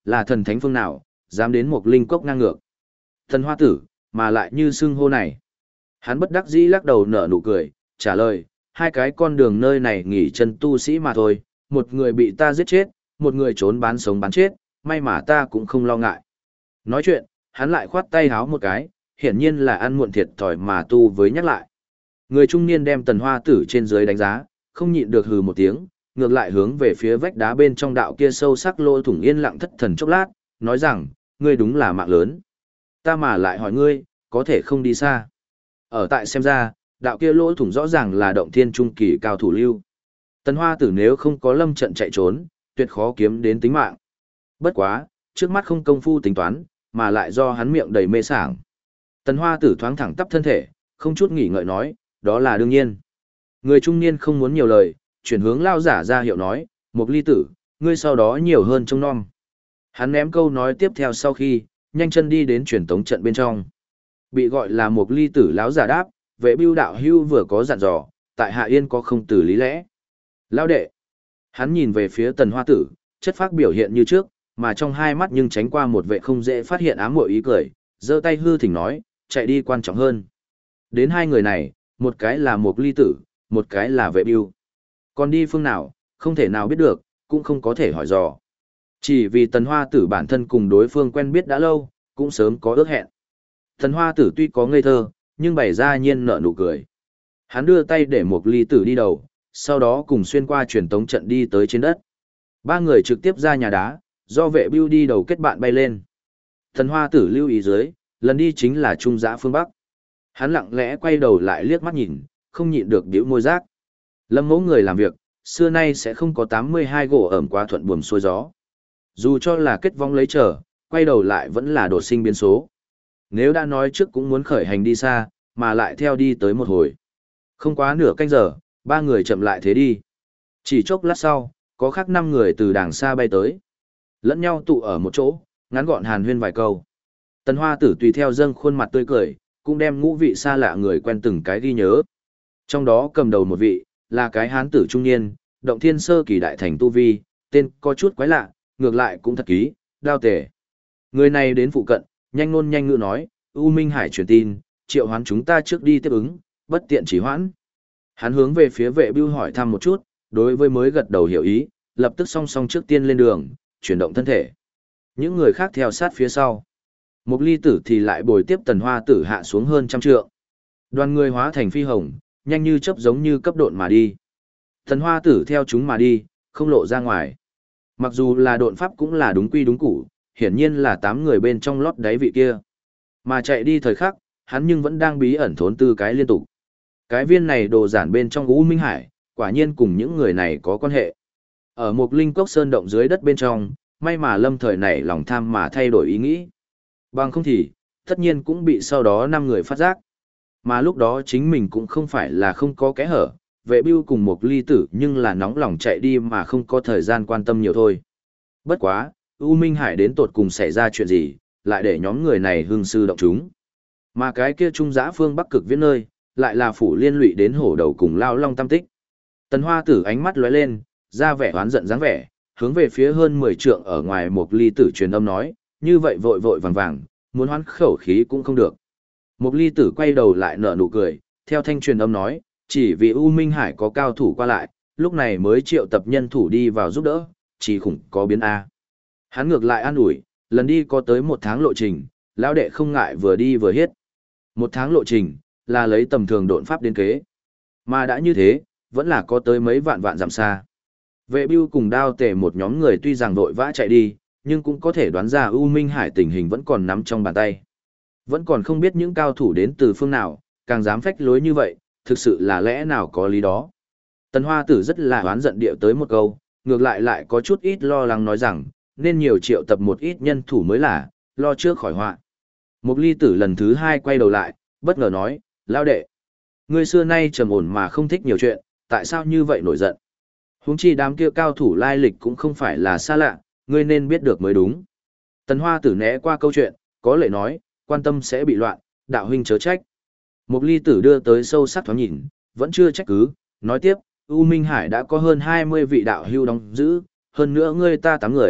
là thần thánh phương nào, dám đến một linh cốc ngang ngược. Thần hoa tử, mà lại như xưng hô này. Hắn bất đắc dĩ lắc đầu nở nụ cười, trả lời, hai cái con đường nơi này nghỉ chân tu sĩ mà thôi, một người bị ta giết chết, một người trốn bán sống bán chết, may mà ta cũng không lo ngại. Nói chuyện, hắn lại khoát tay háo một cái, hiển nhiên là ăn muộn thiệt thòi mà tu với nhắc lại. Người trung niên đem tần hoa tử trên dưới đánh giá, không nhịn được hừ một tiếng, ngược lại hướng về phía vách đá bên trong đạo kia sâu sắc lỗ thủng yên lặng thất thần chốc lát, nói rằng, ngươi đúng là mạng lớn. Ta mà lại hỏi ngươi, có thể không đi xa. Ở tại xem ra, đạo kia lỗ thủng rõ ràng là động thiên trung kỳ cao thủ lưu. Tần hoa tử nếu không có lâm trận chạy trốn, tuyệt khó kiếm đến tính mạng. Bất quá, trước mắt không công phu tính toán, mà lại do hắn miệng đầy mê sảng. Tần hoa tử thoáng thẳng tắp thân thể, không chút nghỉ ngợi nói, đó là đương nhiên. Người trung niên không muốn nhiều lời, chuyển hướng lao giả ra hiệu nói, Mục ly tử, ngươi sau đó nhiều hơn trông nom. Hắn ném câu nói tiếp theo sau khi, nhanh chân đi đến truyền tống trận bên trong. Bị gọi là Mục ly tử lão giả đáp, vệ bưu đạo hưu vừa có dặn dò, tại Hạ Yên có không từ lý lẽ. Lão đệ, hắn nhìn về phía tần hoa tử, chất phác biểu hiện như trước, mà trong hai mắt nhưng tránh qua một vệ không dễ phát hiện ám muội ý cười, giơ tay hư thỉnh nói, chạy đi quan trọng hơn. Đến hai người này, một cái là Mục ly tử, một cái là vệ bưu. Còn đi phương nào, không thể nào biết được, cũng không có thể hỏi dò. Chỉ vì tần hoa tử bản thân cùng đối phương quen biết đã lâu, cũng sớm có ước hẹn. Tần hoa tử tuy có ngây thơ, nhưng bày ra nhiên nở nụ cười. Hắn đưa tay để Mục ly tử đi đầu, sau đó cùng xuyên qua truyền tống trận đi tới trên đất. Ba người trực tiếp ra nhà đá, do vệ bưu đi đầu kết bạn bay lên. Tần hoa tử lưu ý dưới, lần đi chính là trung giã phương Bắc. Hắn lặng lẽ quay đầu lại liếc mắt nhìn, không nhịn được điếu môi giác. Lâm mẫu người làm việc, xưa nay sẽ không có 82 gỗ ẩm quá thuận buồm xuôi gió. Dù cho là kết vong lấy trở, quay đầu lại vẫn là đột sinh biến số. Nếu đã nói trước cũng muốn khởi hành đi xa, mà lại theo đi tới một hồi. Không quá nửa canh giờ, ba người chậm lại thế đi. Chỉ chốc lát sau, có khác 5 người từ đàng xa bay tới. Lẫn nhau tụ ở một chỗ, ngắn gọn hàn huyên vài câu. Tần hoa tử tùy theo dâng khuôn mặt tươi cười, cũng đem ngũ vị xa lạ người quen từng cái ghi nhớ. Trong đó cầm đầu một vị, là cái hán tử trung niên, động thiên sơ kỳ đại thành tu vi, tên có chút quái lạ, ngược lại cũng thật ký, đao tể. Người này đến phụ cận, nhanh ngôn nhanh ngữ nói, U Minh Hải truyền tin, triệu hoán chúng ta trước đi tiếp ứng, bất tiện chỉ hoãn. Hắn hướng về phía vệ bưu hỏi thăm một chút, đối với mới gật đầu hiểu ý, lập tức song song trước tiên lên đường, chuyển động thân thể. Những người khác theo sát phía sau. Mục ly tử thì lại bồi tiếp tần hoa tử hạ xuống hơn 100 trượng. Đoàn người hóa thành phi hồng, nhanh như chớp giống như cấp độn mà đi. Tần hoa tử theo chúng mà đi, không lộ ra ngoài. Mặc dù là độn pháp cũng là đúng quy đúng củ, hiển nhiên là 8 người bên trong lót đáy vị kia. Mà chạy đi thời khắc, hắn nhưng vẫn đang bí ẩn thốn tư cái liên tục. Cái viên này đồ giản bên trong U Minh Hải, quả nhiên cùng những người này có quan hệ. Ở một linh cốc sơn động dưới đất bên trong, may mà lâm thời này lòng tham mà thay đổi ý nghĩ. Bằng không thì, tất nhiên cũng bị sau đó 5 người phát giác. Mà lúc đó chính mình cũng không phải là không có kẽ hở, vệ bưu cùng một ly tử nhưng là nóng lòng chạy đi mà không có thời gian quan tâm nhiều thôi. Bất quá, U Minh Hải đến tột cùng xảy ra chuyện gì, lại để nhóm người này hương sư động chúng. Mà cái kia trung giã phương bắc cực viễn nơi, lại là phủ liên lụy đến hổ đầu cùng lao long tam tích. Tần hoa tử ánh mắt lóe lên, ra vẻ oán giận dáng vẻ, hướng về phía hơn 10 trượng ở ngoài một ly tử truyền âm nói, như vậy vội vội vàng vàng, muốn hoán khẩu khí cũng không được. Một ly tử quay đầu lại nở nụ cười, theo thanh truyền âm nói, chỉ vì U Minh Hải có cao thủ qua lại, lúc này mới triệu tập nhân thủ đi vào giúp đỡ, chỉ khủng có biến A. Hắn ngược lại an ủi, lần đi có tới 1 tháng lộ trình, lão đệ không ngại vừa đi vừa hiết. 1 tháng lộ trình, là lấy tầm thường độn pháp đến kế. Mà đã như thế, vẫn là có tới mấy vạn vạn dặm xa. Vệ bưu cùng đao tể một nhóm người tuy rằng vội vã chạy đi, nhưng cũng có thể đoán ra U Minh Hải tình hình vẫn còn nắm trong bàn tay. Vẫn còn không biết những cao thủ đến từ phương nào, càng dám phách lối như vậy, thực sự là lẽ nào có lý đó. Tần Hoa Tử rất là oán giận điệu tới một câu, ngược lại có chút ít lo lắng nói rằng, nên nhiều triệu tập một ít nhân thủ mới là, lo trước khỏi họa. Mục ly tử lần thứ 2 quay đầu lại, bất ngờ nói, lao đệ. Ngươi xưa nay trầm ổn mà không thích nhiều chuyện, tại sao như vậy nổi giận? Huống chi đám kia cao thủ lai lịch cũng không phải là xa lạ, ngươi nên biết được mới đúng. Tần Hoa Tử né qua câu chuyện, có lệ nói, quan tâm sẽ bị loạn, đạo huynh chớ trách. Mục ly tử đưa tới sâu sắc thoáng nhìn, vẫn chưa trách cứ, nói tiếp, U Minh Hải đã có hơn 20 vị đạo hưu đóng giữ, hơn nữa ngươi ta 8 người,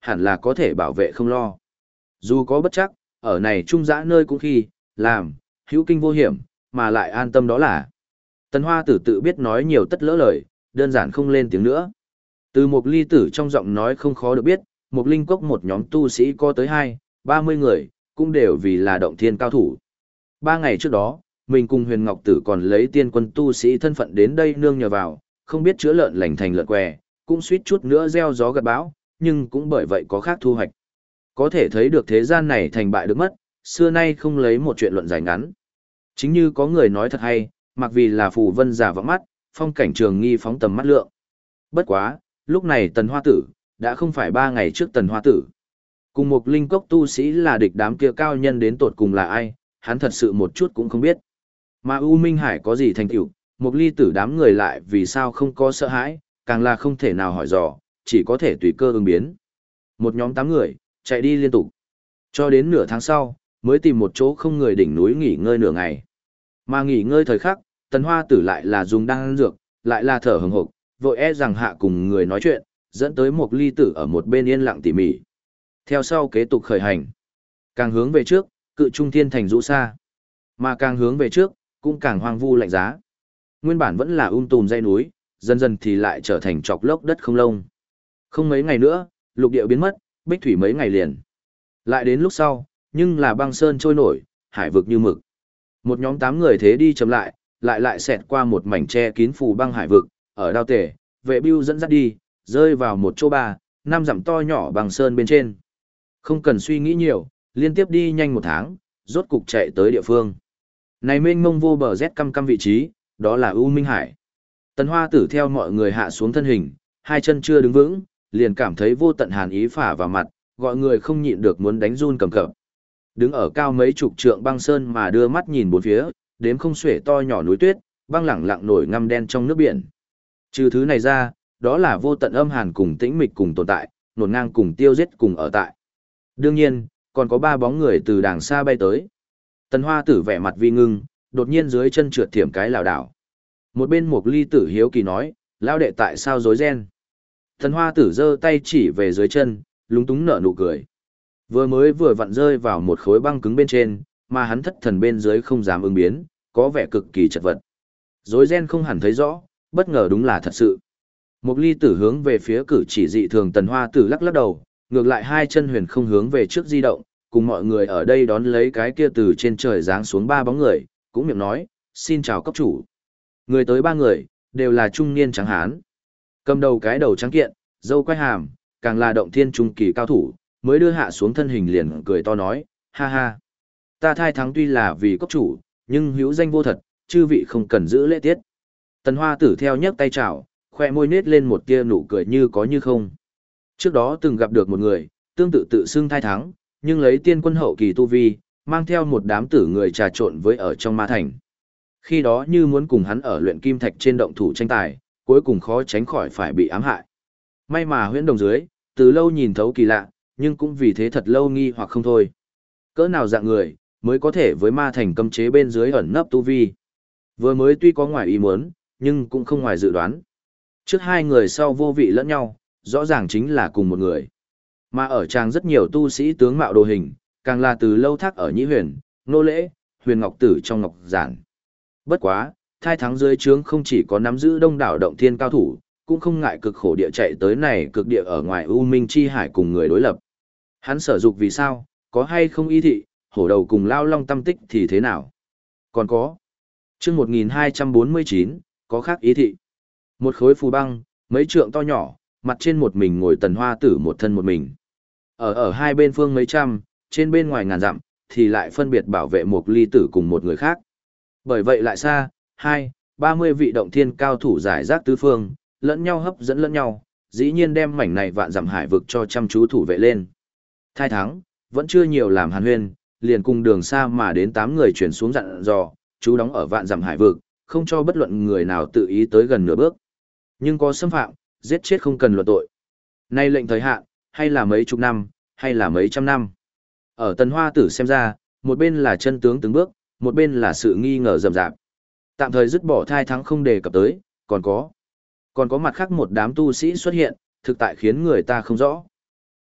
hẳn là có thể bảo vệ không lo. Dù có bất chắc, ở này trung dã nơi cũng khi, làm, hữu kinh vô hiểm, mà lại an tâm đó là. Tần Hoa Tử tự biết nói nhiều tất lỡ lời, đơn giản không lên tiếng nữa. Từ một ly tử trong giọng nói không khó được biết, một linh cốc một nhóm tu sĩ có tới 20-30 người, cũng đều vì là động thiên cao thủ. 3 ngày trước đó, mình cùng Huyền Ngọc Tử còn lấy tiên quân tu sĩ thân phận đến đây nương nhờ vào, không biết chữa lợn lành thành lợn què, cũng suýt chút nữa gieo gió gặt bão, nhưng cũng bởi vậy có khác thu hoạch. Có thể thấy được thế gian này thành bại được mất, xưa nay không lấy một chuyện luận dài ngắn. Chính như có người nói thật hay, mặc vì là phù vân giả vọng mắt, phong cảnh trường nghi phóng tầm mắt lượng. Bất quá, lúc này Tần Hoa Tử, đã không phải 3 ngày trước Tần Hoa Tử. Cùng một linh cốc tu sĩ là địch đám kia cao nhân đến tột cùng là ai, hắn thật sự một chút cũng không biết. Mà U Minh Hải có gì thành tựu, một ly tử đám người lại vì sao không có sợ hãi, càng là không thể nào hỏi dò, chỉ có thể tùy cơ ứng biến. Một nhóm 8 người, chạy đi liên tục. Cho đến nửa tháng sau, mới tìm một chỗ không người đỉnh núi nghỉ ngơi nửa ngày. Mà nghỉ ngơi thời khắc, Tần Hoa Tử lại là dùng đan dược, lại là thở hừng hực, vội rằng hạ cùng người nói chuyện, dẫn tới một ly tử ở một bên yên lặng tỉ mỉ. Theo sau kế tục khởi hành. Càng hướng về trước, cự trung thiên thành rũ xa. Mà càng hướng về trước, cũng càng hoang vu lạnh giá. Nguyên bản vẫn là tùm dãy núi, dần dần thì lại trở thành chọc lốc đất không lông. Không mấy ngày nữa, lục địa biến mất, bích thủy mấy ngày liền. Lại đến lúc sau, nhưng là băng sơn trôi nổi, hải vực như mực. Một nhóm 8 người thế đi chậm lại xẹt qua một mảnh che kín phù băng hải vực, ở đao tể, vệ bưu dẫn dắt đi, rơi vào một chỗ 3-5 dặm to nhỏ băng sơn bên trên. Không cần suy nghĩ nhiều, liên tiếp đi nhanh 1 tháng, rốt cục chạy tới địa phương. Này mênh mông vô bờ rét căm căm vị trí, đó là U Minh Hải. Tần Hoa Tử theo mọi người hạ xuống thân hình, 2 chân chưa đứng vững, liền cảm thấy vô tận hàn ý phả vào mặt, gọi người không nhịn được muốn đánh run cầm cập. Đứng ở cao mấy chục trượng băng sơn mà đưa mắt nhìn bốn phía, đếm không xuể to nhỏ núi tuyết, băng lẳng lặng nổi ngăm đen trong nước biển. Trừ thứ này ra, đó là vô tận âm hàn cùng tĩnh mịch cùng tồn tại, nổn ngang cùng tiêu giết cùng ở tại. Đương nhiên, còn có 3 bóng người từ đàng xa bay tới. Tần Hoa Tử vẻ mặt vi ngưng, đột nhiên dưới chân trượt thiểm cái lảo đảo. Một bên Mục Ly Tử hiếu kỳ nói, lão đệ tại sao rối ren? Tần Hoa Tử giơ tay chỉ về dưới chân, lúng túng nở nụ cười. Vừa vặn rơi vào một khối băng cứng bên trên, mà hắn thất thần bên dưới không dám ứng biến, có vẻ cực kỳ chật vật. Rối ren không hẳn thấy rõ, bất ngờ đúng là thật sự. Mục Ly Tử hướng về phía cử chỉ dị thường Tần Hoa Tử lắc lắc đầu, ngược lại 2 chân huyền không hướng về trước di động, cùng mọi người ở đây đón lấy cái kia từ trên trời giáng xuống 3 bóng người, cũng miệng nói, xin chào cấp chủ. Người tới 3 người, đều là trung niên trắng hán. Cầm đầu cái đầu trắng kiện, dâu quai hàm, càng là động thiên trung kỳ cao thủ, mới đưa hạ xuống thân hình liền cười to nói, ha ha. Ta thai thắng tuy là vì cấp chủ, nhưng hữu danh vô thật, chư vị không cần giữ lễ tiết. Tần Hoa Tử theo nhấc tay chào, khoe môi nết lên một tia nụ cười như có như không. Trước đó từng gặp được một người, tương tự tự xưng thai thắng, nhưng lấy tiên quân hậu kỳ tu vi, mang theo một đám tử người trà trộn với ở trong ma thành. Khi đó như muốn cùng hắn ở luyện kim thạch trên động thủ tranh tài, cuối cùng khó tránh khỏi phải bị ám hại. May mà huyễn đồng dưới, từ lâu nhìn thấu kỳ lạ, nhưng cũng vì thế thật lâu nghi hoặc không thôi. Cỡ nào dạng người, mới có thể với ma thành cấm chế bên dưới ẩn nấp tu vi. Vừa mới tuy có ngoài ý muốn, nhưng cũng không ngoài dự đoán. Trước 2 người sau vô vị lẫn nhau, rõ ràng chính là cùng một người. Mà ở trang rất nhiều tu sĩ tướng mạo đồ hình, càng là từ lâu thác ở Nhĩ Huyền, Nô Lễ, Huyền Ngọc Tử trong Ngọc Giản. Bất quá, thai thắng dưới trướng không chỉ có nắm giữ đông đảo động thiên cao thủ, cũng không ngại cực khổ địa chạy tới này cực địa ở ngoài U Minh Chi Hải cùng người đối lập. Hắn sở dục vì sao, có hay không ý thị, hổ đầu cùng lao long tâm tích thì thế nào? Còn có. Chương 1249, có khác ý thị. Một khối phù băng, mấy trượng to nhỏ, mặt trên một mình ngồi Tần Hoa Tử một thân một mình. Ở hai bên phương mấy trăm, trên bên ngoài ngàn dặm, thì lại phân biệt bảo vệ một ly tử cùng một người khác. Bởi vậy lại xa, 20-30 vị động thiên cao thủ giải rác tứ phương, lẫn nhau hấp dẫn lẫn nhau, dĩ nhiên đem mảnh này vạn dặm hải vực cho chăm chú thủ vệ lên. Thai thắng, vẫn chưa nhiều làm hàn huyên, liền cùng đường xa mà đến 8 người chuyển xuống dặn dò, chú đóng ở vạn dặm hải vực, không cho bất luận người nào tự ý tới gần nửa bước. Nhưng có xâm phạm, giết chết không cần luận tội. Nay lệnh thời hạn, hay là mấy chục năm, hay là mấy trăm năm. Ở Tần Hoa Tử xem ra, một bên là chân tướng từng bước, một bên là sự nghi ngờ rầm rạp. Tạm thời dứt bỏ thai thắng không đề cập tới, còn có mặt khác một đám tu sĩ xuất hiện, thực tại khiến người ta không rõ.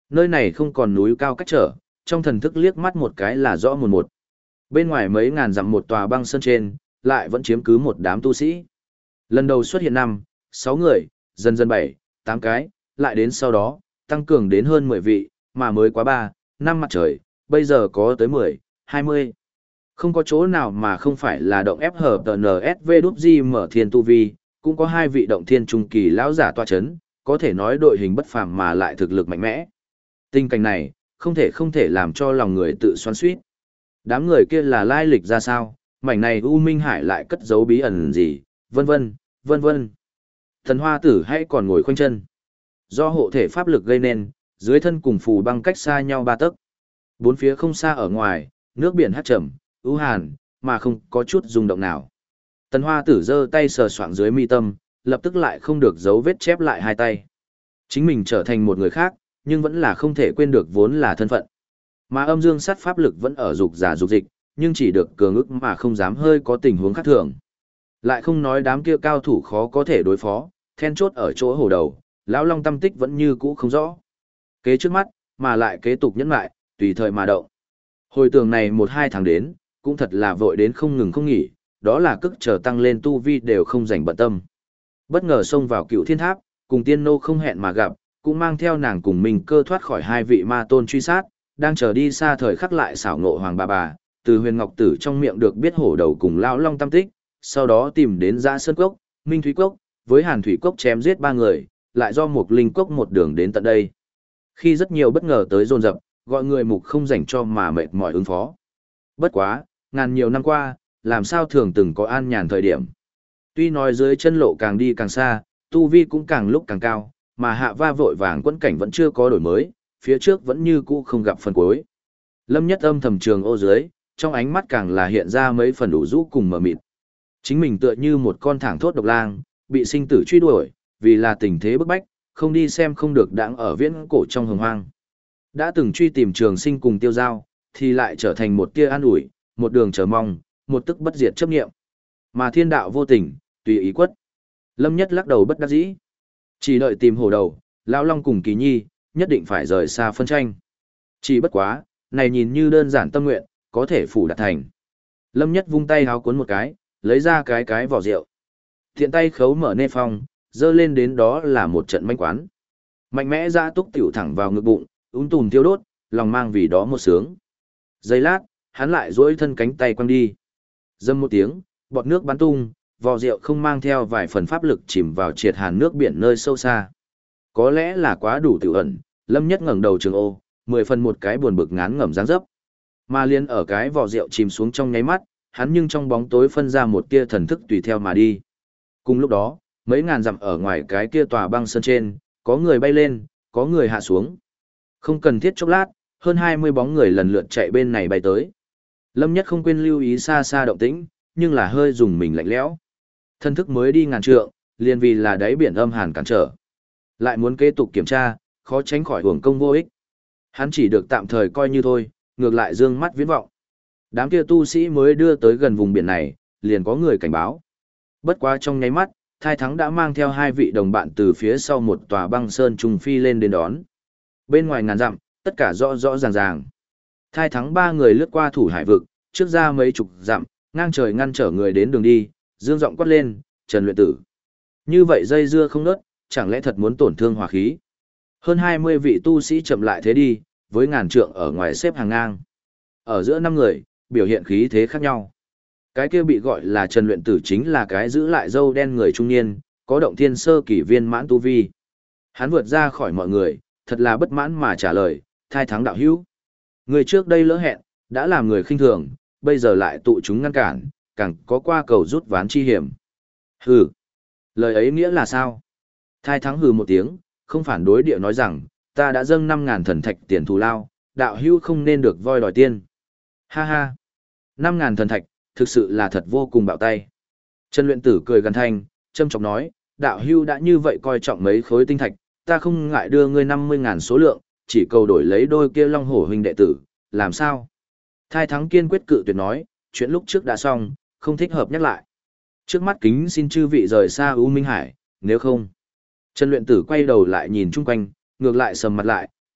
Nơi này không còn núi cao cách trở, trong thần thức liếc mắt một cái là rõ mồn một. Bên ngoài mấy ngàn dặm một tòa băng sơn trên, lại vẫn chiếm cứ một đám tu sĩ. Lần đầu xuất hiện 5, 6 người, dần dần 7, 8 cái, lại đến sau đó, tăng cường đến hơn 10 vị, mà mới quá 3, 5 mặt trời, bây giờ có tới 10, 20. Không có chỗ nào mà không phải là động ép hợp NSV đúp di mở thiên tu vi, cũng có 2 vị động thiên trung kỳ lão giả tọa chấn, có thể nói đội hình bất phàm mà lại thực lực mạnh mẽ. Tình cảnh này, không thể làm cho lòng người tự xoắn xuýt. Đám người kia là lai lịch ra sao, mảnh này U Minh Hải lại cất giấu bí ẩn gì, vân vân, vân vân. Thần Hoa Tử hãy còn ngồi khoanh chân. Do hộ thể pháp lực gây nên, dưới thân cùng phù băng cách xa nhau 3 tấc. Bốn phía không xa ở ngoài, nước biển hắt trầm, ưu hàn, mà không có chút rung động nào. Tần Hoa Tử giơ tay sờ soạng dưới mi tâm, lập tức lại không được dấu vết chép lại hai tay. Chính mình trở thành một người khác, nhưng vẫn là không thể quên được vốn là thân phận. Mà âm dương sát pháp lực vẫn ở dục giả dục dịch, nhưng chỉ được cường ức mà không dám hơi có tình huống khác thường. Lại không nói đám kia cao thủ khó có thể đối phó, then chốt ở chỗ hồ đầu, lão long tâm tích vẫn như cũ không rõ. Kế trước mắt, mà lại kế tục nhẫn lại, tùy thời mà động. Hồi tưởng này 1-2 tháng đến, cũng thật là vội đến không ngừng không nghỉ, đó là cức chờ tăng lên tu vi đều không rảnh bận tâm. Bất ngờ xông vào Cựu Thiên Tháp, cùng Tiên Nô không hẹn mà gặp, cũng mang theo nàng cùng mình cơ thoát khỏi 2 vị ma tôn truy sát, đang chờ đi xa thời khắc lại xảo ngộ hoàng bà, từ Huyền Ngọc Tử trong miệng được biết hổ đầu cùng lão long tâm tích, sau đó tìm đến Dã Sơn Cốc, Minh Thúy Cốc, với Hàn Thủy Cốc chém giết 3 người, lại do một linh cốc một đường đến tận đây. Khi rất nhiều bất ngờ tới dồn dập, gọi người mục không dành cho mà mệt mỏi ứng phó. Bất quá, ngàn nhiều năm qua, làm sao thường từng có an nhàn thời điểm. Tuy nói dưới chân lộ càng đi càng xa, tu vi cũng càng lúc càng cao, mà hạ va vội vàng quẫn cảnh vẫn chưa có đổi mới, phía trước vẫn như cũ không gặp phần cuối. Lâm Nhất âm thầm trường ô dưới, trong ánh mắt càng là hiện ra mấy phần đủ rũ cùng mờ mịt. Chính mình tựa như một con thẳng thốt độc lang, bị sinh tử truy đuổi, vì là tình thế bức bách, không đi xem không được đãng ở viễn cổ trong hồng hoang. Đã từng truy tìm trường sinh cùng tiêu giao, thì lại trở thành một tia an ủi, một đường chờ mong, một tức bất diệt chấp nghiệm. Mà thiên đạo vô tình, tùy ý quất. Lâm Nhất lắc đầu bất đắc dĩ. Chỉ đợi tìm hổ đầu, lão long cùng Kỳ Nhi, nhất định phải rời xa phân tranh. Chỉ bất quá, này nhìn như đơn giản tâm nguyện, có thể phủ đạt thành. Lâm Nhất vung tay háo cuốn một cái, lấy ra cái vỏ rượu. Thiện tay khấu mở nê phong, dơ lên đến đó là một trận manh quán. Mạnh mẽ ra túc tiểu thẳng vào ngực bụng, tùm tiêu đốt, lòng mang vì đó một sướng. Giây lát, hắn lại duỗi thân cánh tay quăng đi. Dâm một tiếng, bọt nước bắn tung, vò rượu không mang theo vài phần pháp lực chìm vào triệt hàn nước biển nơi sâu xa. Có lẽ là quá đủ tiểu ẩn, Lâm Nhất ngẩng đầu trường ô, 10 phần một cái buồn bực ngán ngẩm dáng dấp. Mà liên ở cái vò rượu chìm xuống trong nháy mắt, hắn nhưng trong bóng tối phân ra một tia thần thức tùy theo mà đi. Cùng lúc đó, mấy ngàn dặm ở ngoài cái kia tòa băng sơn trên, có người bay lên, có người hạ xuống. Không cần thiết chốc lát, hơn 20 bóng người lần lượt chạy bên này bay tới. Lâm Nhất không quên lưu ý xa xa động tĩnh, nhưng là hơi dùng mình lạnh lẽo. Thân thức mới đi ngàn trượng, liền vì là đáy biển âm hàn cản trở. Lại muốn kế tục kiểm tra, khó tránh khỏi hưởng công vô ích. Hắn chỉ được tạm thời coi như thôi, ngược lại dương mắt viễn vọng. Đám kia tu sĩ mới đưa tới gần vùng biển này, liền có người cảnh báo. Bất quá trong nháy mắt, Thai Thắng đã mang theo 2 vị đồng bạn từ phía sau một tòa băng sơn trùng phi lên đến đón. Bên ngoài ngàn dặm, tất cả rõ rõ ràng ràng. Thai Thắng 3 người lướt qua thủ hải vực, trước ra mấy chục dặm, ngang trời ngăn trở người đến đường đi, dương giọng quát lên, Trần luyện tử. Như vậy dây dưa không nớt, chẳng lẽ thật muốn tổn thương hòa khí. Hơn 20 vị tu sĩ chậm lại thế đi, với ngàn trượng ở ngoài xếp hàng ngang. Ở giữa 5 người, biểu hiện khí thế khác nhau. Cái kia bị gọi là Trần luyện tử chính là cái giữ lại râu đen người trung niên, có động thiên sơ kỷ viên mãn tu vi. Hắn vượt ra khỏi mọi người, thật là bất mãn mà trả lời, Thai Thắng đạo hữu. Người trước đây lỡ hẹn, đã làm người khinh thường, bây giờ lại tụ chúng ngăn cản, càng có qua cầu rút ván chi hiểm. Hừ, lời ấy nghĩa là sao? Thai Thắng hừ một tiếng, không phản đối địa nói rằng, ta đã dâng 5.000 thần thạch tiền thù lao, đạo hữu không nên được voi đòi tiên. Ha ha, 5.000 thần thạch, thực sự là thật vô cùng bạo tay. Trần luyện tử cười gần thanh, châm chọc nói, đạo hữu đã như vậy coi trọng mấy khối tinh thạch, ta không ngại đưa ngươi 50.000 số lượng, chỉ cầu đổi lấy đôi kia long hổ huynh đệ tử, làm sao? Thai Thắng kiên quyết cự tuyệt nói, chuyện lúc trước đã xong, không thích hợp nhắc lại. Trước mắt kính xin chư vị rời xa U Minh Hải, nếu không. Trần luyện tử quay đầu lại nhìn chung quanh, ngược lại sầm mặt lại,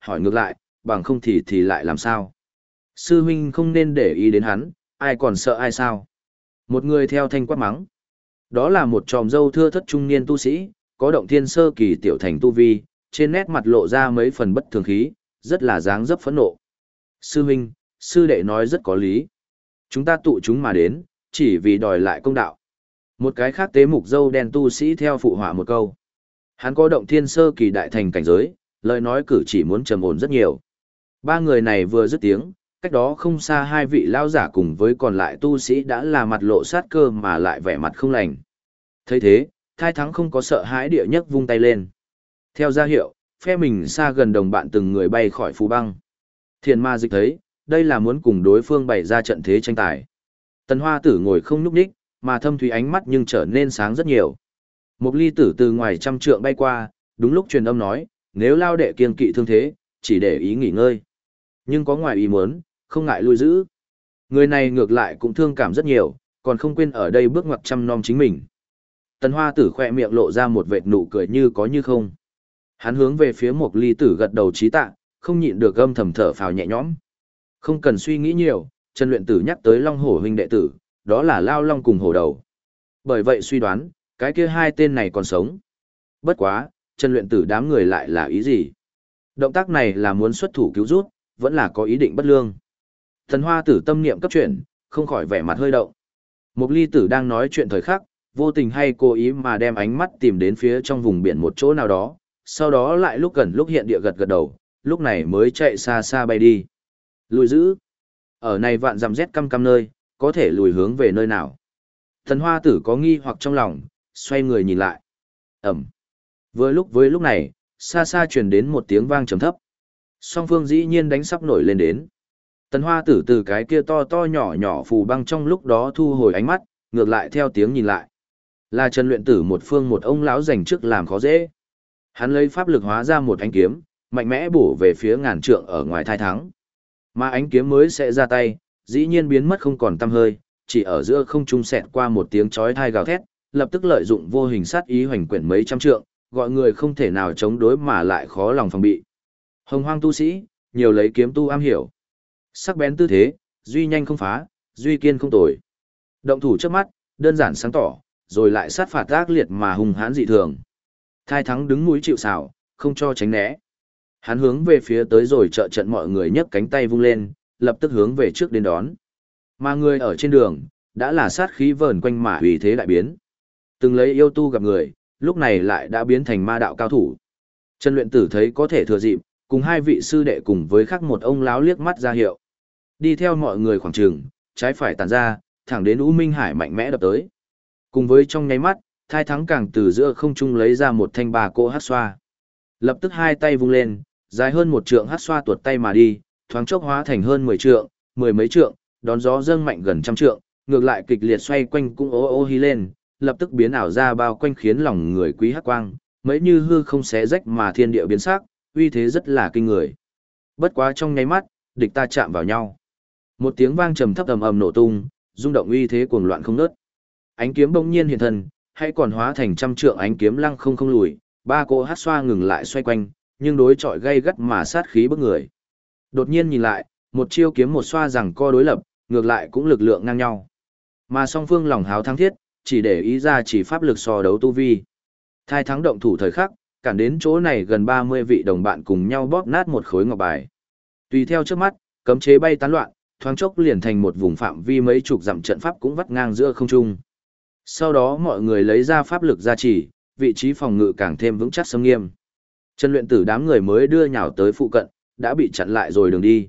hỏi ngược lại, bằng không thì lại làm sao? Sư huynh không nên để ý đến hắn, ai còn sợ ai sao? Một người theo thanh quát mắng. Đó là một tròm dâu thưa thất trung niên tu sĩ, có động thiên sơ kỳ tiểu thành tu vi, trên nét mặt lộ ra mấy phần bất thường khí, rất là dáng dấp phẫn nộ. Sư huynh, sư đệ nói rất có lý. Chúng ta tụ chúng mà đến, chỉ vì đòi lại công đạo. Một cái khác tế mục dâu đen tu sĩ theo phụ họa một câu. Hắn có động thiên sơ kỳ đại thành cảnh giới, lời nói cử chỉ muốn trầm ổn rất nhiều. Ba người này vừa dứt tiếng, cách đó không xa hai vị lao giả cùng với còn lại tu sĩ đã là mặt lộ sát cơ mà lại vẻ mặt không lành. Thấy thế, Thai Thắng không có sợ hãi địa nhất vung tay lên. Theo ra hiệu, phe mình xa gần đồng bạn từng người bay khỏi phù băng. Thiền ma dịch thấy, đây là muốn cùng đối phương bày ra trận thế tranh tài. Tần Hoa Tử ngồi không nhúc nhích, mà thâm thúy ánh mắt nhưng trở nên sáng rất nhiều. Một ly tử từ ngoài trăm trượng bay qua, đúng lúc truyền âm nói, nếu lao đệ kiên kỵ thương thế, chỉ để ý nghỉ ngơi. Nhưng có ngoài ý muốn, không ngại lui giữ. Người này ngược lại cũng thương cảm rất nhiều, còn không quên ở đây bước ngoặt chăm nom chính mình. Tần Hoa Tử khỏe miệng lộ ra một vệt nụ cười như có như không. Hắn hướng về phía một ly tử gật đầu trí tạ, không nhịn được âm thầm thở phào nhẹ nhõm. Không cần suy nghĩ nhiều, Trần Luyện Tử nhắc tới Long Hổ huynh đệ tử, đó là Lao Long cùng Hổ Đầu. Bởi vậy suy đoán, cái kia hai tên này còn sống. Bất quá, Trần Luyện Tử đám người lại là ý gì? Động tác này là muốn xuất thủ cứu rút, vẫn là có ý định bất lương. Thần Hoa Tử tâm niệm cấp chuyển, không khỏi vẻ mặt hơi động. Một ly tử đang nói chuyện thời khắc, vô tình hay cố ý mà đem ánh mắt tìm đến phía trong vùng biển một chỗ nào đó, sau đó lại lúc gần lúc hiện địa gật gật đầu, lúc này mới chạy xa xa bay đi. Lùi giữ. Ở này vạn dặm rét căm căm nơi, có thể lùi hướng về nơi nào? Thần Hoa Tử có nghi hoặc trong lòng, xoay người nhìn lại. Ẩm. Với lúc này, xa xa truyền đến một tiếng vang trầm thấp. Song phương dĩ nhiên đánh sắp nổi lên đến. Tần Hoa Tử từ cái kia to to nhỏ nhỏ phù băng trong lúc đó thu hồi ánh mắt, ngược lại theo tiếng nhìn lại. Là Trần Luyện Tử một phương một ông lão dành trước làm khó dễ. Hắn lấy pháp lực hóa ra một ánh kiếm, mạnh mẽ bổ về phía ngàn trượng ở ngoài Thai Thắng. Mà ánh kiếm mới sẽ ra tay, dĩ nhiên biến mất không còn tăm hơi, chỉ ở giữa không trung xẹt qua một tiếng chói tai gào thét, lập tức lợi dụng vô hình sát ý hoành quyển mấy trăm trượng, gọi người không thể nào chống đối mà lại khó lòng phòng bị. Hồng Hoang tu sĩ, nhiều lấy kiếm tu am hiểu. Sắc bén tư thế, duy nhanh không phá, duy kiên không tồi. Động thủ trước mắt, đơn giản sáng tỏ, rồi lại sát phạt ác liệt mà hung hãn dị thường. Thai Thắng đứng mũi chịu sào, không cho tránh né. Hắn hướng về phía tới rồi trợ trận mọi người nhấc cánh tay vung lên, lập tức hướng về trước đến đón. Mà người ở trên đường, đã là sát khí vờn quanh mà uy thế đại biến. Từng lấy yêu tu gặp người, lúc này lại đã biến thành ma đạo cao thủ. Trần Luyện Tử thấy có thể thừa dịp, cùng hai vị sư đệ cùng với khác một ông láo liếc mắt ra hiệu. Đi theo mọi người khoảng trường, trái phải tàn ra, thẳng đến U Minh Hải mạnh mẽ đập tới. Cùng với trong nháy mắt, Thai Thắng càng từ giữa không trung lấy ra một thanh bà cỗ hát xoa. Lập tức hai tay vung lên, dài hơn một trượng hát xoa tuột tay mà đi, thoáng chốc hóa thành hơn 10 trượng, mười mấy trượng, đón gió dâng mạnh gần trăm trượng, ngược lại kịch liệt xoay quanh cũng ô ô hí lên, lập tức biến ảo ra bao quanh khiến lòng người quý hắc quang, mấy như hư không xé rách mà thiên địa biến sắc, uy thế rất là kinh người. Bất quá trong nháy mắt, địch ta chạm vào nhau. Một tiếng vang trầm thấp ầm ầm nổ tung, rung động uy thế cuồng loạn không ngớt. Ánh kiếm bỗng nhiên hiện thân, hay còn hóa thành trăm trượng ánh kiếm lăng không không lùi, ba cỗ hát xoa ngừng lại xoay quanh, nhưng đối chọi gay gắt mà sát khí bức người. Đột nhiên nhìn lại, một chiêu kiếm một xoa rằng co đối lập, ngược lại cũng lực lượng ngang nhau. Mà song phương lòng háo thắng thiết, chỉ để ý ra chỉ pháp lực so đấu tu vi. Thai Thắng động thủ thời khắc, cản đến chỗ này gần 30 vị đồng bạn cùng nhau bóp nát một khối ngọc bài. Tùy theo trước mắt, cấm chế bay tán loạn, thoáng chốc liền thành một vùng phạm vi mấy chục dặm trận pháp cũng vắt ngang giữa không trung. Sau đó mọi người lấy ra pháp lực gia trì, vị trí phòng ngự càng thêm vững chắc sâm nghiêm. Trần Luyện Tử đám người mới đưa nhào tới phụ cận, đã bị chặn lại rồi đường đi.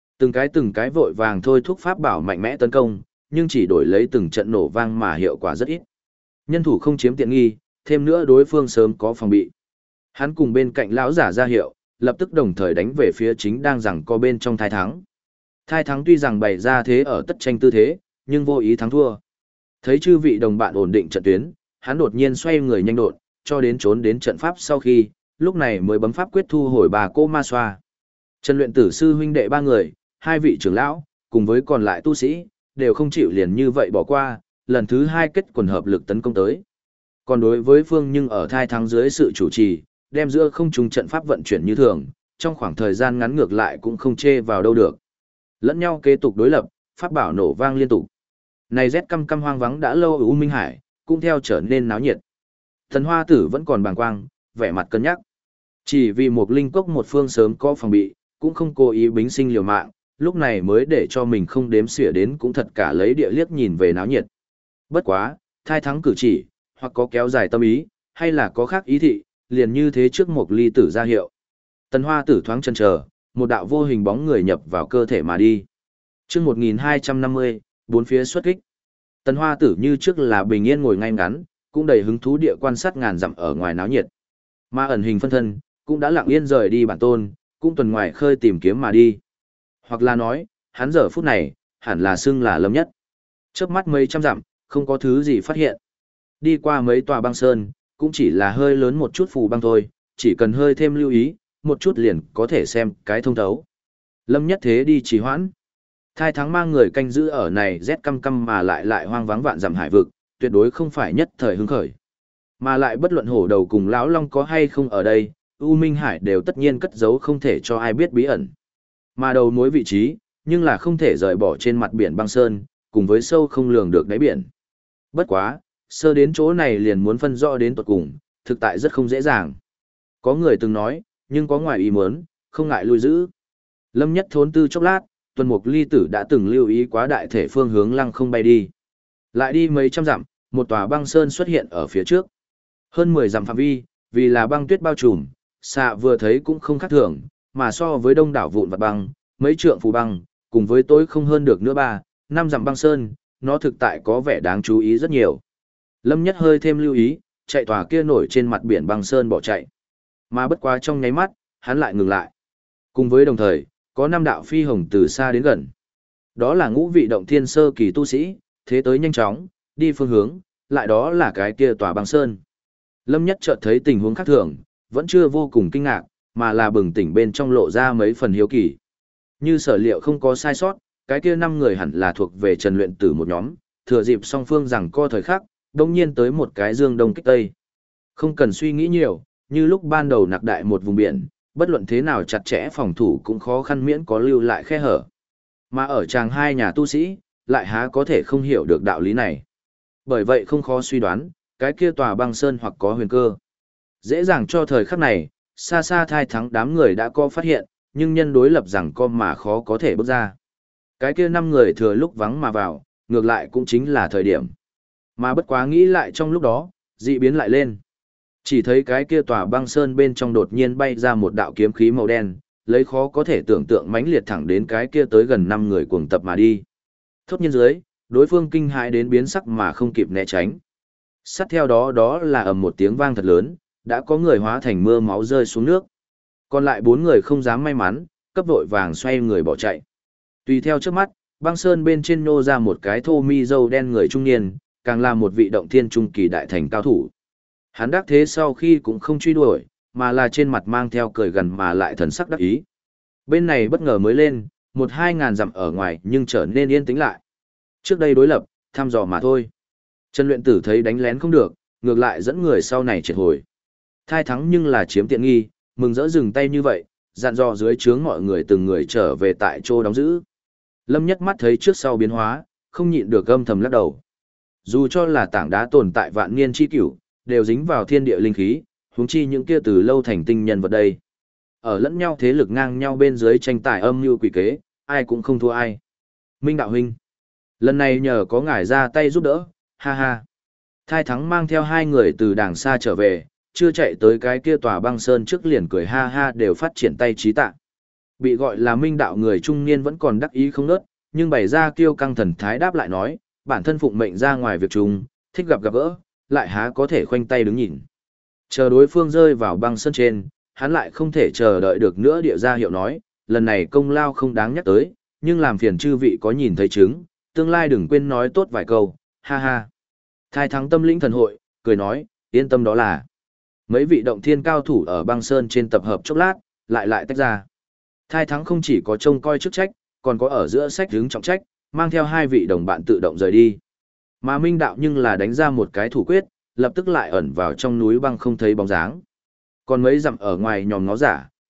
Từng cái vội vàng thôi thúc pháp bảo mạnh mẽ tấn công, nhưng chỉ đổi lấy từng trận nổ vang mà hiệu quả rất ít. Nhân thủ không chiếm tiện nghi, thêm nữa đối phương sớm có phòng bị. Hắn cùng bên cạnh lão giả ra hiệu, lập tức đồng thời đánh về phía chính đang giằng co bên trong Thai Thắng. Thai Thắng tuy rằng bày ra thế ở tất tranh tư thế, nhưng vô ý thắng thua. Thấy chư vị đồng bạn ổn định trận tuyến, hắn đột nhiên xoay người nhanh đột, cho đến trốn đến trận pháp sau khi, lúc này mới bấm pháp quyết thu hồi bà cô ma xoa. Trần Luyện Tử sư huynh đệ ba người, hai vị trưởng lão, cùng với còn lại tu sĩ, đều không chịu liền như vậy bỏ qua, lần thứ hai kết quần hợp lực tấn công tới. Còn đối với phương nhưng ở Thai Thắng dưới sự chủ trì, đem giữa không trung trận pháp vận chuyển như thường, trong khoảng thời gian ngắn ngược lại cũng không chê vào đâu được. Lẫn nhau kế tục đối lập, pháp bảo nổ vang liên tục. Này rét căm căm hoang vắng đã lâu ở U Minh Hải, cũng theo trở nên náo nhiệt. Thần Hoa Tử vẫn còn bàng quang, vẻ mặt cân nhắc. Chỉ vì một linh cốc một phương sớm có phòng bị, cũng không cố ý bính sinh liều mạng, lúc này mới để cho mình không đếm xỉa đến cũng thật cả lấy địa liếc nhìn về náo nhiệt. Bất quá, thai thắng cử chỉ, hoặc có kéo dài tâm ý, hay là có khác ý thị, liền như thế trước một ly tử ra hiệu. Tần Hoa Tử thoáng chần chờ, một đạo vô hình bóng người nhập vào cơ thể mà đi. Chương 1250, bốn phía xuất kích. Tần Hoa Tử như trước là bình yên ngồi ngay ngắn, cũng đầy hứng thú địa quan sát ngàn dặm ở ngoài náo nhiệt. Mà ẩn hình phân thân, cũng đã lặng yên rời đi bản tôn, cũng tuần ngoài khơi tìm kiếm mà đi. Hoặc là nói, hắn giờ phút này, hẳn là xưng là Lâm Nhất. Chớp mắt mấy trăm dặm, không có thứ gì phát hiện. Đi qua mấy tòa băng sơn, cũng chỉ là hơi lớn một chút phù băng thôi, chỉ cần hơi thêm lưu ý, một chút liền có thể xem cái thông thấu. Lâm Nhất thế đi trì hoãn. Thai thắng mang người canh giữ ở này rét căm căm mà lại hoang vắng vạn dặm hải vực, tuyệt đối không phải nhất thời hứng khởi. Mà lại bất luận hổ đầu cùng lão long có hay không ở đây, U Minh Hải đều tất nhiên cất giấu không thể cho ai biết bí ẩn. Mà đầu mối vị trí, nhưng là không thể rời bỏ trên mặt biển băng sơn, cùng với sâu không lường được đáy biển. Bất quá, sơ đến chỗ này liền muốn phân rõ đến tuột cùng, thực tại rất không dễ dàng. Có người từng nói, nhưng có ngoài ý muốn, không ngại lui giữ. Lâm Nhất thốn tư chốc lát, Tuần Mục Ly Tử đã từng lưu ý quá đại thể phương hướng lăng không bay đi. Lại đi mấy trăm dặm, một tòa băng sơn xuất hiện ở phía trước. Hơn 10 dặm phạm vi, vì là băng tuyết bao trùm, xạ vừa thấy cũng không khác thường, mà so với đông đảo vụn vặt băng, mấy trượng phù băng, cùng với tối không hơn được nữa 3, 5 dặm băng sơn, nó thực tại có vẻ đáng chú ý rất nhiều. Lâm Nhất hơi thêm lưu ý, chạy tòa kia nổi trên mặt biển băng sơn bỏ chạy. Mà bất quá trong nháy mắt, hắn lại ngừng lại. Cùng với đồng thời, có 5 đạo phi hồng từ xa đến gần. Đó là ngũ vị động thiên sơ kỳ tu sĩ, thế tới nhanh chóng, đi phương hướng, lại đó là cái kia tòa băng sơn. Lâm Nhất chợt thấy tình huống khác thường, vẫn chưa vô cùng kinh ngạc, mà là bừng tỉnh bên trong lộ ra mấy phần hiếu kỳ. Như sở liệu không có sai sót, cái kia 5 người hẳn là thuộc về Trần Luyện Tử một nhóm, thừa dịp song phương rằng co thời khắc, đông nhiên tới một cái dương đông kích tây. Không cần suy nghĩ nhiều, như lúc ban đầu nặc đại một vùng biển, bất luận thế nào chặt chẽ phòng thủ cũng khó khăn miễn có lưu lại khe hở. Mà ở chàng hai nhà tu sĩ, lại há có thể không hiểu được đạo lý này. Bởi vậy không khó suy đoán, cái kia tòa băng sơn hoặc có huyền cơ. Dễ dàng cho thời khắc này, xa xa thai thắng đám người đã có phát hiện, nhưng nhân đối lập rằng co mà khó có thể bước ra. Cái kia 5 người thừa lúc vắng mà vào, ngược lại cũng chính là thời điểm. Mà bất quá nghĩ lại trong lúc đó, dị biến lại lên. Chỉ thấy cái kia tòa băng sơn bên trong đột nhiên bay ra một đạo kiếm khí màu đen, lấy khó có thể tưởng tượng mãnh liệt thẳng đến cái kia tới gần 5 người cuồng tập mà đi. Thốt nhiên dưới, đối phương kinh hãi đến biến sắc mà không kịp né tránh. Sát theo đó đó là ầm một tiếng vang thật lớn, đã có người hóa thành mưa máu rơi xuống nước. Còn lại 4 người không dám may mắn, cấp vội vàng xoay người bỏ chạy. Tùy theo trước mắt, băng sơn bên trên nô ra một cái thô mi râu đen người trung niên, càng là một vị động thiên trung kỳ đại thành cao thủ. Hắn đắc thế sau khi cũng không truy đuổi, mà là trên mặt mang theo cười gần mà lại thần sắc đắc ý. Bên này bất ngờ mới lên, 1-2 ngàn dặm ở ngoài nhưng trở nên yên tĩnh lại. Trước đây đối lập, thăm dò mà thôi. Trần Luyện Tử thấy đánh lén không được, ngược lại dẫn người sau này triệt hồi. Thai thắng nhưng là chiếm tiện nghi, mừng rỡ dừng tay như vậy, dặn dò dưới trướng mọi người từng người trở về tại chỗ đóng giữ. Lâm Nhất mắt thấy trước sau biến hóa, không nhịn được âm thầm lắc đầu. Dù cho là tảng đá tồn tại vạn niên chi cửu, đều dính vào thiên địa linh khí, huống chi những kia từ lâu thành tinh nhân vật đây. Ở lẫn nhau thế lực ngang nhau bên dưới tranh tài âm mưu quỷ kế, ai cũng không thua ai. Minh đạo huynh, lần này nhờ có ngài ra tay giúp đỡ, ha ha. Thai thắng mang theo 2 người từ đàng xa trở về, chưa chạy tới cái kia tòa băng sơn trước liền cười ha ha đều phát triển tay trí tạ. Bị gọi là minh đạo người trung niên vẫn còn đắc ý không nớt, nhưng bày ra kiêu căng thần thái đáp lại nói, bản thân phụng mệnh ra ngoài việc chung, thích gặp gỡ, lại há có thể khoanh tay đứng nhìn. Chờ đối phương rơi vào băng sơn trên, hắn lại không thể chờ đợi được nữa địa ra hiệu nói, lần này công lao không đáng nhắc tới, nhưng làm phiền chư vị có nhìn thấy chứng, tương lai đừng quên nói tốt vài câu, ha ha. Thai thắng tâm lĩnh thần hội, cười nói, yên tâm đó là. Mấy vị động thiên cao thủ ở băng sơn trên tập hợp chốc lát, lại tách ra. Thai thắng không chỉ có trông coi chức trách, còn có ở giữa sách hướng trọng trách, mang theo 2 vị đồng bạn tự động rời đi. Mà Minh đạo nhưng là đánh ra một cái thủ quyết, lập tức lại ẩn vào trong núi băng không thấy bóng dáng. Còn mấy dặm ở ngoài nhòm ngó giả,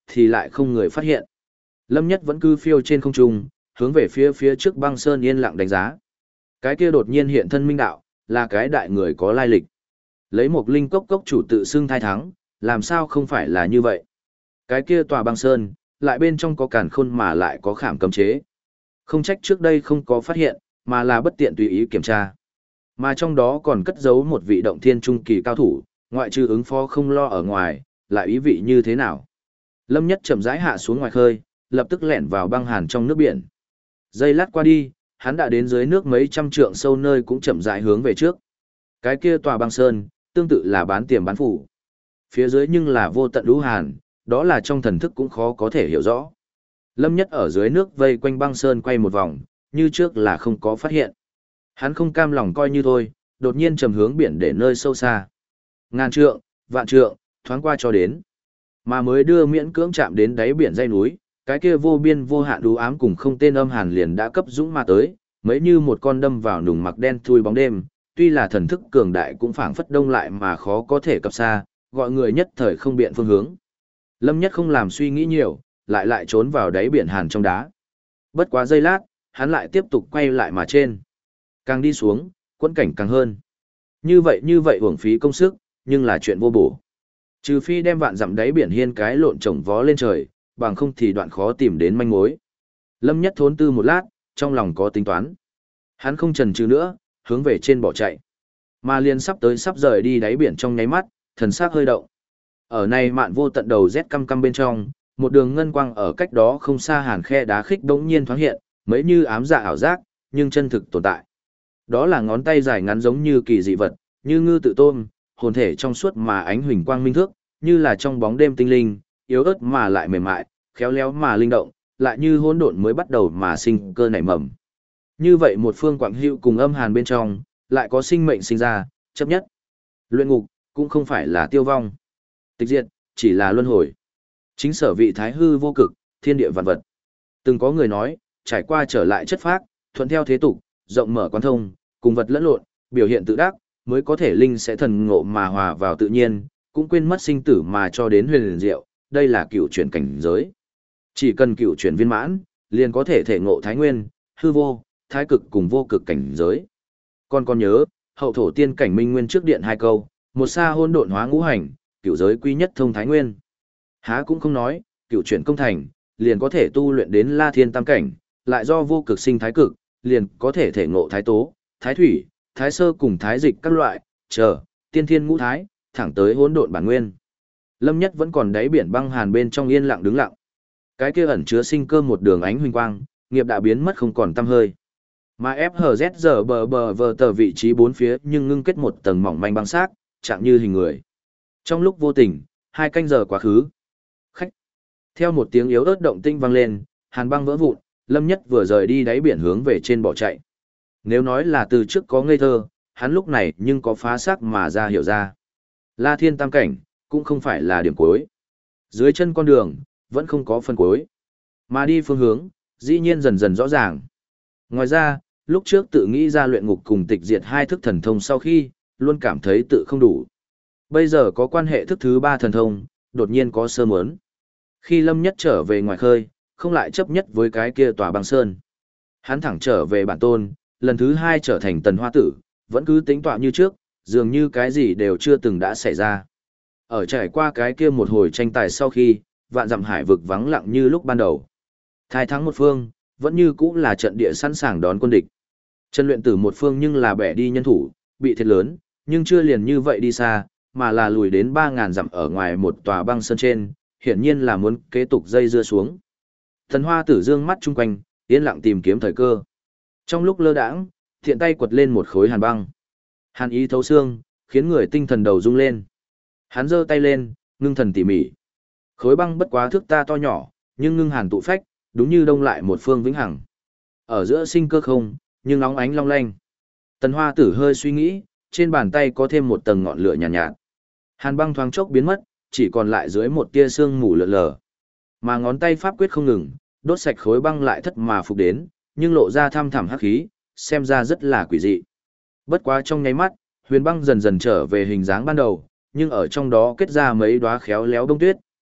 thì lại không người phát hiện. Lâm Nhất vẫn cứ phiêu trên không trung, hướng về phía trước băng sơn yên lặng đánh giá. Cái kia đột nhiên hiện thân minh đạo, là cái đại người có lai lịch. Lấy một linh cốc cốc chủ tự xưng thai thắng, làm sao không phải là như vậy. Cái kia tòa băng sơn, lại bên trong có càn khôn mà lại có khảm cấm chế. Không trách trước đây không có phát hiện, mà là bất tiện tùy ý kiểm tra. Mà trong đó còn cất giấu một vị động thiên trung kỳ cao thủ, ngoại trừ ứng phó không lo ở ngoài, lại ý vị như thế nào. Lâm Nhất chậm rãi hạ xuống ngoài khơi, lập tức lẻn vào băng hàn trong nước biển. Giây lát qua đi, hắn đã đến dưới nước mấy trăm trượng sâu nơi cũng chậm rãi hướng về trước. Cái kia tòa băng sơn, tương tự là bán tiềm bán phủ. Phía dưới nhưng là vô tận lũ hàn, đó là trong thần thức cũng khó có thể hiểu rõ. Lâm Nhất ở dưới nước vây quanh băng sơn quay một vòng, như trước là không có phát hiện. Hắn không cam lòng coi như thôi, đột nhiên trầm hướng biển để nơi sâu xa. Ngàn trượng, vạn trượng, thoáng qua cho đến. Mà mới đưa miễn cưỡng chạm đến đáy biển dãy núi, cái kia vô biên vô hạn đú ám cùng không tên âm hàn liền đã cấp dũng mà tới, mấy như một con đâm vào nùng mặc đen thui bóng đêm, tuy là thần thức cường đại cũng phảng phất đông lại mà khó có thể cập xa, gọi người nhất thời không biện phương hướng. Lâm Nhất không làm suy nghĩ nhiều, lại trốn vào đáy biển hàn trong đá. Bất quá giây lát, hắn lại tiếp tục quay lại mà trên. Càng đi xuống, quẫn cảnh càng hơn. Như vậy uổng phí công sức, nhưng là chuyện vô bổ. Trừ phi đem vạn dặm đáy biển hiên cái lộn trồng vó lên trời, bằng không thì đoạn khó tìm đến manh mối. Lâm Nhất thốn tư một lát, trong lòng có tính toán. Hắn không chần chừ nữa, hướng về trên bỏ chạy. Mà liền sắp rời đi đáy biển trong nháy mắt, thần sắc hơi động. Ở này mạn vô tận đầu rét căm căm bên trong, một đường ngân quang ở cách đó không xa hàn khe đá khích đống nhiên thoáng hiện, mấy như ám dạ ảo giác, nhưng chân thực tồn tại. Đó là ngón tay dài ngắn giống như kỳ dị vật, như ngư tự tôm, hồn thể trong suốt mà ánh huỳnh quang minh thước, như là trong bóng đêm tinh linh, yếu ớt mà lại mềm mại, khéo léo mà linh động, lại như hỗn độn mới bắt đầu mà sinh cơ nảy mầm. Như vậy một phương quảng hữu cùng âm hàn bên trong, lại có sinh mệnh sinh ra, chấp nhất. Luyện ngục, cũng không phải là tiêu vong. Tịch diệt, chỉ là luân hồi. Chính sở vị thái hư vô cực, thiên địa vạn vật. Từng có người nói, trải qua trở lại chất phác, thuận theo thế tục, rộng mở quan thông, cùng vật lẫn lộn, biểu hiện tự đắc, mới có thể linh sẽ thần ngộ mà hòa vào tự nhiên, cũng quên mất sinh tử mà cho đến huyền liền diệu, đây là cựu chuyển cảnh giới. Chỉ cần cựu chuyển viên mãn, liền có thể thể ngộ thái nguyên, hư vô, thái cực cùng vô cực cảnh giới. Còn nhớ, hậu thổ tiên cảnh minh nguyên trước điện hai câu, một xa hôn độn hóa ngũ hành, cựu giới quy nhất thông thái nguyên. Há cũng không nói, cựu chuyển công thành, liền có thể tu luyện đến la thiên tam cảnh, lại do vô cực sinh thái cực, liền có thể thể ngộ thái tố, thái thủy, thái sơ cùng thái dịch các loại, tiên thiên ngũ thái, thẳng tới hỗn độn bản nguyên. Lâm Nhất vẫn còn đáy biển băng hàn bên trong yên lặng đứng lặng. Cái kia ẩn chứa sinh cơ một đường ánh huỳnh quang, nghiệp đã biến mất không còn tăm hơi. Mà FHZ giờ bờ vờ tờ vị trí bốn phía nhưng ngưng kết một tầng mỏng manh băng xác, trạng như hình người. Trong lúc vô tình, 2 canh giờ quá khứ. Khách. Theo một tiếng yếu ớt động tinh vang lên, hàn băng vỡ vụn, Lâm Nhất vừa rời đi đáy biển hướng về trên bỏ chạy. Nếu nói là từ trước có ngây thơ, hắn lúc này nhưng có phá xác mà ra hiểu ra. La Thiên Tam Cảnh, cũng không phải là điểm cuối. Dưới chân con đường, vẫn không có phần cuối. Mà đi phương hướng, dĩ nhiên dần dần rõ ràng. Ngoài ra, lúc trước tự nghĩ ra luyện ngục cùng tịch diệt 2 thức thần thông sau khi, luôn cảm thấy tự không đủ. Bây giờ có quan hệ thức thứ 3 thần thông, đột nhiên có sơ muốn. Khi Lâm Nhất trở về ngoài khơi, không lại chấp nhất với cái kia tòa băng sơn. Hắn thẳng trở về bản tôn, lần thứ 2 trở thành tần hoa tử, vẫn cứ tính tọa như trước, dường như cái gì đều chưa từng đã xảy ra. Ở trải qua cái kia một hồi tranh tài sau khi, vạn dặm hải vực vắng lặng như lúc ban đầu. Thái thắng một phương, vẫn như cũ là trận địa sẵn sàng đón quân địch. Trần luyện tử một phương nhưng là bẻ đi nhân thủ, bị thiệt lớn, nhưng chưa liền như vậy đi xa, mà là lùi đến 3.000 dặm ở ngoài một tòa băng sơn trên, hiển nhiên là muốn kế tục dây dưa xuống. Thần hoa tử dương mắt chung quanh, yên lặng tìm kiếm thời cơ. Trong lúc lơ đãng, thiện tay quật lên một khối hàn băng. Hàn ý thấu xương, khiến người tinh thần đầu rung lên. Hắn giơ tay lên, ngưng thần tỉ mỉ. Khối băng bất quá thước ta to nhỏ, nhưng ngưng hàn tụ phách, đúng như đông lại một phương vĩnh hằng. Ở giữa sinh cơ không, nhưng óng ánh long lanh. Tần hoa tử hơi suy nghĩ, trên bàn tay có thêm một tầng ngọn lửa nhàn nhạt. Hàn băng thoáng chốc biến mất, chỉ còn lại dưới một tia sương mù lượn lờ. Mà ngón tay pháp quyết không ngừng, đốt sạch khối băng lại thất mà phục đến, nhưng lộ ra thăm thẳm hắc khí, xem ra rất là quỷ dị. Bất quá trong nháy mắt, huyền băng dần dần trở về hình dáng ban đầu, nhưng ở trong đó kết ra mấy đóa khéo léo đông tuyết,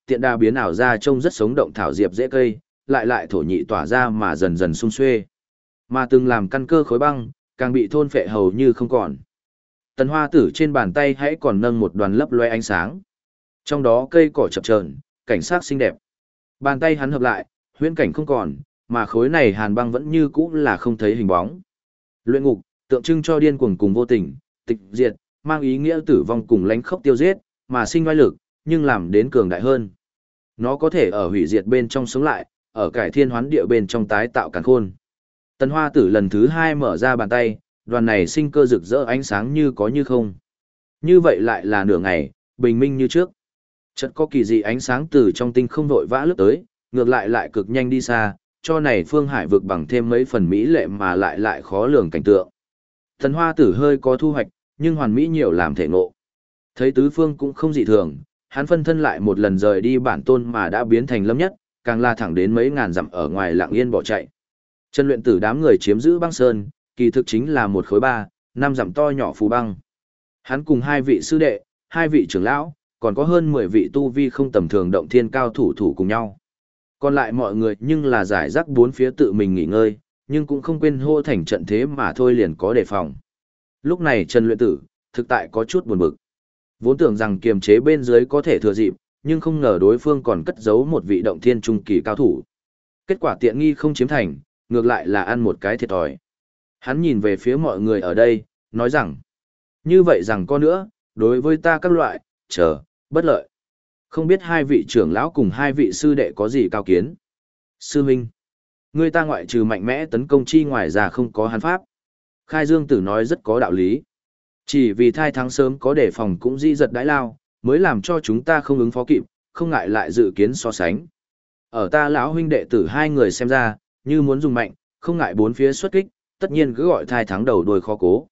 tiện đà biến ảo ra trông rất sống động thảo diệp dễ cây, lại thổ nhị tỏa ra mà dần dần sung xuê. Mà từng làm căn cơ khối băng, càng bị thôn phệ hầu như không còn. Tần Hoa Tử trên bàn tay hãy còn nâng một đoàn lấp loe ánh sáng. Trong đó cây cỏ chập chờn, cảnh sắc xinh đẹp. Bàn tay hắn hợp lại, huyễn cảnh không còn, mà khối này hàn băng vẫn như cũ là không thấy hình bóng. Luyện ngục, tượng trưng cho điên cuồng cùng vô tình, tịch diệt, mang ý nghĩa tử vong cùng lánh khốc tiêu giết, mà sinh oai lực, nhưng làm đến cường đại hơn. Nó có thể ở hủy diệt bên trong sống lại, ở cải thiên hoán địa bên trong tái tạo càn khôn. Tần Hoa Tử lần thứ 2 mở ra bàn tay, đoàn này sinh cơ rực rỡ ánh sáng như có như không. Như vậy lại là nửa ngày, bình minh như trước. Chợt có kỳ dị ánh sáng từ trong tinh không vội vã lướt tới, ngược lại cực nhanh đi xa, cho này phương hải vực bằng thêm mấy phần mỹ lệ mà lại khó lường cảnh tượng. Tần Hoa Tử hơi có thu hoạch, nhưng hoàn mỹ nhiều làm thể ngộ. Thấy tứ phương cũng không dị thường, hắn phân thân lại một lần rời đi bản tôn mà đã biến thành lâm nhất, càng la thẳng đến mấy ngàn dặm ở ngoài lặng yên bỏ chạy. Chân luyện tử đám người chiếm giữ băng sơn, kỳ thực chính là một khối 3-5 dặm to nhỏ phù băng. Hắn cùng 2 vị sư đệ, 2 vị trưởng lão, còn có hơn 10 vị tu vi không tầm thường động thiên cao thủ cùng nhau. Còn lại mọi người nhưng là giải rác bốn phía tự mình nghỉ ngơi, nhưng cũng không quên hô thành trận thế mà thôi liền có đề phòng. Lúc này Trần Luyện Tử, thực tại có chút buồn bực. Vốn tưởng rằng kiềm chế bên dưới có thể thừa dịp, nhưng không ngờ đối phương còn cất giấu một vị động thiên trung kỳ cao thủ. Kết quả tiện nghi không chiếm thành, ngược lại là ăn một cái thiệt thòi. Hắn nhìn về phía mọi người ở đây, nói rằng, như vậy rằng có nữa, đối với ta các loại, bất lợi. Không biết 2 vị trưởng lão cùng 2 vị sư đệ có gì cao kiến. Sư Minh, người ta ngoại trừ mạnh mẽ tấn công chi ngoài ra không có hắn pháp. Khai Dương Tử nói rất có đạo lý. Chỉ vì thai tháng sớm có đề phòng cũng di giật đãi lao, mới làm cho chúng ta không ứng phó kịp, không ngại lại dự kiến so sánh. Ở ta lão huynh đệ tử 2 người xem ra, như muốn dùng mạnh, không ngại bốn phía xuất kích, tất nhiên cứ gọi thai thắng đầu đuôi khó cố.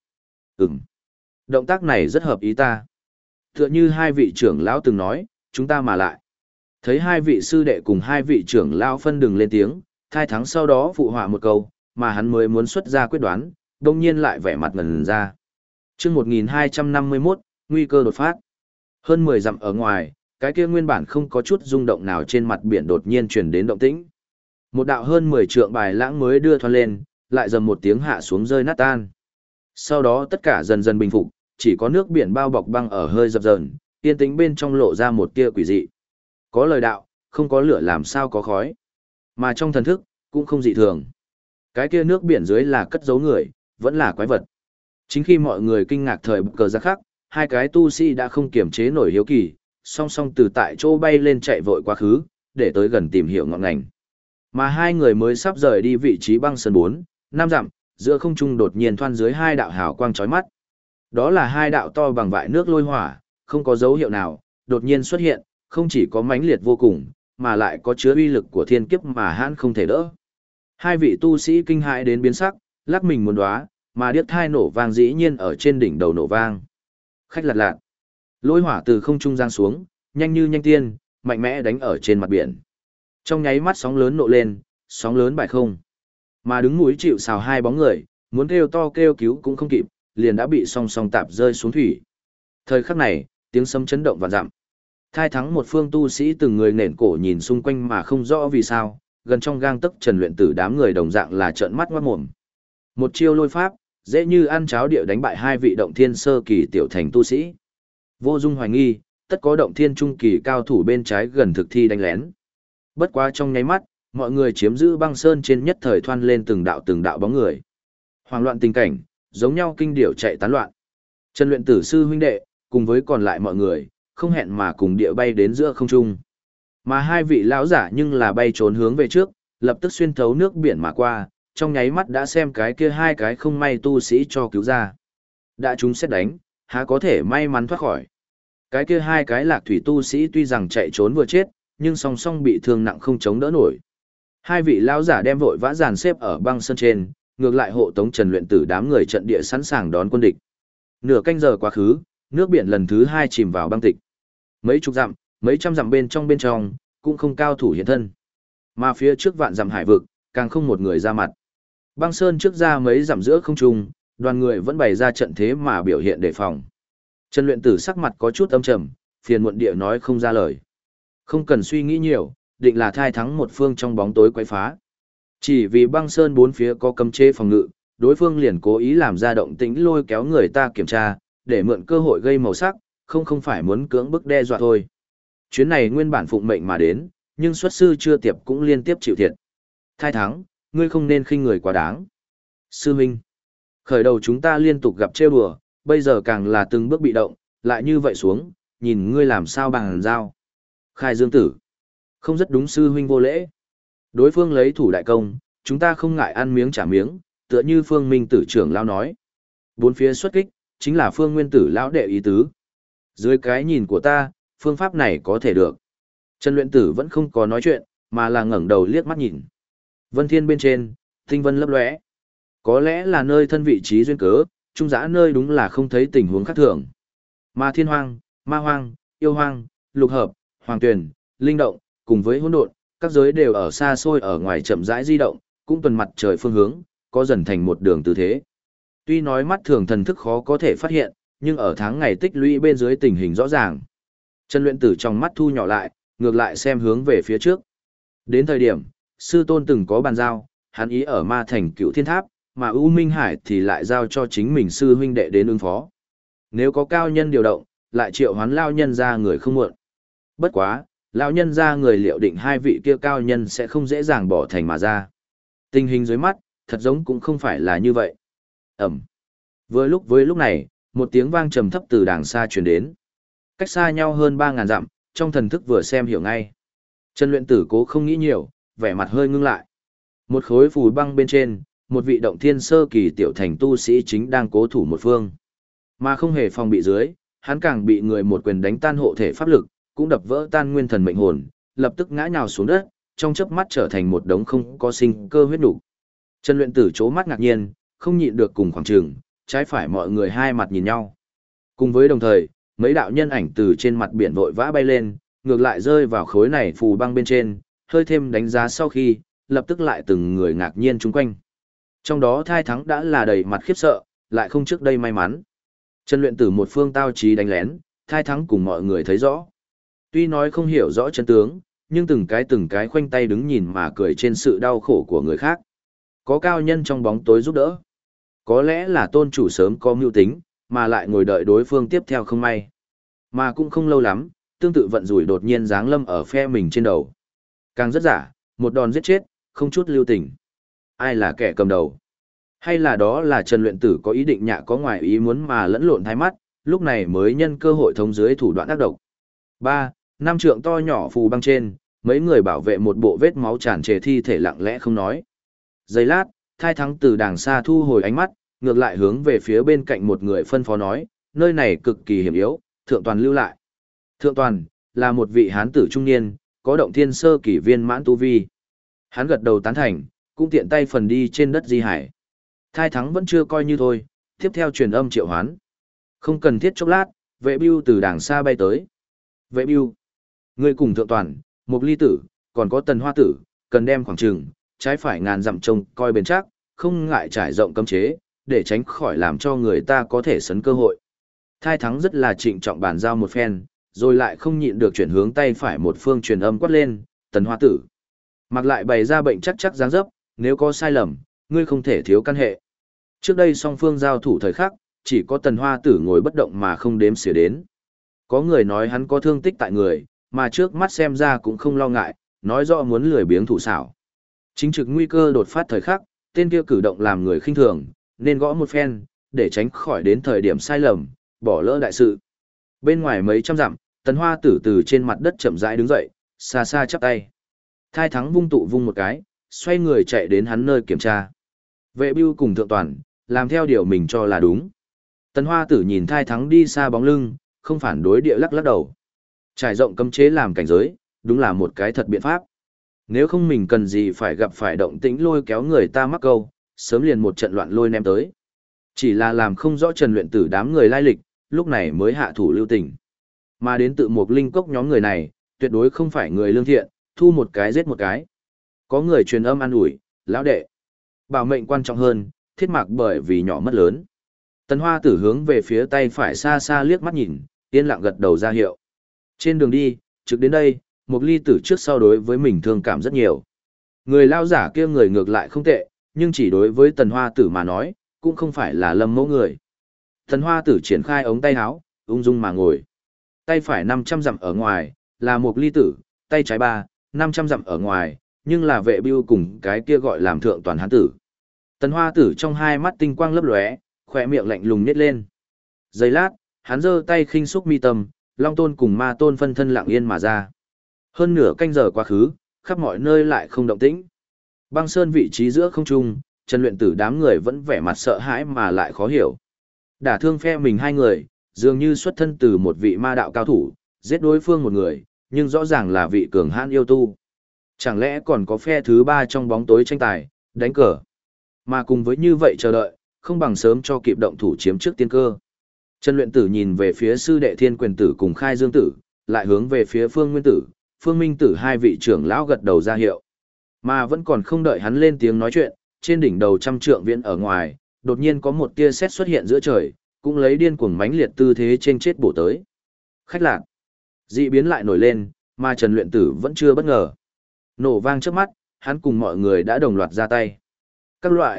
Động tác này rất hợp ý ta. Tựa như 2 vị trưởng lão từng nói, chúng ta mà lại. Thấy 2 vị sư đệ cùng 2 vị trưởng lão phân đừng lên tiếng, thai thắng sau đó phụ họa một câu, mà hắn mới muốn xuất ra quyết đoán, đông nhiên lại vẻ mặt ngần ra. Chương 1251, nguy cơ đột phát. Hơn 10 dặm ở ngoài, cái kia nguyên bản không có chút rung động nào trên mặt biển đột nhiên truyền đến động tĩnh. Một đạo hơn 10 trượng bài lãng mới đưa thoăn lên, lại dầm một tiếng hạ xuống rơi nát tan. Sau đó tất cả dần dần bình phục, chỉ có nước biển bao bọc băng ở hơi dập dờn, yên tĩnh bên trong lộ ra một tia quỷ dị. Có lời đạo, không có lửa làm sao có khói. Mà trong thần thức, cũng không dị thường. Cái kia nước biển dưới là cất giấu người, vẫn là quái vật. Chính khi mọi người kinh ngạc thời cờ ra khắc, 2 cái tu sĩ đã không kiềm chế nổi hiếu kỳ, song song từ tại chỗ bay lên chạy vội quá khứ, để tới gần tìm hiểu ngọn ngành. Mà 2 người mới sắp rời đi vị trí băng sơn 4-5 dặm, giữa không trung đột nhiên thoăn dưới 2 đạo hào quang chói mắt. Đó là 2 đạo to bằng vại nước lôi hỏa, không có dấu hiệu nào, đột nhiên xuất hiện, không chỉ có mãnh liệt vô cùng, mà lại có chứa uy lực của thiên kiếp mà hãn không thể đỡ. 2 vị tu sĩ kinh hãi đến biến sắc, lắc mình muốn đóa, mà điếc thai nổ vang dĩ nhiên ở trên đỉnh đầu nổ vang. Khách lạt lạt. Lôi hỏa từ không trung giáng xuống, nhanh như nhanh tiên, mạnh mẽ đánh ở trên mặt biển. Trong nháy mắt sóng lớn nộ lên, sóng lớn bại không. Mà đứng mũi chịu sào 2 bóng người, muốn kêu to kêu cứu cũng không kịp, liền đã bị song song tạp rơi xuống thủy. Thời khắc này, tiếng sấm chấn động vạn dặm. Thai thắng một phương tu sĩ từng người nền cổ nhìn xung quanh mà không rõ vì sao, gần trong gang tấc Trần Luyện Tử đám người đồng dạng là trợn mắt ngoát mồm. Một chiêu lôi pháp, dễ như ăn cháo địa đánh bại 2 vị động thiên sơ kỳ tiểu thành tu sĩ. Vô dung hoài nghi, tất có động thiên trung kỳ cao thủ bên trái gần thực thi đánh lén. Bất quá trong nháy mắt, mọi người chiếm giữ băng sơn trên nhất thời thoăn lên từng đạo bóng người. Hoảng loạn tình cảnh, giống nhau kinh điểu chạy tán loạn. Trần Luyện Tử sư huynh đệ, cùng với còn lại mọi người, không hẹn mà cùng địa bay đến giữa không trung. Mà 2 vị lão giả nhưng là bay trốn hướng về trước, lập tức xuyên thấu nước biển mà qua, trong nháy mắt đã xem cái kia 2 cái không may tu sĩ cho cứu ra. Đã chúng xét đánh, há có thể may mắn thoát khỏi. Cái kia 2 cái lạc thủy tu sĩ tuy rằng chạy trốn vừa chết, nhưng song song bị thương nặng không chống đỡ nổi. 2 vị lão giả đem vội vã dàn xếp ở băng sơn trên, ngược lại hộ tống Trần Luyện Tử đám người trận địa sẵn sàng đón quân địch. Nửa canh giờ quá khứ, nước biển lần thứ 2 chìm vào băng tịch. Mấy chục dặm, mấy trăm dặm bên trong, cũng không cao thủ hiện thân. Mà phía trước vạn dặm hải vực, càng không một người ra mặt. Băng sơn trước ra mấy dặm giữa không trung, đoàn người vẫn bày ra trận thế mà biểu hiện đề phòng. Trần Luyện Tử sắc mặt có chút âm trầm, phiền muộn địa nói không ra lời. Không cần suy nghĩ nhiều, định là thai thắng một phương trong bóng tối quấy phá. Chỉ vì băng sơn bốn phía có cấm chế phòng ngự, đối phương liền cố ý làm ra động tĩnh lôi kéo người ta kiểm tra, để mượn cơ hội gây màu sắc, không phải muốn cưỡng bức đe dọa thôi. Chuyến này nguyên bản phụng mệnh mà đến, nhưng xuất sư chưa tiệp cũng liên tiếp chịu thiệt. Thai thắng, ngươi không nên khinh người quá đáng. Sư huynh, khởi đầu chúng ta liên tục gặp trêu đùa, bây giờ càng là từng bước bị động, lại như vậy xuống, nhìn ngươi làm sao bằng giao. Khai Dương Tử, không rất đúng sư huynh vô lễ. Đối phương lấy thủ đại công, chúng ta không ngại ăn miếng trả miếng, tựa như Phương Minh Tử trưởng lão nói. Bốn phía xuất kích, chính là Phương Nguyên Tử lão đệ ý tứ. Dưới cái nhìn của ta, phương pháp này có thể được. Trần Luyện Tử vẫn không có nói chuyện, mà là ngẩng đầu liếc mắt nhìn. Vân Thiên bên trên, tinh vân lấp lóe. Có lẽ là nơi thân vị trí duyên cớ, trung giã nơi đúng là không thấy tình huống khác thường. Mà Thiên Hoang, Ma Hoang, Yêu Hoang, Lục Hợp, Hoàng Tuyền, Linh Động, cùng với hỗn độn, các giới đều ở xa xôi ở ngoài chậm rãi di động, cũng tuần mặt trời phương hướng, có dần thành một đường tư thế. Tuy nói mắt thường thần thức khó có thể phát hiện, nhưng ở tháng ngày tích lũy bên dưới tình hình rõ ràng. Trần Luyện Tử trong mắt thu nhỏ lại, ngược lại xem hướng về phía trước. Đến thời điểm, sư tôn từng có bàn giao, hắn ý ở Ma Thành Cựu Thiên Tháp, mà U Minh Hải thì lại giao cho chính mình sư huynh đệ đến ứng phó. Nếu có cao nhân điều động, lại triệu hoán lao nhân ra người không muộn. Bất quá, lão nhân ra người liệu định hai vị kia cao nhân sẽ không dễ dàng bỏ thành mà ra. Tình hình dưới mắt, thật giống cũng không phải là như vậy. Ẩm. Với lúc này, một tiếng vang trầm thấp từ đàng xa truyền đến. Cách xa nhau hơn 3.000 dặm, trong thần thức vừa xem hiểu ngay. Trần Luyện Tử cố không nghĩ nhiều, vẻ mặt hơi ngưng lại. Một khối phù băng bên trên, một vị động thiên sơ kỳ tiểu thành tu sĩ chính đang cố thủ một phương. Mà không hề phòng bị dưới, hắn càng bị người một quyền đánh tan hộ thể pháp lực, cũng đập vỡ tan nguyên thần mệnh hồn, lập tức ngã nhào xuống đất, trong chớp mắt trở thành một đống không có sinh cơ huyết nục. Trần Luyện Tử chố mắt ngạc nhiên, không nhịn được cùng khoảng trường, trái phải mọi người hai mặt nhìn nhau. Cùng với đồng thời, mấy đạo nhân ảnh từ trên mặt biển vội vã bay lên, ngược lại rơi vào khối này phù băng bên trên, hơi thêm đánh giá sau khi, lập tức lại từng người ngạc nhiên chung quanh. Trong đó Thai Thắng đã là đầy mặt khiếp sợ, lại không trước đây may mắn. Trần Luyện Tử một phương tao trí đánh lén, Thai Thắng cùng mọi người thấy rõ. Tuy nói không hiểu rõ chân tướng, nhưng từng cái khoanh tay đứng nhìn mà cười trên sự đau khổ của người khác. Có cao nhân trong bóng tối giúp đỡ. Có lẽ là tôn chủ sớm có mưu tính, mà lại ngồi đợi đối phương tiếp theo không may. Mà cũng không lâu lắm, tương tự vận rủi đột nhiên giáng lâm ở phe mình trên đầu. Càng rất giả, một đòn giết chết, không chút lưu tình. Ai là kẻ cầm đầu? Hay là đó là Trần Luyện Tử có ý định nhạ có ngoài ý muốn mà lẫn lộn hai mắt, lúc này mới nhân cơ hội thống dưới thủ đoạn ác độc. 3, 5 trượng to nhỏ phù băng trên, mấy người bảo vệ một bộ vết máu tràn trề thi thể lặng lẽ không nói. Giây lát, Thai Thắng từ đàng xa thu hồi ánh mắt, ngược lại hướng về phía bên cạnh một người phân phó nói, nơi này cực kỳ hiểm yếu, Thượng Toàn lưu lại. Thượng Toàn, là một vị hán tử trung niên, có động thiên sơ kỷ viên mãn tu vi. Hắn gật đầu tán thành, cũng tiện tay phần đi trên đất di hải. Thai Thắng vẫn chưa coi như thôi, tiếp theo truyền âm triệu hoán. Không cần thiết chốc lát, vệ bưu từ đàng xa bay tới. Vệ bưu, người cùng Thượng Toàn, một ly tử, còn có Tần Hoa tử, cần đem khoảng trường, trái phải ngàn dặm trông coi bền chắc, không ngại trải rộng cấm chế, để tránh khỏi làm cho người ta có thể sấn cơ hội. Thai Thắng rất là trịnh trọng bàn giao một phen, rồi lại không nhịn được chuyển hướng tay phải một phương truyền âm quát lên, Tần Hoa tử. Mặc lại bày ra bệnh chắc dáng dấp, nếu có sai lầm, ngươi không thể thiếu căn hệ. Trước đây song phương giao thủ thời khắc, chỉ có Tần Hoa tử ngồi bất động mà không đếm xỉa đến. Có người nói hắn có thương tích tại người, mà trước mắt xem ra cũng không lo ngại, nói rõ muốn lười biếng thủ xảo. Chính trực nguy cơ đột phát thời khắc, tên kia cử động làm người khinh thường, nên gõ một phen, để tránh khỏi đến thời điểm sai lầm, bỏ lỡ đại sự. Bên ngoài mấy trăm dặm, Tần Hoa tử từ trên mặt đất chậm rãi đứng dậy, xa xa chắp tay. Thai Thắng vung một cái, xoay người chạy đến hắn nơi kiểm tra. Vệ bưu cùng Thượng Toàn, làm theo điều mình cho là đúng. Tần Hoa tử nhìn Thai Thắng đi xa bóng lưng, không phản đối địa lắc đầu. Trải rộng cấm chế làm cảnh giới, đúng là một cái thật biện pháp. Nếu không mình cần gì phải gặp phải động tĩnh lôi kéo người ta mắc câu, sớm liền một trận loạn lôi ném tới. Chỉ là làm không rõ Trần Luyện Tử đám người lai lịch, lúc này mới hạ thủ lưu tình. Mà đến tự một linh cốc nhóm người này, tuyệt đối không phải người lương thiện, thu một cái giết một cái. Có người truyền âm an ủi, lão đệ. Bảo mệnh quan trọng hơn, thiết mạc bởi vì nhỏ mất lớn. Tần Hoa tử hướng về phía tay phải xa xa liếc mắt nhìn, yên lặng gật đầu ra hiệu. Trên đường đi, trực đến đây, một ly tử trước sau đối với mình thương cảm rất nhiều. Người lao giả kia người ngược lại không tệ, nhưng chỉ đối với tần hoa tử mà nói, cũng không phải là lâm mẫu người. Tần hoa tử triển khai ống tay áo, ung dung mà ngồi. Tay phải 500 dặm ở ngoài, là một ly tử, tay trái 500 dặm ở ngoài, nhưng là vệ bưu cùng cái kia gọi làm thượng toàn hán tử. Tần hoa tử trong hai mắt tinh quang lấp lóe, khỏe miệng lạnh lùng nhếch lên. Giây lát, hắn giơ tay khinh xúc mi tâm, long tôn cùng ma tôn phân thân lặng yên mà ra. Hơn nửa canh giờ quá khứ, khắp mọi nơi lại không động tĩnh. Băng sơn vị trí giữa không trung, Trần Luyện Tử đám người vẫn vẻ mặt sợ hãi mà lại khó hiểu. Đả thương phe mình hai người, dường như xuất thân từ một vị ma đạo cao thủ, giết đối phương một người, nhưng rõ ràng là vị cường hãn yêu tu. Chẳng lẽ còn có phe thứ ba trong bóng tối tranh tài, đánh cờ. Mà cùng với như vậy chờ đợi, không bằng sớm cho kịp động thủ chiếm trước tiên cơ. Trần Luyện Tử nhìn về phía sư đệ Thiên Quyền Tử cùng Khai Dương Tử, lại hướng về phía Phương Nguyên Tử, Phương Minh Tử hai vị trưởng lão gật đầu ra hiệu. Mà vẫn còn không đợi hắn lên tiếng nói chuyện, trên đỉnh đầu trăm trượng viễn ở ngoài, đột nhiên có một tia sét xuất hiện giữa trời, cũng lấy điên cuồng mãnh liệt tư thế trên chết bổ tới. Khách lạc. Dị biến lại nổi lên, mà Trần Luyện Tử vẫn chưa bất ngờ. Nổ vang trước mắt, hắn cùng mọi người đã đồng loạt ra tay. Các loại,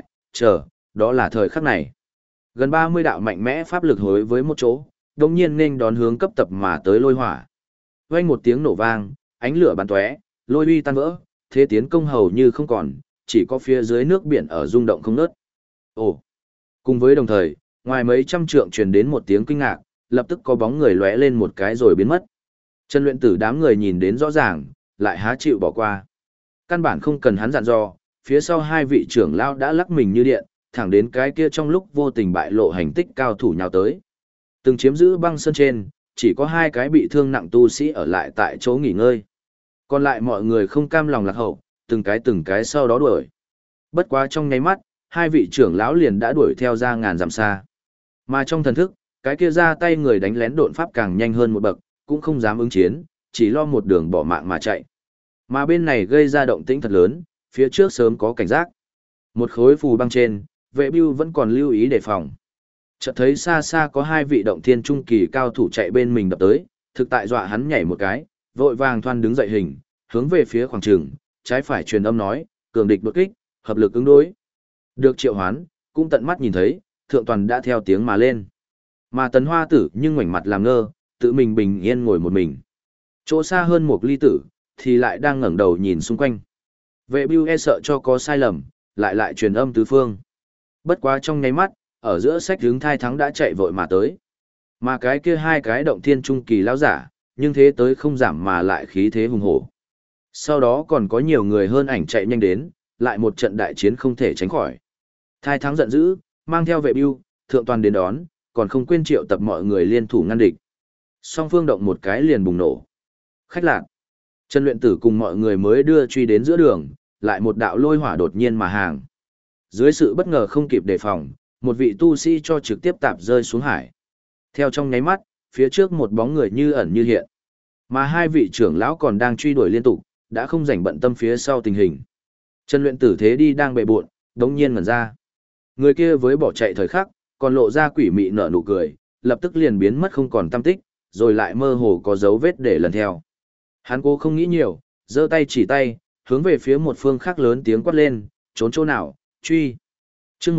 đó là thời khắc này. Gần 30 đạo mạnh mẽ pháp lực hối với một chỗ, đồng nhiên nên đón hướng cấp tập mà tới lôi hỏa. Vang một tiếng nổ vang, ánh lửa bắn tóe, lôi uy tan vỡ, thế tiến công hầu như không còn, chỉ có phía dưới nước biển ở rung động không ngớt. Ồ! Cùng với đồng thời, ngoài mấy trăm trượng truyền đến một tiếng kinh ngạc, lập tức có bóng người lóe lên một cái rồi biến mất. Trần Luyện Tử đám người nhìn đến rõ ràng, lại há chịu bỏ qua. Căn bản không cần hắn dặn dò, phía sau hai vị trưởng lao đã lắc mình như điện, thẳng đến cái kia trong lúc vô tình bại lộ hành tích cao thủ nhào tới. Từng chiếm giữ băng sơn trên, chỉ có hai cái bị thương nặng tu sĩ ở lại tại chỗ nghỉ ngơi. Còn lại mọi người không cam lòng lạc hậu, từng cái sau đó đuổi. Bất quá trong nháy mắt, hai vị trưởng lão liền đã đuổi theo ra ngàn dặm xa. Mà trong thần thức, cái kia ra tay người đánh lén độn pháp càng nhanh hơn một bậc, cũng không dám ứng chiến, chỉ lo một đường bỏ mạng mà chạy. Mà bên này gây ra động tĩnh thật lớn, phía trước sớm có cảnh giác. Một khối phù băng trên, vệ bưu vẫn còn lưu ý đề phòng. Chợt thấy xa xa có hai vị động thiên trung kỳ cao thủ chạy bên mình đập tới, thực tại dọa hắn nhảy một cái, vội vàng thoăn đứng dậy hình, hướng về phía khoảng trường, trái phải truyền âm nói, cường địch đột kích, hợp lực ứng đối. Được triệu hoán, cũng tận mắt nhìn thấy, thượng toàn đã theo tiếng mà lên. Mà Tấn Hoa Tử nhưng ngoảnh mặt làm ngơ, tự mình bình yên ngồi một mình. Chỗ xa hơn một ly tử, thì lại đang ngẩng đầu nhìn xung quanh. Vệ bưu e sợ cho có sai lầm, lại truyền âm tứ phương. Bất quá trong nháy mắt, ở giữa sách hướng thai thắng đã chạy vội mà tới. Mà cái kia hai cái động thiên trung kỳ lão giả, nhưng thế tới không giảm mà lại khí thế hùng hổ. Sau đó còn có nhiều người hơn ảnh chạy nhanh đến, lại một trận đại chiến không thể tránh khỏi. Thai thắng giận dữ, mang theo vệ bưu, thượng toàn đến đón, còn không quên triệu tập mọi người liên thủ ngăn địch. Song phương động một cái liền bùng nổ. Khách lạc. Trần Luyện Tử cùng mọi người mới đưa truy đến giữa đường, lại một đạo lôi hỏa đột nhiên mà hàng. Dưới sự bất ngờ không kịp đề phòng, một vị tu sĩ cho trực tiếp tạp rơi xuống hải. Theo trong nháy mắt, phía trước một bóng người như ẩn như hiện. Mà hai vị trưởng lão còn đang truy đuổi liên tục, đã không rảnh bận tâm phía sau tình hình. Trần Luyện Tử thế đi đang bệ bộn, đống nhiên ngẩn ra. Người kia với bỏ chạy thời khắc, còn lộ ra quỷ mị nở nụ cười, lập tức liền biến mất không còn tăm tích, rồi lại mơ hồ có dấu vết để lần theo. Hắn cố không nghĩ nhiều, giơ tay chỉ tay, hướng về phía một phương khác lớn tiếng quát lên, trốn chỗ nào, truy. Chương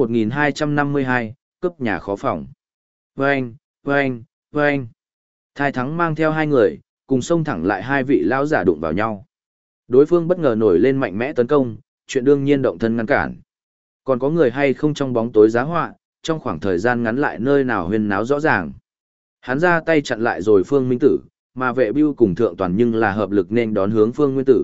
1252, cấp nhà khó phòng. Vâng, vâng, vâng. Thai thắng mang theo hai người, cùng xông thẳng lại hai vị lão giả đụng vào nhau. Đối phương bất ngờ nổi lên mạnh mẽ tấn công, chuyện đương nhiên động thân ngăn cản. Còn có người hay không trong bóng tối giá họa, trong khoảng thời gian ngắn lại nơi nào huyên náo rõ ràng. Hắn ra tay chặn lại rồi Phương Minh Tử, mà vệ bưu cùng thượng toàn nhưng là hợp lực nên đón hướng Phương Nguyên Tử.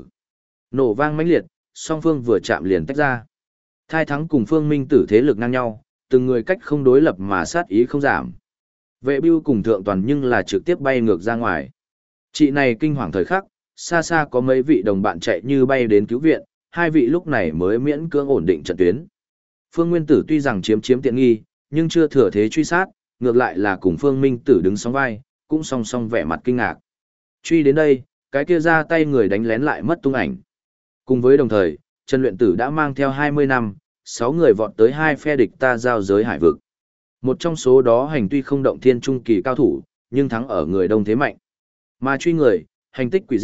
Nổ vang mãnh liệt, song phương vừa chạm liền tách ra. Thai thắng cùng Phương Minh Tử thế lực ngang nhau, từng người cách không đối lập mà sát ý không giảm. Vệ bưu cùng thượng toàn nhưng là trực tiếp bay ngược ra ngoài. Chị này kinh hoàng thời khắc, xa xa có mấy vị đồng bạn chạy như bay đến cứu viện, hai vị lúc này mới miễn cưỡng ổn định trận tuyến. Phương Nguyên Tử tuy rằng chiếm tiện nghi, nhưng chưa thừa thế truy sát, ngược lại là cùng Phương Minh Tử đứng song vai, cũng song song vẻ mặt kinh ngạc. Truy đến đây, cái kia ra tay người đánh lén lại mất tung ảnh. Cùng với đồng thời, Trần Luyện Tử đã mang theo 20 năm, 6 người vọt tới hai phe địch ta giao giới hải vực. Một trong số đó hành tuy không động thiên trung kỳ cao thủ, nhưng thắng ở người đông thế mạnh. Mà truy người, hành tích quỷ dị,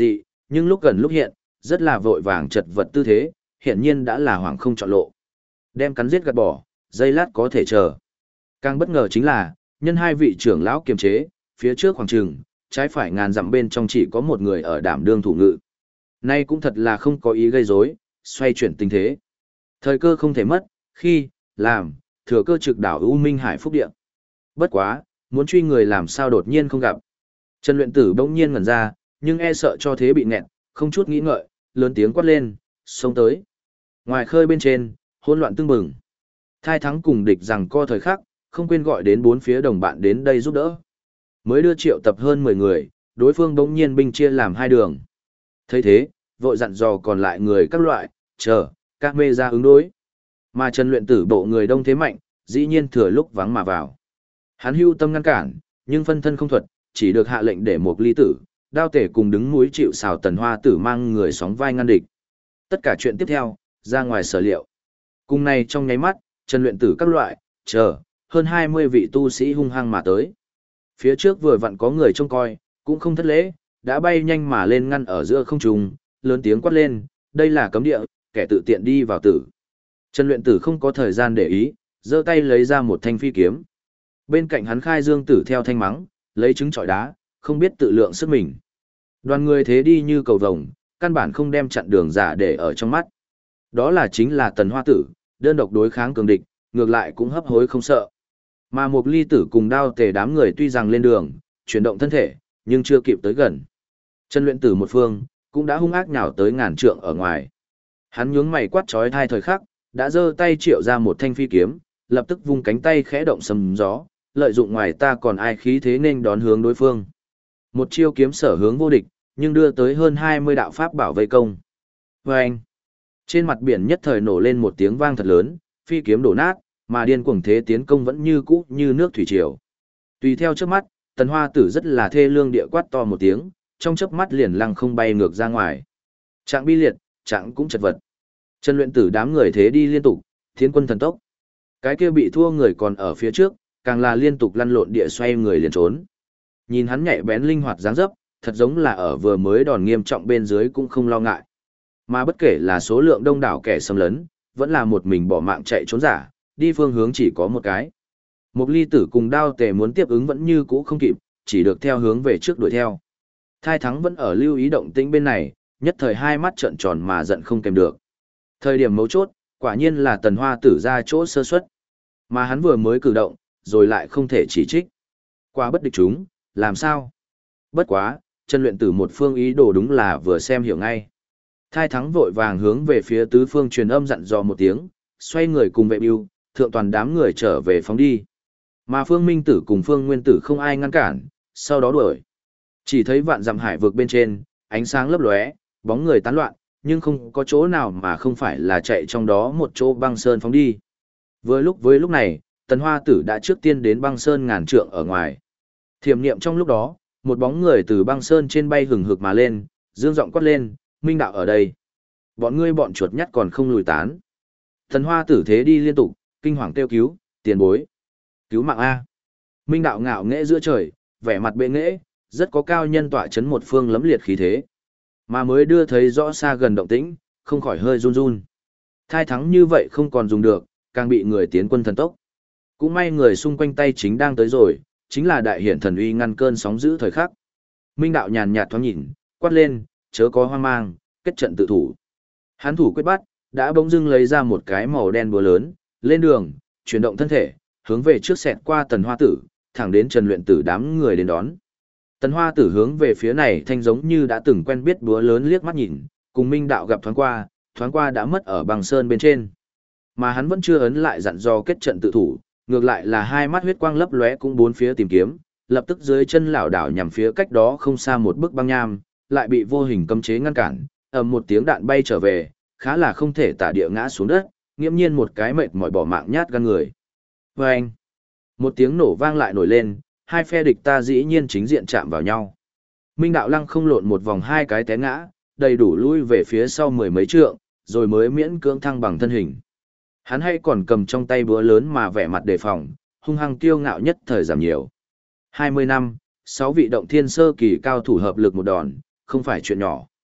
nhưng lúc gần lúc hiện, rất là vội vàng chật vật tư thế, hiện nhiên đã là hoảng không chọn lộ. Đem cắn giết gạt bỏ, giây lát có thể chờ. Càng bất ngờ chính là, nhân hai vị trưởng lão kiềm chế, phía trước khoảng trường, trái phải ngàn dặm bên trong chỉ có một người ở đảm đương thủ ngự. Nay cũng thật là không có ý gây rối, xoay chuyển tình thế. Thời cơ không thể mất, khi, làm, thừa cơ trực đảo U Minh Hải Phúc Địa. Bất quá, muốn truy người làm sao đột nhiên không gặp. Trần Luyện Tử bỗng nhiên ngẩn ra, nhưng e sợ cho thế bị nghẹn, không chút nghĩ ngợi, lớn tiếng quát lên, xông tới. Ngoài khơi bên trên, hỗn loạn tưng bừng. Thai thắng cùng địch rằng co thời khắc, không quên gọi đến bốn phía đồng bạn đến đây giúp đỡ. Mới đưa triệu tập hơn 10 người, đối phương bỗng nhiên binh chia làm hai đường. Thấy thế, vội dặn dò còn lại người các loại, chờ, các mê ra ứng đối. Mà Trần Luyện Tử bộ người đông thế mạnh, dĩ nhiên thừa lúc vắng mà vào. Hắn hưu tâm ngăn cản, nhưng phân thân không thuật, chỉ được hạ lệnh để một ly tử, đao tể cùng đứng núi chịu xào Tần Hoa Tử mang người sóng vai ngăn địch. Tất cả chuyện tiếp theo, ra ngoài sở liệu. Cùng này trong nháy mắt, Trần Luyện Tử các loại, chờ, hơn 20 vị tu sĩ hung hăng mà tới. Phía trước vừa vặn có người trông coi, cũng không thất lễ, đã bay nhanh mà lên ngăn ở giữa không trung, lớn tiếng quát lên, đây là cấm địa, kẻ tự tiện đi vào tử. Trần Luyện Tử không có thời gian để ý, giơ tay lấy ra một thanh phi kiếm. Bên cạnh hắn Khai Dương Tử theo thanh mắng, lấy trứng trọi đá, không biết tự lượng sức mình. Đoàn người thế đi như cầu vồng, căn bản không đem chặn đường giả để ở trong mắt. Đó là chính là Tần Hoa Tử, đơn độc đối kháng cường địch, ngược lại cũng hấp hối không sợ. Mà một ly tử cùng đao tề đám người tuy rằng lên đường, chuyển động thân thể, nhưng chưa kịp tới gần. Trần Luyện Tử một phương, cũng đã hung ác nhào tới ngàn trượng ở ngoài. Hắn nhướng mày quát chói tai thời khắc, đã giơ tay triệu ra một thanh phi kiếm, lập tức vung cánh tay khẽ động sầm gió, lợi dụng ngoài ta còn ai khí thế nên đón hướng đối phương. Một chiêu kiếm sở hướng vô địch, nhưng đưa tới hơn 20 đạo pháp bảo vây công. Vâng! Trên mặt biển nhất thời nổ lên một tiếng vang thật lớn, phi kiếm đổ nát, mà điên cuồng thế tiến công vẫn như cũ như nước thủy triều. Tùy theo trước mắt, Tần Hoa Tử rất là thê lương địa quát to một tiếng, trong chớp mắt liền lăng không bay ngược ra ngoài. Trạng bi liệt, trạng cũng chật vật. Trần Luyện Tử đám người thế đi liên tục, tiến quân thần tốc. Cái kia bị thua người còn ở phía trước, càng là liên tục lăn lộn địa xoay người liền trốn. Nhìn hắn nhạy bén linh hoạt dáng dấp, thật giống là ở vừa mới đòn nghiêm trọng bên dưới cũng không lo ngại. Mà bất kể là số lượng đông đảo kẻ xâm lấn, vẫn là một mình bỏ mạng chạy trốn giả, đi phương hướng chỉ có một cái. Một ly tử cùng đao tề muốn tiếp ứng vẫn như cũ không kịp, chỉ được theo hướng về trước đuổi theo. Thai thắng vẫn ở lưu ý động tĩnh bên này, nhất thời hai mắt trợn tròn mà giận không kèm được. Thời điểm mấu chốt, quả nhiên là Tần Hoa Tử ra chỗ sơ suất. Mà hắn vừa mới cử động, rồi lại không thể chỉ trích. Qua bất địch chúng, làm sao? Bất quá, Trần Luyện Tử một phương ý đồ đúng là vừa xem hiểu ngay. Thai thắng vội vàng hướng về phía tứ phương truyền âm dặn dò một tiếng, xoay người cùng vệ bưu, thượng toàn đám người trở về phóng đi. Mà Phương Minh Tử cùng Phương Nguyên Tử không ai ngăn cản, sau đó đuổi. Chỉ thấy vạn dặm hải vực bên trên, ánh sáng lấp lóe, bóng người tán loạn, nhưng không có chỗ nào mà không phải là chạy trong đó một chỗ băng sơn phóng đi. Với lúc này, Tần Hoa Tử đã trước tiên đến băng sơn ngàn trượng ở ngoài. Thiểm niệm trong lúc đó, một bóng người từ băng sơn trên bay hừng hực mà lên, dương giọng quát lên, Minh đạo ở đây. Bọn ngươi bọn chuột nhắt còn không lùi tán. Tần Hoa Tử thế đi liên tục, kinh hoàng kêu cứu, tiền bối. Cứu mạng A. Minh đạo ngạo nghễ giữa trời, vẻ mặt bệ nghễ, rất có cao nhân tọa chấn một phương lấm liệt khí thế. Mà mới đưa thấy rõ xa gần động tĩnh, không khỏi hơi run run. Thai thắng như vậy không còn dùng được, càng bị người tiến quân thần tốc. Cũng may người xung quanh tay chính đang tới rồi, chính là đại hiển thần uy ngăn cơn sóng dữ thời khắc. Minh đạo nhàn nhạt thoáng nhìn, quát lên, chớ có hoang mang, kết trận tự thủ. Hắn thủ quyết bắt, đã bỗng dưng lấy ra một cái màu đen búa lớn, lên đường, chuyển động thân thể, hướng về trước xẹt qua Tần Hoa Tử, thẳng đến Trần Luyện Tử đám người đến đón. Tần Hoa Tử hướng về phía này thanh giống như đã từng quen biết búa lớn liếc mắt nhìn, cùng Minh đạo gặp thoáng qua đã mất ở băng sơn bên trên. Mà hắn vẫn chưa ấn lại dặn dò kết trận tự thủ, ngược lại là hai mắt huyết quang lấp lóe cũng bốn phía tìm kiếm, lập tức dưới chân lảo đảo nhằm phía cách đó không xa một bức băng nham, lại bị vô hình cấm chế ngăn cản, ầm một tiếng đạn bay trở về, khá là không thể tả địa ngã xuống đất, nghiễm nhiên một cái mệt mỏi bỏ mạng nhát gan người. Vâng! Một tiếng nổ vang lại nổi lên, hai phe địch ta dĩ nhiên chính diện chạm vào nhau. Minh đạo lăng không lộn một vòng hai cái té ngã, đầy đủ lui về phía sau mười mấy trượng, rồi mới miễn cưỡng thăng bằng thân hình. Hắn hay còn cầm trong tay búa lớn mà vẻ mặt đề phòng, hung hăng kiêu ngạo nhất thời giảm nhiều. 20 năm, 6 vị động thiên sơ kỳ cao thủ hợp lực một đòn, không phải chuyện nhỏ.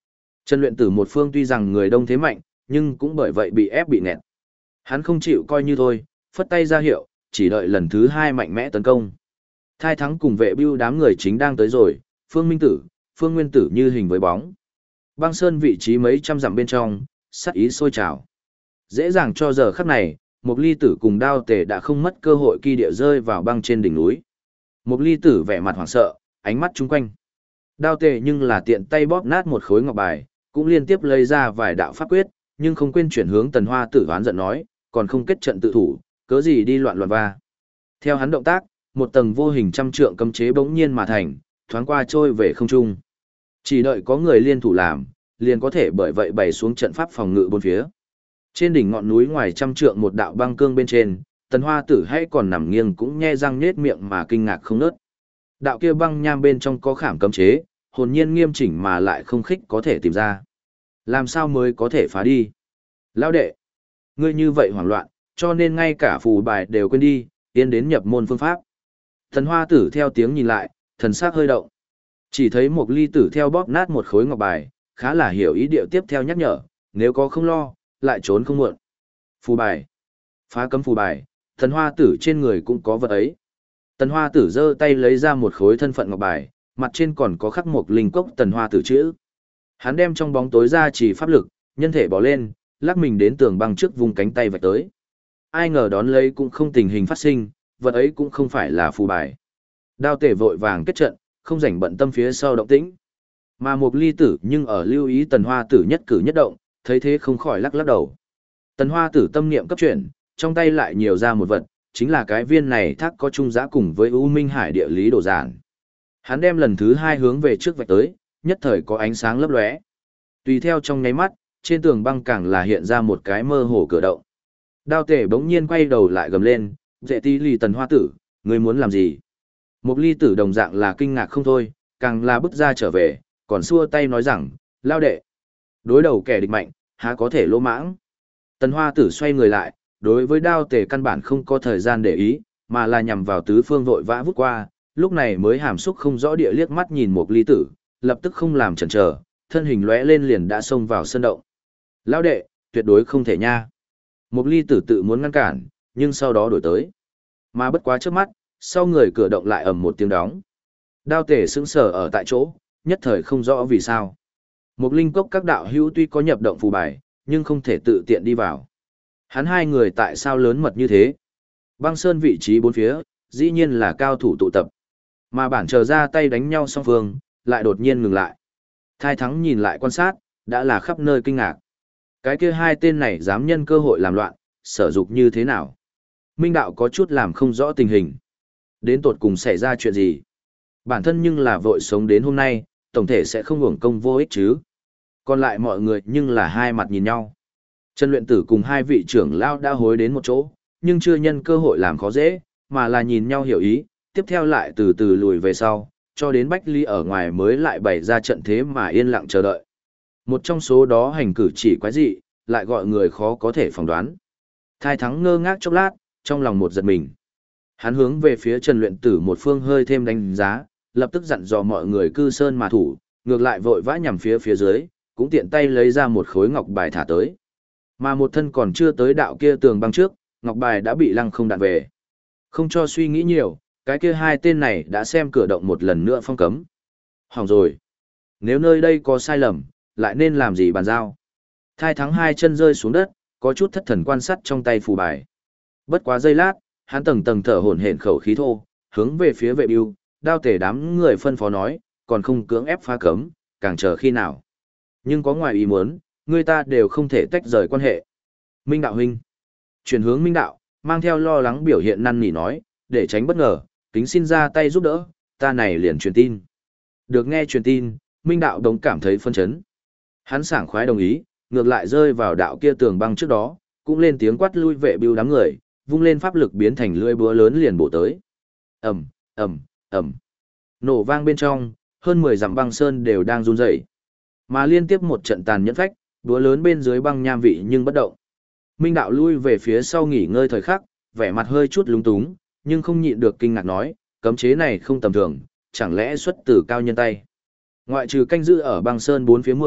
Trần Luyện Tử một phương tuy rằng người đông thế mạnh, nhưng cũng bởi vậy bị ép bị nghẹt. Hắn không chịu coi như thôi, phất tay ra hiệu, chỉ đợi lần thứ hai mạnh mẽ tấn công. Thai Thắng cùng Vệ Bưu đám người chính đang tới rồi, Phương Minh Tử, Phương Nguyên Tử như hình với bóng. Băng sơn vị trí mấy trăm dặm bên trong, sát ý sôi trào. Dễ dàng cho giờ khắc này, Mộc Ly Tử cùng Đao Tề đã không mất cơ hội kỳ địa rơi vào băng trên đỉnh núi. Mộc Ly Tử vẻ mặt hoảng sợ, ánh mắt chung quanh. Đao Tề nhưng là tiện tay bóp nát một khối ngọc bài, cũng liên tiếp lấy ra vài đạo pháp quyết, nhưng không quên chuyển hướng Tần Hoa Tử oán giận nói, còn không kết trận tự thủ, cớ gì đi loạn loạn va. Theo hắn động tác, một tầng vô hình trăm trượng cấm chế bỗng nhiên mà thành, thoáng qua trôi về không trung. Chỉ đợi có người liên thủ làm, liền có thể bởi vậy bày xuống trận pháp phòng ngự bốn phía. Trên đỉnh ngọn núi ngoài trăm trượng một đạo băng cương bên trên, Tần Hoa Tử hay còn nằm nghiêng cũng nhe răng nhếch miệng mà kinh ngạc không ngớt. Đạo kia băng nham bên trong có khảm cấm chế, hồn nhiên nghiêm chỉnh mà lại không khích có thể tìm ra. Làm sao mới có thể phá đi? Lão đệ, ngươi như vậy hoảng loạn, cho nên ngay cả phù bài đều quên đi, tiến đến nhập môn phương pháp. Tần Hoa Tử theo tiếng nhìn lại, thần sắc hơi động. Chỉ thấy một ly tử theo bóp nát một khối ngọc bài, khá là hiểu ý điệu tiếp theo nhắc nhở, nếu có không lo, lại trốn không muộn. Phù bài. Phá cấm phù bài, Tần Hoa Tử trên người cũng có vật ấy. Tần Hoa Tử giơ tay lấy ra một khối thân phận ngọc bài, mặt trên còn có khắc một linh cốc Tần Hoa Tử chữ. Hắn đem trong bóng tối ra chỉ pháp lực, nhân thể bỏ lên, lắc mình đến tường băng trước vùng cánh tay vạch tới. Ai ngờ đón lấy cũng không tình hình phát sinh, vật ấy cũng không phải là phù bài. Đao Tề vội vàng kết trận, không rảnh bận tâm phía sau động tĩnh. Mà một ly tử nhưng ở lưu ý Tần Hoa Tử nhất cử nhất động, thấy thế không khỏi lắc lắc đầu. Tần Hoa Tử tâm niệm cấp chuyển, trong tay lại nhiều ra một vật, chính là cái viên này thác có chung giá cùng với U Minh Hải địa lý đồ giản. Hắn đem lần thứ hai hướng về trước vạch tới, nhất thời có ánh sáng lấp lóe. Tùy theo trong nháy mắt, trên tường băng càng là hiện ra một cái mơ hồ cửa động. Đao Tề bỗng nhiên quay đầu lại gầm lên, "Dệ tí lì Tần Hoa Tử, ngươi muốn làm gì?" Một ly tử đồng dạng là kinh ngạc không thôi, càng là bước ra trở về, còn xua tay nói rằng, "Lao đệ, đối đầu kẻ địch mạnh, há có thể lỗ mãng." Tần Hoa Tử xoay người lại, đối với Đao Tề căn bản không có thời gian để ý, mà là nhằm vào tứ phương vội vã vút qua, lúc này mới hàm xúc không rõ địa liếc mắt nhìn một ly tử, lập tức không làm chần chờ, thân hình lóe lên liền đã xông vào sân động. "Lão đệ, tuyệt đối không thể nha." Một ly tử tự muốn ngăn cản, nhưng sau đó đổi tới. Mà bất quá trước mắt, sau người cửa động lại ầm một tiếng đóng. Đao Tề sững sờ ở tại chỗ, nhất thời không rõ vì sao. Một linh cốc các đạo hữu tuy có nhập động phù bài, nhưng không thể tự tiện đi vào. Hắn hai người tại sao lớn mật như thế? Băng sơn vị trí bốn phía, dĩ nhiên là cao thủ tụ tập. Mà bản chờ ra tay đánh nhau song phương, lại đột nhiên ngừng lại. Thai Thắng nhìn lại quan sát, đã là khắp nơi kinh ngạc. Cái kia hai tên này dám nhân cơ hội làm loạn, sở dục như thế nào? Minh đạo có chút làm không rõ tình hình. Đến tột cùng xảy ra chuyện gì? Bản thân nhưng là vội sống đến hôm nay, tổng thể sẽ không hưởng công vô ích chứ. Còn lại mọi người nhưng là hai mặt nhìn nhau. Trần Luyện Tử cùng hai vị trưởng lao đã hối đến một chỗ, nhưng chưa nhân cơ hội làm khó dễ, mà là nhìn nhau hiểu ý, tiếp theo lại từ từ lùi về sau, cho đến Bách Ly ở ngoài mới lại bày ra trận thế mà yên lặng chờ đợi. Một trong số đó hành cử chỉ quái dị, lại gọi người khó có thể phỏng đoán. Thai Thắng ngơ ngác chốc lát, trong lòng một giật mình. Hắn hướng về phía Trần Luyện Tử một phương hơi thêm đánh giá, lập tức dặn dò mọi người cư sơn mà thủ, ngược lại vội vã nhằm phía dưới, cũng tiện tay lấy ra một khối ngọc bài thả tới. Mà một thân còn chưa tới đạo kia tường băng trước, ngọc bài đã bị lăng không đạn về. Không cho suy nghĩ nhiều, cái kia hai tên này đã xem cửa động một lần nữa phong cấm. Hỏng rồi. Nếu nơi đây có sai lầm, lại nên làm gì bàn giao? Thai Thắng hai chân rơi xuống đất, có chút thất thần quan sát trong tay phù bài. Bất quá giây lát, hắn tầng tầng thở hổn hển khẩu khí thô, hướng về phía Vệ Bưu, Đao Tề đám người phân phó nói, còn không cưỡng ép phá cấm, càng chờ khi nào. Nhưng có ngoài ý muốn, người ta đều không thể tách rời quan hệ. Minh đạo huynh. Chuyển hướng Minh đạo, mang theo lo lắng biểu hiện năn nỉ nói, để tránh bất ngờ, kính xin ra tay giúp đỡ, ta này liền truyền tin. Được nghe truyền tin, Minh đạo đống cảm thấy phân chấn. Hắn sảng khoái đồng ý, ngược lại rơi vào đạo kia tường băng trước đó, cũng lên tiếng quát lui Vệ Bưu đám người, vung lên pháp lực biến thành lưỡi búa lớn liền bổ tới. Ầm, ầm, ầm. Nổ vang bên trong, hơn 10 dặm băng sơn đều đang run rẩy. Mà liên tiếp một trận tàn nhẫn phách, búa lớn bên dưới băng nham vị nhưng bất động. Minh đạo lui về phía sau nghỉ ngơi thời khắc, vẻ mặt hơi chút lúng túng, nhưng không nhịn được kinh ngạc nói, cấm chế này không tầm thường, chẳng lẽ xuất từ cao nhân tay. Ngoại trừ canh giữ ở băng sơn bốn phía 10,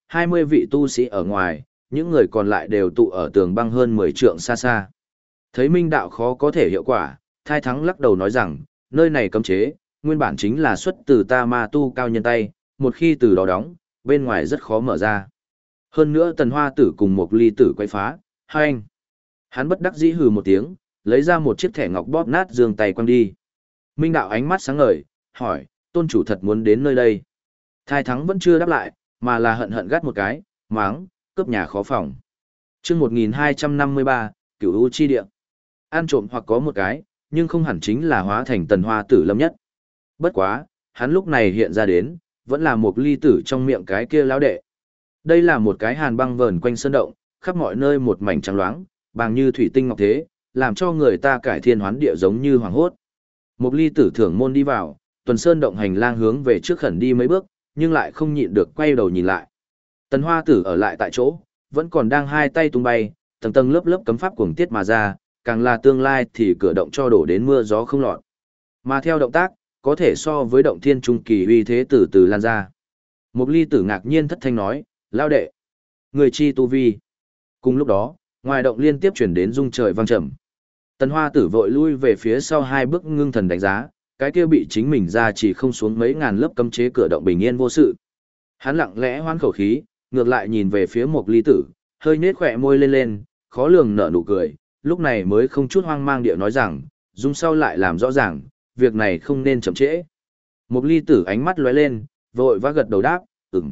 20 vị tu sĩ ở ngoài, những người còn lại đều tụ ở tường băng hơn 10 trượng xa xa. Thấy minh đạo khó có thể hiệu quả, Thai Thắng lắc đầu nói rằng, nơi này cấm chế, nguyên bản chính là xuất từ ta ma tu cao nhân tay, một khi từ đó đóng, bên ngoài rất khó mở ra. Hơn nữa Tần Hoa Tử cùng một ly tử quay phá, hai anh. Hắn bất đắc dĩ hừ một tiếng, lấy ra một chiếc thẻ ngọc bóp nát giương tay quăng đi. Minh đạo ánh mắt sáng ngời, hỏi, tôn chủ thật muốn đến nơi đây. Thai Thắng vẫn chưa đáp lại, mà là hận hận gắt một cái, máng, cướp nhà khó phòng. Chương 1253, Cửu U chi địa. Ăn trộm hoặc có một cái, nhưng không hẳn chính là hóa thành Tần Hoa Tử lâm nhất. Bất quá, hắn lúc này hiện ra đến, vẫn là một ly tử trong miệng cái kia lão đệ. Đây là một cái hàn băng vờn quanh sơn động, khắp mọi nơi một mảnh trắng loáng, bằng như thủy tinh ngọc thế, làm cho người ta cải thiên hoán địa giống như hoàng hốt. Một ly tử thưởng môn đi vào, tuần sơn động hành lang hướng về trước khẩn đi mấy bước, nhưng lại không nhịn được quay đầu nhìn lại. Tần Hoa Tử ở lại tại chỗ, vẫn còn đang hai tay tung bay, tầng tầng lớp lớp cấm pháp cuồng tiết mà ra, càng là tương lai thì cửa động cho đổ đến mưa gió không lọt. Mà theo động tác, có thể so với động thiên trung kỳ uy thế từ từ lan ra. Một ly tử ngạc nhiên thất thanh nói, lao đệ, người chi tu vi. Cùng lúc đó, ngoài động liên tiếp chuyển đến rung trời vang trầm. Tần Hoa Tử vội lui về phía sau hai bước ngưng thần đánh giá, cái kia bị chính mình ra chỉ không xuống mấy ngàn lớp cấm chế cửa động bình yên vô sự. Hắn lặng lẽ hoán khẩu khí, ngược lại nhìn về phía một ly tử, hơi nết khỏe môi lên lên, khó lường nở nụ cười, lúc này mới không chút hoang mang điệu nói rằng, dung sau lại làm rõ ràng, việc này không nên chậm trễ. Một ly tử ánh mắt lóe lên, vội vã gật đầu đáp,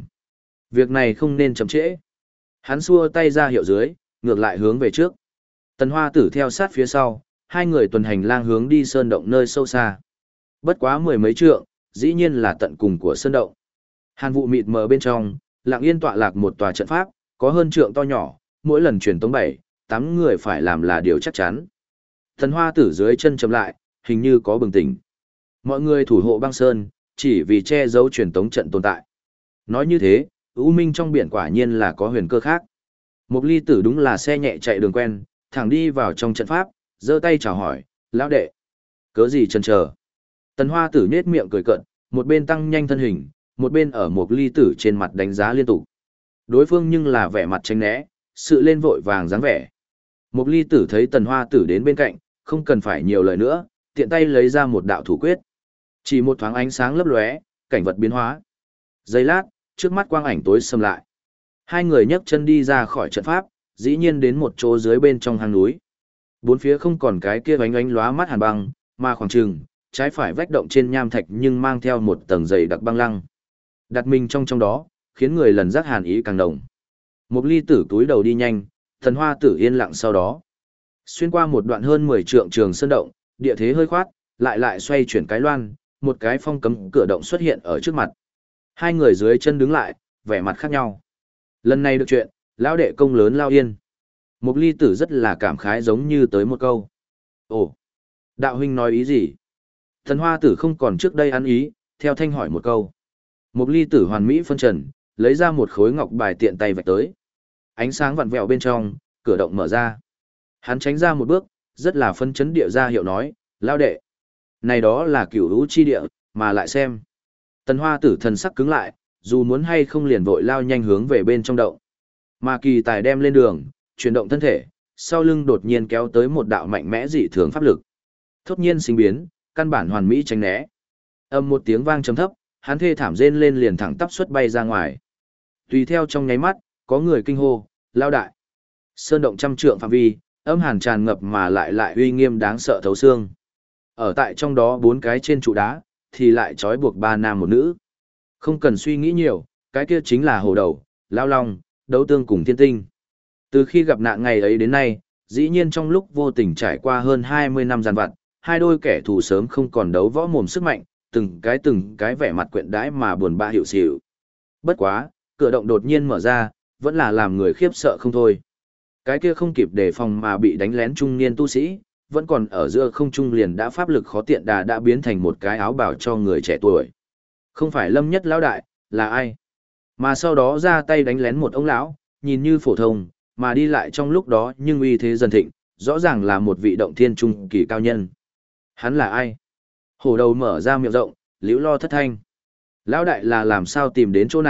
việc này không nên chậm trễ. Hắn xua tay ra hiệu dưới, ngược lại hướng về trước. Tần Hoa Tử theo sát phía sau, hai người tuần hành lang hướng đi sơn động nơi sâu xa. Bất quá mười mấy trượng, dĩ nhiên là tận cùng của sơn động. Hàn vụ mịt mờ bên trong, lặng yên tọa lạc một tòa trận pháp, có hơn trượng to nhỏ, mỗi lần truyền tống 7, 8 người phải làm là điều chắc chắn. Tần Hoa Tử dưới chân chậm lại, hình như có bừng tỉnh. Mọi người thủ hộ băng sơn, chỉ vì che giấu truyền tống trận tồn tại. Nói như thế, U Minh trong biển quả nhiên là có huyền cơ khác. Một ly tử đúng là xe nhẹ chạy đường quen, thẳng đi vào trong trận pháp, giơ tay chào hỏi, lão đệ. Cớ gì chần chờ? Tần Hoa Tử nhếch miệng cười cợt, một bên tăng nhanh thân hình, một bên ở một ly tử trên mặt đánh giá liên tục. Đối phương nhưng là vẻ mặt tránh né, sự lên vội vàng dáng vẻ. Một ly tử thấy Tần Hoa Tử đến bên cạnh, không cần phải nhiều lời nữa, tiện tay lấy ra một đạo thủ quyết. Chỉ một thoáng ánh sáng lấp lóe, cảnh vật biến hóa. Giây lát, trước mắt quang ảnh tối sầm lại. Hai người nhấc chân đi ra khỏi trận pháp, dĩ nhiên đến một chỗ dưới bên trong hang núi. Bốn phía không còn cái kia ánh ánh lóa mắt hàn băng, mà khoảng trừng, trái phải vách động trên nham thạch nhưng mang theo một tầng dày đặc băng lăng. Đặt mình trong đó, khiến người lần giác hàn ý càng nồng. Một ly tử túi đầu đi nhanh, Thần Hoa Tử yên lặng sau đó. Xuyên qua một đoạn hơn 10 trượng trường sơn động, địa thế hơi khoát, lại xoay chuyển cái loan, một cái phong cấm cửa động xuất hiện ở trước mặt. Hai người dưới chân đứng lại, vẻ mặt khác nhau. Lần này được chuyện, lão đệ công lớn lao yên. Một ly tử rất là cảm khái giống như tới một câu. Ồ, đạo huynh nói ý gì? Thần Hoa Tử không còn trước đây ăn ý, theo thanh hỏi một câu. Một ly tử hoàn mỹ phân trần, lấy ra một khối ngọc bài tiện tay vạch tới. Ánh sáng vặn vẹo bên trong, cửa động mở ra. Hắn tránh ra một bước, rất là phân chấn địa ra hiệu nói, lao đệ. Này đó là cửu lũ chi địa, mà lại xem. Tần Hoa Tử thần sắc cứng lại, dù muốn hay không liền vội lao nhanh hướng về bên trong động. Mà kỳ tài đem lên đường, chuyển động thân thể, sau lưng đột nhiên kéo tới một đạo mạnh mẽ dị thường pháp lực. Thốt nhiên sinh biến, căn bản hoàn mỹ tránh né. Âm một tiếng vang trầm thấp, hắn thê thảm rên lên liền thẳng tắp xuất bay ra ngoài. Tùy theo trong nháy mắt, có người kinh hô, lao đại. Sơn động trăm trượng phạm vi, âm hàn tràn ngập mà lại uy nghiêm đáng sợ thấu xương. Ở tại trong đó 4 cái trên trụ đá, thì lại trói buộc 3 nam một nữ. Không cần suy nghĩ nhiều, cái kia chính là hổ đầu, lao long, đấu tương cùng thiên tinh. Từ khi gặp nạn ngày ấy đến nay, dĩ nhiên trong lúc vô tình trải qua hơn 20 năm gian vặt, hai đôi kẻ thù sớm không còn đấu võ mồm sức mạnh, từng cái vẻ mặt quyện đãi mà buồn bã hiểu xỉu. Bất quá, cửa động đột nhiên mở ra, vẫn là làm người khiếp sợ không thôi. Cái kia không kịp đề phòng mà bị đánh lén trung niên tu sĩ, vẫn còn ở giữa không trung liền đã pháp lực khó tiện đà đã biến thành một cái áo bào cho người trẻ tuổi. Không phải Lâm Nhất lão đại, là ai? Mà sau đó ra tay đánh lén một ông lão, nhìn như phổ thông, mà đi lại trong lúc đó nhưng uy thế dần thịnh, rõ ràng là một vị động thiên trung kỳ cao nhân. Hắn là ai? Hổ đầu mở ra miệng rộng, liễu lo thất thanh. Lão đại là làm sao tìm đến chỗ này,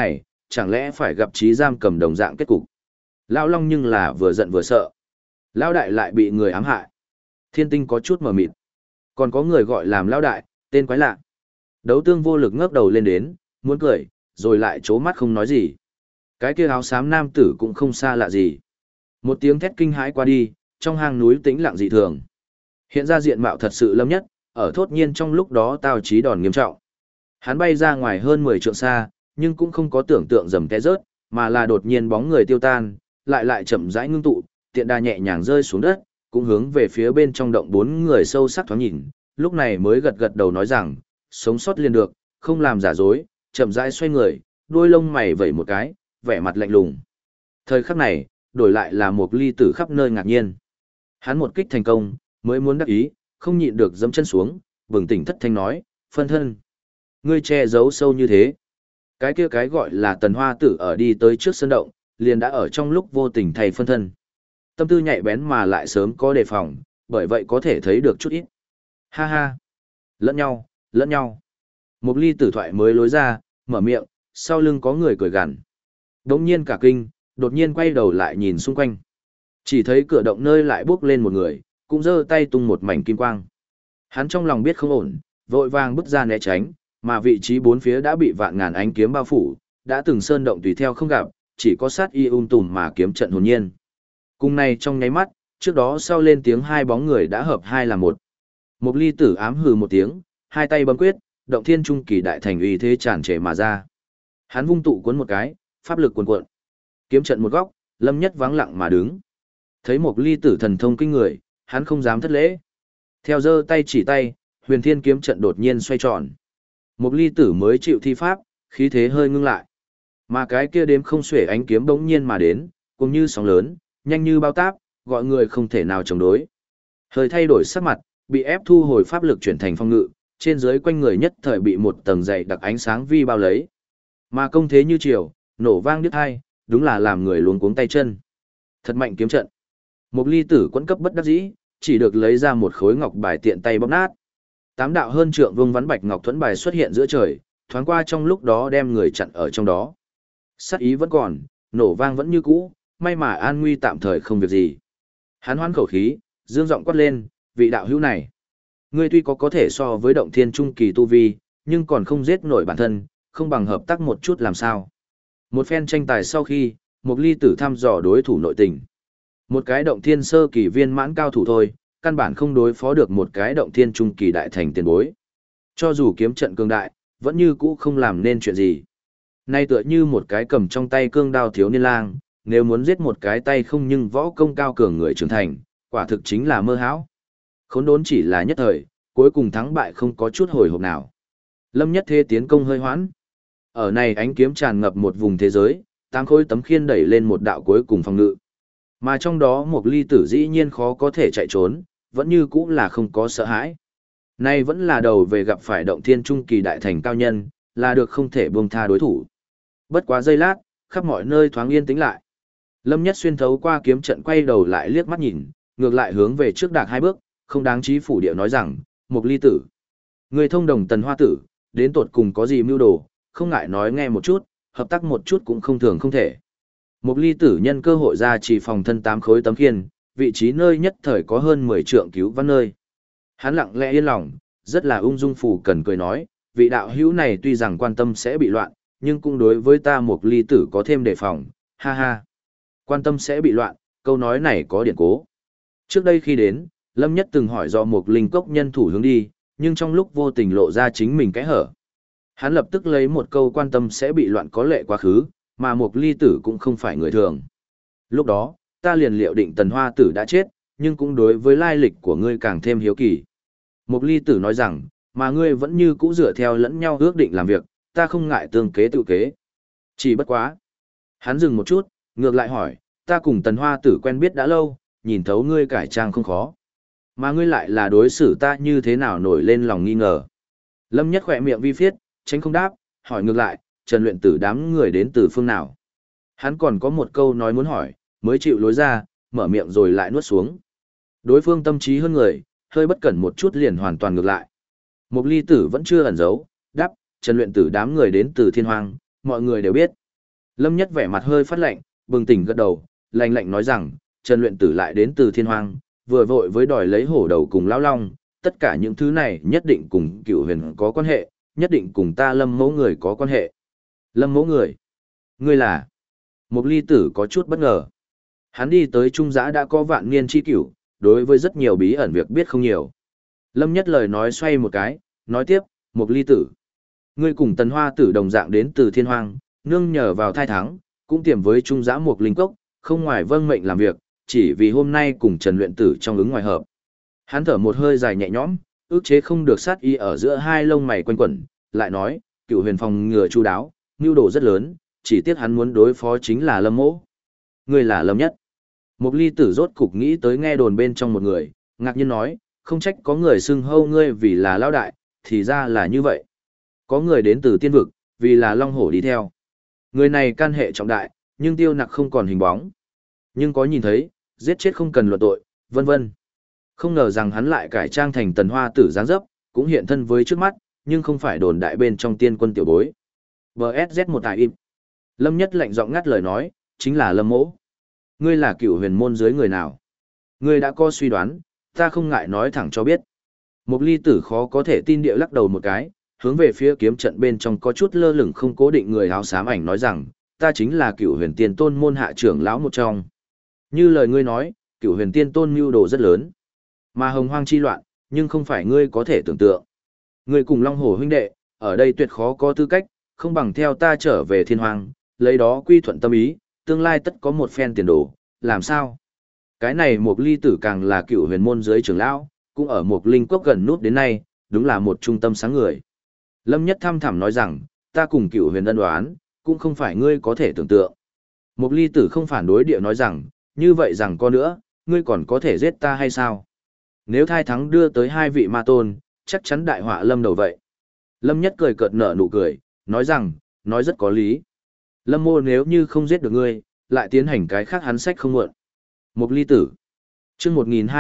chẳng lẽ phải gặp trí giam cầm đồng dạng kết cục. Lão Long nhưng là vừa giận vừa sợ. Lão đại lại bị người ám hại. Thiên Tinh có chút mờ mịt. Còn có người gọi làm Lão đại, tên quái lạ. Đấu Tương vô lực ngước đầu lên đến, muốn cười, rồi lại trố mắt không nói gì. Cái kia áo xám nam tử cũng không xa lạ gì. Một tiếng thét kinh hãi qua đi, trong hang núi tĩnh lặng dị thường. Hiện ra diện mạo thật sự Lâm Nhất, ở thốt nhiên trong lúc đó tao chí đòn nghiêm trọng. Hắn bay ra ngoài hơn 10 trượng xa, nhưng cũng không có tưởng tượng dầm té rớt, mà là đột nhiên bóng người tiêu tan, lại chậm rãi ngưng tụ, tiện đà nhẹ nhàng rơi xuống đất, cũng hướng về phía bên trong động 4 người sâu sắc thoáng nhìn, lúc này mới gật đầu nói rằng, sống sót liền được, không làm giả dối, chậm rãi xoay người, đuôi lông mày vẩy một cái, vẻ mặt lạnh lùng. Thời khắc này, đổi lại là một ly tử khắp nơi ngạc nhiên. Hắn một kích thành công, mới muốn đắc ý, không nhịn được dẫm chân xuống, bừng tỉnh thất thanh nói, phân thân. Ngươi che giấu sâu như thế. Cái kia cái gọi là Tần Hoa Tử ở đi tới trước sân động, liền đã ở trong lúc vô tình thay phân thân. Tâm tư nhạy bén mà lại sớm có đề phòng, bởi vậy có thể thấy được chút ít. Ha ha. Lẫn nhau, lẫn nhau. Một ly tử thoại mới lối ra, mở miệng, sau lưng có người cười gằn. Đống nhiên cả kinh, đột nhiên quay đầu lại nhìn xung quanh. Chỉ thấy cửa động nơi lại bước lên một người, cũng giơ tay tung một mảnh kim quang. Hắn trong lòng biết không ổn, vội vàng bước ra né tránh, mà vị trí bốn phía đã bị vạn ngàn ánh kiếm bao phủ, đã từng sơn động tùy theo không gặp, chỉ có sát y tùm mà kiếm trận hồn nhiên. Cùng này trong nháy mắt, trước đó sau lên tiếng hai bóng người đã hợp hai là một. Một ly tử ám hừ một tiếng, hai tay bấm quyết, động thiên trung kỳ đại thành uy thế tràn trề mà ra. Hắn vung tụ cuốn một cái, pháp lực cuồn cuộn. Kiếm trận một góc, Lâm Nhất vắng lặng mà đứng. Thấy một ly tử thần thông kinh người, hắn không dám thất lễ. Theo giơ tay chỉ tay, huyền thiên kiếm trận đột nhiên xoay tròn. Một ly tử mới chịu thi pháp, khí thế hơi ngưng lại. Mà cái kia đếm không xuể ánh kiếm bỗng nhiên mà đến, cũng như sóng lớn, nhanh như bao táp, gọi người không thể nào chống đối. Hơi thay đổi sắc mặt, bị ép thu hồi pháp lực chuyển thành phong ngự, trên dưới quanh người nhất thời bị một tầng dày đặc ánh sáng vi bao lấy. Mà công thế như chiều, nổ vang đứt hai, đúng là làm người luống cuống tay chân. Thật mạnh kiếm trận. Một ly tử quẫn cấp bất đắc dĩ, chỉ được lấy ra một khối ngọc bài tiện tay bóp nát. Tám đạo hơn trượng vương vắn bạch ngọc thuẫn bài xuất hiện giữa trời, thoáng qua trong lúc đó đem người chặn ở trong đó. Sát ý vẫn còn, nổ vang vẫn như cũ, may mà an nguy tạm thời không việc gì. Hắn hoán khẩu khí, dương giọng quát lên, vị đạo hữu này. Ngươi tuy có thể so với động thiên trung kỳ tu vi, nhưng còn không giết nổi bản thân, không bằng hợp tác một chút làm sao. Một phen tranh tài sau khi, một ly tử thăm dò đối thủ nội tình. Một cái động thiên sơ kỳ viên mãn cao thủ thôi, căn bản không đối phó được một cái động thiên trung kỳ đại thành tiền bối. Cho dù kiếm trận cường đại, vẫn như cũ không làm nên chuyện gì. Nay tựa như một cái cầm trong tay cương đao thiếu niên lang, nếu muốn giết một cái tay không nhưng võ công cao cường người trưởng thành, quả thực chính là mơ hão. Khốn đốn chỉ là nhất thời, cuối cùng thắng bại không có chút hồi hộp nào. Lâm Nhất Thế tiến công hơi hoãn. Ở này ánh kiếm tràn ngập một vùng thế giới, tám khối tấm khiên đẩy lên một đạo cuối cùng phòng ngự. Mà trong đó một ly tử dĩ nhiên khó có thể chạy trốn, vẫn như cũ là không có sợ hãi. Nay vẫn là đầu về gặp phải động thiên trung kỳ đại thành cao nhân, là được không thể buông tha đối thủ. Bất quá giây lát, khắp mọi nơi thoáng yên tĩnh lại. Lâm Nhất xuyên thấu qua kiếm trận quay đầu lại liếc mắt nhìn, ngược lại hướng về trước đạc hai bước, không đáng chí phủ điệu nói rằng, một ly tử. Người thông đồng Tần Hoa Tử, đến tột cùng có gì mưu đồ, không ngại nói nghe một chút, hợp tác một chút cũng không thường không thể. Một ly tử nhân cơ hội ra chỉ phòng thân tám khối tấm khiên, vị trí nơi nhất thời có hơn 10 trượng cứu văn nơi. Hắn lặng lẽ yên lòng, rất là ung dung phủ cần cười nói, vị đạo hữu này tuy rằng quan tâm sẽ bị loạn, nhưng cũng đối với ta một ly tử có thêm đề phòng, ha ha. Quan tâm sẽ bị loạn, câu nói này có điển cố. Trước đây khi đến, Lâm Nhất từng hỏi do một linh cốc nhân thủ hướng đi, nhưng trong lúc vô tình lộ ra chính mình cái hở. Hắn lập tức lấy một câu quan tâm sẽ bị loạn có lệ quá khứ, mà một ly tử cũng không phải người thường. Lúc đó, ta liền liệu định Tần Hoa Tử đã chết, nhưng cũng đối với lai lịch của ngươi càng thêm hiếu kỳ. Một ly tử nói rằng, mà ngươi vẫn như cũ dựa theo lẫn nhau ước định làm việc, ta không ngại tương kế tự kế. Chỉ bất quá. Hắn dừng một chút, ngược lại hỏi, ta cùng Tần Hoa Tử quen biết đã lâu, nhìn thấu ngươi cải trang không khó. Mà ngươi lại là đối xử ta như thế nào nổi lên lòng nghi ngờ. Lâm Nhất khỏe miệng vi phiết, tránh không đáp, hỏi ngược lại, Trần Luyện Tử đám người đến từ phương nào. Hắn còn có một câu nói muốn hỏi, mới chịu lối ra, mở miệng rồi lại nuốt xuống. Đối phương tâm trí hơn người, hơi bất cẩn một chút liền hoàn toàn ngược lại. Một ly tử vẫn chưa ẩn giấu, đáp, Trần Luyện Tử đám người đến từ Thiên Hoang, mọi người đều biết. Lâm Nhất vẻ mặt hơi phát lạnh, bừng tỉnh gật đầu, lạnh lạnh nói rằng, Trần Luyện Tử lại đến từ Thiên Hoang, vừa vội với đòi lấy hổ đầu cùng lão long, tất cả những thứ này nhất định cùng Cửu Huyền có quan hệ, nhất định cùng ta Lâm Mẫu người có quan hệ. Lâm Mẫu người? Ngươi là? Mục Ly Tử có chút bất ngờ. Hắn đi tới Trung Giã đã có vạn niên chi cửu, đối với rất nhiều bí ẩn việc biết không nhiều. Lâm Nhất lời nói xoay một cái, nói tiếp, Mục Ly Tử. Ngươi cùng Tần Hoa Tử đồng dạng đến từ Thiên Hoang, nương nhờ vào thai thắng, cũng tiềm với Trung Giã Mục Linh Cốc, không ngoài vâng mệnh làm việc, chỉ vì hôm nay cùng Trần Luyện Tử trong ứng ngoài hợp. Hắn thở một hơi dài nhẹ nhõm, ước chế không được sát ý ở giữa hai lông mày quanh quẩn, lại nói, Cửu Huyền phòng ngừa chu đáo, nhu đồ rất lớn, chỉ tiếc hắn muốn đối phó chính là Lâm Mỗ. Ngươi là Lâm Nhất. Mục Ly Tử rốt cục nghĩ tới nghe đồn bên trong một người, ngạc nhiên nói, không trách có người xưng hâu ngươi vì là lão đại, thì ra là như vậy. Có người đến từ tiên vực, vì là Long Hổ đi theo. Người này can hệ trọng đại, nhưng tiêu nặc không còn hình bóng. Nhưng có nhìn thấy, giết chết không cần luận tội, vân vân. Không ngờ rằng hắn lại cải trang thành Tần Hoa Tử dáng dấp, cũng hiện thân với trước mắt, nhưng không phải đồn đại bên trong tiên quân tiểu bối. BSZ một tài im. Lâm Nhất lạnh giọng ngắt lời nói, chính là Lâm Mỗ. Ngươi là Cửu Huyền môn dưới người nào? Ngươi đã có suy đoán, ta không ngại nói thẳng cho biết. Mục Ly Tử khó có thể tin địa lắc đầu một cái, hướng về phía kiếm trận bên trong có chút lơ lửng không cố định người áo xám ảnh nói rằng, ta chính là Cửu Huyền Tiên Tôn môn hạ trưởng lão một trong. Như lời ngươi nói, Cửu Huyền Tiên Tôn mưu đồ rất lớn, mà hồng hoang chi loạn, nhưng không phải ngươi có thể tưởng tượng. Ngươi cùng Long Hổ huynh đệ, ở đây tuyệt khó có tư cách, không bằng theo ta trở về Thiên Hoang, lấy đó quy thuận tâm ý, tương lai tất có một phen tiền đồ, làm sao? Cái này Mục Ly Tử càng là Cửu Huyền môn dưới trưởng lão, cũng ở Mục Linh Quốc gần nút đến nay, đúng là một trung tâm sáng người. Lâm Nhất thăm thẳm nói rằng, ta cùng Cửu Huyền ân đoán, cũng không phải ngươi có thể tưởng tượng. Mục Ly Tử không phản đối địa nói rằng, như vậy rằng có nữa, ngươi còn có thể giết ta hay sao? Nếu thai thắng đưa tới hai vị ma tôn, chắc chắn đại họa lâm đầu vậy. Lâm Nhất cười cợt nở nụ cười, nói rằng, nói rất có lý. Lâm mô nếu như không giết được ngươi, lại tiến hành cái khác hắn sách không muộn. Mục Ly Tử. Chương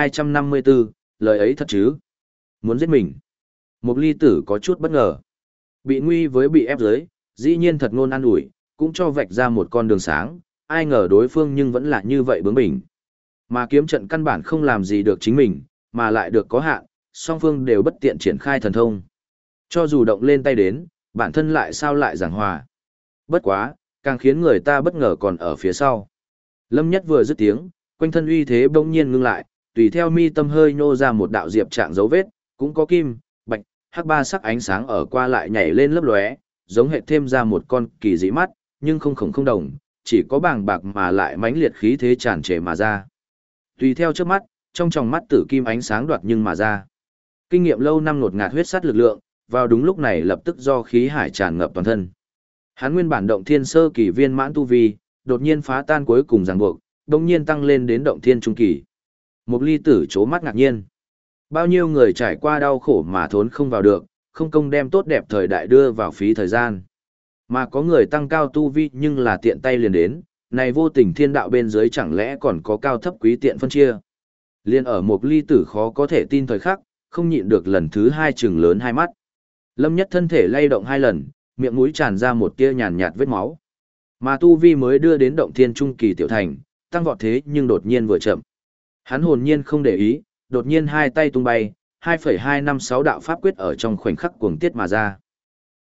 1254, lời ấy thật chứ? Muốn giết mình. Mục Ly Tử có chút bất ngờ. Bị nguy với bị ép dưới, dĩ nhiên thật ngôn an ủi, cũng cho vạch ra một con đường sáng, ai ngờ đối phương nhưng vẫn là như vậy bướng bỉnh. Mà kiếm trận căn bản không làm gì được chính mình, mà lại được có hạn, song phương đều bất tiện triển khai thần thông. Cho dù động lên tay đến, bản thân lại sao lại giảng hòa. Bất quá, càng khiến người ta bất ngờ còn ở phía sau. Lâm Nhất vừa dứt tiếng, quanh thân uy thế bỗng nhiên ngưng lại, tùy theo mi tâm hơi nhô ra một đạo diệp trạng dấu vết, cũng có kim, bạch, hắc ba sắc ánh sáng ở qua lại nhảy lên lấp lóe, giống hệt thêm ra một con kỳ dị mắt, nhưng không khổng không đồng, chỉ có bàng bạc mà lại mãnh liệt khí thế tràn trề mà ra. Tùy theo trước mắt, trong tròng mắt tử kim ánh sáng đoạt nhưng mà ra. Kinh nghiệm lâu năm ngột ngạt huyết sắt lực lượng, vào đúng lúc này lập tức do khí hải tràn ngập toàn thân. Hắn nguyên bản động thiên sơ kỳ viên mãn tu vi, đột nhiên phá tan cuối cùng ràng buộc, đồng nhiên tăng lên đến động thiên trung kỳ. Mục Ly Tử chố mắt ngạc nhiên. Bao nhiêu người trải qua đau khổ mà thốn không vào được, không công đem tốt đẹp thời đại đưa vào phí thời gian. Mà có người tăng cao tu vi nhưng là tiện tay liền đến, này vô tình thiên đạo bên dưới chẳng lẽ còn có cao thấp quý tiện phân chia. Liên ở Mục Ly Tử khó có thể tin thời khắc, không nhịn được lần thứ hai trừng lớn hai mắt. Lâm Nhất thân thể lay động hai lần, miệng mũi tràn ra một tia nhàn nhạt vết máu. Mà tu vi mới đưa đến động thiên trung kỳ tiểu thành, tăng vọt thế nhưng đột nhiên vừa chậm. Hắn hồn nhiên không để ý, đột nhiên hai tay tung bay, 2,256 đạo pháp quyết ở trong khoảnh khắc cuồng tiết mà ra.